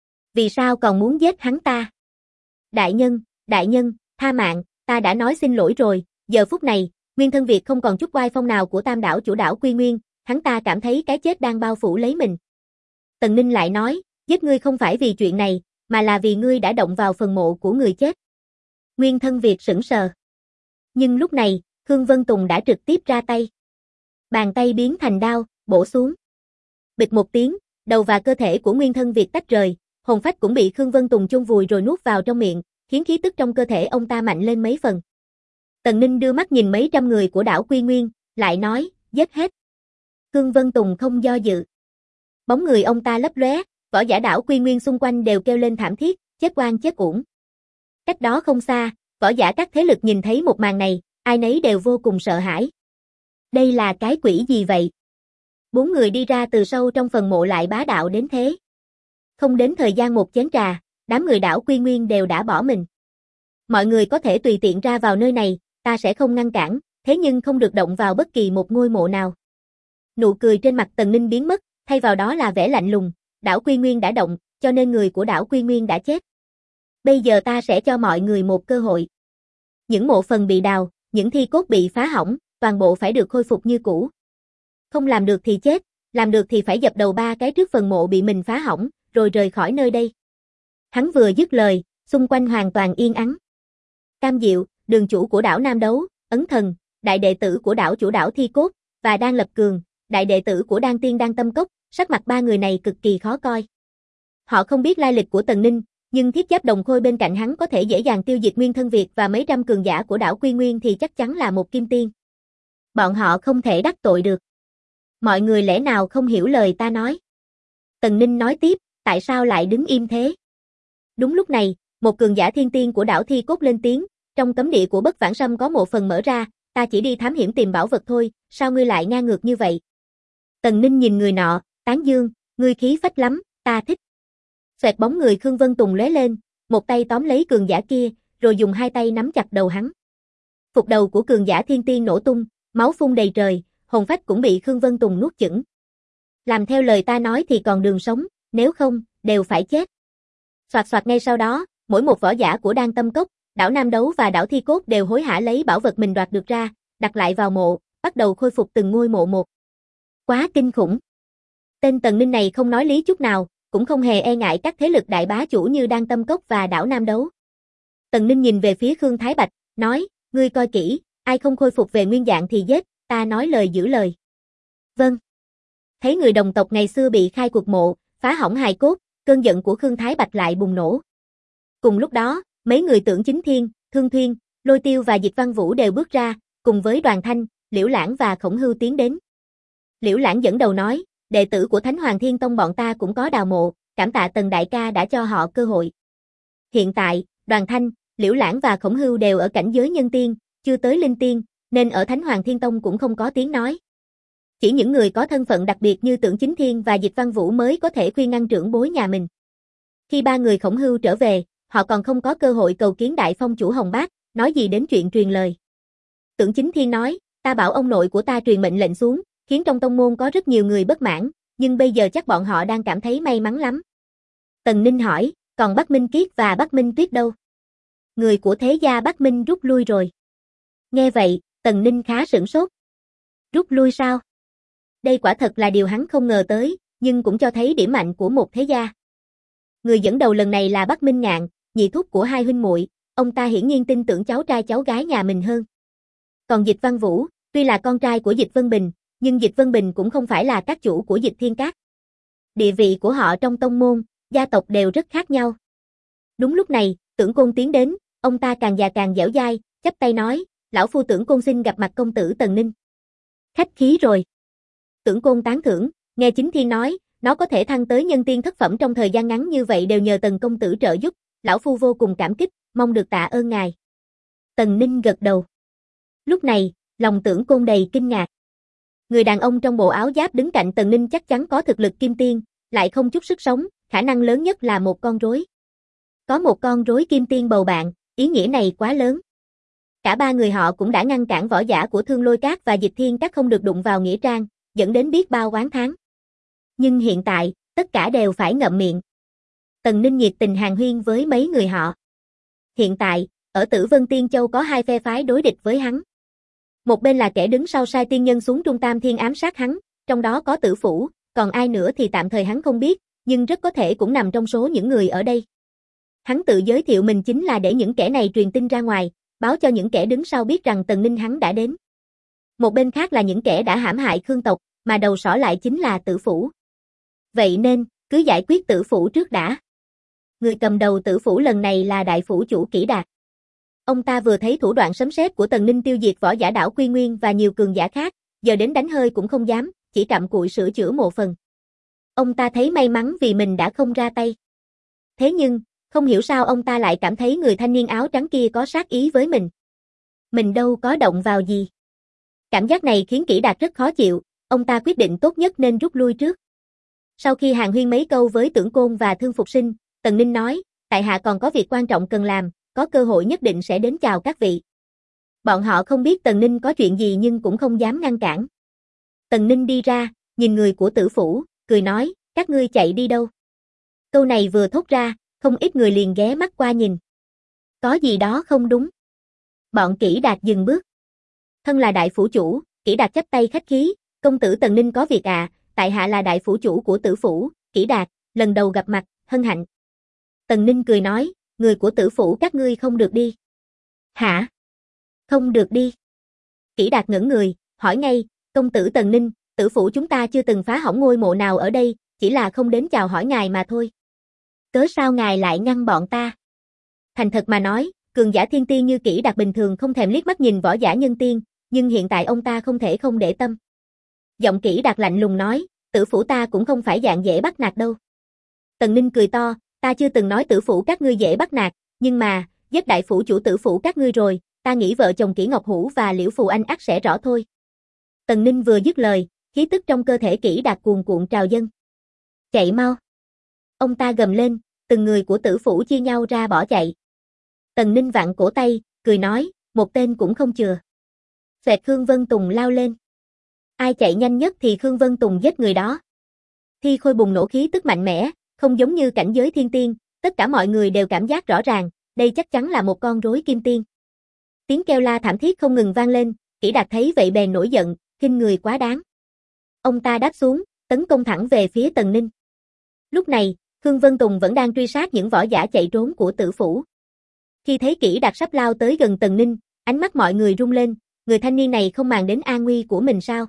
Vì sao còn muốn giết hắn ta? Đại nhân, tha mạng, ta đã nói xin lỗi rồi. Giờ phút này, Nguyên Thân Việt không còn chút oai phong nào của Tam đảo chủ đảo Quy Nguyên, hắn ta cảm thấy cái chết đang bao phủ lấy mình. Tần Ninh lại nói, giết ngươi không phải vì chuyện này, mà là vì ngươi đã động vào phần mộ của người chết. Nguyên Thân Việt sững sờ. Nhưng lúc này, Khương Vân Tùng đã trực tiếp ra tay. Bàn tay biến thành đao, bổ xuống. Bịch một tiếng, đầu và cơ thể của Nguyên Thân Việt tách rời, hồn phách cũng bị Khương Vân Tùng chôn vùi rồi nuốt vào trong miệng, khiến khí tức trong cơ thể ông ta mạnh lên mấy phần. Tần Ninh đưa mắt nhìn mấy trăm người của đảo Quy Nguyên, lại nói, giết hết. Khương Vân Tùng không do dự. Bóng người ông ta lấp lóe, võ giả đảo Quy Nguyên xung quanh đều kêu lên thảm thiết, chết oan chết uổng. Cách đó không xa, võ giả các thế lực nhìn thấy một màn này, ai nấy đều vô cùng sợ hãi. Đây là cái quỷ gì vậy? 4 người đi ra từ sâu trong phần mộ lại bá đạo đến thế. Không đến thời gian một chén trà, đám người đảo Quy Nguyên đều đã bỏ mình. Mọi người có thể tùy tiện ra vào nơi này, ta sẽ không ngăn cản, thế nhưng không được động vào bất kỳ một ngôi mộ nào. Nụ cười trên mặt Tần Ninh biến mất, thay vào đó là vẻ lạnh lùng, đảo Quy Nguyên đã động, cho nên người của đảo Quy Nguyên đã chết. Bây giờ ta sẽ cho mọi người một cơ hội. Những mộ phần bị đào, những thi cốt bị phá hỏng, toàn bộ phải được khôi phục như cũ. Không làm được thì chết, làm được thì phải dập đầu 3 cái trước phần mộ bị mình phá hỏng, rồi rời khỏi nơi đây. Hắn vừa dứt lời, xung quanh hoàn toàn yên ắng. Cam Diệu, đường chủ của đảo Nam Đấu, Ấn Thần, đại đệ tử của đảo chủ đảo Thi Cốt, và Đan Lập Cường, đại đệ tử của Đan Tiên Đan Tâm Cốc, sắc mặt 3 người này cực kỳ khó coi. Họ không biết lai lịch của Tần Ninh, nhưng thiết giáp đồng khôi bên cạnh hắn có thể dễ dàng tiêu diệt Nguyên Thân Việt và mấy trăm cường giả của đảo Quy Nguyên thì chắc chắn là một kim tiên. Bọn họ không thể đắc tội được. Mọi người lẽ nào không hiểu lời ta nói? Tần Ninh nói tiếp, tại sao lại đứng im thế? Đúng lúc này, một cường giả thiên tiên của đảo Thi Cốt lên tiếng, trong cấm địa của Bất Vãng Sâm có một phần mở ra, ta chỉ đi thám hiểm tìm bảo vật thôi, sao ngươi lại ngang ngược như vậy? Tần Ninh nhìn người nọ, tán dương, ngươi khí phách lắm, ta thích. Xoẹt bóng người Khương Vân Tùng lóe lên, một tay tóm lấy cường giả kia, rồi dùng 2 tay nắm chặt đầu hắn. Phục đầu của cường giả thiên tiên nổ tung, máu phun đầy trời, hồn phách cũng bị Khương Vân Tùng nuốt chửng. Làm theo lời ta nói thì còn đường sống, nếu không, đều phải chết. Soạt soạt ngay sau đó, mỗi một võ giả của Đan Tâm Cốc, đảo Nam Đấu và đảo Thi Cốt đều hối hả lấy bảo vật mình đoạt được ra, đặt lại vào mộ, bắt đầu khôi phục từng ngôi mộ một. Quá kinh khủng. Tên Tần Ninh này không nói lý chút nào, cũng không hề e ngại các thế lực đại bá chủ như Đan Tâm Cốc và đảo Nam Đấu. Tần Ninh nhìn về phía Khương Thái Bạch, nói, ngươi coi kỹ, ai không khôi phục về nguyên dạng thì giết, ta nói lời giữ lời. Vâng. Thấy người đồng tộc ngày xưa bị khai cuộc mộ, phá hỏng hài cốt, cơn giận của Khương Thái Bạch lại bùng nổ. Cùng lúc đó, mấy người Tưởng Chính Thiên, Thương Thuyên, Lôi Tiêu và Dịch Văn Vũ đều bước ra, cùng với Đoàn Thanh, Liễu Lãng và Khổng Hưu tiến đến. Liễu Lãng dẫn đầu nói, đệ tử của Thánh Hoàng Thiên Tông bọn ta cũng có đào mộ, cảm tạ Tần đại ca đã cho họ cơ hội. Hiện tại, Đoàn Thanh, Liễu Lãng và Khổng Hưu đều ở cảnh giới nhân tiên, chưa tới linh tiên, nên ở Thánh Hoàng Thiên Tông cũng không có tiếng nói. Chỉ những người có thân phận đặc biệt như Tưởng Chính Thiên và Dịch Văn Vũ mới có thể khuyên ngăn trưởng bối nhà mình. Khi ba người Khổng Hưu trở về, họ còn không có cơ hội cầu kiến Đại Phong chủ Hồng Bác, nói gì đến chuyện truyền lời. Tưởng Chính Thiên nói, ta bảo ông nội của ta truyền mệnh lệnh xuống, khiến trong tông môn có rất nhiều người bất mãn, nhưng bây giờ chắc bọn họ đang cảm thấy may mắn lắm. Tần Ninh hỏi, còn Bắc Minh Kiết và Bắc Minh Tuyết đâu? Người của thế gia Bắc Minh rút lui rồi. Nghe vậy, Tần Ninh khá sửng sốt. Rút lui sao? Đây quả thật là điều hắn không ngờ tới, nhưng cũng cho thấy điểm mạnh của một thế gia. Người dẫn đầu lần này là Bắc Minh Ngạn, nhị thúc của hai huynh muội, ông ta hiển nhiên tin tưởng cháu trai cháu gái nhà mình hơn. Còn Dịch Văn Vũ, tuy là con trai của Dịch Vân Bình, nhưng Dịch Vân Bình cũng không phải là các chủ của Dịch Thiên Các. Địa vị của họ trong tông môn, gia tộc đều rất khác nhau. Đúng lúc này, Tưởng Côn tiến đến, ông ta càng già càng dẻo dai, chắp tay nói, lão phu Tưởng Côn xin gặp mặt công tử Tần Ninh. Khách khí rồi. Tưởng Côn tán thưởng, nghe Chính Thiên nói, nó có thể thăng tới nhân tiên thất phẩm trong thời gian ngắn như vậy đều nhờ Tần công tử trợ giúp, lão phu vô cùng cảm kích, mong được tạ ơn ngài. Tần Ninh gật đầu. Lúc này, lòng Tưởng Côn đầy kinh ngạc. Người đàn ông trong bộ áo giáp đứng cạnh Tần Ninh chắc chắn có thực lực kim tiên, lại không chút sức sống, khả năng lớn nhất là một con rối. Có một con rối kim tiên bầu bạn, ý nghĩa này quá lớn. Cả ba người họ cũng đã ngăn cản võ giả của Thương Lôi Các và Dịch Thiên Các không được đụng vào nghĩa trang, dẫn đến biết bao oán thán. Nhưng hiện tại, tất cả đều phải ngậm miệng. Tần Ninh nhiệt tình hàn huyên với mấy người họ. Hiện tại, ở Tử Vân Tiên Châu có hai phe phái đối địch với hắn. Một bên là kẻ đứng sau sai tiên nhân xuống Trung Tam Thiên ám sát hắn, trong đó có Tử Phủ, còn ai nữa thì tạm thời hắn không biết, nhưng rất có thể cũng nằm trong số những người ở đây. Hắn tự giới thiệu mình chính là để những kẻ này truyền tin ra ngoài, báo cho những kẻ đứng sau biết rằng Tần Ninh hắn đã đến. Một bên khác là những kẻ đã hãm hại Khương tộc, mà đầu sỏ lại chính là Tử Phủ. Vậy nên, cứ giải quyết Tử Phủ trước đã. Người cầm đầu Tử Phủ lần này là đại phủ chủ Kỷ Đạt. Ông ta vừa thấy thủ đoạn sấm sét của Tần Ninh tiêu diệt võ giả đảo Quy Nguyên và nhiều cường giả khác, giờ đến đánh hơi cũng không dám, chỉ cặm cụi sửa chữa mộ phần. Ông ta thấy may mắn vì mình đã không ra tay. Thế nhưng, không hiểu sao ông ta lại cảm thấy người thanh niên áo trắng kia có sát ý với mình. Mình đâu có động vào gì. Cảm giác này khiến Kỷ Đạt rất khó chịu, ông ta quyết định tốt nhất nên rút lui trước. Sau khi hàn huyên mấy câu với Tưởng Côn và Thương Phục Sinh, Tần Ninh nói, tại hạ còn có việc quan trọng cần làm, có cơ hội nhất định sẽ đến chào các vị. Bọn họ không biết Tần Ninh có chuyện gì nhưng cũng không dám ngăn cản. Tần Ninh đi ra, nhìn người của Tử Phủ, cười nói, các ngươi chạy đi đâu? Câu này vừa thốt ra, không ít người liền ghé mắt qua nhìn. Có gì đó không đúng. Bọn Kỷ Đạt dừng bước. Thân là đại phủ chủ, Kỷ Đạt chắp tay khách khí, công tử Tần Ninh có việc à, tại hạ là đại phủ chủ của Tử Phủ, Kỷ Đạt, lần đầu gặp mặt, hân hạnh. Tần Ninh cười nói, người của Tử Phủ các ngươi không được đi. Hả? Không được đi. Kỷ Đạt ngẩn người, hỏi ngay, công tử Tần Ninh, Tử Phủ chúng ta chưa từng phá hỏng ngôi mộ nào ở đây, chỉ là không đến chào hỏi ngài mà thôi. Cớ sao ngài lại ngăn bọn ta? Thành thật mà nói, cường giả thiên tiên như Kỷ Đạt bình thường không thèm liếc mắt nhìn võ giả nhân tiên, nhưng hiện tại ông ta không thể không để tâm. Giọng Kỷ Đạt lạnh lùng nói, Tử Phủ ta cũng không phải dạng dễ bắt nạt đâu. Tần Ninh cười to, ta chưa từng nói Tử Phủ các ngươi dễ bắt nạt, nhưng mà, giết đại phủ chủ Tử Phủ các ngươi rồi, ta nghĩ vợ chồng Kỷ Ngọc Hữu và Liễu Phù Anh ắt sẽ rõ thôi. Tần Ninh vừa dứt lời, khí tức trong cơ thể Kỷ Đạt cuồn cuộn trào dâng. Chạy mau. Ông ta gầm lên, từng người của Tử Phủ chia nhau ra bỏ chạy. Tần Ninh vặn cổ tay, cười nói, một tên cũng không chừa. Xoẹt Khương Vân Tùng lao lên. Ai chạy nhanh nhất thì Khương Vân Tùng giết người đó. Thi Khôi bùng nổ khí tức mạnh mẽ, không giống như cảnh giới thiên tiên, Tất cả mọi người đều cảm giác rõ ràng, đây chắc chắn là một con rối kim tiên. Tiếng kêu la thảm thiết không ngừng vang lên, Kỷ Đạt thấy vậy bèn nổi giận, khinh người quá đáng. Ông ta đáp xuống, tấn công thẳng về phía Tần Ninh. Lúc này, Khương Vân Tùng vẫn đang truy sát những võ giả chạy trốn của Tử Phủ. Khi thấy Kỷ Đạt sắp lao tới gần Tần Ninh, ánh mắt mọi người rung lên, người thanh niên này không màng đến an nguy của mình sao?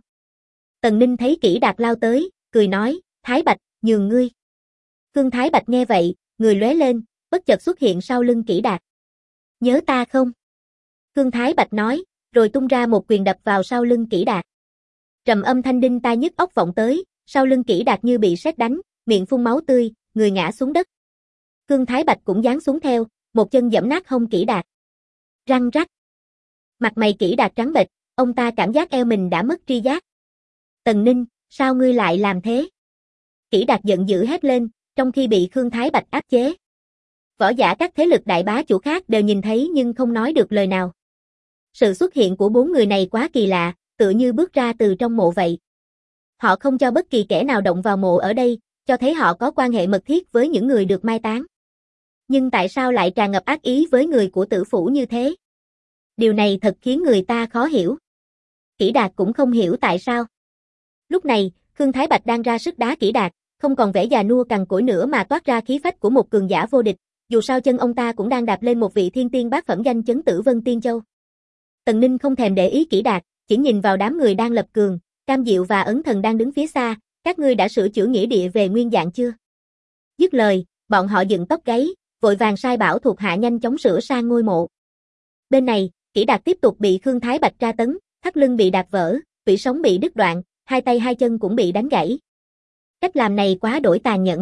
Tần Ninh thấy Kỷ Đạt lao tới, cười nói, Thái Bạch, nhường ngươi. Khương Thái Bạch nghe vậy, người lóe lên, bất chợt xuất hiện sau lưng Kỷ Đạt. Nhớ ta không? Khương Thái Bạch nói, rồi tung ra một quyền đập vào sau lưng Kỷ Đạt. Trầm âm thanh đinh tai nhức óc vọng tới, sau lưng Kỷ Đạt như bị sét đánh, miệng phun máu tươi, người ngã xuống đất. Khương Thái Bạch cũng giáng xuống theo, một chân giẫm nát hông Kỷ Đạt. Răng rắc. Mặt mày Kỷ Đạt trắng bệch, ông ta cảm giác eo mình đã mất tri giác. Tần Ninh, sao ngươi lại làm thế? Kỷ Đạt giận dữ hét lên, trong khi bị Khương Thái Bạch áp chế. Võ giả các thế lực đại bá chủ khác đều nhìn thấy nhưng không nói được lời nào. Sự xuất hiện của bốn người này quá kỳ lạ, tựa như bước ra từ trong mộ vậy. Họ không cho bất kỳ kẻ nào động vào mộ ở đây, cho thấy họ có quan hệ mật thiết với những người được mai táng. Nhưng tại sao lại tràn ngập ác ý với người của Tử Phủ như thế? Điều này thật khiến người ta khó hiểu. Kỷ Đạt cũng không hiểu tại sao. Lúc này, Khương Thái Bạch đang ra sức đá Kỷ Đạt, không còn vẻ già nua cằn cỗi nữa mà toát ra khí phách của một cường giả vô địch, dù sao chân ông ta cũng đang đạp lên một vị thiên tiên bát phẩm danh chấn Tử Vân Tiên Châu. Tần Ninh không thèm để ý Kỷ Đạt, chỉ nhìn vào đám người đang lập cường, Cam Diệu và Ấn Thần đang đứng phía xa, các ngươi đã sửa chữa nghĩa địa về nguyên dạng chưa? Dứt lời, bọn họ dựng tóc gáy, vội vàng sai bảo thuộc hạ nhanh chóng sửa sang ngôi mộ. Bên này, Kỷ Đạt tiếp tục bị Khương Thái Bạch tra tấn, thắt lưng bị đạp vỡ, tủy sống bị đứt đoạn, hai tay hai chân cũng bị đánh gãy. Cách làm này quá đỗi tàn nhẫn.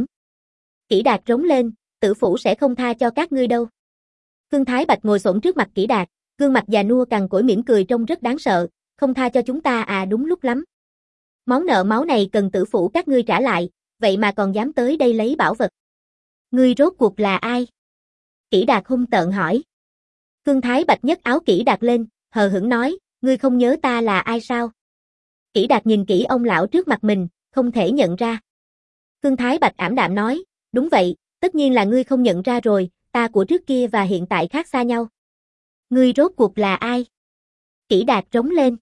Kỷ Đạt rống lên, Tử Phủ sẽ không tha cho các ngươi đâu. Khương Thái Bạch ngồi xổm trước mặt Kỷ Đạt, gương mặt già nua cằn cỗi mỉm cười trông rất đáng sợ, không tha cho chúng ta à, đúng lúc lắm. Món nợ máu này cần Tử Phủ các ngươi trả lại, vậy mà còn dám tới đây lấy bảo vật. Ngươi rốt cuộc là ai? Kỷ Đạt hung tợn hỏi. Khương Thái Bạch nhấc áo Kỷ Đạt lên, hờ hững nói, ngươi không nhớ ta là ai sao? Kỷ Đạt nhìn kỹ ông lão trước mặt mình, không thể nhận ra. Khương Thái Bạch ảm đạm nói, đúng vậy, tất nhiên là ngươi không nhận ra rồi, ta của trước kia và hiện tại khác xa nhau. Ngươi rốt cuộc là ai? Kỷ Đạt trống lên.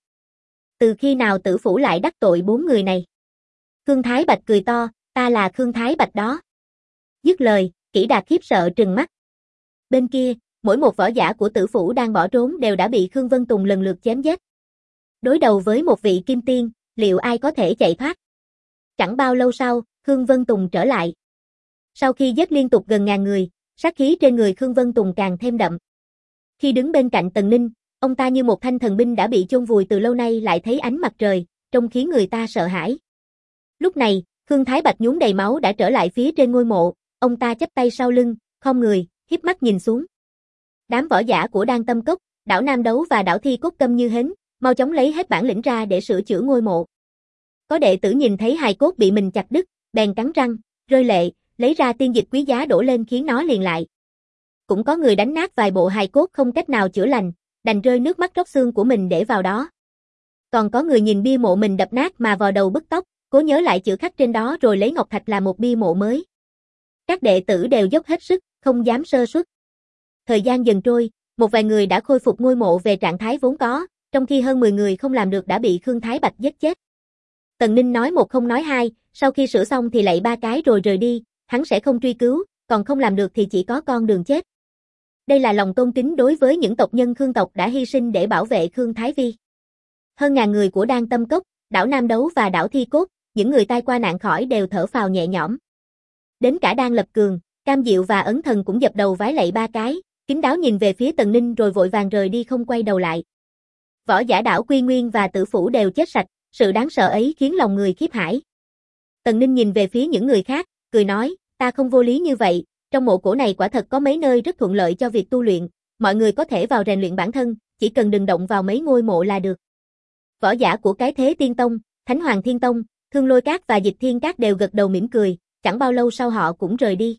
Từ khi nào Tử Phủ lại đắc tội bốn người này? Khương Thái Bạch cười to, ta là Khương Thái Bạch đó. Dứt lời, Kỷ Đạt khiếp sợ trừng mắt. Bên kia, mỗi một võ giả của Tử Phủ đang bỏ trốn đều đã bị Khương Vân Tùng lần lượt chém giết. Đối đầu với một vị kim tiên, liệu ai có thể chạy thoát? Chẳng bao lâu sau, Khương Vân Tùng trở lại. Sau khi giết liên tục gần ngàn người, sát khí trên người Khương Vân Tùng càng thêm đậm. Khi đứng bên cạnh Tần Ninh, ông ta như một thanh thần binh đã bị chôn vùi từ lâu nay lại thấy ánh mặt trời, trông khiến người ta sợ hãi. Lúc này, Khương Thái Bạch nhuốm đầy máu đã trở lại phía trên ngôi mộ, ông ta chắp tay sau lưng, khom người, híp mắt nhìn xuống. Đám võ giả của Đan Tâm Cốc, đảo Nam Đấu và đảo Thi Cốt câm như hến, mau chóng lấy hết bản lĩnh ra để sửa chữa ngôi mộ. Có đệ tử nhìn thấy hài cốt bị mình chặt đứt, bèn cắn răng, rơi lệ, lấy ra tiên dịch quý giá đổ lên khiến nó liền lại. Cũng có người đánh nát vài bộ hài cốt không cách nào chữa lành, đành rơi nước mắt róc xương của mình để vào đó. Còn có người nhìn bia mộ mình đập nát mà vò đầu bứt tóc, cố nhớ lại chữ khắc trên đó rồi lấy ngọc thạch làm một bia mộ mới. Các đệ tử đều dốc hết sức, không dám sơ suất. Thời gian dần trôi, một vài người đã khôi phục ngôi mộ về trạng thái vốn có, trong khi hơn 10 người không làm được đã bị Khương Thái Bạch giết chết. Tần Ninh nói một không nói hai, sau khi sửa xong thì lạy ba cái rồi rời đi, hắn sẽ không truy cứu, còn không làm được thì chỉ có con đường chết. Đây là lòng tôn kính đối với những tộc nhân Khương tộc đã hy sinh để bảo vệ Khương Thái Vi. Hơn ngàn người của Đan Tâm Cốc, đảo Nam Đấu và đảo Thi Cốt, những người tai qua nạn khỏi đều thở phào nhẹ nhõm. Đến cả Đan Lập Cường, Cam Diệu và Ấn Thần cũng dập đầu vái lạy ba cái, kính đáo nhìn về phía Tần Ninh rồi vội vàng rời đi không quay đầu lại. Võ giả đảo Quy Nguyên và Tử Phủ đều chết sạch, sự đáng sợ ấy khiến lòng người khiếp hãi. Tần Ninh nhìn về phía những người khác, cười nói, ta không vô lý như vậy, trong mộ cổ này quả thật có mấy nơi rất thuận lợi cho việc tu luyện, mọi người có thể vào rèn luyện bản thân, chỉ cần đừng động vào mấy ngôi mộ là được. Võ giả của cái thế Tiên Tông, Thánh Hoàng Thiên Tông, Thương Lôi Các và Dịch Thiên Các đều gật đầu mỉm cười, chẳng bao lâu sau họ cũng rời đi.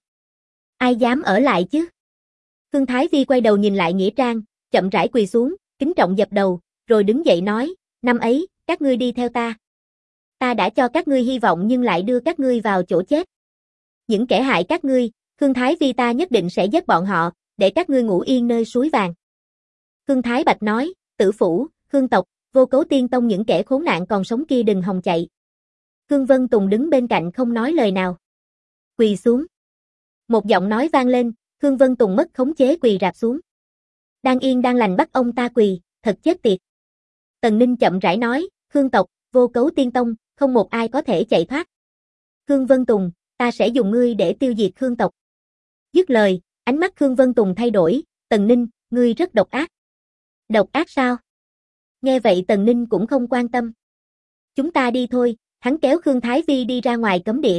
Ai dám ở lại chứ? Khương Thái Vi quay đầu nhìn lại Nghĩa Trang, chậm rãi quỳ xuống, kính trọng dập đầu, rồi đứng dậy nói, năm ấy, các ngươi đi theo ta. Ta đã cho các ngươi hy vọng nhưng lại đưa các ngươi vào chỗ chết. Những kẻ hại các ngươi, Khương Thái Vi ta nhất định sẽ giết bọn họ, để các ngươi ngủ yên nơi suối vàng. Khương Thái Bạch nói, Tử Phủ, Khương tộc, Vô Cấu Tiên Tông những kẻ khốn nạn còn sống kia đừng hòng chạy. Khương Vân Tùng đứng bên cạnh không nói lời nào. Quỳ xuống. Một giọng nói vang lên, Khương Vân Tùng mất khống chế quỳ rạp xuống. Đang yên đang lành bắt ông ta quỳ, thật chết tiệt. Tần Ninh chậm rãi nói, Khương tộc, Vô Cấu Tiên Tông, không một ai có thể chạy thoát. Khương Vân Tùng, ta sẽ dùng ngươi để tiêu diệt Khương tộc. Dứt lời, ánh mắt Khương Vân Tùng thay đổi, Tần Ninh, ngươi rất độc ác. Độc ác sao? Nghe vậy Tần Ninh cũng không quan tâm. Chúng ta đi thôi, hắn kéo Khương Thái Vi đi ra ngoài cấm địa.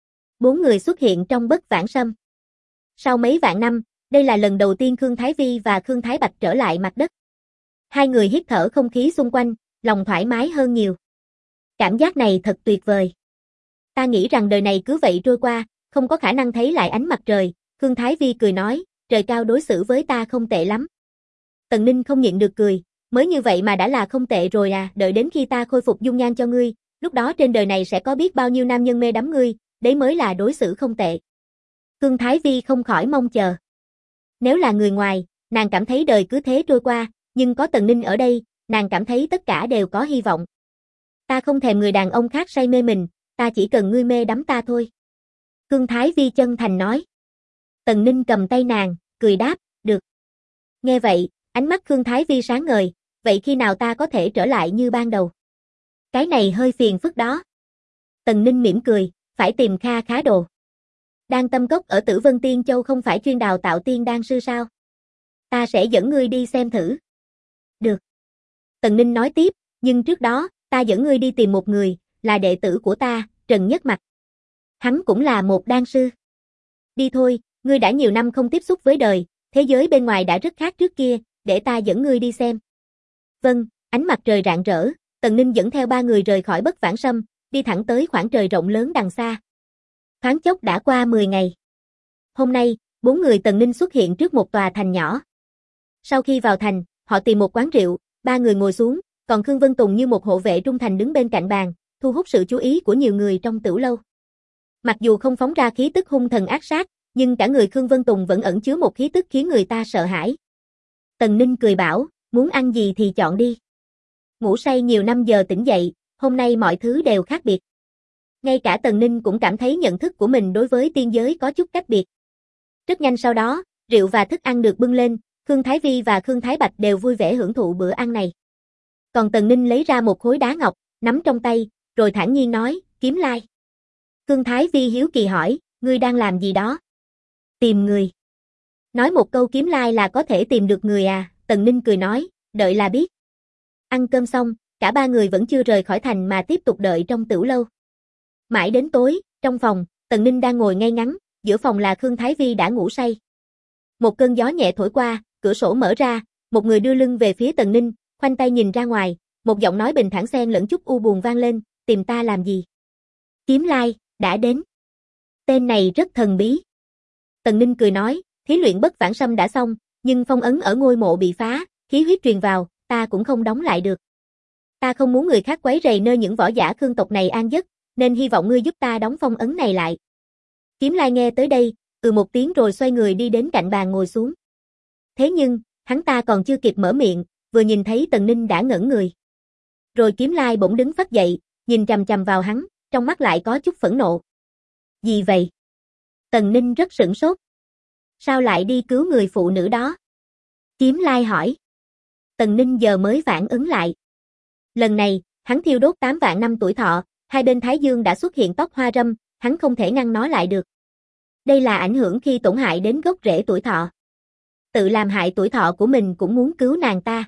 4 người xuất hiện trong Bất Vãng Sâm. Sau mấy vạn năm, đây là lần đầu tiên Khương Thái Vi và Khương Thái Bạch trở lại mặt đất. Hai người hít thở không khí xung quanh, lòng thoải mái hơn nhiều. Cảm giác này thật tuyệt vời. Ta nghĩ rằng đời này cứ vậy trôi qua, không có khả năng thấy lại ánh mặt trời. Khương Thái Vi cười nói, trời cao đối xử với ta không tệ lắm. Tần Ninh không nhịn được cười, mới như vậy mà đã là không tệ rồi à, đợi đến khi ta khôi phục dung nhan cho ngươi, lúc đó trên đời này sẽ có biết bao nhiêu nam nhân mê đắm ngươi, đấy mới là đối xử không tệ. Khương Thái Vi không khỏi mong chờ. Nếu là người ngoài, nàng cảm thấy đời cứ thế trôi qua, nhưng có Tần Ninh ở đây, nàng cảm thấy tất cả đều có hy vọng. Ta không thèm người đàn ông khác say mê mình, ta chỉ cần ngươi mê đắm ta thôi. Khương Thái Vi chân thành nói. Tần Ninh cầm tay nàng, cười đáp, được. Nghe vậy, ánh mắt Khương Thái Vi sáng ngời, vậy khi nào ta có thể trở lại như ban đầu? Cái này hơi phiền phức đó. Tần Ninh mỉm cười, phải tìm Kha Khá Đồ. Đan Tâm Cốc ở Tử Vân Tiên Châu không phải chuyên đào tạo tiên đan sư sao? Ta sẽ dẫn ngươi đi xem thử. Được. Tần Ninh nói tiếp, nhưng trước đó, ta dẫn ngươi đi tìm một người, là đệ tử của ta, Trần Nhất Mạch. Hắn cũng là một đan sư. Đi thôi, ngươi đã nhiều năm không tiếp xúc với đời, thế giới bên ngoài đã rất khác trước kia, để ta dẫn ngươi đi xem. Vâng, ánh mặt trời rạng rỡ, Tần Ninh dẫn theo 3 người rời khỏi Bất Vãng Sâm, đi thẳng tới khoảng trời rộng lớn đằng xa. Thoáng chốc đã qua 10 ngày. Hôm nay, 4 người Tần Ninh xuất hiện trước một tòa thành nhỏ. Sau khi vào thành, họ tìm một quán rượu, 3 người ngồi xuống, còn Khương Vân Tùng như một hộ vệ trung thành đứng bên cạnh bàn, thu hút sự chú ý của nhiều người trong tửu lâu. Mặc dù không phóng ra khí tức hung thần ác sát, nhưng cả người Khương Vân Tùng vẫn ẩn chứa một khí tức khiến người ta sợ hãi. Tần Ninh cười bảo, muốn ăn gì thì chọn đi. Ngủ say nhiều năm giờ tỉnh dậy, hôm nay mọi thứ đều khác biệt. Ngay cả Tần Ninh cũng cảm thấy nhận thức của mình đối với tiên giới có chút cách biệt. Rất nhanh sau đó, rượu và thức ăn được bưng lên, Khương Thái Vi và Khương Thái Bạch đều vui vẻ hưởng thụ bữa ăn này. Còn Tần Ninh lấy ra một khối đá ngọc, nắm trong tay, rồi thản nhiên nói, Kiếm Lai. Khương Thái Vi hiếu kỳ hỏi, ngươi đang làm gì đó? Tìm người. Nói một câu Kiếm Lai là có thể tìm được người à? Tần Ninh cười nói, đợi là biết. Ăn cơm xong, cả 3 người vẫn chưa rời khỏi thành mà tiếp tục đợi trong tửu lâu. Mãi đến tối, trong phòng, Tần Ninh đang ngồi ngay ngắn, giữa phòng là Khương Thái Vi đã ngủ say. Một cơn gió nhẹ thổi qua, cửa sổ mở ra, một người đưa lưng về phía Tần Ninh, khoanh tay nhìn ra ngoài, một giọng nói bình thản xen lẫn chút u buồn vang lên, tìm ta làm gì? Kiếm Lai, đã đến. Tên này rất thần bí. Tần Ninh cười nói, thí luyện Bất Vãng Sâm đã xong, nhưng phong ấn ở ngôi mộ bị phá, khí huyết truyền vào, ta cũng không đóng lại được. Ta không muốn người khác quấy rầy nơi những võ giả Khương tộc này an giấc, nên hy vọng ngươi giúp ta đóng phong ấn này lại. Kiếm Lai nghe tới đây, một tiếng rồi xoay người đi đến cạnh bàn ngồi xuống. Thế nhưng, hắn ta còn chưa kịp mở miệng, vừa nhìn thấy Tần Ninh đã ngẩn người. Rồi Kiếm Lai bỗng đứng phắt dậy, nhìn chằm chằm vào hắn, trong mắt lại có chút phẫn nộ. Gì vậy? Tần Ninh rất sửng sốt. Sao lại đi cứu người phụ nữ đó? Kiếm Lai hỏi. Tần Ninh giờ mới phản ứng lại. Lần này, hắn thiêu đốt 8 vạn năm tuổi thọ, hai bên thái dương đã xuất hiện tóc hoa râm, hắn không thể ngăn nó lại được. Đây là ảnh hưởng khi tổn hại đến gốc rễ tuổi thọ. Tự làm hại tuổi thọ của mình cũng muốn cứu nàng ta.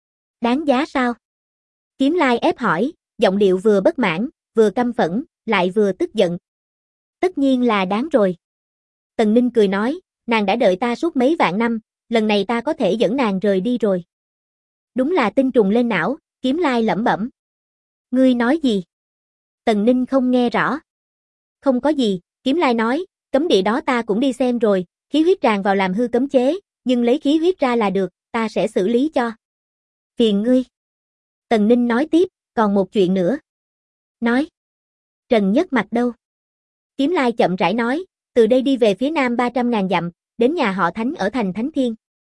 Đáng giá sao? Kiếm Lai ép hỏi, giọng điệu vừa bất mãn, vừa căm phẫn, lại vừa tức giận. Tất nhiên là đáng rồi. Tần Ninh cười nói, nàng đã đợi ta suốt mấy vạn năm, lần này ta có thể dẫn nàng rời đi rồi. Đúng là tinh trùng lên não, Kiếm Lai lẩm bẩm. Ngươi nói gì? Tần Ninh không nghe rõ. Không có gì, Kiếm Lai nói, cấm địa đó ta cũng đi xem rồi, khí huyết tràn vào làm hư cấm chế, nhưng lấy khí huyết ra là được, ta sẽ xử lý cho. Phiền ngươi. Tần Ninh nói tiếp, còn một chuyện nữa. Nói. Trần Nhất Mạch đâu? Kiếm Lai chậm rãi nói, Từ đây đi về phía nam 300.000 dặm, đến nhà họ Thánh ở thành Thánh Thiên.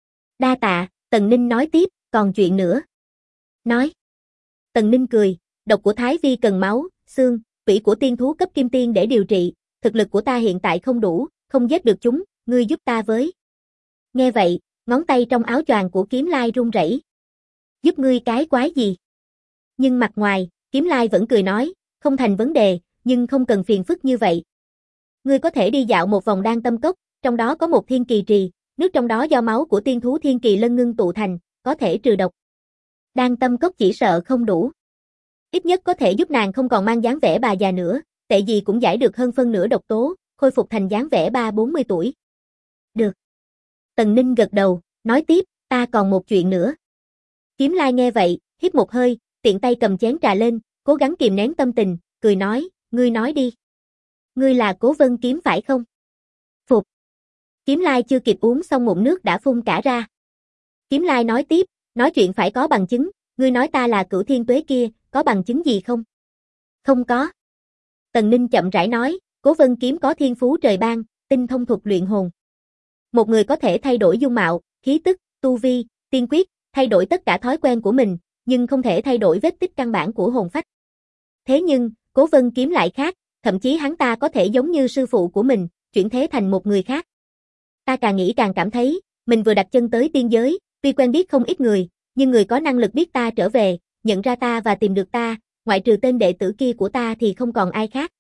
Đa tạ, Tần Ninh nói tiếp, còn chuyện nữa. Nói. Tần Ninh cười, độc của Thái Vi cần máu, xương, tủy của tiên thú cấp kim tiên để điều trị, thực lực của ta hiện tại không đủ, không giết được chúng, ngươi giúp ta với. Nghe vậy, ngón tay trong áo choàng của Kiếm Lai run rẩy. Giúp ngươi cái quái gì? Nhưng mặt ngoài, Kiếm Lai vẫn cười nói, không thành vấn đề, nhưng không cần phiền phức như vậy. Ngươi có thể đi dạo một vòng Đan Tâm Cốc, trong đó có một thiên kỳ trì, nước trong đó do máu của tiên thú thiên kỳ lân ngưng tụ thành, có thể trừ độc. Đan Tâm Cốc chỉ sợ không đủ. Ít nhất có thể giúp nàng không còn mang dáng vẻ bà già nữa, tệ gì cũng giải được hơn phân nửa độc tố, khôi phục thành dáng vẻ 30-40 tuổi. Được. Tần Ninh gật đầu, nói tiếp, ta còn một chuyện nữa. Kiếm Lai nghe vậy, hít một hơi, tiện tay cầm chén trà lên, cố gắng kìm nén tâm tình, cười nói, ngươi nói đi. Ngươi là Cố Vân Kiếm phải không? Phục. Kiếm Lai chưa kịp uống xong ngụm nước đã phun cả ra. Kiếm Lai nói tiếp, nói chuyện phải có bằng chứng, ngươi nói ta là Cửu Thiên Tuế kia, có bằng chứng gì không? Không có. Tần Ninh chậm rãi nói, Cố Vân Kiếm có thiên phú trời ban, tinh thông thuật luyện hồn. Một người có thể thay đổi dung mạo, khí tức, tu vi, tiên quyết, thay đổi tất cả thói quen của mình, nhưng không thể thay đổi vết tích căn bản của hồn phách. Thế nhưng, Cố Vân Kiếm lại khác, thậm chí hắn ta có thể giống như sư phụ của mình, chuyển thế thành một người khác. Ta càng nghĩ càng cảm thấy, mình vừa đặt chân tới tiên giới, tuy quen biết không ít người, nhưng người có năng lực biết ta trở về, nhận ra ta và tìm được ta, ngoại trừ tên đệ tử kia của ta thì không còn ai khác.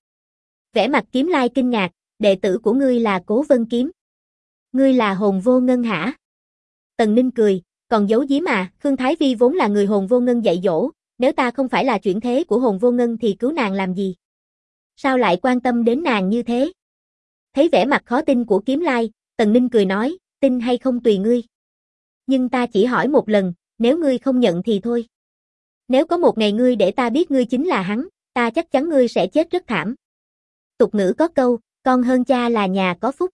Vẻ mặt Kiếm Lai kinh ngạc, đệ tử của ngươi là Cố Vân Kiếm. Ngươi là Hồn Vô Ngân hả? Tần Ninh cười, còn giấu giếm à, Khương Thái Vi vốn là người Hồn Vô Ngân dạy dỗ, nếu ta không phải là chuyển thế của Hồn Vô Ngân thì cứu nàng làm gì? Sao lại quan tâm đến nàng như thế? Thấy vẻ mặt khó tin của Kiếm Lai, Tần Ninh cười nói, tin hay không tùy ngươi. Nhưng ta chỉ hỏi một lần, nếu ngươi không nhận thì thôi. Nếu có một ngày ngươi để ta biết ngươi chính là hắn, ta chắc chắn ngươi sẽ chết rất thảm. Tục ngữ có câu, con hơn cha là nhà có phúc.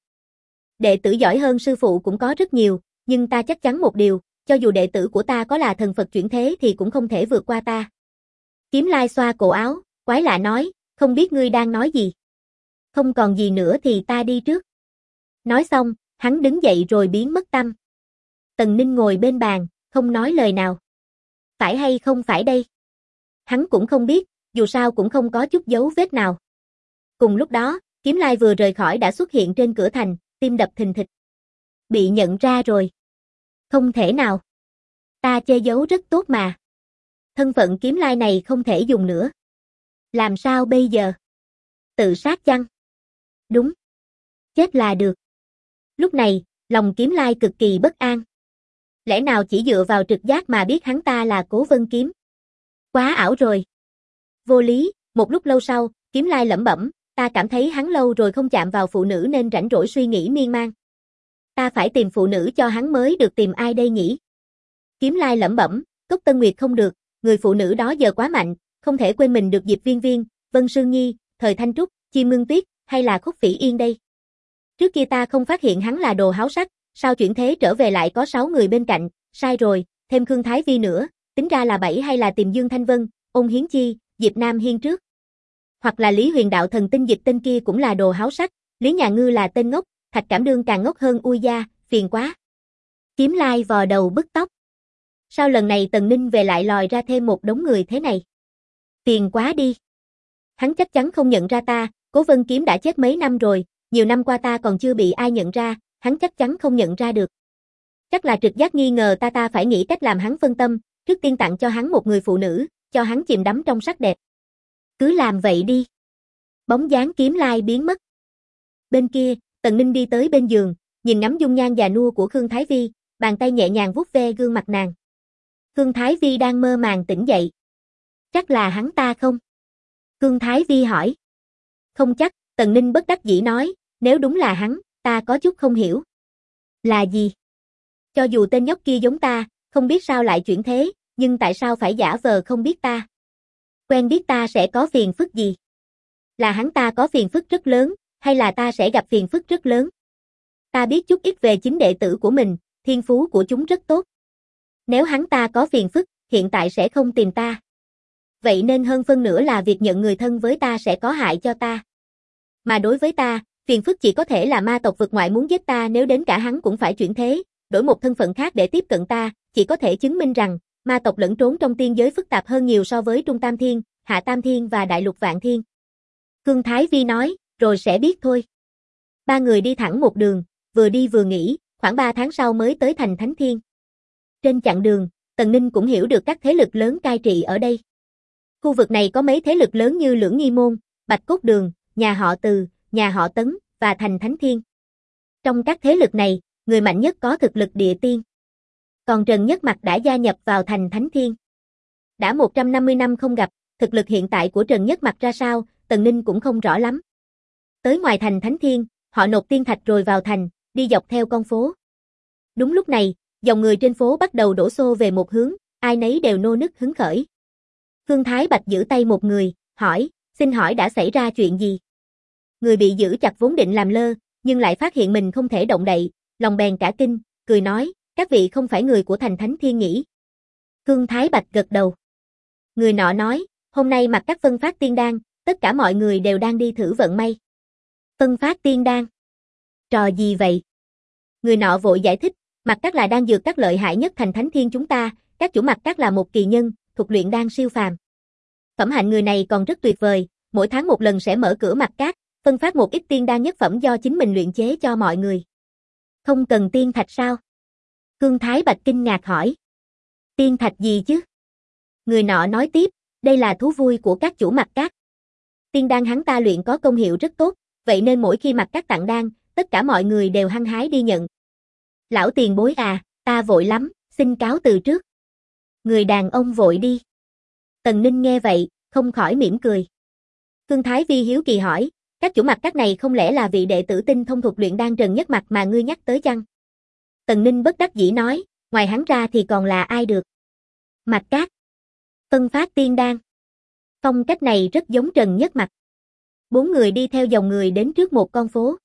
Đệ tử giỏi hơn sư phụ cũng có rất nhiều, nhưng ta chắc chắn một điều, cho dù đệ tử của ta có là thần Phật chuyển thế thì cũng không thể vượt qua ta. Kiếm Lai xoa cổ áo, quái lạ nói, không biết ngươi đang nói gì. Không còn gì nữa thì ta đi trước. Nói xong, hắn đứng dậy rồi biến mất tăm. Tần Ninh ngồi bên bàn, không nói lời nào. Phải hay không phải đây? Hắn cũng không biết, dù sao cũng không có chút dấu vết nào. Cùng lúc đó, Kiếm Lai vừa rời khỏi đã xuất hiện trên cửa thành, tim đập thình thịch. Bị nhận ra rồi. Không thể nào. Ta che giấu rất tốt mà. Thân phận Kiếm Lai này không thể dùng nữa. Làm sao bây giờ? Tự sát chăng? Đúng. Chết là được. Lúc này, lòng Kiếm Lai cực kỳ bất an. Lẽ nào chỉ dựa vào trực giác mà biết hắn ta là Cố Vân Kiếm? Quá ảo rồi. Vô lý, một lúc lâu sau, Kiếm Lai lẩm bẩm, ta cảm thấy hắn lâu rồi không chạm vào phụ nữ nên rảnh rỗi suy nghĩ miên man. Ta phải tìm phụ nữ cho hắn mới được, tìm ai đây nhỉ? Kiếm Lai lẩm bẩm, Cốc Tân Nguyệt không được, người phụ nữ đó giờ quá mạnh, không thể quên mình được Diệp Viên Viên, Vân Sương Nhi, Thời Thanh Trúc, Chim Ngưng Tuyết, hay là Khúc Phỉ Yên đây. Trước kia ta không phát hiện hắn là đồ háo sắc, sao chuyển thế trở về lại có 6 người bên cạnh, sai rồi, thêm Khương Thái Vi nữa, tính ra là 7 hay là tìm Dương Thanh Vân, Ôn Hiến Chi, Diệp Nam Hiên trước. Hoặc là Lý Huyền Đạo thần tinh Dịch tên kia cũng là đồ háo sắc, Lý Nhà Ngư là tên ngốc, Thạch Cảm Đương càng ngốc hơn ui da, phiền quá. Kiếm Lai vò đầu bứt tóc. Sao lần này Tần Ninh về lại lòi ra thêm một đống người thế này? Phiền quá đi. Hắn chắc chắn không nhận ra ta, Cố Vân Kiếm đã chết mấy năm rồi, nhiều năm qua ta còn chưa bị ai nhận ra, hắn chắc chắn không nhận ra được. Chắc là trực giác nghi ngờ ta phải nghĩ cách làm hắn phân tâm, trước tiên tặng cho hắn một người phụ nữ, cho hắn chìm đắm trong sắc đẹp. Cứ làm vậy đi. Bóng dáng Kiếm Lai biến mất. Bên kia, Tần Ninh đi tới bên giường, nhìn ngắm dung nhan già nua của Khương Thái Vi, bàn tay nhẹ nhàng vuốt ve gương mặt nàng. Khương Thái Vi đang mơ màng tỉnh dậy. Chắc là hắn ta không? Khương Thái Vi hỏi. Không chắc, Tần Ninh bất đắc dĩ nói, nếu đúng là hắn, ta có chút không hiểu. Là gì? Cho dù tên nhóc kia giống ta, không biết sao lại chuyển thế, nhưng tại sao phải giả vờ không biết ta? Quen biết ta sẽ có phiền phức gì? Là hắn ta có phiền phức rất lớn, hay là ta sẽ gặp phiền phức rất lớn? Ta biết chút ít về chính đệ tử của mình, thiên phú của chúng rất tốt. Nếu hắn ta có phiền phức, hiện tại sẽ không tìm ta. Vậy nên hơn phân nửa là việc nhận người thân với ta sẽ có hại cho ta. Mà đối với ta, Phiền phức chỉ có thể là ma tộc vực ngoại muốn giết ta, nếu đến cả hắn cũng phải chuyển thế, đổi một thân phận khác để tiếp cận ta, chỉ có thể chứng minh rằng, ma tộc lẫn trốn trong tiên giới phức tạp hơn nhiều so với Trung Tam Thiên, Hạ Tam Thiên và Đại Lục Vạn Thiên. Khương Thái Vi nói, rồi sẽ biết thôi. Ba người đi thẳng một đường, vừa đi vừa nghỉ, khoảng 3 tháng sau mới tới thành Thánh Thiên. Trên chặng đường, Tần Ninh cũng hiểu được các thế lực lớn cai trị ở đây. Khu vực này có mấy thế lực lớn như Lưỡng Nghi Môn, Bạch Cốt Đường, nhà họ Từ, nhà họ Tấn, và thành Thánh Thiên. Trong các thế lực này, người mạnh nhất có thực lực địa tiên. Còn Trần Nhất Mặc đã gia nhập vào thành Thánh Thiên. Đã 150 năm không gặp, thực lực hiện tại của Trần Nhất Mặc ra sao, Tần Ninh cũng không rõ lắm. Tới ngoài thành Thánh Thiên, họ nộp tiên thạch rồi vào thành, đi dọc theo con phố. Đúng lúc này, dòng người trên phố bắt đầu đổ xô về một hướng, ai nấy đều nô nức hứng khởi. Khương Thái Bạch giữ tay một người, hỏi, xin hỏi đã xảy ra chuyện gì? Người bị giữ chặt vốn định làm lơ, nhưng lại phát hiện mình không thể động đậy, lòng bèn cả kinh, cười nói, các vị không phải người của thành Thánh Thiên nhỉ? Khương Thái Bạch gật đầu. Người nọ nói, hôm nay mặc các phân phát tiên đan, tất cả mọi người đều đang đi thử vận may. Phân phát tiên đan? Trò gì vậy? Người nọ vội giải thích, mặc các là đan dược các lợi hại nhất thành Thánh Thiên chúng ta, các chủ mặc các là một kỳ nhân, thuộc luyện đan siêu phàm. Phẩm hạnh người này còn rất tuyệt vời, mỗi tháng một lần sẽ mở cửa mặc các, phân phát một ít tiên đan nhất phẩm do chính mình luyện chế cho mọi người. Không cần tiên thạch sao? Khương Thái Bạch kinh ngạc hỏi. Tiên thạch gì chứ? Người nọ nói tiếp, đây là thú vui của các chủ mặc các. Tiên đan hắn ta luyện có công hiệu rất tốt, vậy nên mỗi khi mặc các tặng đan, tất cả mọi người đều hăng hái đi nhận. Lão tiền bối à, ta vội lắm, xin cáo từ trước. Người đàn ông vội đi. Tần Ninh nghe vậy, không khỏi mỉm cười. Khương Thái Vi hiếu kỳ hỏi, các chủ mặc các này không lẽ là vị đệ tử tinh thông thuộc luyện đan Trần Nhất Mặc mà ngươi nhắc tới chăng? Tần Ninh bất đắc dĩ nói, ngoài hắn ra thì còn là ai được? Mặc các. Phân phát tiên đan. Phong cách này rất giống Trần Nhất Mặc. 4 người đi theo dòng người đến trước một con phố.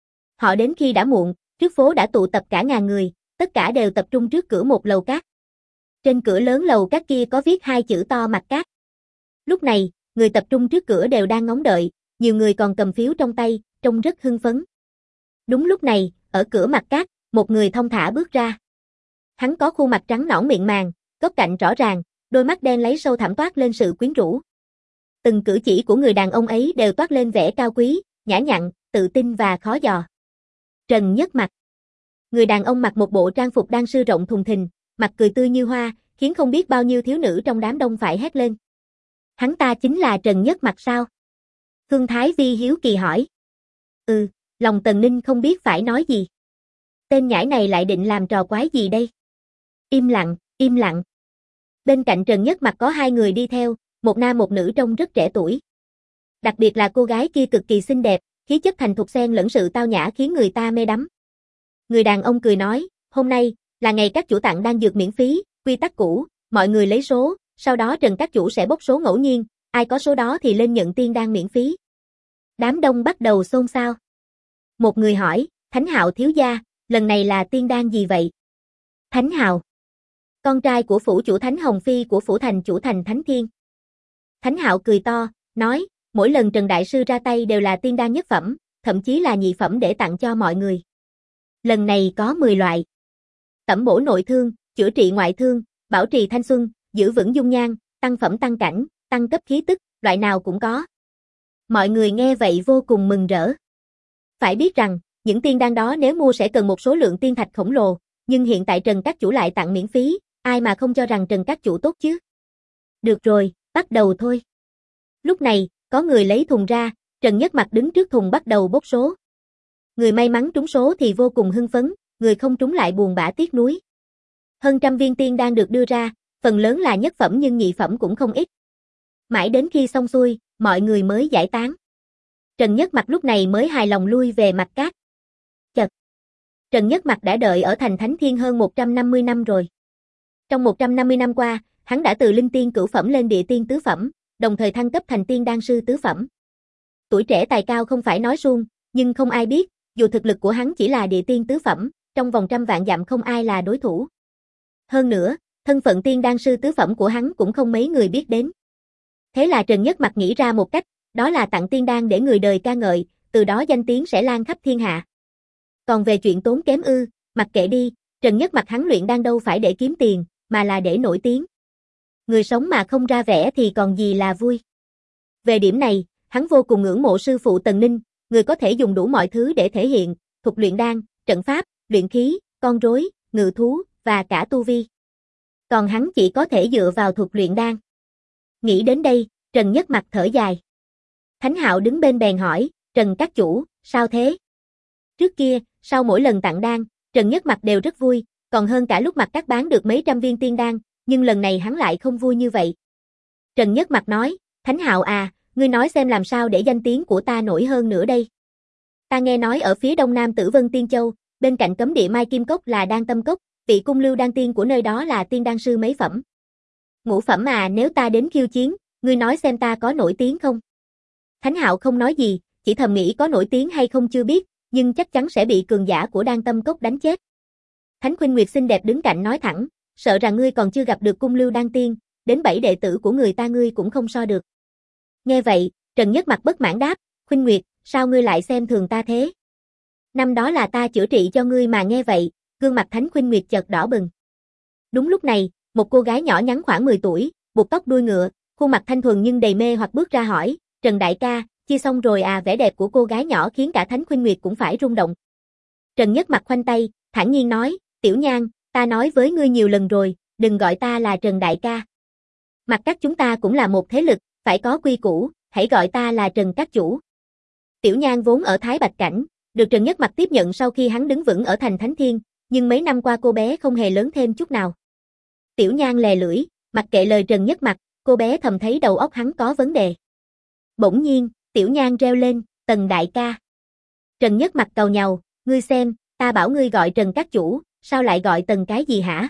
Họ đến khi đã muộn, trước phố đã tụ tập cả ngàn người, tất cả đều tập trung trước cửa một lầu cát. Trên cửa lớn lầu cát kia có viết 2 chữ to Mặc Các. Lúc này, người tập trung trước cửa đều đang ngóng đợi, nhiều người còn cầm phiếu trong tay, trông rất hưng phấn. Đúng lúc này, ở cửa Mặc Các, một người thong thả bước ra. Hắn có khuôn mặt trắng nõn miệng màng, góc cạnh rõ ràng, đôi mắt đen láy sâu thẳm toát lên sự quyến rũ. Từng cử chỉ của người đàn ông ấy đều toát lên vẻ cao quý, nhã nhặn, tự tin và khó dò. Trần Nhất Mặc. Người đàn ông mặc một bộ trang phục đan sư rộng thùng thình, mặt cười tươi như hoa, khiến không biết bao nhiêu thiếu nữ trong đám đông phải hét lên. Hắn ta chính là Trần Nhất Mặc sao? Khương Thái Vi hiếu kỳ hỏi. Lòng Tần Ninh không biết phải nói gì. Tên nhãi này lại định làm trò quái gì đây? Im lặng, im lặng. Bên cạnh Trần Nhất Mặc có 2 người đi theo, một nam một nữ trông rất trẻ tuổi. Đặc biệt là cô gái kia cực kỳ xinh đẹp, khí chất thành thục xen lẫn sự tao nhã khiến người ta mê đắm. Người đàn ông cười nói, hôm nay là ngày các chủ tặng đan dược miễn phí, quy tắc cũ, mọi người lấy số, sau đó Trần các chủ sẽ bốc số ngẫu nhiên, ai có số đó thì lên nhận tiên đan miễn phí. Đám đông bắt đầu xôn xao. Một người hỏi, Thánh Hạo thiếu gia, lần này là tiên đan gì vậy? Thánh Hạo, con trai của phủ chủ Thánh Hồng Phi của phủ thành chủ thành Thánh Thiên. Thánh Hạo cười to, nói, mỗi lần Trần Đại Sư ra tay đều là tiên đan nhất phẩm, thậm chí là nhị phẩm để tặng cho mọi người. Lần này có 10 loại. Tẩm bổ nội thương, chữa trị ngoại thương, bảo trì thanh xuân, giữ vững dung nhan, tăng phẩm tăng cảnh, tăng cấp khí tức, loại nào cũng có. Mọi người nghe vậy vô cùng mừng rỡ. Phải biết rằng, những tiên đan đó nếu mua sẽ cần một số lượng tiên thạch khổng lồ, nhưng hiện tại Trần các chủ lại tặng miễn phí, ai mà không cho rằng Trần các chủ tốt chứ. Được rồi, bắt đầu thôi. Lúc này, có người lấy thùng ra, Trần Nhất Mặc đứng trước thùng bắt đầu bốc số. Người may mắn trúng số thì vô cùng hưng phấn, người không trúng lại buồn bã tiếc nuối. Hơn 100 viên tiên đan được đưa ra, phần lớn là nhất phẩm nhưng nhị phẩm cũng không ít. Mãi đến khi xong xuôi, mọi người mới giải tán. Trần Nhất Mặc lúc này mới hài lòng lui về Mặc Các. Chật! Trần Nhất Mặc đã đợi ở thành Thánh Thiên hơn 150 năm rồi. Trong 150 năm qua, hắn đã từ linh tiên cửu phẩm lên địa tiên tứ phẩm, đồng thời thăng cấp thành tiên đan sư tứ phẩm. Tuổi trẻ tài cao không phải nói suông, nhưng không ai biết, dù thực lực của hắn chỉ là địa tiên tứ phẩm, trong vòng 100 vạn dặm không ai là đối thủ. Hơn nữa, thân phận tiên đan sư tứ phẩm của hắn cũng không mấy người biết đến. Thế là Trần Nhất Mặc nghĩ ra một cách, đó là tặng tiên đan để người đời ca ngợi, từ đó danh tiếng sẽ lan khắp thiên hạ. Còn về chuyện tốn kém mặc kệ đi, Trần Nhất Mặc hắn luyện đan đâu phải để kiếm tiền, mà là để nổi tiếng. Người sống mà không ra vẻ thì còn gì là vui. Về điểm này, hắn vô cùng ngưỡng mộ sư phụ Tần Ninh, người có thể dùng đủ mọi thứ để thể hiện, thuật luyện đan, trận pháp, luyện khí, con rối, ngự thú, và cả tu vi. Còn hắn chỉ có thể dựa vào thuật luyện đan. Nghĩ đến đây, Trần Nhất Mặc thở dài. Thánh Hạo đứng bên bèn hỏi, Trần các chủ, sao thế? Trước kia, sau mỗi lần tặng đan, Trần Nhất Mặc đều rất vui, còn hơn cả lúc Mặc Các bán được mấy trăm viên tiên đan, nhưng lần này hắn lại không vui như vậy. Trần Nhất Mặc nói, Thánh Hạo à, ngươi nói xem làm sao để danh tiếng của ta nổi hơn nữa đây. Ta nghe nói ở phía đông nam Tử Vân Tiên Châu, bên cạnh cấm địa Mai Kim Cốc là Đan Tâm Cốc, vị cung lưu đan tiên của nơi đó là tiên đan sư mấy phẩm. Ngũ phẩm à, nếu ta đến khiêu chiến, ngươi nói xem ta có nổi tiếng không? Thánh Hạo không nói gì, chỉ thầm nghĩ có nổi tiếng hay không chưa biết, nhưng chắc chắn sẽ bị cường giả của Đan Tâm Cốc đánh chết. Thánh Khuynh Nguyệt xinh đẹp đứng cạnh nói thẳng, sợ rằng ngươi còn chưa gặp được cung lưu đan tiên, đến 7 đệ tử của người ta ngươi cũng không so được. Nghe vậy, Trần Nhất Mặc bất mãn đáp, Khuynh Nguyệt, sao ngươi lại xem thường ta thế? Năm đó là ta chữa trị cho ngươi mà. Nghe vậy, gương mặt Thánh Khuynh Nguyệt chợt đỏ bừng. Đúng lúc này, một cô gái nhỏ nhắn khoảng 10 tuổi, buộc tóc đuôi ngựa, khuôn mặt thanh thuần nhưng đầy mê hoặc bước ra hỏi, Trần đại ca, chia xong rồi à? Vẻ đẹp của cô gái nhỏ khiến cả Thánh Khuynh Nguyệt cũng phải rung động. Trần Nhất Mặc khoanh tay, thản nhiên nói, Tiểu Nhan, ta nói với ngươi nhiều lần rồi, đừng gọi ta là Trần đại ca. Mặc Các chúng ta cũng là một thế lực, phải có quy củ, hãy gọi ta là Trần các chủ. Tiểu Nhan vốn ở Thái Bạch Cảnh, được Trần Nhất Mặc tiếp nhận sau khi hắn đứng vững ở thành Thánh Thiên, nhưng mấy năm qua cô bé không hề lớn thêm chút nào. Tiểu Nhan lè lưỡi, mặc kệ lời Trần Nhất Mặc, cô bé thầm thấy đầu óc hắn có vấn đề. Bỗng nhiên, Tiểu Nhan reo lên, Tần đại ca. Trần Nhất Mặc càu nhàu, ngươi xem, ta bảo ngươi gọi Trần các chủ, sao lại gọi Tần cái gì hả?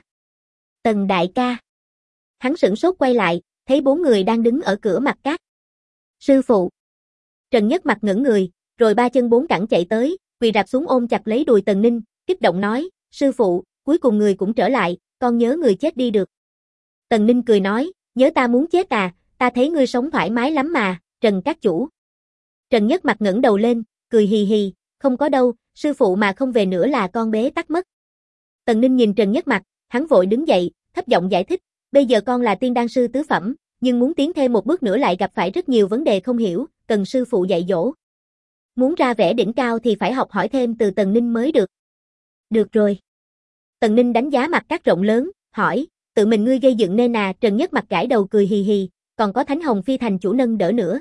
Tần đại ca. Hắn sửng sốt quay lại, thấy 4 người đang đứng ở cửa Mặc Các. Sư phụ. Trần Nhất Mặc ngẩng người, rồi 3 chân 4 cẳng chạy tới, quỳ rạp xuống ôm chặt lấy đùi Tần Ninh, kích động nói, sư phụ, cuối cùng người cũng trở lại, con nhớ người chết đi được. Tần Ninh cười nói, nhớ ta muốn chết à, ta thấy ngươi sống thoải mái lắm mà, Trần các chủ. Trần Nhất Mặc ngẩng đầu lên, cười hì hì, không có đâu, sư phụ mà không về nữa là con bế tắc mất. Tần Ninh nhìn Trần Nhất Mặc, hắn vội đứng dậy, thấp giọng giải thích, bây giờ con là tiên đan sư tứ phẩm, nhưng muốn tiến thêm một bước nữa lại gặp phải rất nhiều vấn đề không hiểu, cần sư phụ dạy dỗ. Muốn ra vẻ đỉnh cao thì phải học hỏi thêm từ Tần Ninh mới được. Được rồi. Tần Ninh đánh giá Mặc Các rộng lớn, hỏi, tự mình ngươi gây dựng nên à? Trần Nhất Mặc gãi đầu cười hì hì, còn có Thánh Hồng Phi thành chủ nâng đỡ nữa.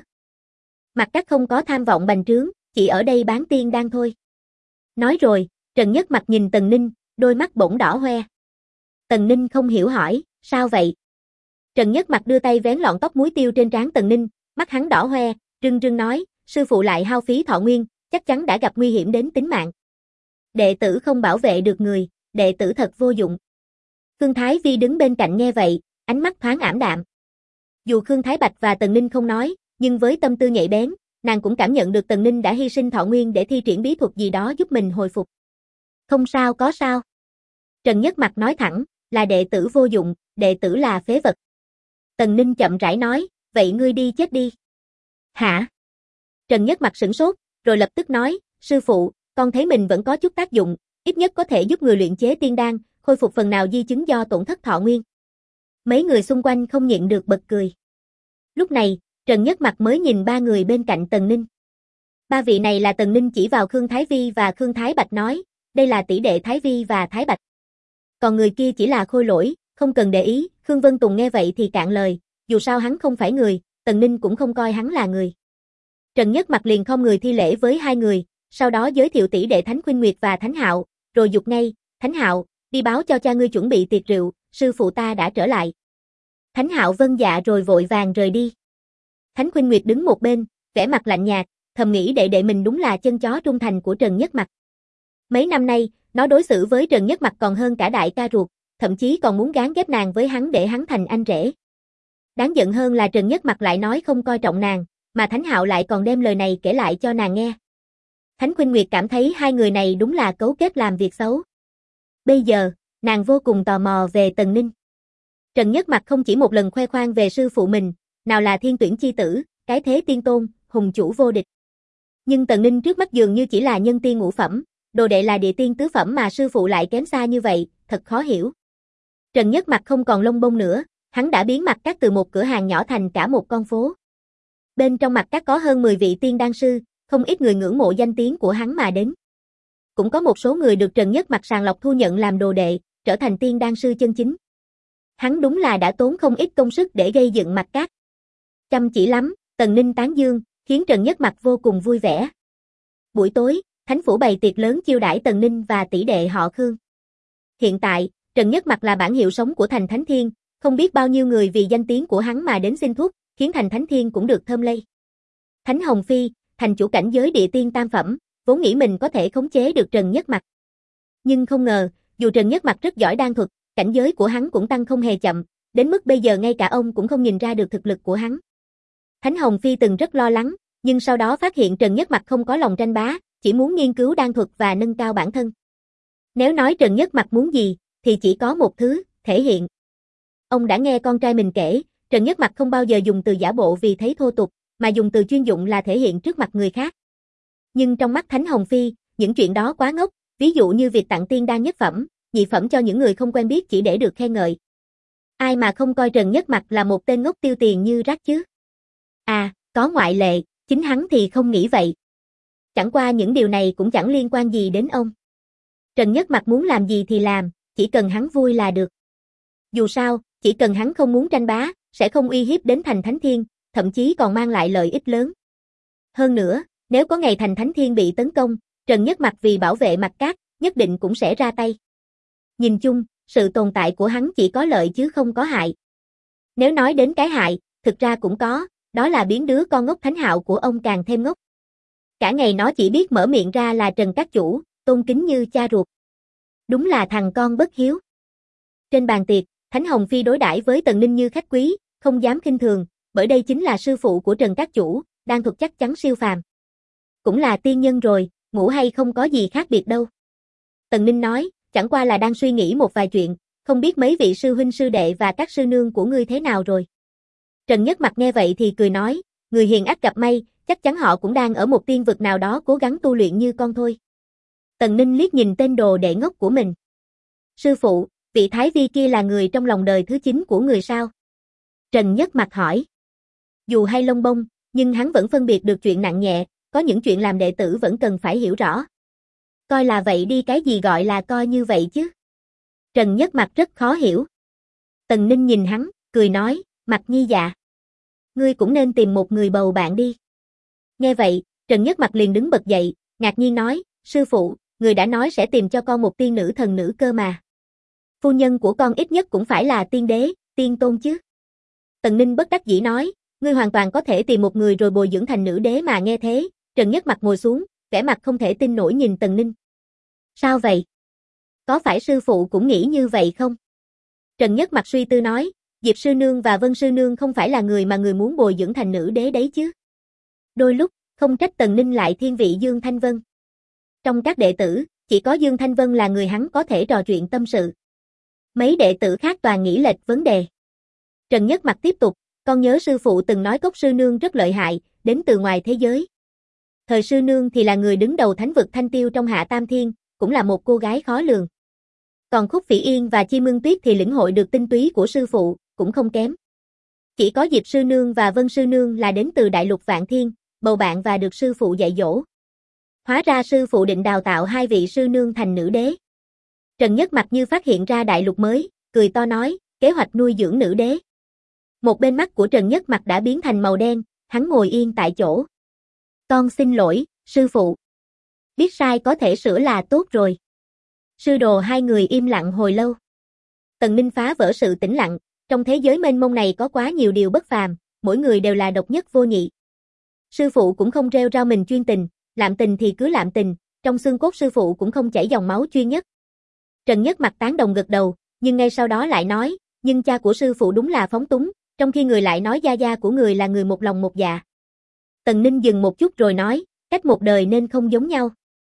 Mặc Các không có tham vọng bành trướng, chỉ ở đây bán tiên đan thôi. Nói rồi, Trần Nhất Mặc nhìn Tần Ninh, đôi mắt bỗng đỏ hoe. Tần Ninh không hiểu hỏi, sao vậy? Trần Nhất Mặc đưa tay vén lọn tóc muối tiêu trên trán Tần Ninh, mắt hắn đỏ hoe, rưng rưng nói, sư phụ lại hao phí thọ nguyên, chắc chắn đã gặp nguy hiểm đến tính mạng. Đệ tử không bảo vệ được người, đệ tử thật vô dụng. Khương Thái Vi đứng bên cạnh nghe vậy, ánh mắt thoáng ảm đạm. Dù Khương Thái Bạch và Tần Ninh không nói, nhưng với tâm tư nhạy bén, nàng cũng cảm nhận được Tần Ninh đã hy sinh thọ nguyên để thi triển bí thuật gì đó giúp mình hồi phục. Không sao có sao. Trần Nhất Mặc nói thẳng, là đệ tử vô dụng, đệ tử là phế vật. Tần Ninh chậm rãi nói, vậy ngươi đi chết đi. Hả? Trần Nhất Mặc sửng sốt, rồi lập tức nói, sư phụ, con thấy mình vẫn có chút tác dụng, ít nhất có thể giúp người luyện chế tiên đan, khôi phục phần nào di chứng do tổn thất thọ nguyên. Mấy người xung quanh không nhịn được bật cười. Lúc này, Trần Nhất Mặc mới nhìn 3 người bên cạnh Tần Ninh. 3 vị này là Tần Ninh chỉ vào Khương Thái Vi và Khương Thái Bạch nói, đây là tỷ đệ Thái Vi và Thái Bạch. Còn người kia chỉ là Khôi Lỗi, không cần để ý. Khương Vân Tùng nghe vậy thì cạn lời, dù sao hắn không phải người, Tần Ninh cũng không coi hắn là người. Trần Nhất Mặc liền không người thi lễ với 2 người, sau đó giới thiệu tỷ đệ Thánh Khuynh Nguyệt và Thánh Hạo, rồi dục ngay, Thánh Hạo, đi báo cho cha ngươi chuẩn bị tiệc rượu, sư phụ ta đã trở lại. Thánh Hạo vâng dạ rồi vội vàng rời đi. Thánh Khuynh Nguyệt đứng một bên, vẻ mặt lạnh nhạt, thầm nghĩ đệ đệ mình đúng là chân chó trung thành của Trần Nhất Mặc. Mấy năm nay, nó đối xử với Trần Nhất Mặc còn hơn cả đại ca ruột, thậm chí còn muốn gán ghép nàng với hắn để hắn thành anh rể. Đáng giận hơn là Trần Nhất Mặc lại nói không coi trọng nàng, mà Thánh Hạo lại còn đem lời này kể lại cho nàng nghe. Thánh Khuynh Nguyệt cảm thấy 2 người này đúng là cấu kết làm việc xấu. Bây giờ, nàng vô cùng tò mò về Tần Ninh. Trần Nhất Mặc không chỉ một lần khoe khoang về sư phụ mình, nào là thiên tuyển chi tử, cái thế tiên tôn, hùng chủ vô địch. Nhưng Tần Ninh trước mắt dường như chỉ là nhân tiên ngũ phẩm, đồ đệ là địa tiên tứ phẩm mà sư phụ lại kém xa như vậy, thật khó hiểu. Trần Nhất mặt không còn lông bông nữa, hắn đã biến mặt cát từ một cửa hàng nhỏ thành cả một con phố. Bên trong mặt cát có hơn 10 vị tiên đan sư, không ít người ngưỡng mộ danh tiếng của hắn mà đến. Cũng có một số người được Trần Nhất mặt sàng lọc thu nhận làm đồ đệ, trở thành tiên đan sư chân chính. Hắn đúng là đã tốn không ít công sức để gây dựng mặt cát. Chăm chỉ lắm, Tần Ninh tán dương, khiến Trần Nhất mặt vô cùng vui vẻ. Buổi tối, Thánh phủ bày tiệc lớn chiêu đãi Tần Ninh và tỷ đệ họ Khương. Hiện tại, Trần Nhất mặt là bản hiệu sống của thành Thánh Thiên, không biết bao nhiêu người vì danh tiếng của hắn mà đến xin thuốc, khiến thành Thánh Thiên cũng được thơm lây. Thánh Hồng Phi, thành chủ cảnh giới địa tiên tam phẩm, vốn nghĩ mình có thể khống chế được Trần Nhất mặt. Nhưng không ngờ, dù Trần Nhất mặt rất giỏi đan thuật, cảnh giới của hắn cũng tăng không hề chậm, đến mức bây giờ ngay cả ông cũng không nhìn ra được thực lực của hắn. Thánh Hồng Phi từng rất lo lắng, nhưng sau đó phát hiện Trần Nhất mặt không có lòng tranh bá, chỉ muốn nghiên cứu đan thuật và nâng cao bản thân. Nếu nói Trần Nhất mặt muốn gì, thì chỉ có một thứ, thể hiện. Ông đã nghe con trai mình kể, Trần Nhất mặt không bao giờ dùng từ giả bộ vì thấy thô tục, mà dùng từ chuyên dụng là thể hiện trước mặt người khác. Nhưng trong mắt Thánh Hồng Phi, những chuyện đó quá ngốc, ví dụ như việc tặng tiên đan nhất phẩm, nhị phẩm cho những người không quen biết chỉ để được khen ngợi. Ai mà không coi Trần Nhất mặt là một tên ngốc tiêu tiền như rác chứ? À, có ngoại lệ, chính hắn thì không nghĩ vậy. Chẳng qua những điều này cũng chẳng liên quan gì đến ông. Trần Nhất mặt muốn làm gì thì làm, chỉ cần hắn vui là được. Dù sao, chỉ cần hắn không muốn tranh bá, sẽ không uy hiếp đến thành Thánh Thiên, thậm chí còn mang lại lợi ích lớn. Hơn nữa, nếu có ngày thành Thánh Thiên bị tấn công, Trần Nhất mặt vì bảo vệ mặt cát, nhất định cũng sẽ ra tay. Nhìn chung, sự tồn tại của hắn chỉ có lợi chứ không có hại. Nếu nói đến cái hại, thực ra cũng có, đó là biến đứa con ngốc Thánh Hạo của ông càng thêm ngốc. Cả ngày nó chỉ biết mở miệng ra là Trần Các Chủ, tôn kính như cha ruột. Đúng là thằng con bất hiếu. Trên bàn tiệc, Thánh Hồng Phi đối đãi với Tần Ninh như khách quý, không dám khinh thường, bởi đây chính là sư phụ của Trần Các Chủ, đan thuật chắc chắn siêu phàm. Cũng là tiên nhân rồi, ngủ hay không có gì khác biệt đâu. Tần Ninh nói, chẳng qua là đang suy nghĩ một vài chuyện, không biết mấy vị sư huynh sư đệ và các sư nương của ngươi thế nào rồi. Trần Nhất mặt nghe vậy thì cười nói, người hiền ắt gặp may, chắc chắn họ cũng đang ở một tiên vực nào đó cố gắng tu luyện như con thôi. Tần Ninh liếc nhìn tên đồ đệ ngốc của mình. Sư phụ, vị Thái Vi kia là người trong lòng đời thứ 9 của người sao? Trần Nhất mặt hỏi. Dù hay lông bông, nhưng hắn vẫn phân biệt được chuyện nặng nhẹ, có những chuyện làm đệ tử vẫn cần phải hiểu rõ. Coi là vậy đi, cái gì gọi là coi như vậy chứ? Trần Nhất mặt rất khó hiểu. Tần Ninh nhìn hắn, cười nói, Mặt Nhi dạ. Ngươi cũng nên tìm một người bầu bạn đi. Nghe vậy, Trần Nhất mặt liền đứng bật dậy, ngạc nhiên nói, sư phụ, người đã nói sẽ tìm cho con một tiên nữ thần nữ cơ mà. Phu nhân của con ít nhất cũng phải là tiên đế, tiên tôn chứ. Tần Ninh bất đắc dĩ nói, ngươi hoàn toàn có thể tìm một người rồi bồi dưỡng thành nữ đế mà. Nghe thế, Trần Nhất mặt ngồi xuống, vẻ mặt không thể tin nổi nhìn Tần Ninh. Sao vậy? Có phải sư phụ cũng nghĩ như vậy không? Trần Nhất mặt suy tư nói, Diệp sư nương và Vân sư nương không phải là người mà người muốn bồi dưỡng thành nữ đế đấy chứ. Đôi lúc, không trách Tần Ninh lại thiên vị Dương Thanh Vân. Trong các đệ tử, chỉ có Dương Thanh Vân là người hắn có thể trò chuyện tâm sự. Mấy đệ tử khác toàn nghĩ lệch vấn đề. Trần Nhất mặt tiếp tục, con nhớ sư phụ từng nói Cốc sư nương rất lợi hại, đến từ ngoài thế giới. Thời sư nương thì là người đứng đầu thánh vực Thanh Tiêu trong Hạ Tam Thiên, cũng là một cô gái khó lường. Còn Khúc Phỉ Yên và Chi Mương Tuyết thì lĩnh hội được tinh túy của sư phụ, cũng không kém. Chỉ có Diệp sư nương và Vân sư nương là đến từ đại lục Vạn Thiên, bầu bạn và được sư phụ dạy dỗ. Hóa ra sư phụ định đào tạo hai vị sư nương thành nữ đế. Trần Nhất mặt như phát hiện ra đại lục mới, cười to nói, kế hoạch nuôi dưỡng nữ đế. Một bên mắt của Trần Nhất mặt đã biến thành màu đen, hắn ngồi yên tại chỗ. Con xin lỗi, sư phụ. Biết sai có thể sửa là tốt rồi. Sư đồ hai người im lặng hồi lâu. Tần Ninh phá vỡ sự tĩnh lặng, trong thế giới mênh mông này có quá nhiều điều bất phàm, mỗi người đều là độc nhất vô nhị. Sư phụ cũng không rêu rao mình chuyên tình, lạm tình thì cứ lạm tình, trong xương cốt sư phụ cũng không chảy dòng máu chuyên nhất. Trần Nhất mặt tán đồng gật đầu, nhưng ngay sau đó lại nói, nhưng cha của sư phụ đúng là phóng túng, trong khi người lại nói gia gia của người là người một lòng một dạ. Tần Ninh dừng một chút rồi nói, cách một đời nên không giống nhau.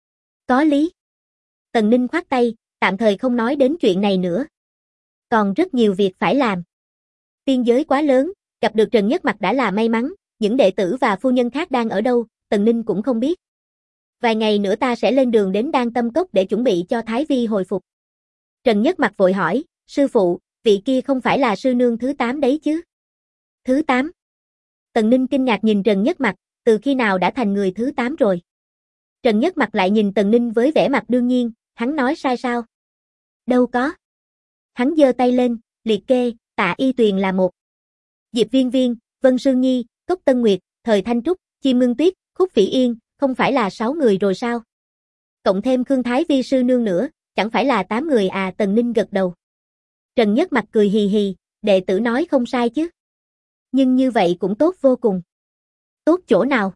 Có lý. Tần Ninh khoát tay, tạm thời không nói đến chuyện này nữa. Còn rất nhiều việc phải làm. Tiên giới quá lớn, gặp được Trần Nhất mặt đã là may mắn, những đệ tử và phu nhân khác đang ở đâu, Tần Ninh cũng không biết. Vài ngày nữa ta sẽ lên đường đến Đan Tâm Cốc để chuẩn bị cho Thái Vi hồi phục. Trần Nhất Mặc vội hỏi, sư phụ, vị kia không phải là sư nương thứ 8 đấy chứ? Thứ 8? Tần Ninh kinh ngạc nhìn Trần Nhất Mặc, từ khi nào đã thành người thứ 8 rồi? Trần Nhất Mặc lại nhìn Tần Ninh với vẻ mặt đương nhiên, hắn nói sai sao? Đâu có. Hắn giơ tay lên, liệt kê, Tạ Y Tuyền là 1. Diệp Viên Viên, Vân Sương Nhi, Cốc Tân Nguyệt, Thời Thanh Trúc, Chim Ngưng Tuyết, Khúc Phỉ Yên, không phải là 6 người rồi sao? Cộng thêm Khương Thái Vi sư nương nữa, chẳng phải là 8 người à? Tần Ninh gật đầu. Trần Nhất Mặc cười hì hì, đệ tử nói không sai chứ. Nhưng như vậy cũng tốt vô cùng. Tốt chỗ nào?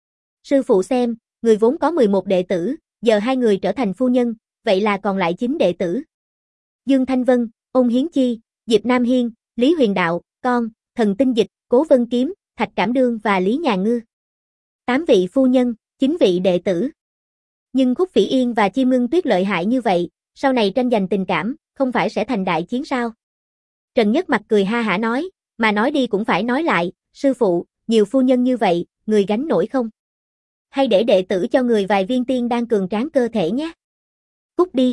Sư phụ xem, người vốn có 11 đệ tử, giờ 2 người trở thành phu nhân, vậy là còn lại 9 đệ tử. Dương Thanh Vân, Ôn Hiến Chi, Diệp Nam Hiên, Lý Huyền Đạo, Con, Thần Tinh Dịch, Cố Vân Kiếm, Thạch Cảm Đương và Lý Nhà Ngư. 8 vị phu nhân, 9 vị đệ tử. Nhưng Khúc Phỉ Yên và Chim Ngưng Tuyết lợi hại như vậy, sau này tranh giành tình cảm, không phải sẽ thành đại chiến sao? Trần Nhất Mặc cười ha hả nói, mà nói đi cũng phải nói lại, sư phụ, nhiều phu nhân như vậy, người gánh nổi không? Hay để đệ tử cho người vài viên tiên đang cường tráng cơ thể nhé. Cút đi.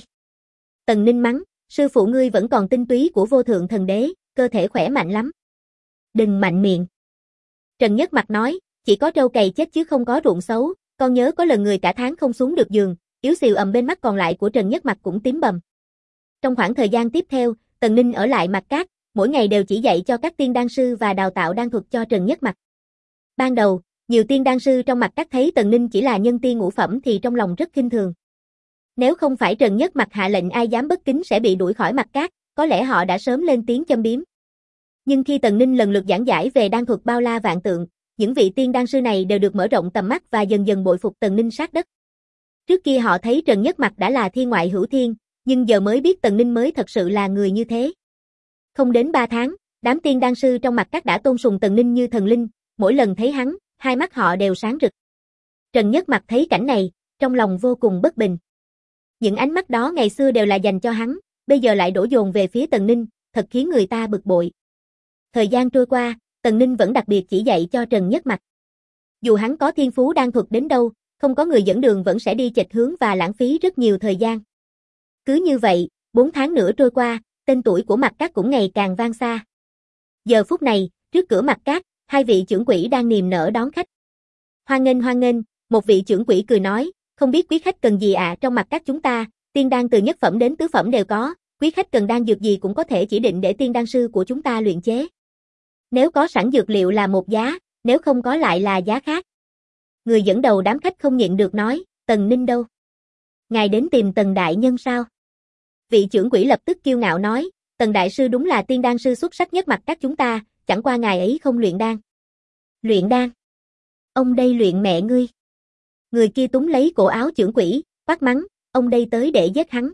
Tần Ninh mắng, sư phụ ngươi vẫn còn tinh túy của vô thượng thần đế, cơ thể khỏe mạnh lắm. Đừng mạnh miệng. Trần Nhất Mặc nói, chỉ có trâu cày chết chứ không có ruộng xấu, con nhớ có lần người cả tháng không xuống được giường, yếu xìu ầm bên mắt còn lại của Trần Nhất Mặc cũng tím bầm. Trong khoảng thời gian tiếp theo, Tần Ninh ở lại Mạc Cát, mỗi ngày đều chỉ dạy cho các tiên đan sư và đào tạo đan thuật cho Trần Nhất Mặc. Ban đầu, nhiều tiên đan sư trong Mạc Cát thấy Tần Ninh chỉ là nhân tiên ngũ phẩm thì trong lòng rất khinh thường. Nếu không phải Trần Nhất Mặc hạ lệnh ai dám bất kính sẽ bị đuổi khỏi Mạc Cát, có lẽ họ đã sớm lên tiếng châm biếm. Nhưng khi Tần Ninh lần lượt giảng giải về đan thuật bao la vạn tượng, những vị tiên đan sư này đều được mở rộng tầm mắt và dần dần bội phục Tần Ninh sát đất. Trước kia họ thấy Trần Nhất Mặc đã là thiên ngoại hữu thiên, nhưng giờ mới biết Tần Ninh mới thật sự là người như thế. Không đến 3 tháng, đám tiên đan sư trong Mạc Cát đã tôn sùng Tần Ninh như thần linh, mỗi lần thấy hắn, hai mắt họ đều sáng rực. Trần Nhất Mặc thấy cảnh này, trong lòng vô cùng bất bình. Những ánh mắt đó ngày xưa đều là dành cho hắn, bây giờ lại đổ dồn về phía Tần Ninh, thật khiến người ta bực bội. Thời gian trôi qua, Tần Ninh vẫn đặc biệt chỉ dạy cho Trần Nhất Mặc. Dù hắn có thiên phú đan thuật đến đâu, không có người dẫn đường vẫn sẽ đi chệch hướng và lãng phí rất nhiều thời gian. Cứ như vậy, 4 tháng nữa trôi qua, tên tuổi của Mạc Cát cũng ngày càng vang xa. Giờ phút này, trước cửa Mạc Cát, 2 vị trưởng quỹ đang niềm nở đón khách. Hoan nghênh, một vị trưởng quỹ cười nói, không biết quý khách cần gì ạ? Trong Mạc Cát chúng ta, tiên đan từ nhất phẩm đến tứ phẩm đều có, quý khách cần đan dược gì cũng có thể chỉ định để tiên đan sư của chúng ta luyện chế. Nếu có sẵn dược liệu là một giá, nếu không có lại là giá khác. Người dẫn đầu đám khách không nhịn được nói, Tần Ninh đâu? Ngài đến tìm Tần Đại Nhân sao? Vị trưởng quỹ lập tức kiêu ngạo nói, Tần Đại Sư đúng là tiên đan sư xuất sắc nhất Mạc Cát chúng ta, chẳng qua ngài ấy không luyện đan. Luyện đan? Ông đây luyện mẹ ngươi. Người kia túm lấy cổ áo trưởng quỹ, quát mắng, ông đây tới để giết hắn.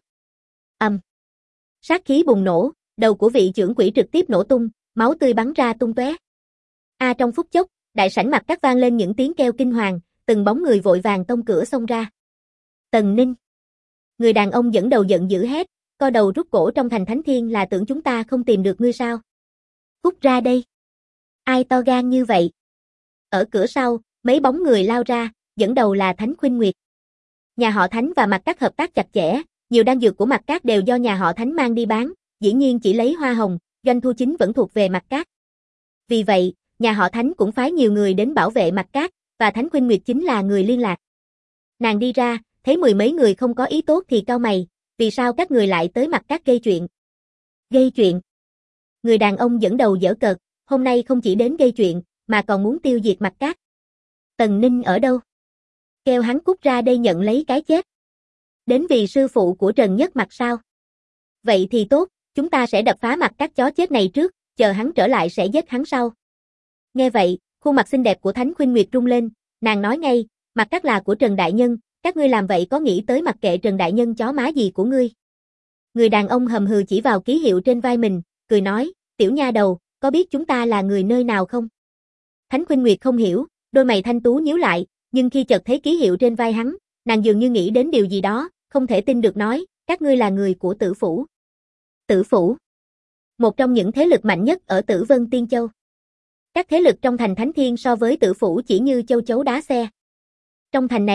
Sát khí bùng nổ, đầu của vị trưởng quỹ trực tiếp nổ tung, máu tươi bắn ra tung tóe. Trong phút chốc, đại sảnh Mạc Cát vang lên những tiếng kêu kinh hoàng, từng bóng người vội vàng tông cửa xông ra. Tần Ninh. Người đàn ông dẫn đầu giận dữ hét, co đầu rút cổ trong thành Thánh Thiên là tưởng chúng ta không tìm được ngươi sao? Cút ra đây. Ai to gan như vậy? Ở cửa sau, mấy bóng người lao ra, dẫn đầu là Thánh Khuynh Nguyệt. Nhà họ Thánh và Mạc Cát hợp tác chặt chẽ, nhiều đan dược của Mạc Cát đều do nhà họ Thánh mang đi bán, dĩ nhiên chỉ lấy hoa hồng, doanh thu chính vẫn thuộc về Mạc Cát. Vì vậy, nhà họ Thánh cũng phái nhiều người đến bảo vệ Mạc Cát, và Thánh Khuynh Nguyệt chính là người liên lạc. Nàng đi ra, thấy 10 mấy người không có ý tốt thì cau mày, vì sao các người lại tới Mạc Cát gây chuyện? Gây chuyện? Người đàn ông dẫn đầu giở cợt, hôm nay không chỉ đến gây chuyện, mà còn muốn tiêu diệt Mạc Cát. Tần Ninh ở đâu? Kêu hắn cút ra đây nhận lấy cái chết. Đến vì sư phụ của Trần Nhất Mặc sao? Vậy thì tốt, chúng ta sẽ đập phá Mạc Cát chó chết này trước, chờ hắn trở lại sẽ giết hắn sau. Nghe vậy, khuôn mặt xinh đẹp của Thánh Khuynh Nguyệt rung lên, nàng nói ngay, Mạc Cát là của Trần Đại Nhân, các ngươi làm vậy có nghĩ tới mặc kệ Trần Đại Nhân chó má gì của ngươi. Người đàn ông hầm hừ chỉ vào ký hiệu trên vai mình, cười nói, tiểu nha đầu, có biết chúng ta là người nơi nào không? Thánh Khuynh Nguyệt không hiểu, đôi mày thanh tú nhíu lại, nhưng khi chợt thấy ký hiệu trên vai hắn, nàng dường như nghĩ đến điều gì đó, không thể tin được nói, các ngươi là người của Tử Phủ. Tử Phủ, một trong những thế lực mạnh nhất ở Tử Vân Tiên Châu. Các thế lực trong thành Thánh Thiên so với Tử Phủ chỉ như châu chấu đá xe. Trong thành này,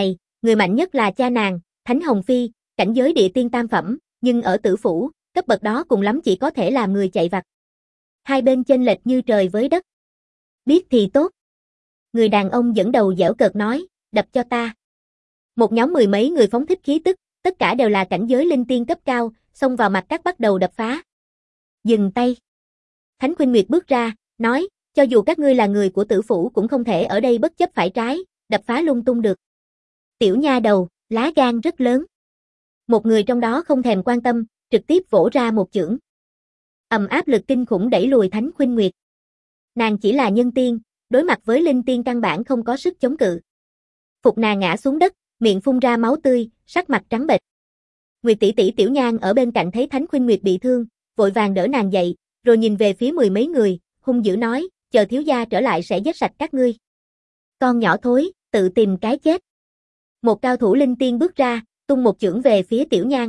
người mạnh nhất là cha nàng, Thánh Hồng Phi, cảnh giới địa tiên tam phẩm, nhưng ở Tử Phủ, cấp bậc đó cùng lắm chỉ có thể làm người chạy vặt. Hai bên chênh lệch như trời với đất. Biết thì tốt. Người đàn ông dẫn đầu giễu cợt nói, đập cho ta. Một nhóm mười mấy người phóng thích khí tức, tất cả đều là cảnh giới linh tiên cấp cao, xông vào mặt các bắt đầu đập phá. Dừng tay. Thánh Khuynh Nguyệt bước ra, nói, cho dù các ngươi là người của Tử Phủ cũng không thể ở đây bất chấp phải trái, đập phá lung tung được. Tiểu nha đầu, lá gan rất lớn. Một người trong đó không thèm quan tâm, trực tiếp vỗ ra một chưởng. Áp lực kinh khủng đẩy lùi Thánh Khuynh Nguyệt. Nàng chỉ là nhân tiên, đối mặt với linh tiên căn bản không có sức chống cự. Phục nàng ngã xuống đất, miệng phun ra máu tươi, sắc mặt trắng bệch. Nguyệt tỷ tỷ Tiểu Nhan ở bên cạnh thấy Thánh Khuynh Nguyệt bị thương, vội vàng đỡ nàng dậy, rồi nhìn về phía mười mấy người, hung dữ nói, chờ thiếu gia trở lại sẽ giết sạch các ngươi. Con nhỏ thối, tự tìm cái chết. Một cao thủ linh tiên bước ra, tung một chưởng về phía Tiểu Nhan.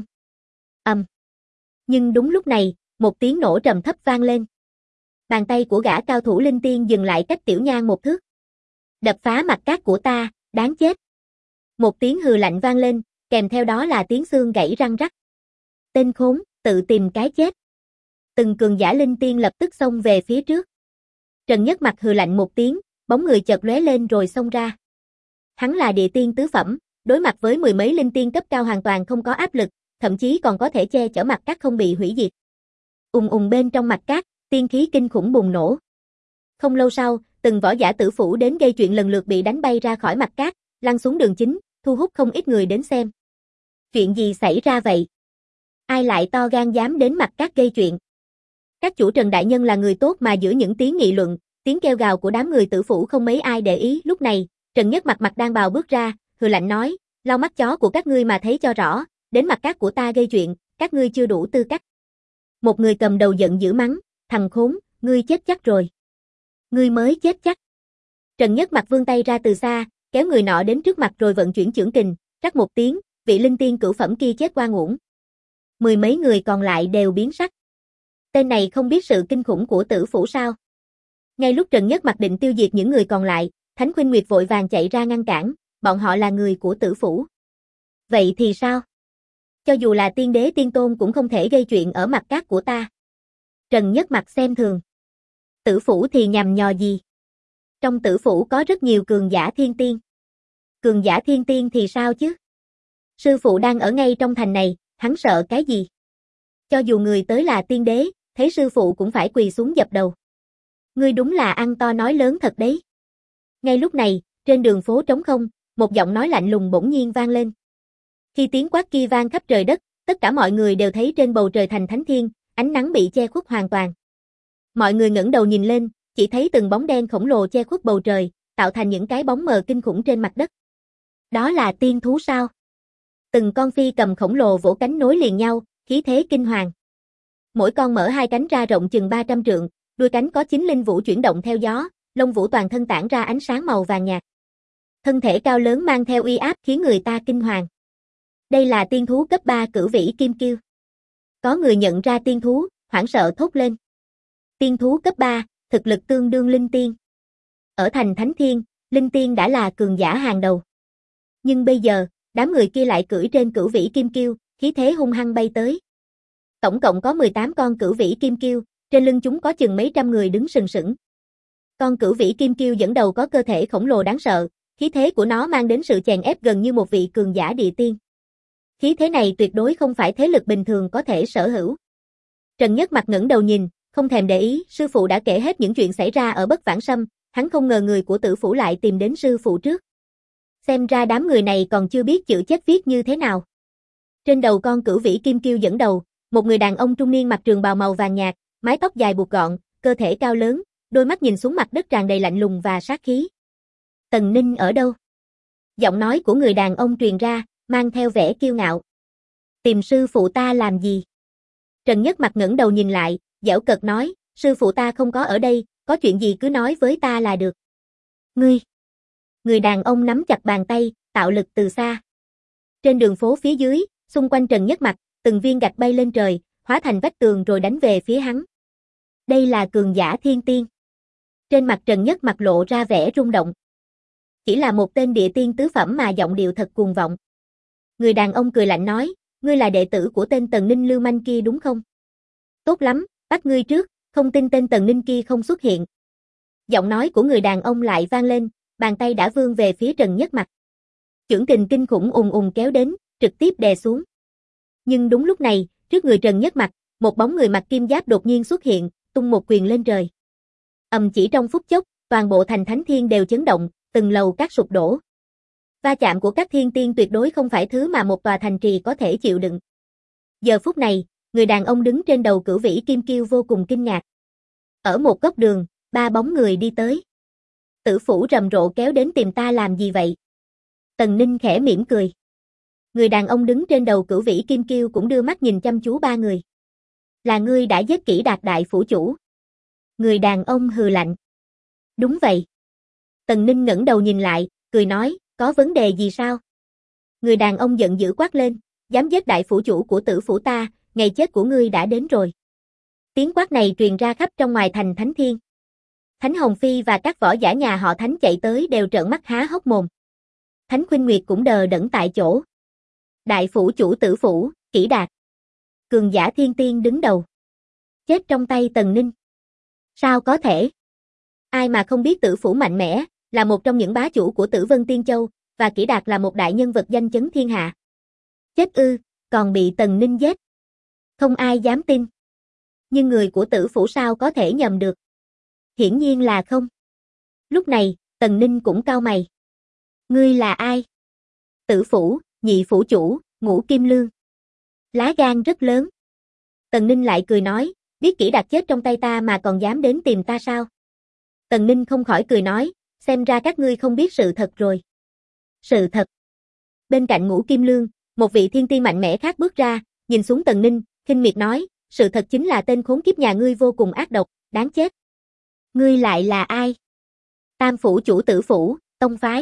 Nhưng đúng lúc này, một tiếng nổ trầm thấp vang lên. Bàn tay của gã cao thủ linh tiên dừng lại cách Tiểu Nhan một thước. Đập phá mặt cát của ta, đáng chết. Một tiếng hừ lạnh vang lên, kèm theo đó là tiếng xương gãy răng rắc. Tên khốn, tự tìm cái chết. Từng cường giả linh tiên lập tức xông về phía trước. Trần Nhất Mặc hừ lạnh một tiếng, bóng người chợt lóe lên rồi xông ra. Hắn là địa tiên tứ phẩm, đối mặt với mười mấy linh tiên cấp cao hoàn toàn không có áp lực, thậm chí còn có thể che chở mặt cát không bị hủy diệt. Bên trong mặt cát, tiên khí kinh khủng bùng nổ. Không lâu sau, từng võ giả Tử Phủ đến gây chuyện lần lượt bị đánh bay ra khỏi mặt cát, lăn xuống đường chính, thu hút không ít người đến xem. Chuyện gì xảy ra vậy? Ai lại to gan dám đến mặt cát gây chuyện? Các chủ Trần đại nhân là người tốt mà giữa những tiếng nghị luận, tiếng kêu gào của đám người Tử Phủ không mấy ai để ý. Lúc này, Trần Nhất Mặc đang bào bước ra, hừ lạnh nói, lau mắt chó của các ngươi mà thấy cho rõ, đến mặt cát của ta gây chuyện, các ngươi chưa đủ tư cách. Một người cầm đầu giận dữ mắng, thằng khốn, ngươi chết chắc rồi. Ngươi mới chết chắc. Trần Nhất Mặc vươn tay ra từ xa, kéo người nọ đến trước mặt rồi vận chuyển chưởng kình, rắc một tiếng, vị linh tiên cửu phẩm kia chết oan uổng. Mười mấy người còn lại đều biến sắc. Tên này không biết sự kinh khủng của Tử Phủ sao? Ngay lúc Trần Nhất Mặc định tiêu diệt những người còn lại, Thánh Khuynh Nguyệt vội vàng chạy ra ngăn cản, bọn họ là người của Tử Phủ. Vậy thì sao? Cho dù là tiên đế tiên tôn cũng không thể gây chuyện ở mặt cát của ta. Trần Nhất Mặc xem thường. Tử Phủ thì nhằm nhò gì? Trong Tử Phủ có rất nhiều cường giả thiên tiên. Cường giả thiên tiên thì sao chứ? Sư phụ đang ở ngay trong thành này, hắn sợ cái gì? Cho dù người tới là tiên đế, thấy sư phụ cũng phải quỳ xuống dập đầu. Ngươi đúng là ăn to nói lớn thật đấy. Ngay lúc này, trên đường phố trống không, một giọng nói lạnh lùng bỗng nhiên vang lên. Khi tiếng quát kia vang khắp trời đất, tất cả mọi người đều thấy trên bầu trời thành thánh thiên, ánh nắng bị che khuất hoàn toàn. Mọi người ngẩng đầu nhìn lên, chỉ thấy từng bóng đen khổng lồ che khuất bầu trời, tạo thành những cái bóng mờ kinh khủng trên mặt đất. Đó là tiên thú sao? Từng con phi cầm khổng lồ vỗ cánh nối liền nhau, khí thế kinh hoàng. Mỗi con mở hai cánh ra rộng chừng 300 trượng, đuôi cánh có 9 linh vũ chuyển động theo gió, lông vũ toàn thân tản ra ánh sáng màu vàng nhạt. Thân thể cao lớn mang theo uy áp khiến người ta kinh hoàng. Đây là tiên thú cấp 3 Cửu Vĩ Kim Kiêu. Có người nhận ra tiên thú, hoảng sợ thốt lên. Tiên thú cấp 3, thực lực tương đương linh tiên. Ở thành Thánh Thiên, linh tiên đã là cường giả hàng đầu. Nhưng bây giờ, đám người kia lại cưỡi trên Cửu Vĩ Kim Kiêu, khí thế hung hăng bay tới. Tổng cộng có 18 con Cửu Vĩ Kim Kiêu, trên lưng chúng có chừng mấy trăm người đứng sừng sững. Con Cửu Vĩ Kim Kiêu dẫn đầu có cơ thể khổng lồ đáng sợ, khí thế của nó mang đến sự chèn ép gần như một vị cường giả địa tiên. Khí thế này tuyệt đối không phải thế lực bình thường có thể sở hữu. Trần Nhất Mặc ngẩng đầu nhìn, không thèm để ý, sư phụ đã kể hết những chuyện xảy ra ở Bất Vãng Sâm, hắn không ngờ người của Tử Phủ lại tìm đến sư phụ trước. Xem ra đám người này còn chưa biết chữ chết viết như thế nào. Trên đầu con Cửu Vĩ Kim Kiêu dẫn đầu, một người đàn ông trung niên mặc trường bào màu vàng nhạt, mái tóc dài buộc gọn, cơ thể cao lớn, đôi mắt nhìn xuống mặt đất tràn đầy lạnh lùng và sát khí. Tần Ninh ở đâu? Giọng nói của người đàn ông truyền ra, mang theo vẻ kiêu ngạo. Tìm sư phụ ta làm gì? Trần Nhất Mặc ngẩng đầu nhìn lại, giễu cợt nói, sư phụ ta không có ở đây, có chuyện gì cứ nói với ta là được. Ngươi! Người đàn ông nắm chặt bàn tay, tạo lực từ xa. Trên đường phố phía dưới, xung quanh Trần Nhất Mặc, từng viên gạch bay lên trời, hóa thành vách tường rồi đánh về phía hắn. Đây là cường giả thiên tiên. Trên mặt Trần Nhất Mặc lộ ra vẻ rung động. Chỉ là một tên địa tiên tứ phẩm mà giọng điệu thật cuồng vọng. Người đàn ông cười lạnh nói, ngươi là đệ tử của tên Tần Ninh lưu manh kia đúng không? Tốt lắm, bắt ngươi trước, không tin tên Tần Ninh kia không xuất hiện. Giọng nói của người đàn ông lại vang lên, bàn tay đã vươn về phía Trần Nhất Mặc. Chưởng kình kinh khủng ùng ùng kéo đến, trực tiếp đè xuống. Nhưng đúng lúc này, trước người Trần Nhất Mặc, một bóng người mặc kim giáp đột nhiên xuất hiện, tung một quyền lên trời. Chỉ trong phút chốc, toàn bộ thành Thánh Thiên đều chấn động, từng lầu các sụp đổ. Va chạm của các thiên tiên tuyệt đối không phải thứ mà một tòa thành trì có thể chịu đựng. Giờ phút này, người đàn ông đứng trên đầu Cửu Vĩ Kim Kiêu vô cùng kinh ngạc. Ở một góc đường, 3 bóng người đi tới. Tử Phủ rầm rộ kéo đến tìm ta làm gì vậy? Tần Ninh khẽ mỉm cười. Người đàn ông đứng trên đầu Cửu Vĩ Kim Kiêu cũng đưa mắt nhìn chăm chú 3 người. Là ngươi đã giết Kỷ Đạt đại phủ chủ. Người đàn ông hừ lạnh. Đúng vậy. Tần Ninh ngẩng đầu nhìn lại, cười nói, có vấn đề gì sao? Người đàn ông giận dữ quát lên, dám giết đại phủ chủ của Tử Phủ ta, ngày chết của ngươi đã đến rồi. Tiếng quát này truyền ra khắp trong ngoài thành Thánh Thiên. Thánh Hồng Phi và các võ giả nhà họ Thánh chạy tới đều trợn mắt há hốc mồm. Thánh Khuynh Nguyệt cũng đờ đẫn tại chỗ. Đại phủ chủ Tử Phủ, Kỷ Đạt. Cường giả thiên tiên đứng đầu. Chết trong tay Tần Ninh. Sao có thể? Ai mà không biết Tử Phủ mạnh mẽ, là một trong những bá chủ của Tử Vân Tiên Châu, và Kỷ Đạt là một đại nhân vật danh chấn thiên hạ. Chết ư, còn bị Tần Ninh giết. Không ai dám tin. Nhưng người của Tử Phủ sao có thể nhầm được? Hiển nhiên là không. Lúc này, Tần Ninh cũng cau mày. Ngươi là ai? Tử Phủ, nhị phủ chủ, Ngũ Kim Lương. Lá gan rất lớn. Tần Ninh lại cười nói, biết Kỷ Đạt chết trong tay ta mà còn dám đến tìm ta sao? Tần Ninh không khỏi cười nói, xem ra các ngươi không biết sự thật rồi. Sự thật. Bên cạnh Ngũ Kim Lương, một vị thiên tiên mạnh mẽ khác bước ra, nhìn xuống Tần Ninh, khinh miệt nói, sự thật chính là tên khốn kiếp nhà ngươi vô cùng ác độc, đáng chết. Ngươi lại là ai? Tam phủ chủ Tử Phủ, tông phái.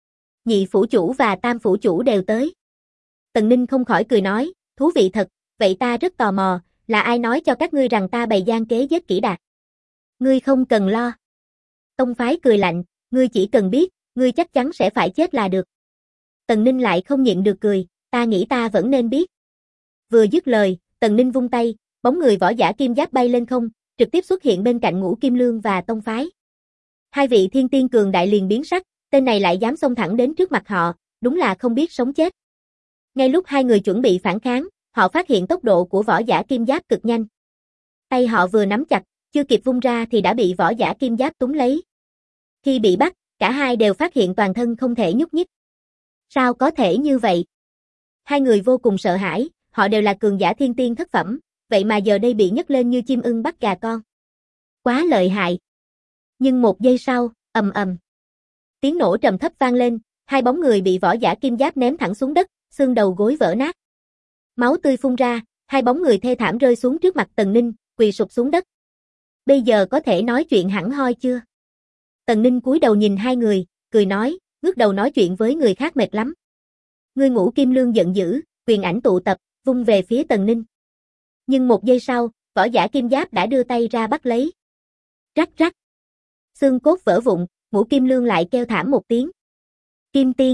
Nhị phủ chủ và tam phủ chủ đều tới. Tần Ninh không khỏi cười nói, thú vị thật, vậy ta rất tò mò, là ai nói cho các ngươi rằng ta bày gian kế giết Kỷ Đạt? Ngươi không cần lo. Tông phái cười lạnh, ngươi chỉ cần biết, ngươi chắc chắn sẽ phải chết là được. Tần Ninh lại không nhịn được cười, ta nghĩ ta vẫn nên biết. Vừa dứt lời, Tần Ninh vung tay, bóng người võ giả kim giáp bay lên không, trực tiếp xuất hiện bên cạnh Ngũ Kim Lương và tông phái. Hai vị thiên tiên cường đại liền biến sắc, tên này lại dám xông thẳng đến trước mặt họ, đúng là không biết sống chết. Ngay lúc hai người chuẩn bị phản kháng, họ phát hiện tốc độ của võ giả kim giáp cực nhanh. Tay họ vừa nắm chặt, chưa kịp vung ra thì đã bị võ giả kim giáp túm lấy. Khi bị bắt, cả hai đều phát hiện toàn thân không thể nhúc nhích. Sao có thể như vậy? Hai người vô cùng sợ hãi, họ đều là cường giả thiên tiên thất phẩm, vậy mà giờ đây bị nhấc lên như chim ưng bắt gà con. Quá lợi hại. Nhưng một giây sau, ầm ầm. Tiếng nổ trầm thấp vang lên, hai bóng người bị võ giả kim giáp ném thẳng xuống đất, xương đầu gối vỡ nát. Máu tươi phun ra, hai bóng người thê thảm rơi xuống trước mặt Tần Ninh, quỳ sụp xuống đất. Bây giờ có thể nói chuyện hẳn hoi chưa? Tần Ninh cúi đầu nhìn hai người, cười nói, ngước đầu nói chuyện với người khác mệt lắm. Ngươi Ngũ Kim Lương giận dữ, quyền ảnh tụ tập, vung về phía Tần Ninh. Nhưng một giây sau, võ giả kim giáp đã đưa tay ra bắt lấy. Rắc rắc. Xương cốt vỡ vụn, Ngũ Kim Lương lại kêu thảm một tiếng. Kim Tiên.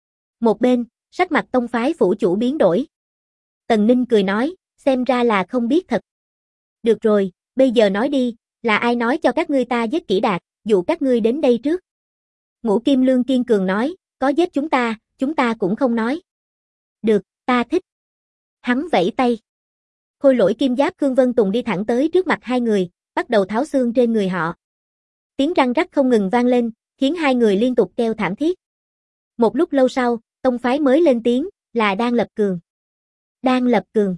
Một bên, sắc mặt tông phái phủ chủ biến đổi. Tần Ninh cười nói, xem ra là không biết thật. Được rồi, bây giờ nói đi, là ai nói cho các ngươi ta giết Kỷ Đạt, dụ các ngươi đến đây trước. Ngũ Kim Lương kiên cường nói, có giết chúng ta cũng không nói. Được, ta thích. Hắn vẫy tay. Khôi lỗi kim giáp Khương Vân Tùng đi thẳng tới trước mặt hai người, bắt đầu tháo xương trên người họ. Tiếng răng rắc không ngừng vang lên, khiến hai người liên tục kêu thảm thiết. Một lúc lâu sau, tông phái mới lên tiếng, là Đan Lập Cường. Đan Lập Cường.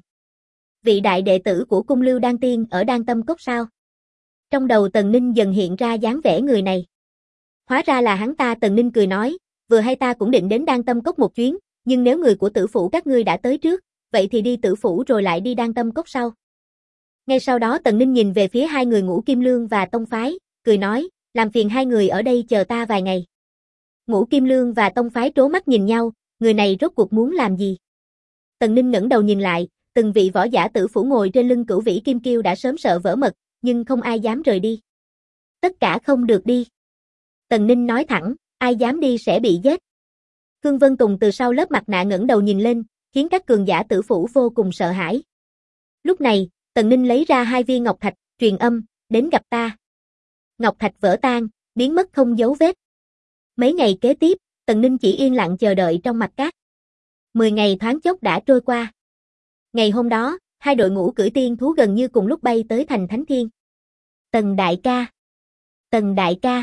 Vị đại đệ tử của cung Lưu Đan Tiên ở Đan Tâm Cốc sao? Trong đầu Tần Ninh dần hiện ra dáng vẻ người này. Hóa ra là hắn ta. Tần Ninh cười nói, vừa hay ta cũng định đến Đan Tâm Cốc một chuyến, nhưng nếu người của Tử Phủ các ngươi đã tới trước, vậy thì đi Tử Phủ rồi lại đi Đan Tâm Cốc sau. Ngay sau đó Tần Ninh nhìn về phía hai người Ngũ Kim Lương và tông phái, cười nói, làm phiền hai người ở đây chờ ta vài ngày. Ngũ Kim Lương và tông phái trố mắt nhìn nhau, người này rốt cuộc muốn làm gì? Tần Ninh ngẩng đầu nhìn lại, từng vị võ giả Tử Phủ ngồi trên lưng Cửu Vĩ Kim Kiêu đã sớm sợ vỡ mật, nhưng không ai dám rời đi. Tất cả không được đi. Tần Ninh nói thẳng, ai dám đi sẽ bị giết. Khương Vân Tùng từ sau lớp mặt nạ ngẩng đầu nhìn lên, khiến các cường giả Tử Phủ vô cùng sợ hãi. Lúc này, Tần Ninh lấy ra 2 viên ngọc thạch, truyền âm, đến gặp ta. Ngọc thạch vỡ tan, biến mất không dấu vết. Mấy ngày kế tiếp, Tần Ninh chỉ yên lặng chờ đợi trong mặt cát. 10 ngày thoáng chốc đã trôi qua. Ngày hôm đó, 2 đội ngũ cưỡi tiên thú gần như cùng lúc bay tới thành Thánh Thiên. Tần đại ca! Tần đại ca!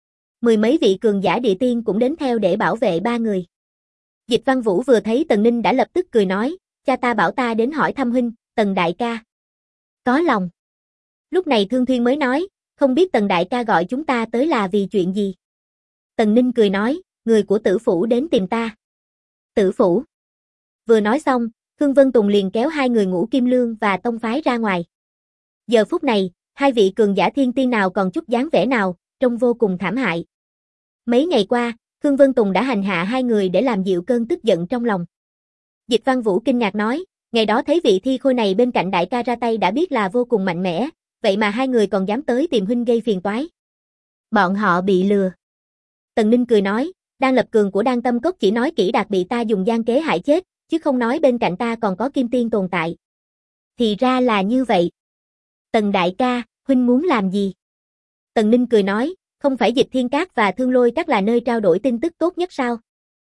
10 mấy vị cường giả địa tiên cũng đến theo để bảo vệ 3 người. Dịch Văn Vũ vừa thấy Tần Ninh đã lập tức cười nói, cha ta bảo ta đến hỏi thăm huynh, Tần đại ca. Có lòng. Lúc này Thương Thuyên mới nói, không biết Tần đại ca gọi chúng ta tới là vì chuyện gì. Tần Ninh cười nói, người của Tử Phủ đến tìm ta. Tử Phủ. Vừa nói xong, Khương Vân Tùng liền kéo 2 người Ngũ Kim Lương và tông phái ra ngoài. Giờ phút này, 2 vị cường giả thiên tiên nào còn chút dáng vẻ nào, trông vô cùng thảm hại. Mấy ngày qua, Khương Vân Tùng đã hành hạ 2 người để làm dịu cơn tức giận trong lòng. Dịch Văn Vũ kinh ngạc nói, ngày đó thấy vị thi khôi này bên cạnh đại ca ra tay đã biết là vô cùng mạnh mẽ, vậy mà 2 người còn dám tới tìm huynh gây phiền toái. Bọn họ bị lừa. Tần Ninh cười nói, Đan Lập Cường của Đan Tâm Cốc chỉ nói Kỷ Đạt bị ta dùng gian kế hại chết, chứ không nói bên cạnh ta còn có Kim Tiên tồn tại. Thì ra là như vậy. Tần đại ca, huynh muốn làm gì? Tần Ninh cười nói, không phải Dịch Thiên Các và Thương Lôi Các là nơi trao đổi tin tức tốt nhất sao?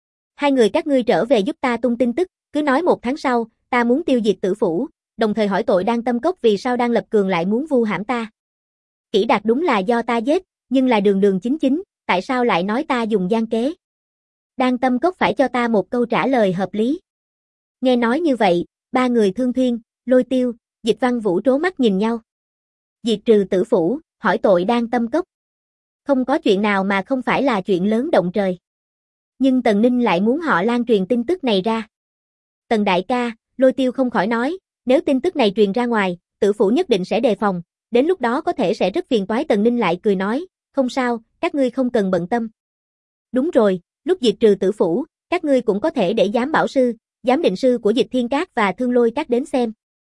2 người các ngươi trở về giúp ta tung tin tức, cứ nói 1 tháng sau, ta muốn tiêu diệt Tử Phủ, đồng thời hỏi tội Đan Tâm Cốc vì sao Đan Lập Cường lại muốn vu hãm ta. Kỷ Đạt đúng là do ta giết, nhưng là đường đường chính chính, tại sao lại nói ta dùng gian kế? Đan Tâm Cốc phải cho ta một câu trả lời hợp lý. Nghe nói như vậy, 3 người Thương Thuyên, Lôi Tiêu, Dịch Văn Vũ trố mắt nhìn nhau. Diệt trừ Tử Phủ, hỏi tội Đan Tâm Cốc. Không có chuyện nào mà không phải là chuyện lớn động trời. Nhưng Tần Ninh lại muốn họ lan truyền tin tức này ra. Tần đại ca, Lôi Tiêu không khỏi nói, nếu tin tức này truyền ra ngoài, Tử Phủ nhất định sẽ đề phòng, đến lúc đó có thể sẽ rất phiền toái. Tần Ninh lại cười nói, không sao, các ngươi không cần bận tâm. Đúng rồi, lúc diệt trừ Tử Phủ, các ngươi cũng có thể để giám bảo sư, giám định sư của Dịch Thiên Các và Thương Lôi Các đến xem.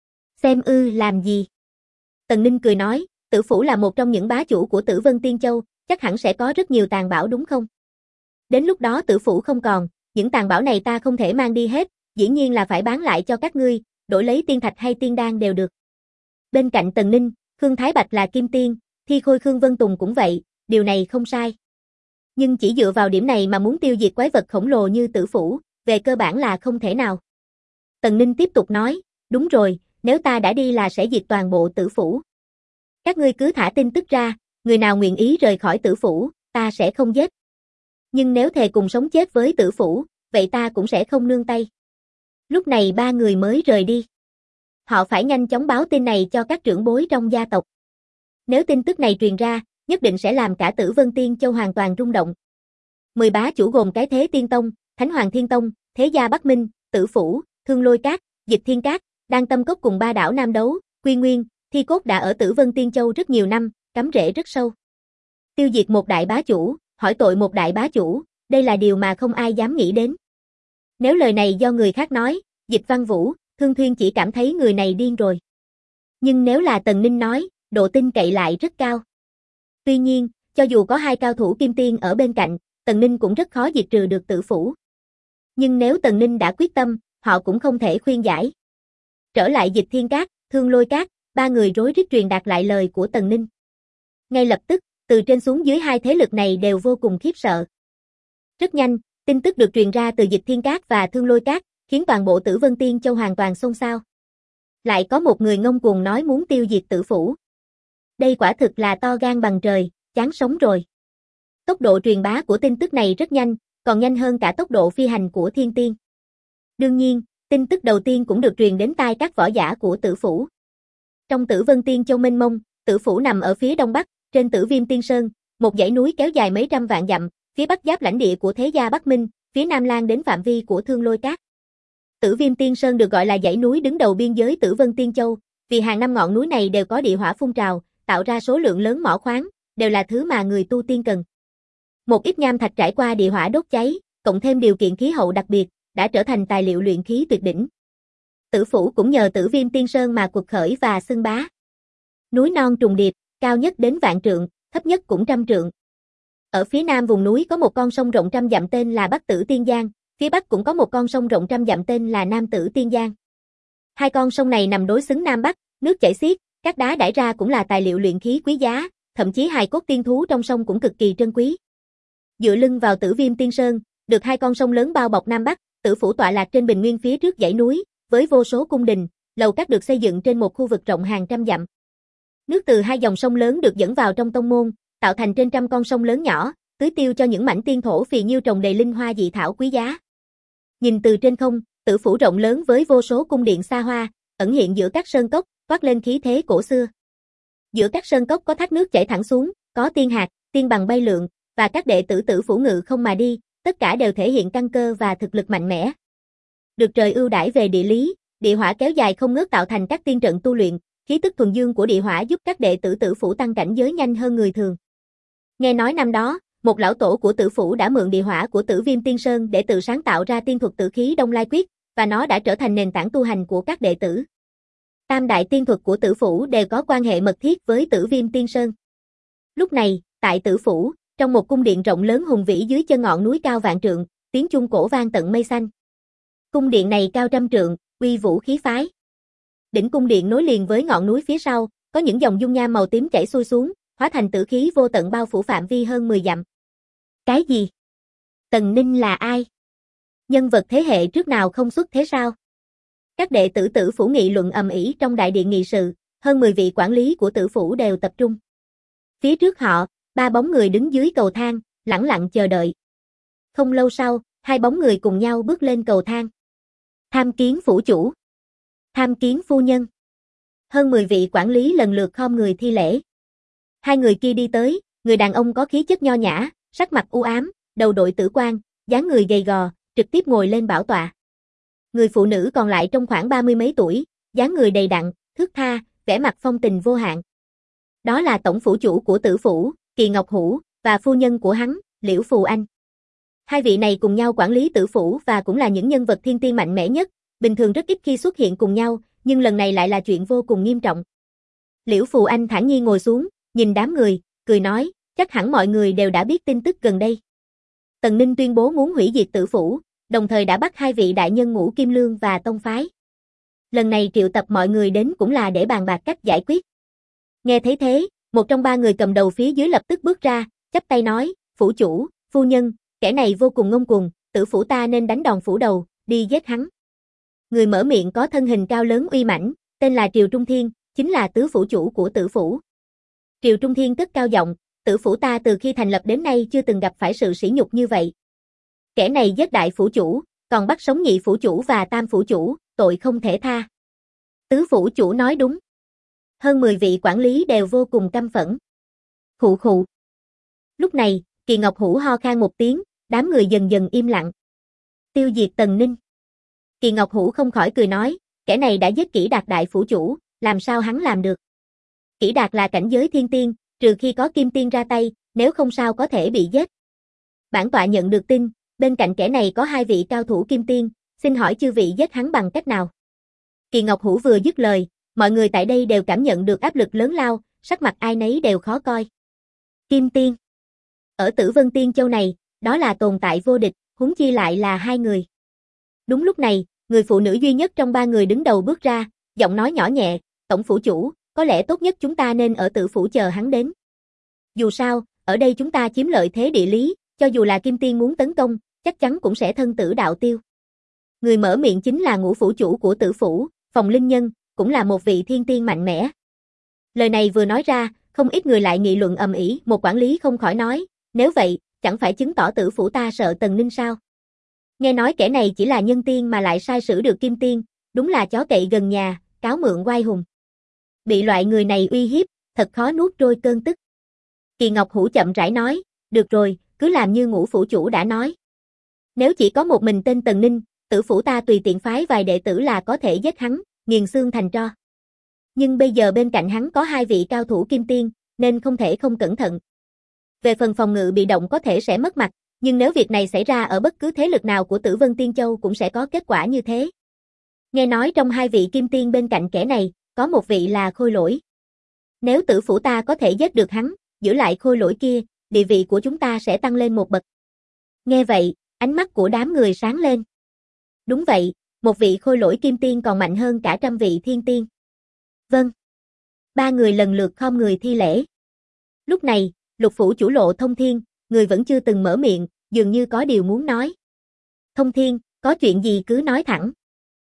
Xem ư làm gì? Tần Ninh cười nói, Tử Phủ là một trong những bá chủ của Tử Vân Tiên Châu, chắc hẳn sẽ có rất nhiều tàn bảo đúng không? Đến lúc đó Tử Phủ không còn, những tàn bảo này ta không thể mang đi hết, dĩ nhiên là phải bán lại cho các ngươi, đổi lấy tiên thạch hay tiên đan đều được. Bên cạnh Tần Ninh, Khương Thái Bạch là kim tiên, thi khôi Khương Vân Tùng cũng vậy, điều này không sai. Nhưng chỉ dựa vào điểm này mà muốn tiêu diệt quái vật khổng lồ như Tử Phủ, về cơ bản là không thể nào. Tần Ninh tiếp tục nói, đúng rồi, nếu ta đã đi là sẽ diệt toàn bộ Tử Phủ. Các ngươi cứ thả tin tức ra, người nào nguyện ý rời khỏi Tử Phủ, ta sẽ không giết. Nhưng nếu thề cùng sống chết với Tử Phủ, vậy ta cũng sẽ không nương tay. Lúc này 3 người mới rời đi. Họ phải nhanh chóng báo tin này cho các trưởng bối trong gia tộc. Nếu tin tức này truyền ra, nhất định sẽ làm cả Tử Vân Tiên Châu hoàn toàn rung động. 10 bá chủ gồm Cái Thế Tiên Tông, Thánh Hoàng Thiên Tông, Thế Gia Bắc Minh, Tử Phủ, Thương Lôi Các, Dịch Thiên Các, Đan Tâm Cốc cùng 3 đảo Nam Đấu, Quy Nguyên, Thi Cốt đã ở Tử Vân Tiên Châu rất nhiều năm, cắm rễ rất sâu. Tiêu diệt một đại bá chủ, hỏi tội một đại bá chủ, đây là điều mà không ai dám nghĩ đến. Nếu lời này do người khác nói, Dịch Văn Vũ, Thương Thuyên chỉ cảm thấy người này điên rồi. Nhưng nếu là Tần Ninh nói, độ tin cậy lại rất cao. Tuy nhiên, cho dù có 2 cao thủ kim tiên ở bên cạnh, Tần Ninh cũng rất khó diệt trừ được Tử Phủ. Nhưng nếu Tần Ninh đã quyết tâm, họ cũng không thể khuyên giải. Trở lại Dịch Thiên Các, Thương Lôi Các, 3 người rối rít truyền đạt lại lời của Tần Ninh. Ngay lập tức, từ trên xuống dưới 2 thế lực này đều vô cùng khiếp sợ. Rất nhanh, tin tức được truyền ra từ Dịch Thiên Các và Thương Lôi Các, khiến toàn bộ Tử Vân Tiên Châu hoàn toàn xôn xao. Lại có một người ngông cuồng nói muốn tiêu diệt Tử Phủ. Đây quả thực là to gan bằng trời, chán sống rồi. Tốc độ truyền bá của tin tức này rất nhanh, còn nhanh hơn cả tốc độ phi hành của thiên tiên. Đương nhiên, tin tức đầu tiên cũng được truyền đến tai các võ giả của Tử Phủ. Trong Tử Vân Tiên Châu mênh mông, Tử Phủ nằm ở phía đông bắc, trên Tử Viêm Tiên Sơn, một dãy núi kéo dài mấy trăm vạn dặm, phía bắc giáp lãnh địa của Thế Gia Bắc Minh, phía nam lan đến phạm vi của Thương Lôi Các. Tử Viêm Tiên Sơn được gọi là dãy núi đứng đầu biên giới Tử Vân Tiên Châu, vì hàng năm ngọn núi này đều có địa hỏa phun trào, tạo ra số lượng lớn mỏ khoáng, đều là thứ mà người tu tiên cần. Một ít nham thạch trải qua địa hỏa đốt cháy, cộng thêm điều kiện khí hậu đặc biệt, đã trở thành tài liệu luyện khí tuyệt đỉnh. Tử Phủ cũng nhờ Tử Viêm Tiên Sơn mà quật khởi và xưng bá. Núi non trùng điệp, cao nhất đến vạn trượng, thấp nhất cũng trăm trượng. Ở phía nam vùng núi có một con sông rộng trăm dặm tên là Bắc Tử Tiên Giang, phía bắc cũng có một con sông rộng trăm dặm tên là Nam Tử Tiên Giang. Hai con sông này nằm đối xứng nam bắc, nước chảy xiết, các đá đãi ra cũng là tài liệu luyện khí quý giá, thậm chí hài cốt tiên thú trong sông cũng cực kỳ trân quý. Dựa lưng vào Tử Viêm Tiên Sơn, được hai con sông lớn bao bọc nam bắc, Tử phủ tọa lạc trên bình nguyên phía trước dãy núi, với vô số cung đình, lầu các được xây dựng trên một khu vực rộng hàng trăm dặm. Nước từ hai dòng sông lớn được dẫn vào trong tông môn, tạo thành trên trăm con sông lớn nhỏ, tưới tiêu cho những mảnh tiên thổ phì nhiêu trồng đầy linh hoa dị thảo quý giá. Nhìn từ trên không, Tử phủ rộng lớn với vô số cung điện xa hoa, ẩn hiện giữa các sơn cốc, toát lên khí thế cổ xưa. Giữa các sơn cốc có thác nước chảy thẳng xuống, có tiên hạc, tiên bằng bay lượn, và các đệ tử Tử phủ ngự không mà đi, tất cả đều thể hiện căn cơ và thực lực mạnh mẽ. Được trời ưu đãi về địa lý, địa hỏa kéo dài không ngớt tạo thành các tiên trận tu luyện, khí tức thuần dương của địa hỏa giúp các đệ tử Tử phủ tăng cảnh giới nhanh hơn người thường. Nghe nói năm đó, một lão tổ của Tử phủ đã mượn địa hỏa của Tử Viêm Tiên Sơn để tự sáng tạo ra tiên thuật Tử khí Đông Lai Quyết, và nó đã trở thành nền tảng tu hành của các đệ tử. Tam đại tiên thuật của Tử phủ đều có quan hệ mật thiết với Tử Viêm Tiên Sơn. Lúc này, tại Tử phủ, trong một cung điện rộng lớn hùng vĩ dưới chân ngọn núi cao vạn trượng, tiếng chuông cổ vang tận mây xanh. Cung điện này cao trăm trượng, uy vũ khí phái. Đỉnh cung điện nối liền với ngọn núi phía sau, có những dòng dung nham màu tím chảy xuôi xuống, hóa thành tử khí vô tận bao phủ phạm vi hơn 10 dặm. Cái gì? Tần Ninh là ai? Nhân vật thế hệ trước nào không xuất thế sao? Các đệ tử Tử phủ nghị luận ầm ĩ trong đại điện nghị sự, hơn 10 vị quản lý của Tử phủ đều tập trung. Phía trước họ, ba bóng người đứng dưới cầu thang, lẳng lặng chờ đợi. Không lâu sau, hai bóng người cùng nhau bước lên cầu thang. Tham kiến phủ chủ. Tham kiến phu nhân. Hơn 10 vị quản lý lần lượt khom người thi lễ. Hai người kia đi tới, người đàn ông có khí chất nho nhã, sắc mặt u ám, đầu đội tử quan, dáng người gầy gò, trực tiếp ngồi lên bảo tọa. Người phụ nữ còn lại trong khoảng 30 mấy tuổi, dáng người đầy đặn, thướt tha, vẻ mặt phong tình vô hạn. Đó là tổng phủ chủ của Tử phủ, Kỳ Ngọc Hữu, và phu nhân của hắn, Liễu Phù Anh. Hai vị này cùng nhau quản lý Tử phủ và cũng là những nhân vật thiên tiên mạnh mẽ nhất, bình thường rất ít khi xuất hiện cùng nhau, nhưng lần này lại là chuyện vô cùng nghiêm trọng. Liễu Phù Anh thản nhiên ngồi xuống, nhìn đám người, cười nói, chắc hẳn mọi người đều đã biết tin tức gần đây. Tần Ninh tuyên bố muốn hủy diệt Tử phủ, đồng thời đã bắt hai vị đại nhân Ngũ Kim Lương và Tông phái. Lần này triệu tập mọi người đến cũng là để bàn bạc cách giải quyết. Nghe thấy thế, một trong ba người cầm đầu phía dưới lập tức bước ra, chắp tay nói, phủ chủ, phu nhân, kẻ này vô cùng ngông cuồng, Tử phủ ta nên đánh đòn phủ đầu, đi giết hắn. Người mở miệng có thân hình cao lớn uy mãnh, tên là Triều Trung Thiên, chính là tứ phủ chủ của Tử phủ. Triều Trung Thiên cất cao giọng, Tử phủ ta từ khi thành lập đến nay chưa từng gặp phải sự sỉ nhục như vậy. Kẻ này giết đại phủ chủ, còn bắt sống nhị phủ chủ và tam phủ chủ, tội không thể tha. Tứ phủ chủ nói đúng. Hơn 10 vị quản lý đều vô cùng căm phẫn. Khụ khụ. Lúc này, Kỳ Ngọc Hữu ho khan một tiếng, đám người dần dần im lặng. Tiêu diệt Tần Ninh. Kỳ Ngọc Hữu không khỏi cười nói, kẻ này đã giết Kỷ Đạt đại phủ chủ, làm sao hắn làm được? Kỷ Đạt là cảnh giới thiên tiên, trừ khi có kim tiên ra tay, nếu không sao có thể bị giết. Bản tọa nhận được tin, bên cạnh kẻ này có hai vị cao thủ kim tiên, xin hỏi chư vị giết hắn bằng cách nào? Kỳ Ngọc Hữu vừa dứt lời, mọi người tại đây đều cảm nhận được áp lực lớn lao, sắc mặt ai nấy đều khó coi. Kim tiên. Ở Tử Vân Tiên Châu này, đó là tồn tại vô địch, huống chi lại là hai người. Đúng lúc này, người phụ nữ duy nhất trong ba người đứng đầu bước ra, giọng nói nhỏ nhẹ, tổng phủ chủ, có lẽ tốt nhất chúng ta nên ở Tử phủ chờ hắn đến. Dù sao, ở đây chúng ta chiếm lợi thế địa lý, cho dù là kim tiên muốn tấn công, chắc chắn cũng sẽ thân tử đạo tiêu. Người mở miệng chính là ngũ phủ chủ của Tử phủ, Phòng Linh Nhân, cũng là một vị thiên tiên mạnh mẽ. Lời này vừa nói ra, không ít người lại nghị luận ầm ĩ, một quản lý không khỏi nói, nếu vậy, chẳng phải chứng tỏ Tử phủ ta sợ Tần Ninh sao? Nghe nói kẻ này chỉ là nhân tiên mà lại sai sử được kim tiên, đúng là chó cậy gần nhà, cáo mượn oai hùng. Bị loại người này uy hiếp, thật khó nuốt trôi cơn tức. Kỳ Ngọc Hữu chậm rãi nói, được rồi, cứ làm như ngũ phủ chủ đã nói. Nếu chỉ có một mình tên Tần Ninh, Tử phủ ta tùy tiện phái vài đệ tử là có thể giết hắn, nghiền xương thành tro. Nhưng bây giờ bên cạnh hắn có hai vị cao thủ kim tiên, nên không thể không cẩn thận. Về phần phòng ngự bị động có thể sẽ mất mặt, nhưng nếu việc này xảy ra ở bất cứ thế lực nào của Tử Vân Tiên Châu cũng sẽ có kết quả như thế. Nghe nói trong hai vị kim tiên bên cạnh kẻ này, có một vị là Khôi Lỗi. Nếu Tử phủ ta có thể giết được hắn, giữ lại Khôi Lỗi kia, địa vị của chúng ta sẽ tăng lên một bậc. Nghe vậy, ánh mắt của đám người sáng lên. Đúng vậy, một vị khôi lỗi kim tiên còn mạnh hơn cả trăm vị thiên tiên. Vâng. Ba người lần lượt khom người thi lễ. Lúc này, Lục phủ chủ Lộ Thông Thiên, người vẫn chưa từng mở miệng, dường như có điều muốn nói. Thông Thiên, có chuyện gì cứ nói thẳng.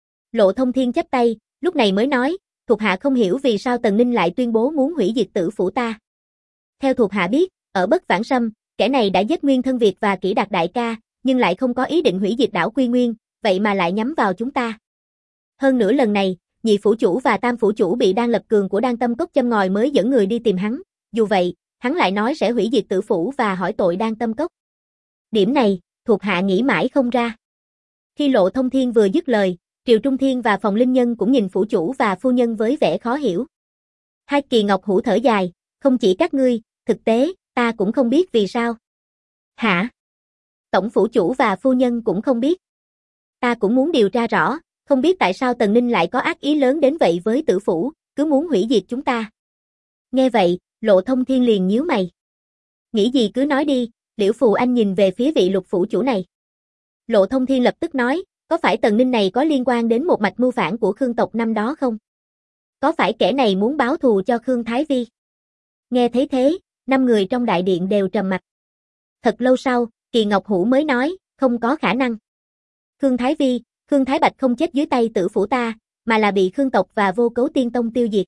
Lộ Thông Thiên chắp tay, lúc này mới nói, thuộc hạ không hiểu vì sao Tần Ninh lại tuyên bố muốn hủy diệt Tử phủ ta. Theo thuộc hạ biết, ở Bất Vãng Sâm, kẻ này đã giết Nguyên Thân Việt và Kỷ Đạt đại ca, nhưng lại không có ý định hủy diệt đảo Quy Nguyên, vậy mà lại nhắm vào chúng ta. Hơn nữa lần này, nhị phủ chủ và tam phủ chủ bị Đan Lập Cường của Đan Tâm Cốc châm ngòi mới dẫn người đi tìm hắn, dù vậy, hắn lại nói sẽ hủy diệt Tử phủ và hỏi tội Đan Tâm Cốc. Điểm này, thuộc hạ nghĩ mãi không ra. Khi Lộ Thông Thiên vừa dứt lời, Triều Trung Thiên và Phòng Linh Nhân cũng nhìn phủ chủ và phu nhân với vẻ khó hiểu. Hai Kỳ Ngọc Hữu thở dài, không chỉ các ngươi, thực tế, ta cũng không biết vì sao. Hả? Tổng phủ chủ và phu nhân cũng không biết. Ta cũng muốn điều tra rõ, không biết tại sao Tần Ninh lại có ác ý lớn đến vậy với Tử phủ, cứ muốn hủy diệt chúng ta. Nghe vậy, Lộ Thông Thiên liền nhíu mày. Nghĩ gì cứ nói đi, Liễu Phù Anh nhìn về phía vị Lục phủ chủ này. Lộ Thông Thiên lập tức nói, có phải Tần Ninh này có liên quan đến một mạch mưu phản của Khương tộc năm đó không? Có phải kẻ này muốn báo thù cho Khương Thái Vi? Nghe thấy thế, 5 người trong đại điện đều trầm mặc. Thật lâu sau, Kỳ Ngọc Hữu mới nói, không có khả năng. Khương Thái Vi, Khương Thái Bạch không chết dưới tay Tử phủ ta, mà là bị Khương tộc và Vô Cấu Tiên Tông tiêu diệt.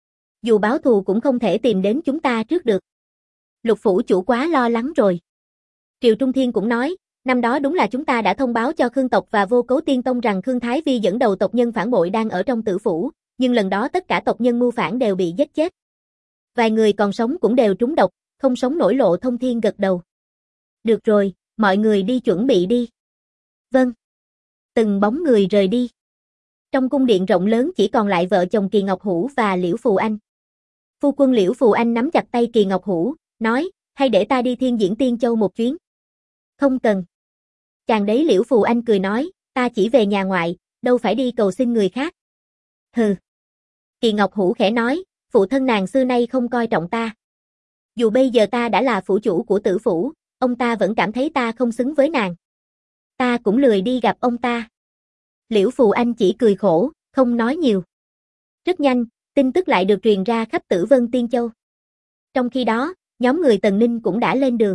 Dù báo thù cũng không thể tìm đến chúng ta trước được. Lục phủ chủ quá lo lắng rồi. Triều Trung Thiên cũng nói, năm đó đúng là chúng ta đã thông báo cho Khương tộc và Vô Cấu Tiên Tông rằng Khương Thái Vi dẫn đầu tộc nhân phản bội đang ở trong Tử phủ, nhưng lần đó tất cả tộc nhân mưu phản đều bị giết chết. Vài người còn sống cũng đều trúng độc, không sống nổi. Lộ Thông Thiên gật đầu. Được rồi, mọi người đi chuẩn bị đi. Vâng. Từng bóng người rời đi. Trong cung điện rộng lớn chỉ còn lại vợ chồng Kỳ Ngọc Hữu và Liễu Phù Anh. Phu quân Liễu Phù Anh nắm chặt tay Kỳ Ngọc Hữu, nói, hay để ta đi Thiên Diễn Tiên Châu một chuyến. Không cần. Chàng đấy Liễu Phù Anh cười nói, ta chỉ về nhà ngoại, đâu phải đi cầu xin người khác. Hừ. Kỳ Ngọc Hữu khẽ nói, phụ thân nàng xưa nay không coi trọng ta. Dù bây giờ ta đã là phủ chủ của Tử phủ, ông ta vẫn cảm thấy ta không xứng với nàng. Ta cũng lười đi gặp ông ta. Liễu Phù Anh chỉ cười khổ, không nói nhiều. Rất nhanh, tin tức lại được truyền ra khắp Tử Vân Tiên Châu. Trong khi đó, nhóm người Tần Ninh cũng đã lên đường.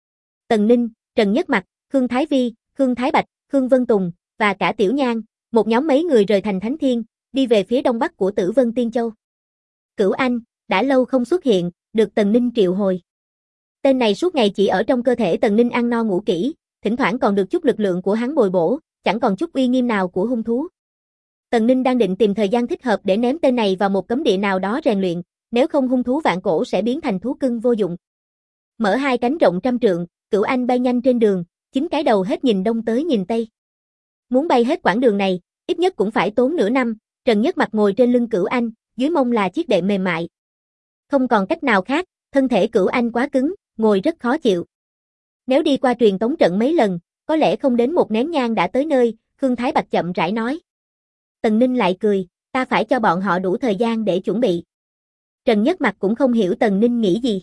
Tần Ninh, Trần Nhất Mặc, Khương Thái Vi, Khương Thái Bạch, Khương Vân Tùng, và cả Tiểu Nhan, một nhóm mấy người rời thành Thánh Thiên, đi về phía đông bắc của Tử Vân Tiên Châu. Cửu Anh, đã lâu không xuất hiện, được Tần Ninh triệu hồi. Tên này suốt ngày chỉ ở trong cơ thể Tần Ninh ăn no ngủ kỹ, thỉnh thoảng còn được chút lực lượng của hắn bồi bổ, chẳng còn chút uy nghiêm nào của hung thú. Tần Ninh đang định tìm thời gian thích hợp để ném tên này vào một cấm địa nào đó rèn luyện, nếu không hung thú vạn cổ sẽ biến thành thú cưng vô dụng. Mở hai cánh rộng trăm trượng, Cửu Anh bay nhanh trên đường, 9 cái đầu hết nhìn đông tới nhìn tây. Muốn bay hết quãng đường này, ít nhất cũng phải tốn nửa năm. Trần Nhất Mặc ngồi trên lưng Cửu Anh, dưới mông là chiếc đệm mềm mại. Không còn cách nào khác, thân thể Cửu Anh quá cứng, ngồi rất khó chịu. Nếu đi qua truyền tống trận mấy lần, có lẽ không đến một nén nhang đã tới nơi, Khương Thái Bạch chậm rãi nói. Tần Ninh lại cười, ta phải cho bọn họ đủ thời gian để chuẩn bị. Trần Nhất Mặc cũng không hiểu Tần Ninh nghĩ gì.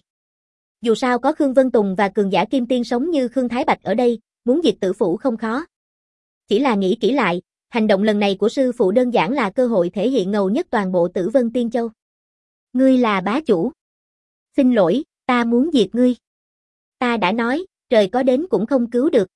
Dù sao có Khương Vân Tùng và cường giả kim tiên sống như Khương Thái Bạch ở đây, muốn diệt Tử phủ không khó. Chỉ là nghĩ kỹ lại, hành động lần này của sư phụ đơn giản là cơ hội thể hiện ngầu nhất toàn bộ Tử Vân Tiên Châu. Ngươi là bá chủ. Xin lỗi, ta muốn diệt ngươi. Ta đã nói, trời có đến cũng không cứu được.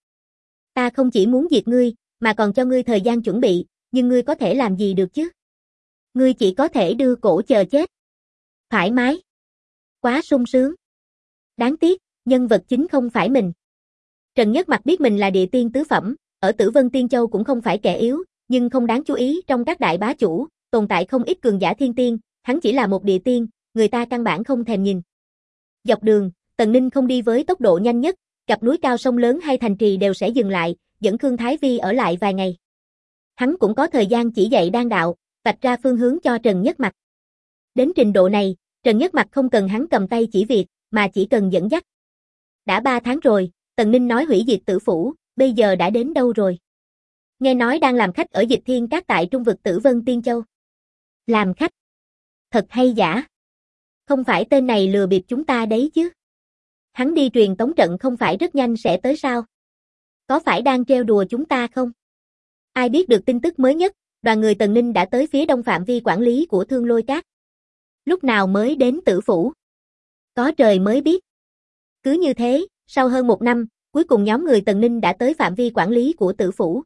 Ta không chỉ muốn diệt ngươi, mà còn cho ngươi thời gian chuẩn bị, nhưng ngươi có thể làm gì được chứ? Ngươi chỉ có thể đưa cổ chờ chết. Thoải mái. Quá sung sướng. Đáng tiếc, nhân vật chính không phải mình. Trần Nhất Mặc biết mình là địa tiên tứ phẩm, ở Tử Vân Tiên Châu cũng không phải kẻ yếu, nhưng không đáng chú ý trong các đại bá chủ, tồn tại không ít cường giả thiên tiên, hắn chỉ là một địa tiên, người ta căn bản không thèm nhìn. Dọc đường, Tần Ninh không đi với tốc độ nhanh nhất, gặp núi cao sông lớn hay thành trì đều sẽ dừng lại, dẫn Khương Thái Vi ở lại vài ngày. Hắn cũng có thời gian chỉ dạy đan đạo, vạch ra phương hướng cho Trần Nhất Mặc. Đến trình độ này, Trần Nhất Mặc không cần hắn cầm tay chỉ việc, mà chỉ cần dẫn dắt. Đã 3 tháng rồi, Tần Ninh nói hủy diệt Tử phủ, bây giờ đã đến đâu rồi? Nghe nói đang làm khách ở Dịch Thiên Các tại trung vực Tử Vân Tiên Châu. Làm khách? Thật hay giả? Không phải tên này lừa bịp chúng ta đấy chứ? Hắn đi truyền tống trận không phải rất nhanh sẽ tới sao? Có phải đang trêu đùa chúng ta không? Ai biết được tin tức mới nhất, đoàn người Tần Ninh đã tới phía đông phạm vi quản lý của Thương Lôi Các. Lúc nào mới đến Tử Phủ? Có trời mới biết. Cứ như thế, sau hơn 1 năm, cuối cùng nhóm người Tần Ninh đã tới phạm vi quản lý của Tử Phủ.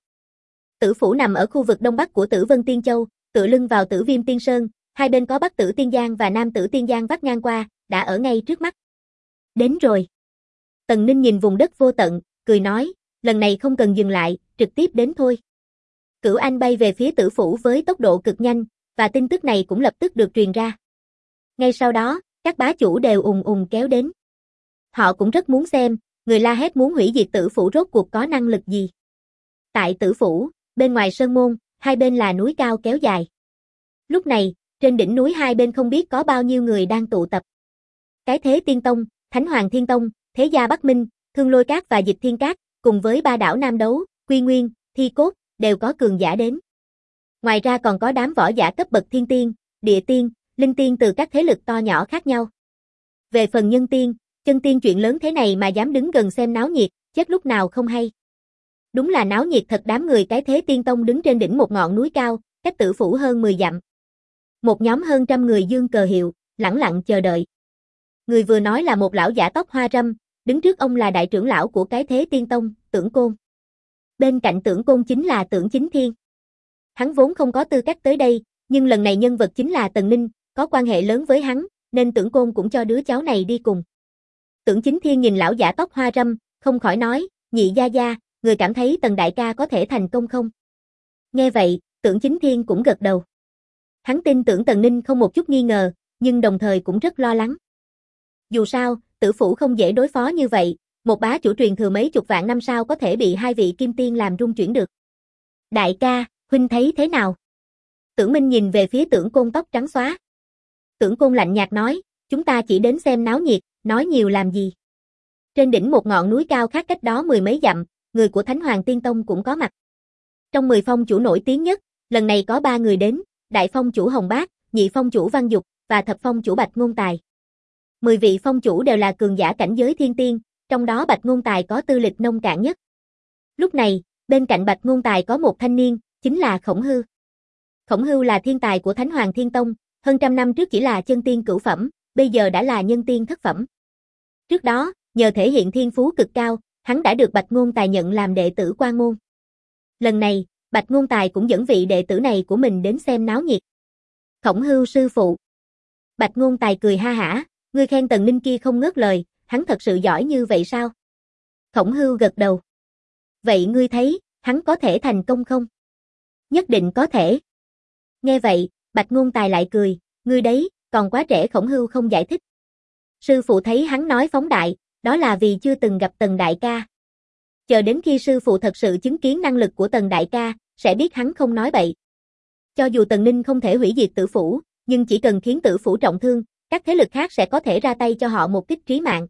Tử Phủ nằm ở khu vực đông bắc của Tử Vân Tiên Châu, tựa lưng vào Tử Viêm Tiên Sơn, hai bên có Bắc Tử Tiên Giang và Nam Tử Tiên Giang vắt ngang qua, đã ở ngay trước mắt. Đến rồi. Tần Ninh nhìn vùng đất vô tận, cười nói, lần này không cần dừng lại, trực tiếp đến thôi. Cửu Anh bay về phía Tử Phủ với tốc độ cực nhanh, và tin tức này cũng lập tức được truyền ra. Ngay sau đó, các bá chủ đều ùn ùn kéo đến. Họ cũng rất muốn xem, người la hét muốn hủy diệt Tử Phủ rốt cuộc có năng lực gì. Tại Tử Phủ, bên ngoài sơn môn, hai bên là núi cao kéo dài. Lúc này, trên đỉnh núi hai bên không biết có bao nhiêu người đang tụ tập. Cái Thế Tiên Tông, Thánh Hoàng Thiên Tông, Thế Gia Bắc Minh, Thương Lôi Các và Dịch Thiên Các, cùng với ba đảo Nam Đấu, Quy Nguyên, Thi Cốt, đều có cường giả đến. Ngoài ra còn có đám võ giả cấp bậc thiên tiên, địa tiên, linh tiên từ các thế lực to nhỏ khác nhau. Về phần nhân tiên, chân tiên chuyện lớn thế này mà dám đứng gần xem náo nhiệt, chết lúc nào không hay. Đúng là náo nhiệt thật, đám người cái Thế Tiên Tông đứng trên đỉnh một ngọn núi cao, cách Tử Phủ hơn 10 dặm. Một nhóm hơn trăm người giương cờ hiệu, lẳng lặng chờ đợi. Người vừa nói là một lão giả tóc hoa râm, đứng trước ông là đại trưởng lão của cái Thế Tiên Tông, Tưởng Côn. Bên cạnh Tưởng Côn chính là Tưởng Chính Thiên. Hắn vốn không có tư cách tới đây, nhưng lần này nhân vật chính là Tần Ninh, có quan hệ lớn với hắn, nên Tưởng Côn cũng cho đứa cháu này đi cùng. Tưởng Chính Thiên nhìn lão giả tóc hoa râm, không khỏi nói, nhị gia gia, người cảm thấy Tần đại ca có thể thành công không? Nghe vậy, Tưởng Chính Thiên cũng gật đầu. Hắn tin tưởng Tần Ninh không một chút nghi ngờ, nhưng đồng thời cũng rất lo lắng. Dù sao, Tử Phủ không dễ đối phó như vậy, một bá chủ truyền thừa mấy chục vạn năm sao có thể bị hai vị kim tiên làm rung chuyển được. Đại ca, huynh thấy thế nào? Tưởng Minh nhìn về phía Tưởng Côn tóc trắng xóa. Tưởng Côn lạnh nhạt nói, chúng ta chỉ đến xem náo nhiệt, nói nhiều làm gì. Trên đỉnh một ngọn núi cao khác cách đó 10 mấy dặm, người của Thánh Hoàng Tiên Tông cũng có mặt. Trong 10 phong chủ nổi tiếng nhất, lần này có 3 người đến, đại phong chủ Hồng Bác, nhị phong chủ Văn Dục, và thập phong chủ Bạch Ngôn Tài. 10 vị phong chủ đều là cường giả cảnh giới thiên tiên, trong đó Bạch Ngôn Tài có tư lịch nông cạn nhất. Lúc này, bên cạnh Bạch Ngôn Tài có một thanh niên, chính là Khổng Hư. Khổng Hư là thiên tài của Thánh Hoàng Thiên Tông, hơn trăm năm trước chỉ là chân tiên cửu phẩm, bây giờ đã là nhân tiên thất phẩm. Trước đó, nhờ thể hiện thiên phú cực cao, hắn đã được Bạch Ngôn Tài nhận làm đệ tử quan môn. Lần này, Bạch Ngôn Tài cũng dẫn vị đệ tử này của mình đến xem náo nhiệt. Khổng Hư sư phụ. Bạch Ngôn Tài cười ha hả, ngươi khen Tần Ninh kia không ngớt lời, hắn thật sự giỏi như vậy sao? Khổng Hư gật đầu. Vậy ngươi thấy, hắn có thể thành công không? Nhất định có thể. Nghe vậy, Bạch Ngôn Tài lại cười, ngươi đấy, còn quá trẻ. Khổng Hư không giải thích. Sư phụ thấy hắn nói phóng đại, đó là vì chưa từng gặp Tần đại ca. Chờ đến khi sư phụ thật sự chứng kiến năng lực của Tần đại ca, sẽ biết hắn không nói bậy. Cho dù Tần Ninh không thể hủy diệt Tử Phủ, nhưng chỉ cần khiến Tử Phủ trọng thương, các thế lực khác sẽ có thể ra tay cho họ một kích trí mạng.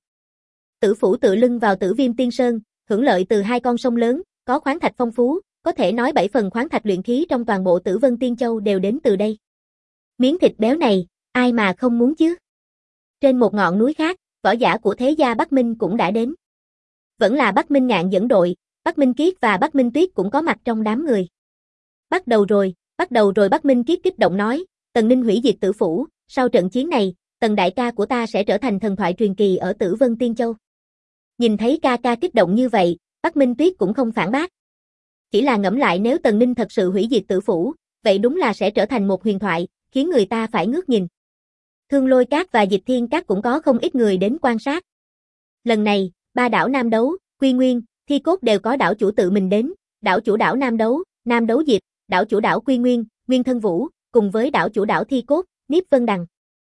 Tử Phủ tựa lưng vào Tử Viêm Tiên Sơn, hưởng lợi từ 2 con sông lớn, có khoáng thạch phong phú, có thể nói 7 phần khoáng thạch luyện khí trong toàn bộ Tử Vân Tiên Châu đều đến từ đây. Miếng thịt béo này, ai mà không muốn chứ? Trên một ngọn núi khác, võ giả của Thế Gia Bắc Minh cũng đã đến. Vẫn là Bắc Minh Ngạn dẫn đội, Bắc Minh Kiết và Bắc Minh Tuyết cũng có mặt trong đám người. Bắt đầu rồi, Bắc Minh Kiết kích động nói, Tần Ninh hủy diệt Tử Phủ, sau trận chiến này, Tần đại ca của ta sẽ trở thành thần thoại truyền kỳ ở Tử Vân Tiên Châu. Nhìn thấy ca ca kích động như vậy, Bắc Minh Tuyết cũng không phản bác. Chỉ là ngẫm lại nếu Tần Ninh thật sự hủy diệt Tử Phủ, vậy đúng là sẽ trở thành một huyền thoại, khiến người ta phải ngước nhìn. Thương Lôi Các và Dịch Thiên Các cũng có không ít người đến quan sát. Lần này, 3 đảo Nam Đấu, Quy Nguyên, Thi Cốt đều có đảo chủ tự mình đến, đảo chủ đảo Nam Đấu Diệp, đảo chủ đảo Quy Nguyên, Nguyên Thân Vũ, cùng với đảo chủ đảo Thi Cốt, Niếp Vân Đằng.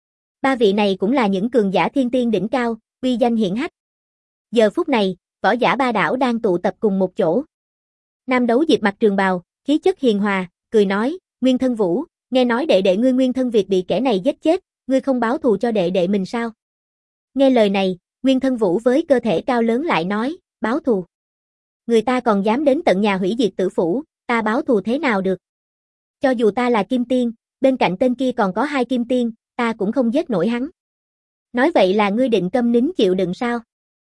3 vị này cũng là những cường giả thiên tiên đỉnh cao, uy danh hiển hách. Giờ phút này, võ giả 3 đảo đang tụ tập cùng một chỗ. Nam Đấu Diệp mặc trường bào, khí chất hiền hòa, cười nói, Nguyên Thân Vũ, nghe nói đệ đệ ngươi Nguyên Thân Việt bị kẻ này giết chết, ngươi không báo thù cho đệ đệ mình sao? Nghe lời này, Nguyên Thân Vũ với cơ thể cao lớn lại nói, báo thù. Người ta còn dám đến tận nhà hủy diệt Tử Phủ, ta báo thù thế nào được? Cho dù ta là kim tiên, bên cạnh tên kia còn có 2 kim tiên, ta cũng không giết nổi hắn. Nói vậy là ngươi định câm nín chịu đựng sao?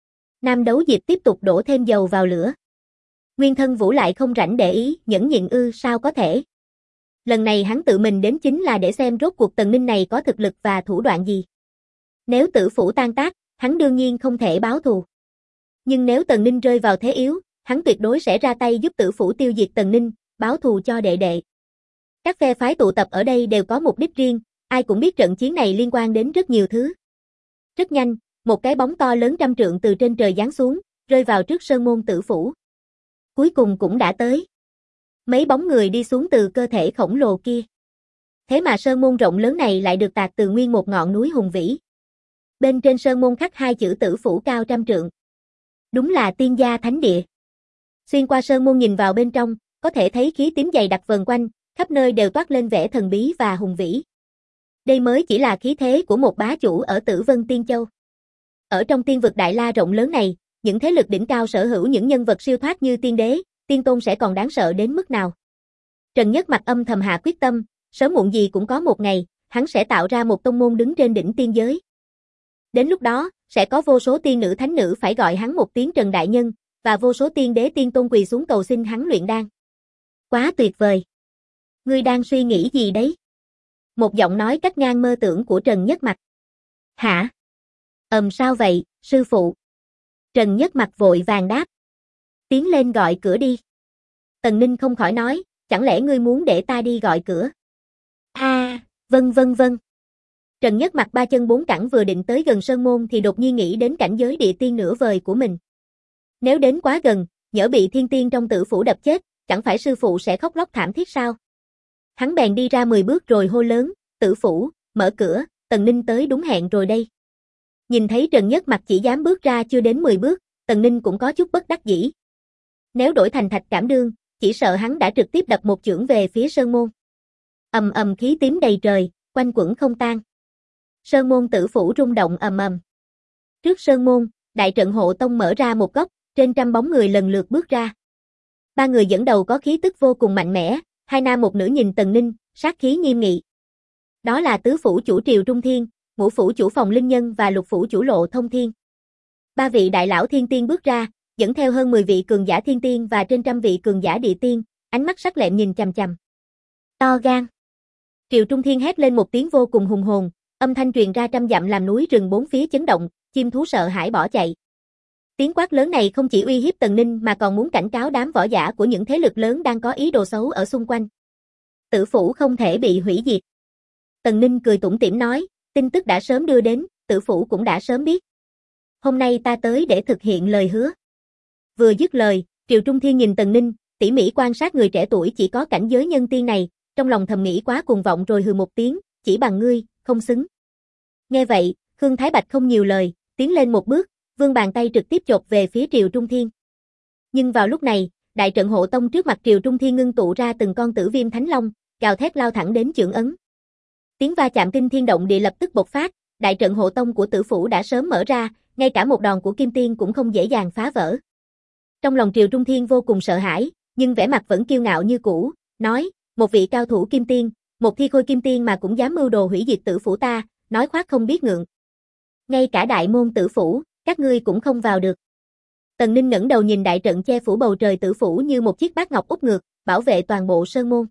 Nam Đấu Diệp tiếp tục đổ thêm dầu vào lửa. Nguyên Thân Vũ lại không rảnh để ý, nhẫn nhịn sao có thể. Lần này hắn tự mình đến chính là để xem rốt cuộc Tần Ninh này có thực lực và thủ đoạn gì. Nếu Tử Phủ tan tác, hắn đương nhiên không thể báo thù. Nhưng nếu Tần Ninh rơi vào thế yếu, hắn tuyệt đối sẽ ra tay giúp Tử Phủ tiêu diệt Tần Ninh, báo thù cho đệ đệ. Các phe phái tụ tập ở đây đều có mục đích riêng, ai cũng biết trận chiến này liên quan đến rất nhiều thứ. Rất nhanh, một cái bóng to lớn 100 trượng từ trên trời giáng xuống, rơi vào trước sơn môn Tử Phủ. Cuối cùng cũng đã tới. Mấy bóng người đi xuống từ cơ thể khổng lồ kia. Thế mà sơn môn rộng lớn này lại được tạc từ nguyên một ngọn núi hùng vĩ. Bên trên sơn môn khắc hai chữ Tử Phủ cao 100 trượng. Đúng là tiên gia thánh địa. Xuyên qua sơn môn nhìn vào bên trong, có thể thấy khí tím dày đặc vần quanh, khắp nơi đều toát lên vẻ thần bí và hùng vĩ. Đây mới chỉ là khí thế của một bá chủ ở Tử Vân Tiên Châu. Ở trong tiên vực Đại La rộng lớn này, những thế lực đỉnh cao sở hữu những nhân vật siêu thoát như tiên đế, tiên tôn sẽ còn đáng sợ đến mức nào. Trần Nhất Mặc âm thầm hạ quyết tâm, sớm muộn gì cũng có một ngày, hắn sẽ tạo ra một tông môn đứng trên đỉnh tiên giới. Đến lúc đó, sẽ có vô số tiên nữ thánh nữ phải gọi hắn một tiếng Trần Đại Nhân, và vô số tiên đế tiên tôn quỳ xuống cầu xin hắn luyện đan. Quá tuyệt vời! Ngươi đang suy nghĩ gì đấy? Một giọng nói cắt ngang mơ tưởng của Trần Nhất Mặc. Hả? Sao vậy, sư phụ? Trần Nhất Mặc vội vàng đáp. Tiến lên gọi cửa đi. Tần Ninh không khỏi nói, chẳng lẽ ngươi muốn để ta đi gọi cửa? Vâng. Trần Nhất Mặc ba chân bốn cẳng vừa định tới gần sơn môn thì đột nhiên nghĩ đến cảnh giới địa tiên nửa vời của mình. Nếu đến quá gần, nhỡ bị thiên tiên trong Tử Phủ đập chết, chẳng phải sư phụ sẽ khóc lóc thảm thiết sao? Hắn bèn đi ra 10 bước rồi hô lớn, Tử Phủ, mở cửa, Tần Ninh tới đúng hẹn rồi đây. Nhìn thấy Trần Nhất Mặc chỉ dám bước ra chưa đến 10 bước, Tần Ninh cũng có chút bất đắc dĩ. Nếu đổi thành Thạch Cảm Đương, chỉ sợ hắn đã trực tiếp đập một chưởng về phía sơn môn. Ầm khí tím đầy trời, quanh quẩn không tan. Sơn môn Tử Phủ rung động ầm. Trước sơn môn, đại trận hộ tông mở ra một góc, trên 100 bóng người lần lượt bước ra. Ba người dẫn đầu có khí tức vô cùng mạnh mẽ, hai nam một nữ nhìn Tần Ninh, sát khí nghiêm nghị. Đó là tứ phủ chủ Triều Trung Thiên, ngũ phủ chủ Phòng Linh Nhân và lục phủ chủ Lộ Thông Thiên. Ba vị đại lão thiên tiên bước ra, dẫn theo hơn 10 vị cường giả thiên tiên và trên 100 vị cường giả địa tiên, ánh mắt sắc lẹm nhìn chằm chằm. To gan. Triều Trung Thiên hét lên một tiếng vô cùng hùng hồn, âm thanh truyền ra 100 dặm làm núi rừng bốn phía chấn động, chim thú sợ hãi bỏ chạy. Tiếng quát lớn này không chỉ uy hiếp Tần Ninh mà còn muốn cảnh cáo đám võ giả của những thế lực lớn đang có ý đồ xấu ở xung quanh. Tử Phủ không thể bị hủy diệt. Tần Ninh cười tủm tỉm nói, tin tức đã sớm đưa đến, Tử Phủ cũng đã sớm biết. Hôm nay ta tới để thực hiện lời hứa. Vừa dứt lời, Triều Trung Thiên nhìn Tần Ninh, tỉ mỉ quan sát người trẻ tuổi chỉ có cảnh giới nhân tiên này, trong lòng thầm nghĩ quá cuồng vọng rồi hừ một tiếng, chỉ bằng ngươi, không xứng. Nghe vậy, Khương Thái Bạch không nhiều lời, tiến lên một bước, vươn bàn tay trực tiếp chộp về phía Triều Trung Thiên. Nhưng vào lúc này, đại trận hộ tông trước mặt Triều Trung Thiên ngưng tụ ra từng con Tử Viêm Thánh Long, gào thét lao thẳng đến chưởng ấn. Tiếng va chạm kinh thiên động địa lập tức bộc phát, đại trận hộ tông của Tử Phủ đã sớm mở ra, ngay cả một đòn của Kim Tiên cũng không dễ dàng phá vỡ. Trong lòng Triều Trung Thiên vô cùng sợ hãi, nhưng vẻ mặt vẫn kiêu ngạo như cũ, nói, một vị cao thủ Kim Tiên, một thi khôi Kim Tiên mà cũng dám mưu đồ hủy diệt Tử Phủ ta, nói khoác không biết ngượng. Ngay cả đại môn Tử Phủ, các ngươi cũng không vào được. Tần Ninh ngẩng đầu nhìn đại trận che phủ bầu trời Tử Phủ như một chiếc bát ngọc úp ngược, bảo vệ toàn bộ sơn môn.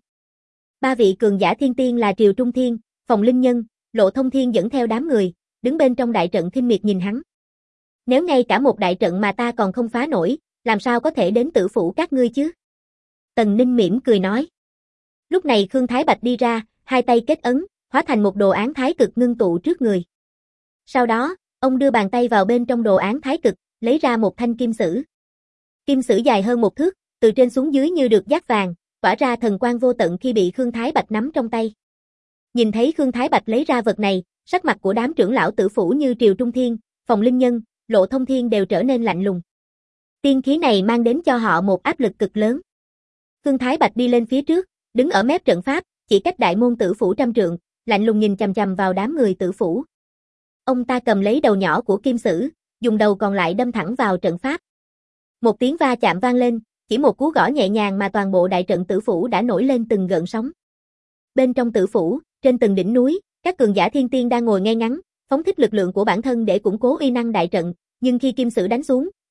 Ba vị cường giả thiên tiên là Triều Trung Thiên, Phòng Linh Nhân, Lộ Thông Thiên dẫn theo đám người, đứng bên trong đại trận khinh miệt nhìn hắn. Nếu ngay cả một đại trận mà ta còn không phá nổi, làm sao có thể đến Tử Phủ các ngươi chứ? Tần Ninh mỉm cười nói. Lúc này Khương Thái Bạch đi ra, hai tay kết ấn, hóa thành một đồ án thái cực ngưng tụ trước người. Sau đó, ông đưa bàn tay vào bên trong đồ án thái cực, lấy ra một thanh kim sử. Kim sử dài hơn 1 thước, từ trên xuống dưới như được dát vàng, tỏa ra thần quang vô tận khi bị Khương Thái Bạch nắm trong tay. Nhìn thấy Khương Thái Bạch lấy ra vật này, sắc mặt của đám trưởng lão Tử Phủ như Triều Trung Thiên, Phòng Linh Nhân, Lộ Thông Thiên đều trở nên lạnh lùng. Tiên khí này mang đến cho họ một áp lực cực lớn. Khương Thái Bạch đi lên phía trước, đứng ở mép trận pháp, chỉ cách đại môn Tử Phủ 100 trượng, lạnh lùng nhìn chằm chằm vào đám người Tử Phủ. Ông ta cầm lấy đầu nhỏ của kim sử, dùng đầu còn lại đâm thẳng vào trận pháp. Một tiếng va chạm vang lên, chỉ một cú gõ nhẹ nhàng mà toàn bộ đại trận Tử Phủ đã nổi lên từng gợn sóng. Bên trong Tử Phủ, trên từng đỉnh núi, các cường giả thiên tiên đang ngồi ngay ngắn, phóng thích lực lượng của bản thân để củng cố uy năng đại trận, nhưng khi kim sử đánh xuống,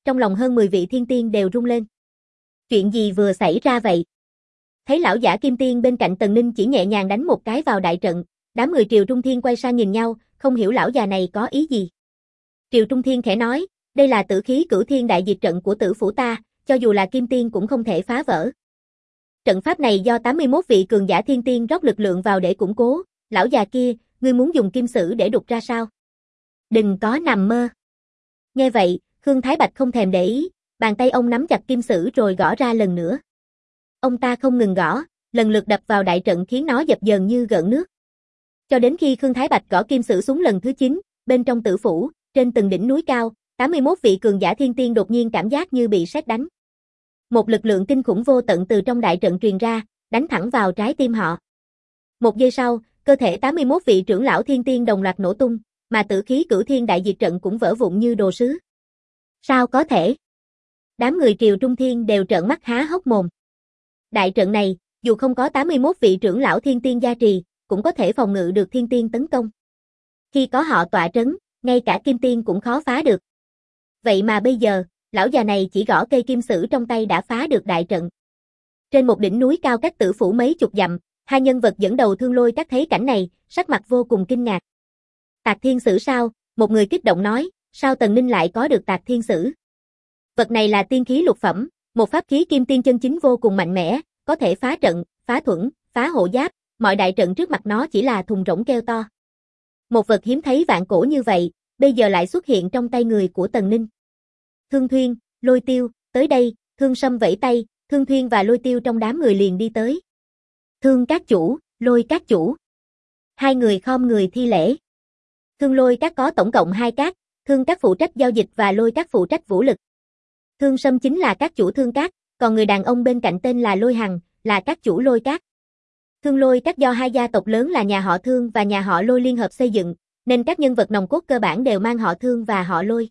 trong lòng hơn 10 vị thiên tiên đều rung lên. Chuyện gì vừa xảy ra vậy? Thấy lão giả kim tiên bên cạnh Tần Ninh chỉ nhẹ nhàng đánh một cái vào đại trận, đám người Triều Trung Thiên quay sang nhìn nhau, không hiểu lão già này có ý gì. Triều Trung Thiên khẽ nói, đây là tử khí cửu thiên đại diệt trận của tử phủ ta, cho dù là kim tiên cũng không thể phá vỡ. Trận pháp này do 81 vị cường giả thiên tiên rót lực lượng vào để củng cố, lão già kia, ngươi muốn dùng kim sử để đục ra sao? Đừng có nằm mơ. Nghe vậy, Khương Thái Bạch không thèm để ý, bàn tay ông nắm chặt kim sử rồi gõ ra lần nữa. Ông ta không ngừng gõ, lần lượt đập vào đại trận khiến nó dập dờn như gợn nước. Cho đến khi Khương Thái Bạch gõ kim sử xuống lần thứ 9, bên trong tử phủ, trên từng đỉnh núi cao, 81 vị cường giả thiên tiên đột nhiên cảm giác như bị sét đánh. Một lực lượng kinh khủng vô tận từ trong đại trận truyền ra, đánh thẳng vào trái tim họ. Một giây sau, cơ thể 81 vị trưởng lão thiên tiên đồng loạt nổ tung, mà tử khí cửu thiên đại diệt trận cũng vỡ vụn như đồ sứ. Sao có thể? Đám người Triều Trung Thiên đều trợn mắt há hốc mồm. Đại trận này, dù không có 81 vị trưởng lão thiên tiên gia trì, cũng có thể phòng ngự được thiên tiên tấn công. Khi có họ tọa trấn, ngay cả kim tiên cũng khó phá được. Vậy mà bây giờ, lão già này chỉ gõ cây kim sử trong tay đã phá được đại trận. Trên một đỉnh núi cao cách tử phủ mấy chục dặm, hai nhân vật dẫn đầu Thương Lôi Các thấy cảnh này, sắc mặt vô cùng kinh ngạc. Tạc thiên sử sao? Một người kích động nói, sao Tần Ninh lại có được tạc thiên sử? Vật này là tiên khí lục phẩm, một pháp khí kim tiên chân chính vô cùng mạnh mẽ, có thể phá trận, phá thuẫn, phá hộ giáp, mọi đại trận trước mặt nó chỉ là thùng rỗng keo to. Một vật hiếm thấy vạn cổ như vậy, bây giờ lại xuất hiện trong tay người của Tần Ninh. Thương Thuyên, Lôi Tiêu, tới đây, Thương Sâm vẫy tay, Thương Thuyên và Lôi Tiêu trong đám người liền đi tới. Thương các chủ, Lôi các chủ. Hai người khom người thi lễ. Thương Lôi Các có tổng cộng 2 các, Thương Các phụ trách giao dịch và Lôi Các phụ trách vũ lực. Thương Sâm chính là các chủ Thương Các, còn người đàn ông bên cạnh tên là Lôi Hằng, là các chủ Lôi Các. Thương Lôi Các do hai gia tộc lớn là nhà họ Thương và nhà họ Lôi liên hợp xây dựng, nên các nhân vật nòng cốt cơ bản đều mang họ Thương và họ Lôi.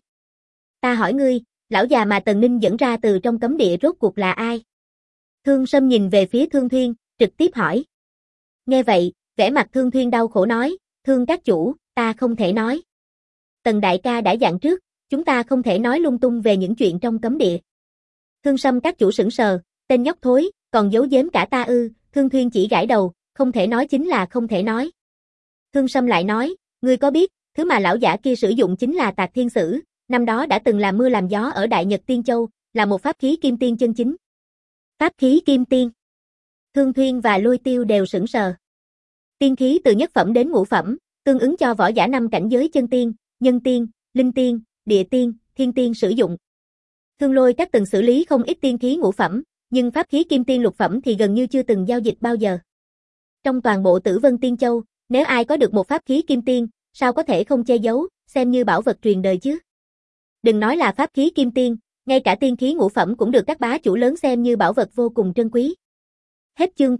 Ta hỏi ngươi, lão già mà Tần Ninh dẫn ra từ trong cấm địa rốt cuộc là ai? Thương Sâm nhìn về phía Thương Thuyên, trực tiếp hỏi. Nghe vậy, vẻ mặt Thương Thuyên đau khổ nói, Thương các chủ, ta không thể nói. Tần đại ca đã dặn trước, chúng ta không thể nói lung tung về những chuyện trong cấm địa. Thương Sâm các chủ sững sờ, tên nhóc thối, còn giấu giếm cả ta ư? Thương Thuyên chỉ gãi đầu, không thể nói chính là không thể nói. Thương Sâm lại nói, ngươi có biết, thứ mà lão giả kia sử dụng chính là tạc thiên sử, năm đó đã từng làm mưa làm gió ở Đại Nhật Tiên Châu, là một pháp khí kim tiên chân chính. Pháp khí kim tiên. Thương Thuyên và Lôi Tiêu đều sững sờ. Tiên khí từ nhất phẩm đến ngũ phẩm, tương ứng cho võ giả 5 cảnh giới chân tiên, nhân tiên, linh tiên, địa tiên, thiên tiên sử dụng. Thương Lôi Các từng xử lý không ít tiên khí ngũ phẩm, nhưng pháp khí kim tiên lục phẩm thì gần như chưa từng giao dịch bao giờ. Trong toàn bộ Tử Vân Tiên Châu, nếu ai có được một pháp khí kim tiên, sao có thể không che giấu, xem như bảo vật truyền đời chứ? Đừng nói là pháp khí kim tiên, ngay cả tiên khí ngũ phẩm cũng được các bá chủ lớn xem như bảo vật vô cùng trân quý. Hết chương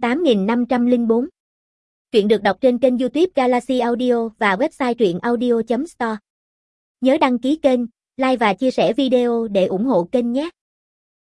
8504. Truyện được đọc trên kênh YouTube Galaxy Audio và website truyệnaudio.store. Nhớ đăng ký kênh, like và chia sẻ video để ủng hộ kênh nhé.